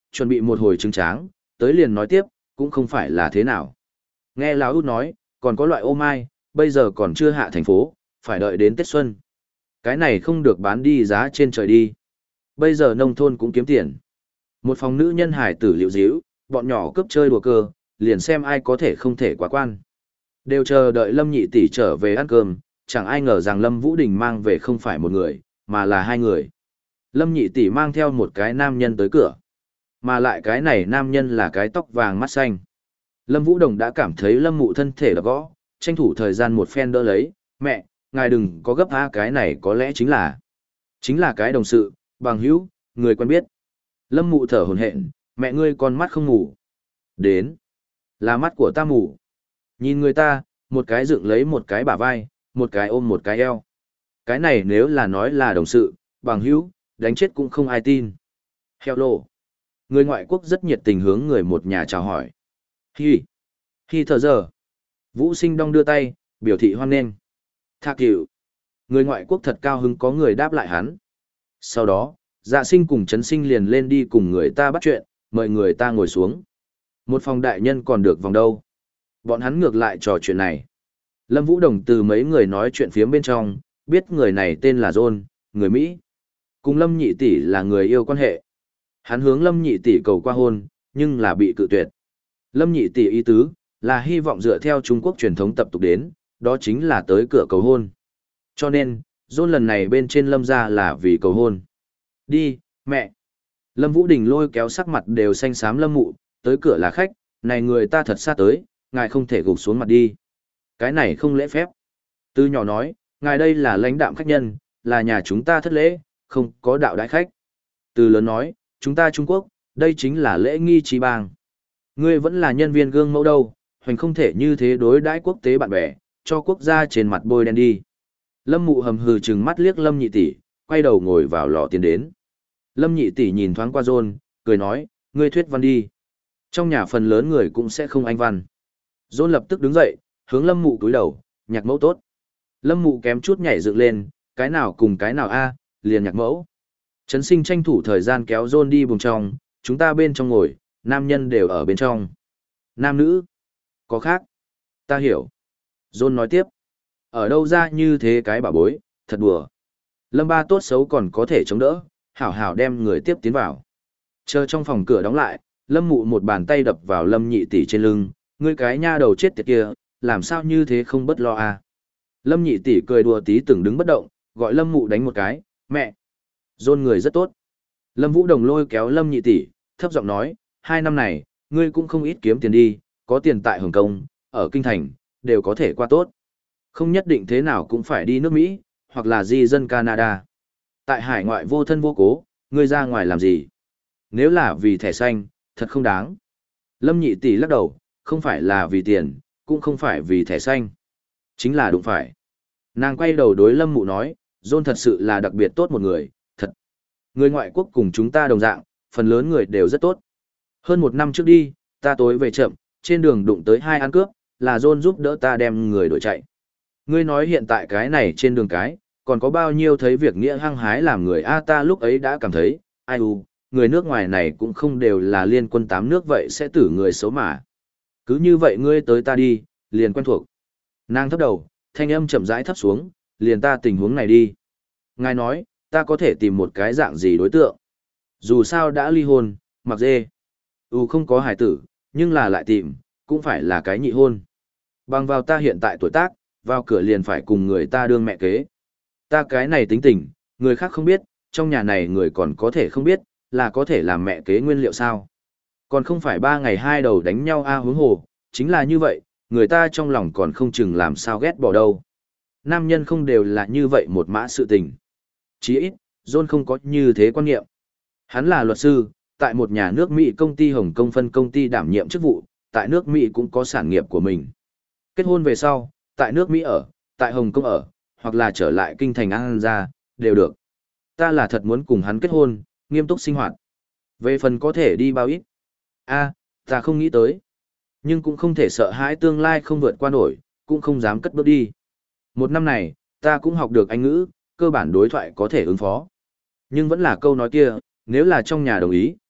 chuẩn bị một hồi trứng tráng, tới liền nói tiếp, cũng không phải là thế nào. Nghe Lão út nói, còn có loại ô mai, bây giờ còn chưa hạ thành phố, phải đợi đến Tết Xuân. Cái này không được bán đi giá trên trời đi. Bây giờ nông thôn cũng kiếm tiền. Một phòng nữ nhân hải tử liệu díu, bọn nhỏ cướp chơi đùa cơ, liền xem ai có thể không thể quá quan. Đều chờ đợi Lâm Nhị tỷ trở về ăn cơm, chẳng ai ngờ rằng Lâm Vũ Đình mang về không phải một người, mà là hai người. Lâm Nhị tỷ mang theo một cái nam nhân tới cửa. Mà lại cái này nam nhân là cái tóc vàng mắt xanh. Lâm Vũ Đồng đã cảm thấy Lâm Mụ thân thể đã gõ, tranh thủ thời gian một phen đỡ lấy, mẹ, ngài đừng có gấp a, cái này có lẽ chính là, chính là cái đồng sự, bằng hữu, người quen biết. Lâm Mụ thở hổn hển, mẹ ngươi con mắt không ngủ. Đến, là mắt của ta mù. Nhìn người ta, một cái dựng lấy một cái bả vai, một cái ôm một cái eo. Cái này nếu là nói là đồng sự, bằng hữu, đánh chết cũng không ai tin. Hello. Người ngoại quốc rất nhiệt tình hướng người một nhà chào hỏi. Hi. Hi thở giờ. Vũ Sinh Đông đưa tay, biểu thị hoan nghênh. Thạc cửu. Người ngoại quốc thật cao hứng có người đáp lại hắn. Sau đó, Dạ Sinh cùng Trấn Sinh liền lên đi cùng người ta bắt chuyện, mời người ta ngồi xuống. Một phòng đại nhân còn được vòng đâu. Bọn hắn ngược lại trò chuyện này. Lâm Vũ Đồng từ mấy người nói chuyện phía bên trong, biết người này tên là John, người Mỹ. Cùng Lâm Nhị tỷ là người yêu quan hệ. Hắn hướng Lâm Nhị tỷ cầu qua hôn, nhưng là bị cự tuyệt. Lâm Nhị tỷ ý tứ là hy vọng dựa theo Trung Quốc truyền thống tập tục đến, đó chính là tới cửa cầu hôn. Cho nên, John lần này bên trên Lâm gia là vì cầu hôn. Đi, mẹ. Lâm Vũ Đình lôi kéo sắc mặt đều xanh xám Lâm Mụ, tới cửa là khách, này người ta thật xa tới, ngài không thể gục xuống mặt đi. Cái này không lễ phép. Từ nhỏ nói, ngài đây là lãnh đạm khách nhân, là nhà chúng ta thất lễ, không có đạo đãi khách. Từ lớn nói, chúng ta Trung Quốc, đây chính là lễ nghi trí bang. Ngươi vẫn là nhân viên gương mẫu đâu, hoành không thể như thế đối đãi quốc tế bạn bè, cho quốc gia trên mặt bôi đen đi. Lâm Mụ hầm hừ trừng mắt liếc Lâm Nhị tỷ, quay đầu ngồi vào lò tiến đến. Lâm Nhị tỷ nhìn thoáng qua John, cười nói, ngươi thuyết văn đi. Trong nhà phần lớn người cũng sẽ không anh văn. John lập tức đứng dậy, hướng Lâm Mụ cúi đầu, nhạc mẫu tốt. Lâm Mụ kém chút nhảy dựng lên, cái nào cùng cái nào a, liền nhạc mẫu. Trấn Sinh tranh thủ thời gian kéo John đi buồng trong, chúng ta bên trong ngồi, nam nhân đều ở bên trong. Nam nữ? Có khác. Ta hiểu. John nói tiếp. Ở đâu ra như thế cái bảo bối, thật đùa. Lâm ba tốt xấu còn có thể chống đỡ, hảo hảo đem người tiếp tiến vào. Chờ trong phòng cửa đóng lại, Lâm Mụ một bàn tay đập vào Lâm Nhị tỷ trên lưng, ngươi cái nha đầu chết tiệt kia, làm sao như thế không bất lo à. Lâm Nhị tỷ cười đùa tí từng đứng bất động, gọi Lâm Mụ đánh một cái, mẹ. John người rất tốt. Lâm Vũ Đồng lôi kéo Lâm Nhị tỷ, thấp giọng nói, hai năm này, ngươi cũng không ít kiếm tiền đi, có tiền tại Hồng Kông, ở Kinh Thành, đều có thể qua tốt. Không nhất định thế nào cũng phải đi nước Mỹ, hoặc là di dân Canada. Tại hải ngoại vô thân vô cố, ngươi ra ngoài làm gì? Nếu là vì thẻ xanh, thật không đáng. Lâm Nhị tỷ lắc đầu, không phải là vì tiền, cũng không phải vì thẻ xanh. Chính là đụng phải. Nàng quay đầu đối Lâm Mụ nói, John thật sự là đặc biệt tốt một người, thật. Người ngoại quốc cùng chúng ta đồng dạng, phần lớn người đều rất tốt. Hơn một năm trước đi, ta tối về chậm, trên đường đụng tới hai ăn cướp, là John giúp đỡ ta đem người đuổi chạy. Ngươi nói hiện tại cái này trên đường cái, còn có bao nhiêu thấy việc nghĩa hăng hái làm người A ta lúc ấy đã cảm thấy, ai u, người nước ngoài này cũng không đều là liên quân tám nước vậy sẽ tử người xấu mà. Cứ như vậy ngươi tới ta đi, liền quen thuộc. Nàng thấp đầu, thanh âm chậm rãi thấp xuống, liền ta tình huống này đi. Ngài nói, ta có thể tìm một cái dạng gì đối tượng. Dù sao đã ly hôn, mặc dê. Ừ không có hài tử, nhưng là lại tìm, cũng phải là cái nhị hôn. Bằng vào ta hiện tại tuổi tác, vào cửa liền phải cùng người ta đương mẹ kế. Ta cái này tính tình, người khác không biết, trong nhà này người còn có thể không biết, là có thể làm mẹ kế nguyên liệu sao. Còn không phải ba ngày hai đầu đánh nhau a à huống hồ, chính là như vậy, người ta trong lòng còn không chừng làm sao ghét bỏ đâu. Nam nhân không đều là như vậy một mã sự tình. Chỉ ít, John không có như thế quan niệm. Hắn là luật sư, tại một nhà nước Mỹ công ty Hồng Kông phân công ty đảm nhiệm chức vụ, tại nước Mỹ cũng có sản nghiệp của mình. Kết hôn về sau, tại nước Mỹ ở, tại Hồng Kông ở, hoặc là trở lại kinh thành An gia, đều được. Ta là thật muốn cùng hắn kết hôn, nghiêm túc sinh hoạt. Về phần có thể đi bao ít. A, ta không nghĩ tới. Nhưng cũng không thể sợ hãi tương lai không vượt qua nổi, cũng không dám cất bước đi. Một năm này, ta cũng học được Anh ngữ, cơ bản đối thoại có thể ứng phó. Nhưng vẫn là câu nói kia, nếu là trong nhà đồng ý,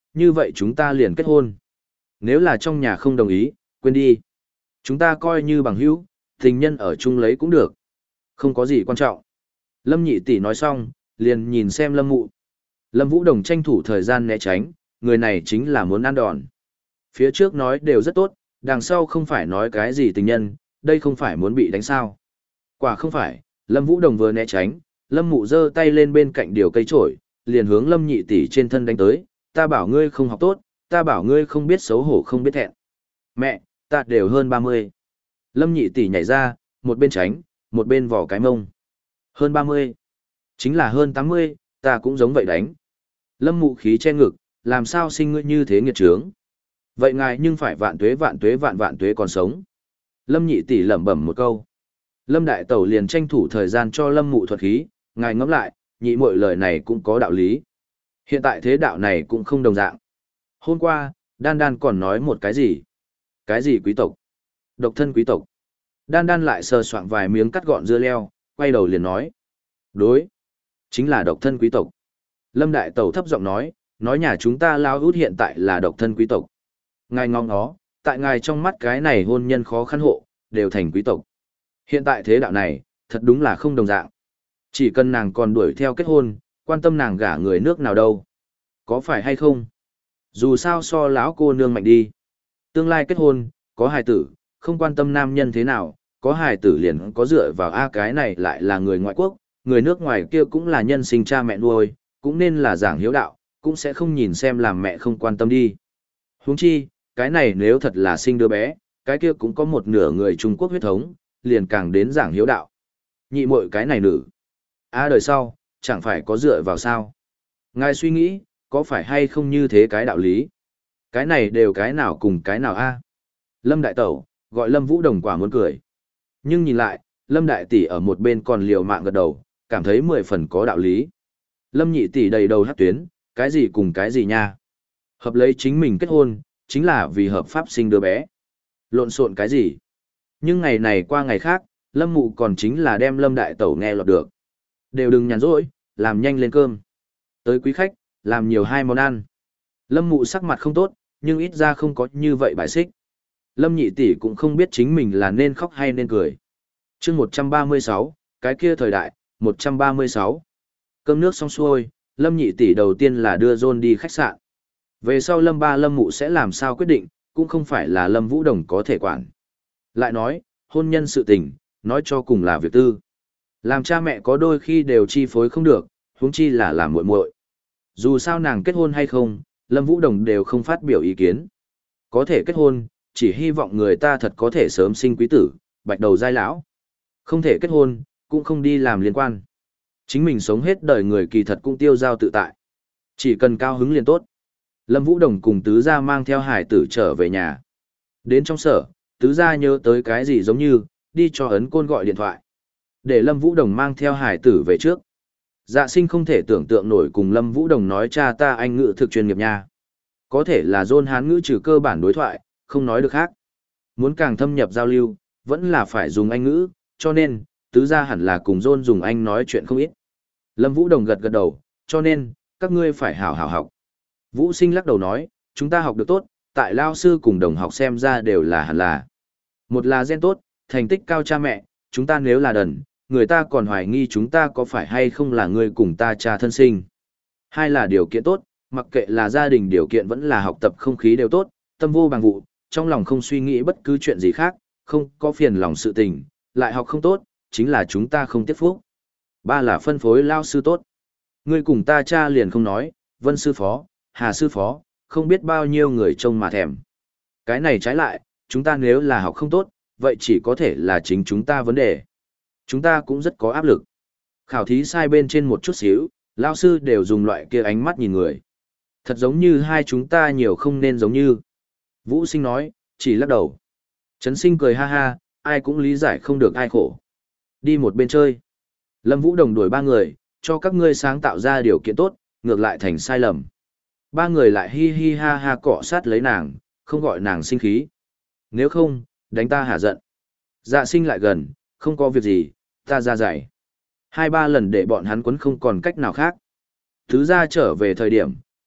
như vậy chúng ta liền kết hôn. Nếu là trong nhà không đồng ý, quên đi. Chúng ta coi như bằng hữu, tình nhân ở chung lấy cũng được. Không có gì quan trọng. Lâm nhị tỷ nói xong, liền nhìn xem Lâm Mụ. Lâm Vũ Đồng tranh thủ thời gian né tránh, người này chính là muốn ăn đòn. Phía trước nói đều rất tốt, đằng sau không phải nói cái gì tình nhân, đây không phải muốn bị đánh sao. Quả không phải, Lâm Vũ Đồng vừa né tránh, Lâm Mụ giơ tay lên bên cạnh điều cây trổi, liền hướng Lâm nhị tỷ trên thân đánh tới, ta bảo ngươi không học tốt, ta bảo ngươi không biết xấu hổ không biết thẹn. Mẹ, ta đều hơn ba mươi. Lâm nhị tỷ nhảy ra, một bên tránh, một bên vò cái mông. Hơn ba mươi. Chính là hơn tám mươi, ta cũng giống vậy đánh. Lâm Mụ khí che ngực, làm sao sinh ngươi như thế nghiệt trướng. Vậy ngài nhưng phải vạn tuế vạn tuế vạn vạn tuế còn sống. Lâm nhị tỷ lẩm bẩm một câu. Lâm đại tẩu liền tranh thủ thời gian cho Lâm Mụ thuật khí, ngài ngẫm lại, nhị muội lời này cũng có đạo lý. Hiện tại thế đạo này cũng không đồng dạng. Hôm qua, Đan Đan còn nói một cái gì? Cái gì quý tộc? Độc thân quý tộc. Đan Đan lại sờ soạng vài miếng cắt gọn dưa leo, quay đầu liền nói. Đối. Chính là độc thân quý tộc. Lâm đại tẩu thấp giọng nói, nói nhà chúng ta lao út hiện tại là độc thân quý tộc. Ngài ngóng nó, tại ngài trong mắt cái này hôn nhân khó khăn hộ, đều thành quý tộc. Hiện tại thế đạo này, thật đúng là không đồng dạng. Chỉ cần nàng còn đuổi theo kết hôn, quan tâm nàng gả người nước nào đâu. Có phải hay không? Dù sao so lão cô nương mạnh đi. Tương lai kết hôn, có hài tử, không quan tâm nam nhân thế nào, có hài tử liền có dựa vào A cái này lại là người ngoại quốc, người nước ngoài kia cũng là nhân sinh cha mẹ nuôi, cũng nên là giảng hiếu đạo, cũng sẽ không nhìn xem làm mẹ không quan tâm đi. Huống chi, cái này nếu thật là sinh đứa bé, cái kia cũng có một nửa người Trung Quốc huyết thống, liền càng đến giảng hiếu đạo. Nhị muội cái này nữ. A đời sau, chẳng phải có dựa vào sao. Ngài suy nghĩ, có phải hay không như thế cái đạo lý? Cái này đều cái nào cùng cái nào a? Lâm đại tẩu, gọi Lâm Vũ Đồng quả muốn cười. Nhưng nhìn lại, Lâm đại tỷ ở một bên còn liều mạng gật đầu, cảm thấy mười phần có đạo lý. Lâm nhị tỷ đầy đầu hát tuyến, cái gì cùng cái gì nha? Hợp lấy chính mình kết hôn, chính là vì hợp pháp sinh đứa bé. Lộn xộn cái gì? Nhưng ngày này qua ngày khác, Lâm Mụ còn chính là đem Lâm đại tẩu nghe lọt được. Đều đừng nhàn rỗi, làm nhanh lên cơm. Tới quý khách, làm nhiều hai món ăn. Lâm Mụ sắc mặt không tốt, nhưng ít ra không có như vậy bài xích. Lâm nhị tỷ cũng không biết chính mình là nên khóc hay nên cười. chương một trăm ba mươi sáu, cái kia thời đại, một trăm ba mươi sáu. Cơm nước xong xuôi, Lâm nhị tỷ đầu tiên là đưa John đi khách sạn. Về sau Lâm ba Lâm Mụ sẽ làm sao quyết định, cũng không phải là Lâm Vũ Đồng có thể quản. Lại nói, hôn nhân sự tình, nói cho cùng là việc tư. Làm cha mẹ có đôi khi đều chi phối không được, huống chi là làm muội muội. Dù sao nàng kết hôn hay không, Lâm Vũ Đồng đều không phát biểu ý kiến. Có thể kết hôn, chỉ hy vọng người ta thật có thể sớm sinh quý tử, bạch đầu giai lão. Không thể kết hôn, cũng không đi làm liên quan. Chính mình sống hết đời người kỳ thật cũng tiêu giao tự tại. Chỉ cần cao hứng liền tốt. Lâm Vũ Đồng cùng tứ gia mang theo hải tử trở về nhà. Đến trong sở, tứ gia nhớ tới cái gì giống như, đi cho ấn côn gọi điện thoại. Để Lâm Vũ Đồng mang theo hải tử về trước. Dạ sinh không thể tưởng tượng nổi cùng Lâm Vũ Đồng nói cha ta anh ngữ thực chuyên nghiệp nha. Có thể là John Hán ngữ trừ cơ bản đối thoại, không nói được khác. Muốn càng thâm nhập giao lưu, vẫn là phải dùng anh ngữ, cho nên, tứ gia hẳn là cùng John dùng anh nói chuyện không ít. Lâm Vũ Đồng gật gật đầu, cho nên, các ngươi phải hảo hảo học. Vũ Sinh lắc đầu nói, chúng ta học được tốt, tại lao sư cùng đồng học xem ra đều là hẳn là. Một là gen tốt, thành tích cao cha mẹ, chúng ta nếu là đần, người ta còn hoài nghi chúng ta có phải hay không là người cùng ta cha thân sinh. Hai là điều kiện tốt, mặc kệ là gia đình điều kiện vẫn là học tập không khí đều tốt, tâm vô bằng vụ, trong lòng không suy nghĩ bất cứ chuyện gì khác, không có phiền lòng sự tình, lại học không tốt, chính là chúng ta không tiếp phúc. Ba là phân phối lao sư tốt. Ngươi cùng ta cha liền không nói, Vân sư phó, Hà sư phó, không biết bao nhiêu người trông mà thèm. Cái này trái lại, chúng ta nếu là học không tốt, vậy chỉ có thể là chính chúng ta vấn đề. Chúng ta cũng rất có áp lực. Khảo thí sai bên trên một chút xíu, lao sư đều dùng loại kia ánh mắt nhìn người. Thật giống như hai chúng ta nhiều không nên giống như. Vũ Sinh nói, chỉ lắc đầu. Trấn Sinh cười ha ha, ai cũng lý giải không được ai khổ. Đi một bên chơi. Lâm Vũ Đồng đuổi ba người, cho các ngươi sáng tạo ra điều kiện tốt, ngược lại thành sai lầm. Ba người lại hi hi ha ha cọ sát lấy nàng, không gọi nàng sinh khí. Nếu không, đánh ta hả giận. Dạ Sinh lại gần, không có việc gì, ta ra dạy. Hai ba lần để bọn hắn quấn không còn cách nào khác. Thứ ra trở về thời điểm,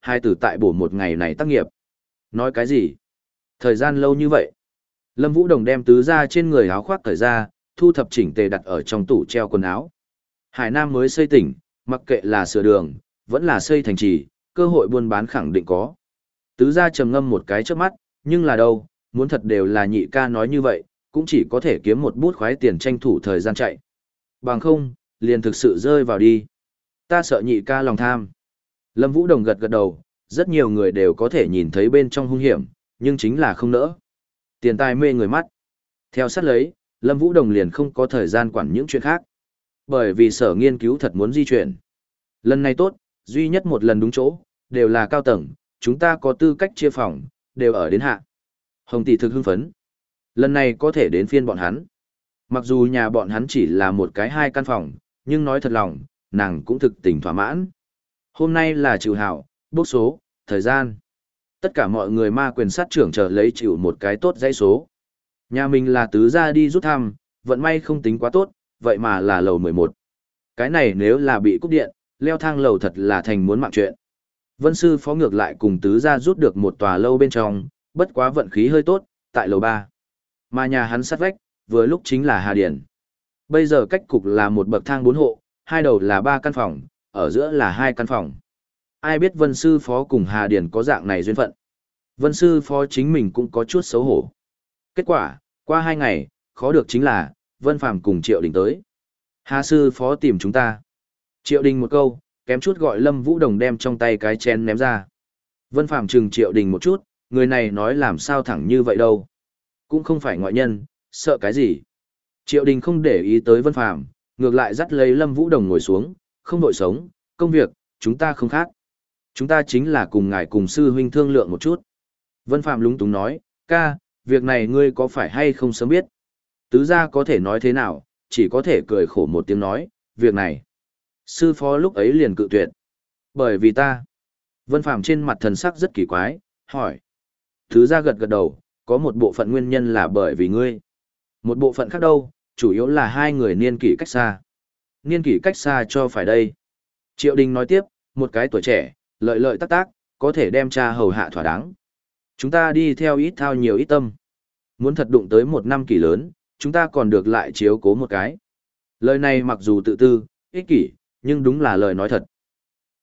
hai tử tại bổ một ngày này tác nghiệp. Nói cái gì? Thời gian lâu như vậy. Lâm Vũ Đồng đem tứ ra trên người áo khoác cởi ra, thu thập chỉnh tề đặt ở trong tủ treo quần áo. Hải Nam mới xây tỉnh, mặc kệ là sửa đường, vẫn là xây thành trì, cơ hội buôn bán khẳng định có. Tứ ra trầm ngâm một cái trước mắt, nhưng là đâu, muốn thật đều là nhị ca nói như vậy, cũng chỉ có thể kiếm một bút khoái tiền tranh thủ thời gian chạy. Bằng không, liền thực sự rơi vào đi. Ta sợ nhị ca lòng tham. Lâm Vũ Đồng gật gật đầu, rất nhiều người đều có thể nhìn thấy bên trong hung hiểm, nhưng chính là không nỡ. Tiền tài mê người mắt. Theo sát lấy, Lâm Vũ Đồng liền không có thời gian quản những chuyện khác. Bởi vì sở nghiên cứu thật muốn di chuyển. Lần này tốt, duy nhất một lần đúng chỗ, đều là cao tầng, chúng ta có tư cách chia phòng, đều ở đến hạ. Hồng Tỷ thực hưng phấn. Lần này có thể đến phiên bọn hắn. Mặc dù nhà bọn hắn chỉ là một cái hai căn phòng, nhưng nói thật lòng, nàng cũng thực tình thỏa mãn. Hôm nay là chịu hảo, bốc số, thời gian. Tất cả mọi người ma quyền sát trưởng chờ lấy chịu một cái tốt dãy số. Nhà mình là tứ gia đi rút thăm, vận may không tính quá tốt, vậy mà là lầu mười một. Cái này nếu là bị cúp điện, leo thang lầu thật là thành muốn mạng chuyện. Vân sư phó ngược lại cùng tứ gia rút được một tòa lâu bên trong, bất quá vận khí hơi tốt, tại lầu ba. Mà nhà hắn sát vách, vừa lúc chính là Hà Điển. Bây giờ cách cục là một bậc thang bốn hộ, hai đầu là ba căn phòng, ở giữa là hai căn phòng. Ai biết Vân sư phó cùng Hà Điển có dạng này duyên phận. Vân sư phó chính mình cũng có chút xấu hổ. Kết quả, qua hai ngày, khó được chính là, Vân Phàm cùng Triệu Đình tới. Hà sư phó tìm chúng ta. Triệu Đình một câu, kém chút gọi Lâm Vũ Đồng đem trong tay cái chén ném ra. Vân Phàm chừng Triệu Đình một chút, người này nói làm sao thẳng như vậy đâu. Cũng không phải ngoại nhân, sợ cái gì. Triệu Đình không để ý tới Vân Phàm, ngược lại dắt lấy Lâm Vũ Đồng ngồi xuống, không đội sống, công việc, chúng ta không khác. Chúng ta chính là cùng ngài cùng sư huynh thương lượng một chút. Vân Phàm lúng túng nói, ca, việc này ngươi có phải hay không sớm biết. Tứ gia có thể nói thế nào, chỉ có thể cười khổ một tiếng nói, việc này. Sư phó lúc ấy liền cự tuyệt. Bởi vì ta. Vân Phàm trên mặt thần sắc rất kỳ quái, hỏi. Tứ gia gật gật đầu, có một bộ phận nguyên nhân là bởi vì ngươi. Một bộ phận khác đâu, chủ yếu là hai người niên kỷ cách xa. Niên kỷ cách xa cho phải đây. Triệu Đình nói tiếp, một cái tuổi trẻ, lợi lợi tác tác, có thể đem cha hầu hạ thỏa đáng. Chúng ta đi theo ít thao nhiều ít tâm. Muốn thật đụng tới một năm kỷ lớn, chúng ta còn được lại chiếu cố một cái. Lời này mặc dù tự tư, ích kỷ, nhưng đúng là lời nói thật.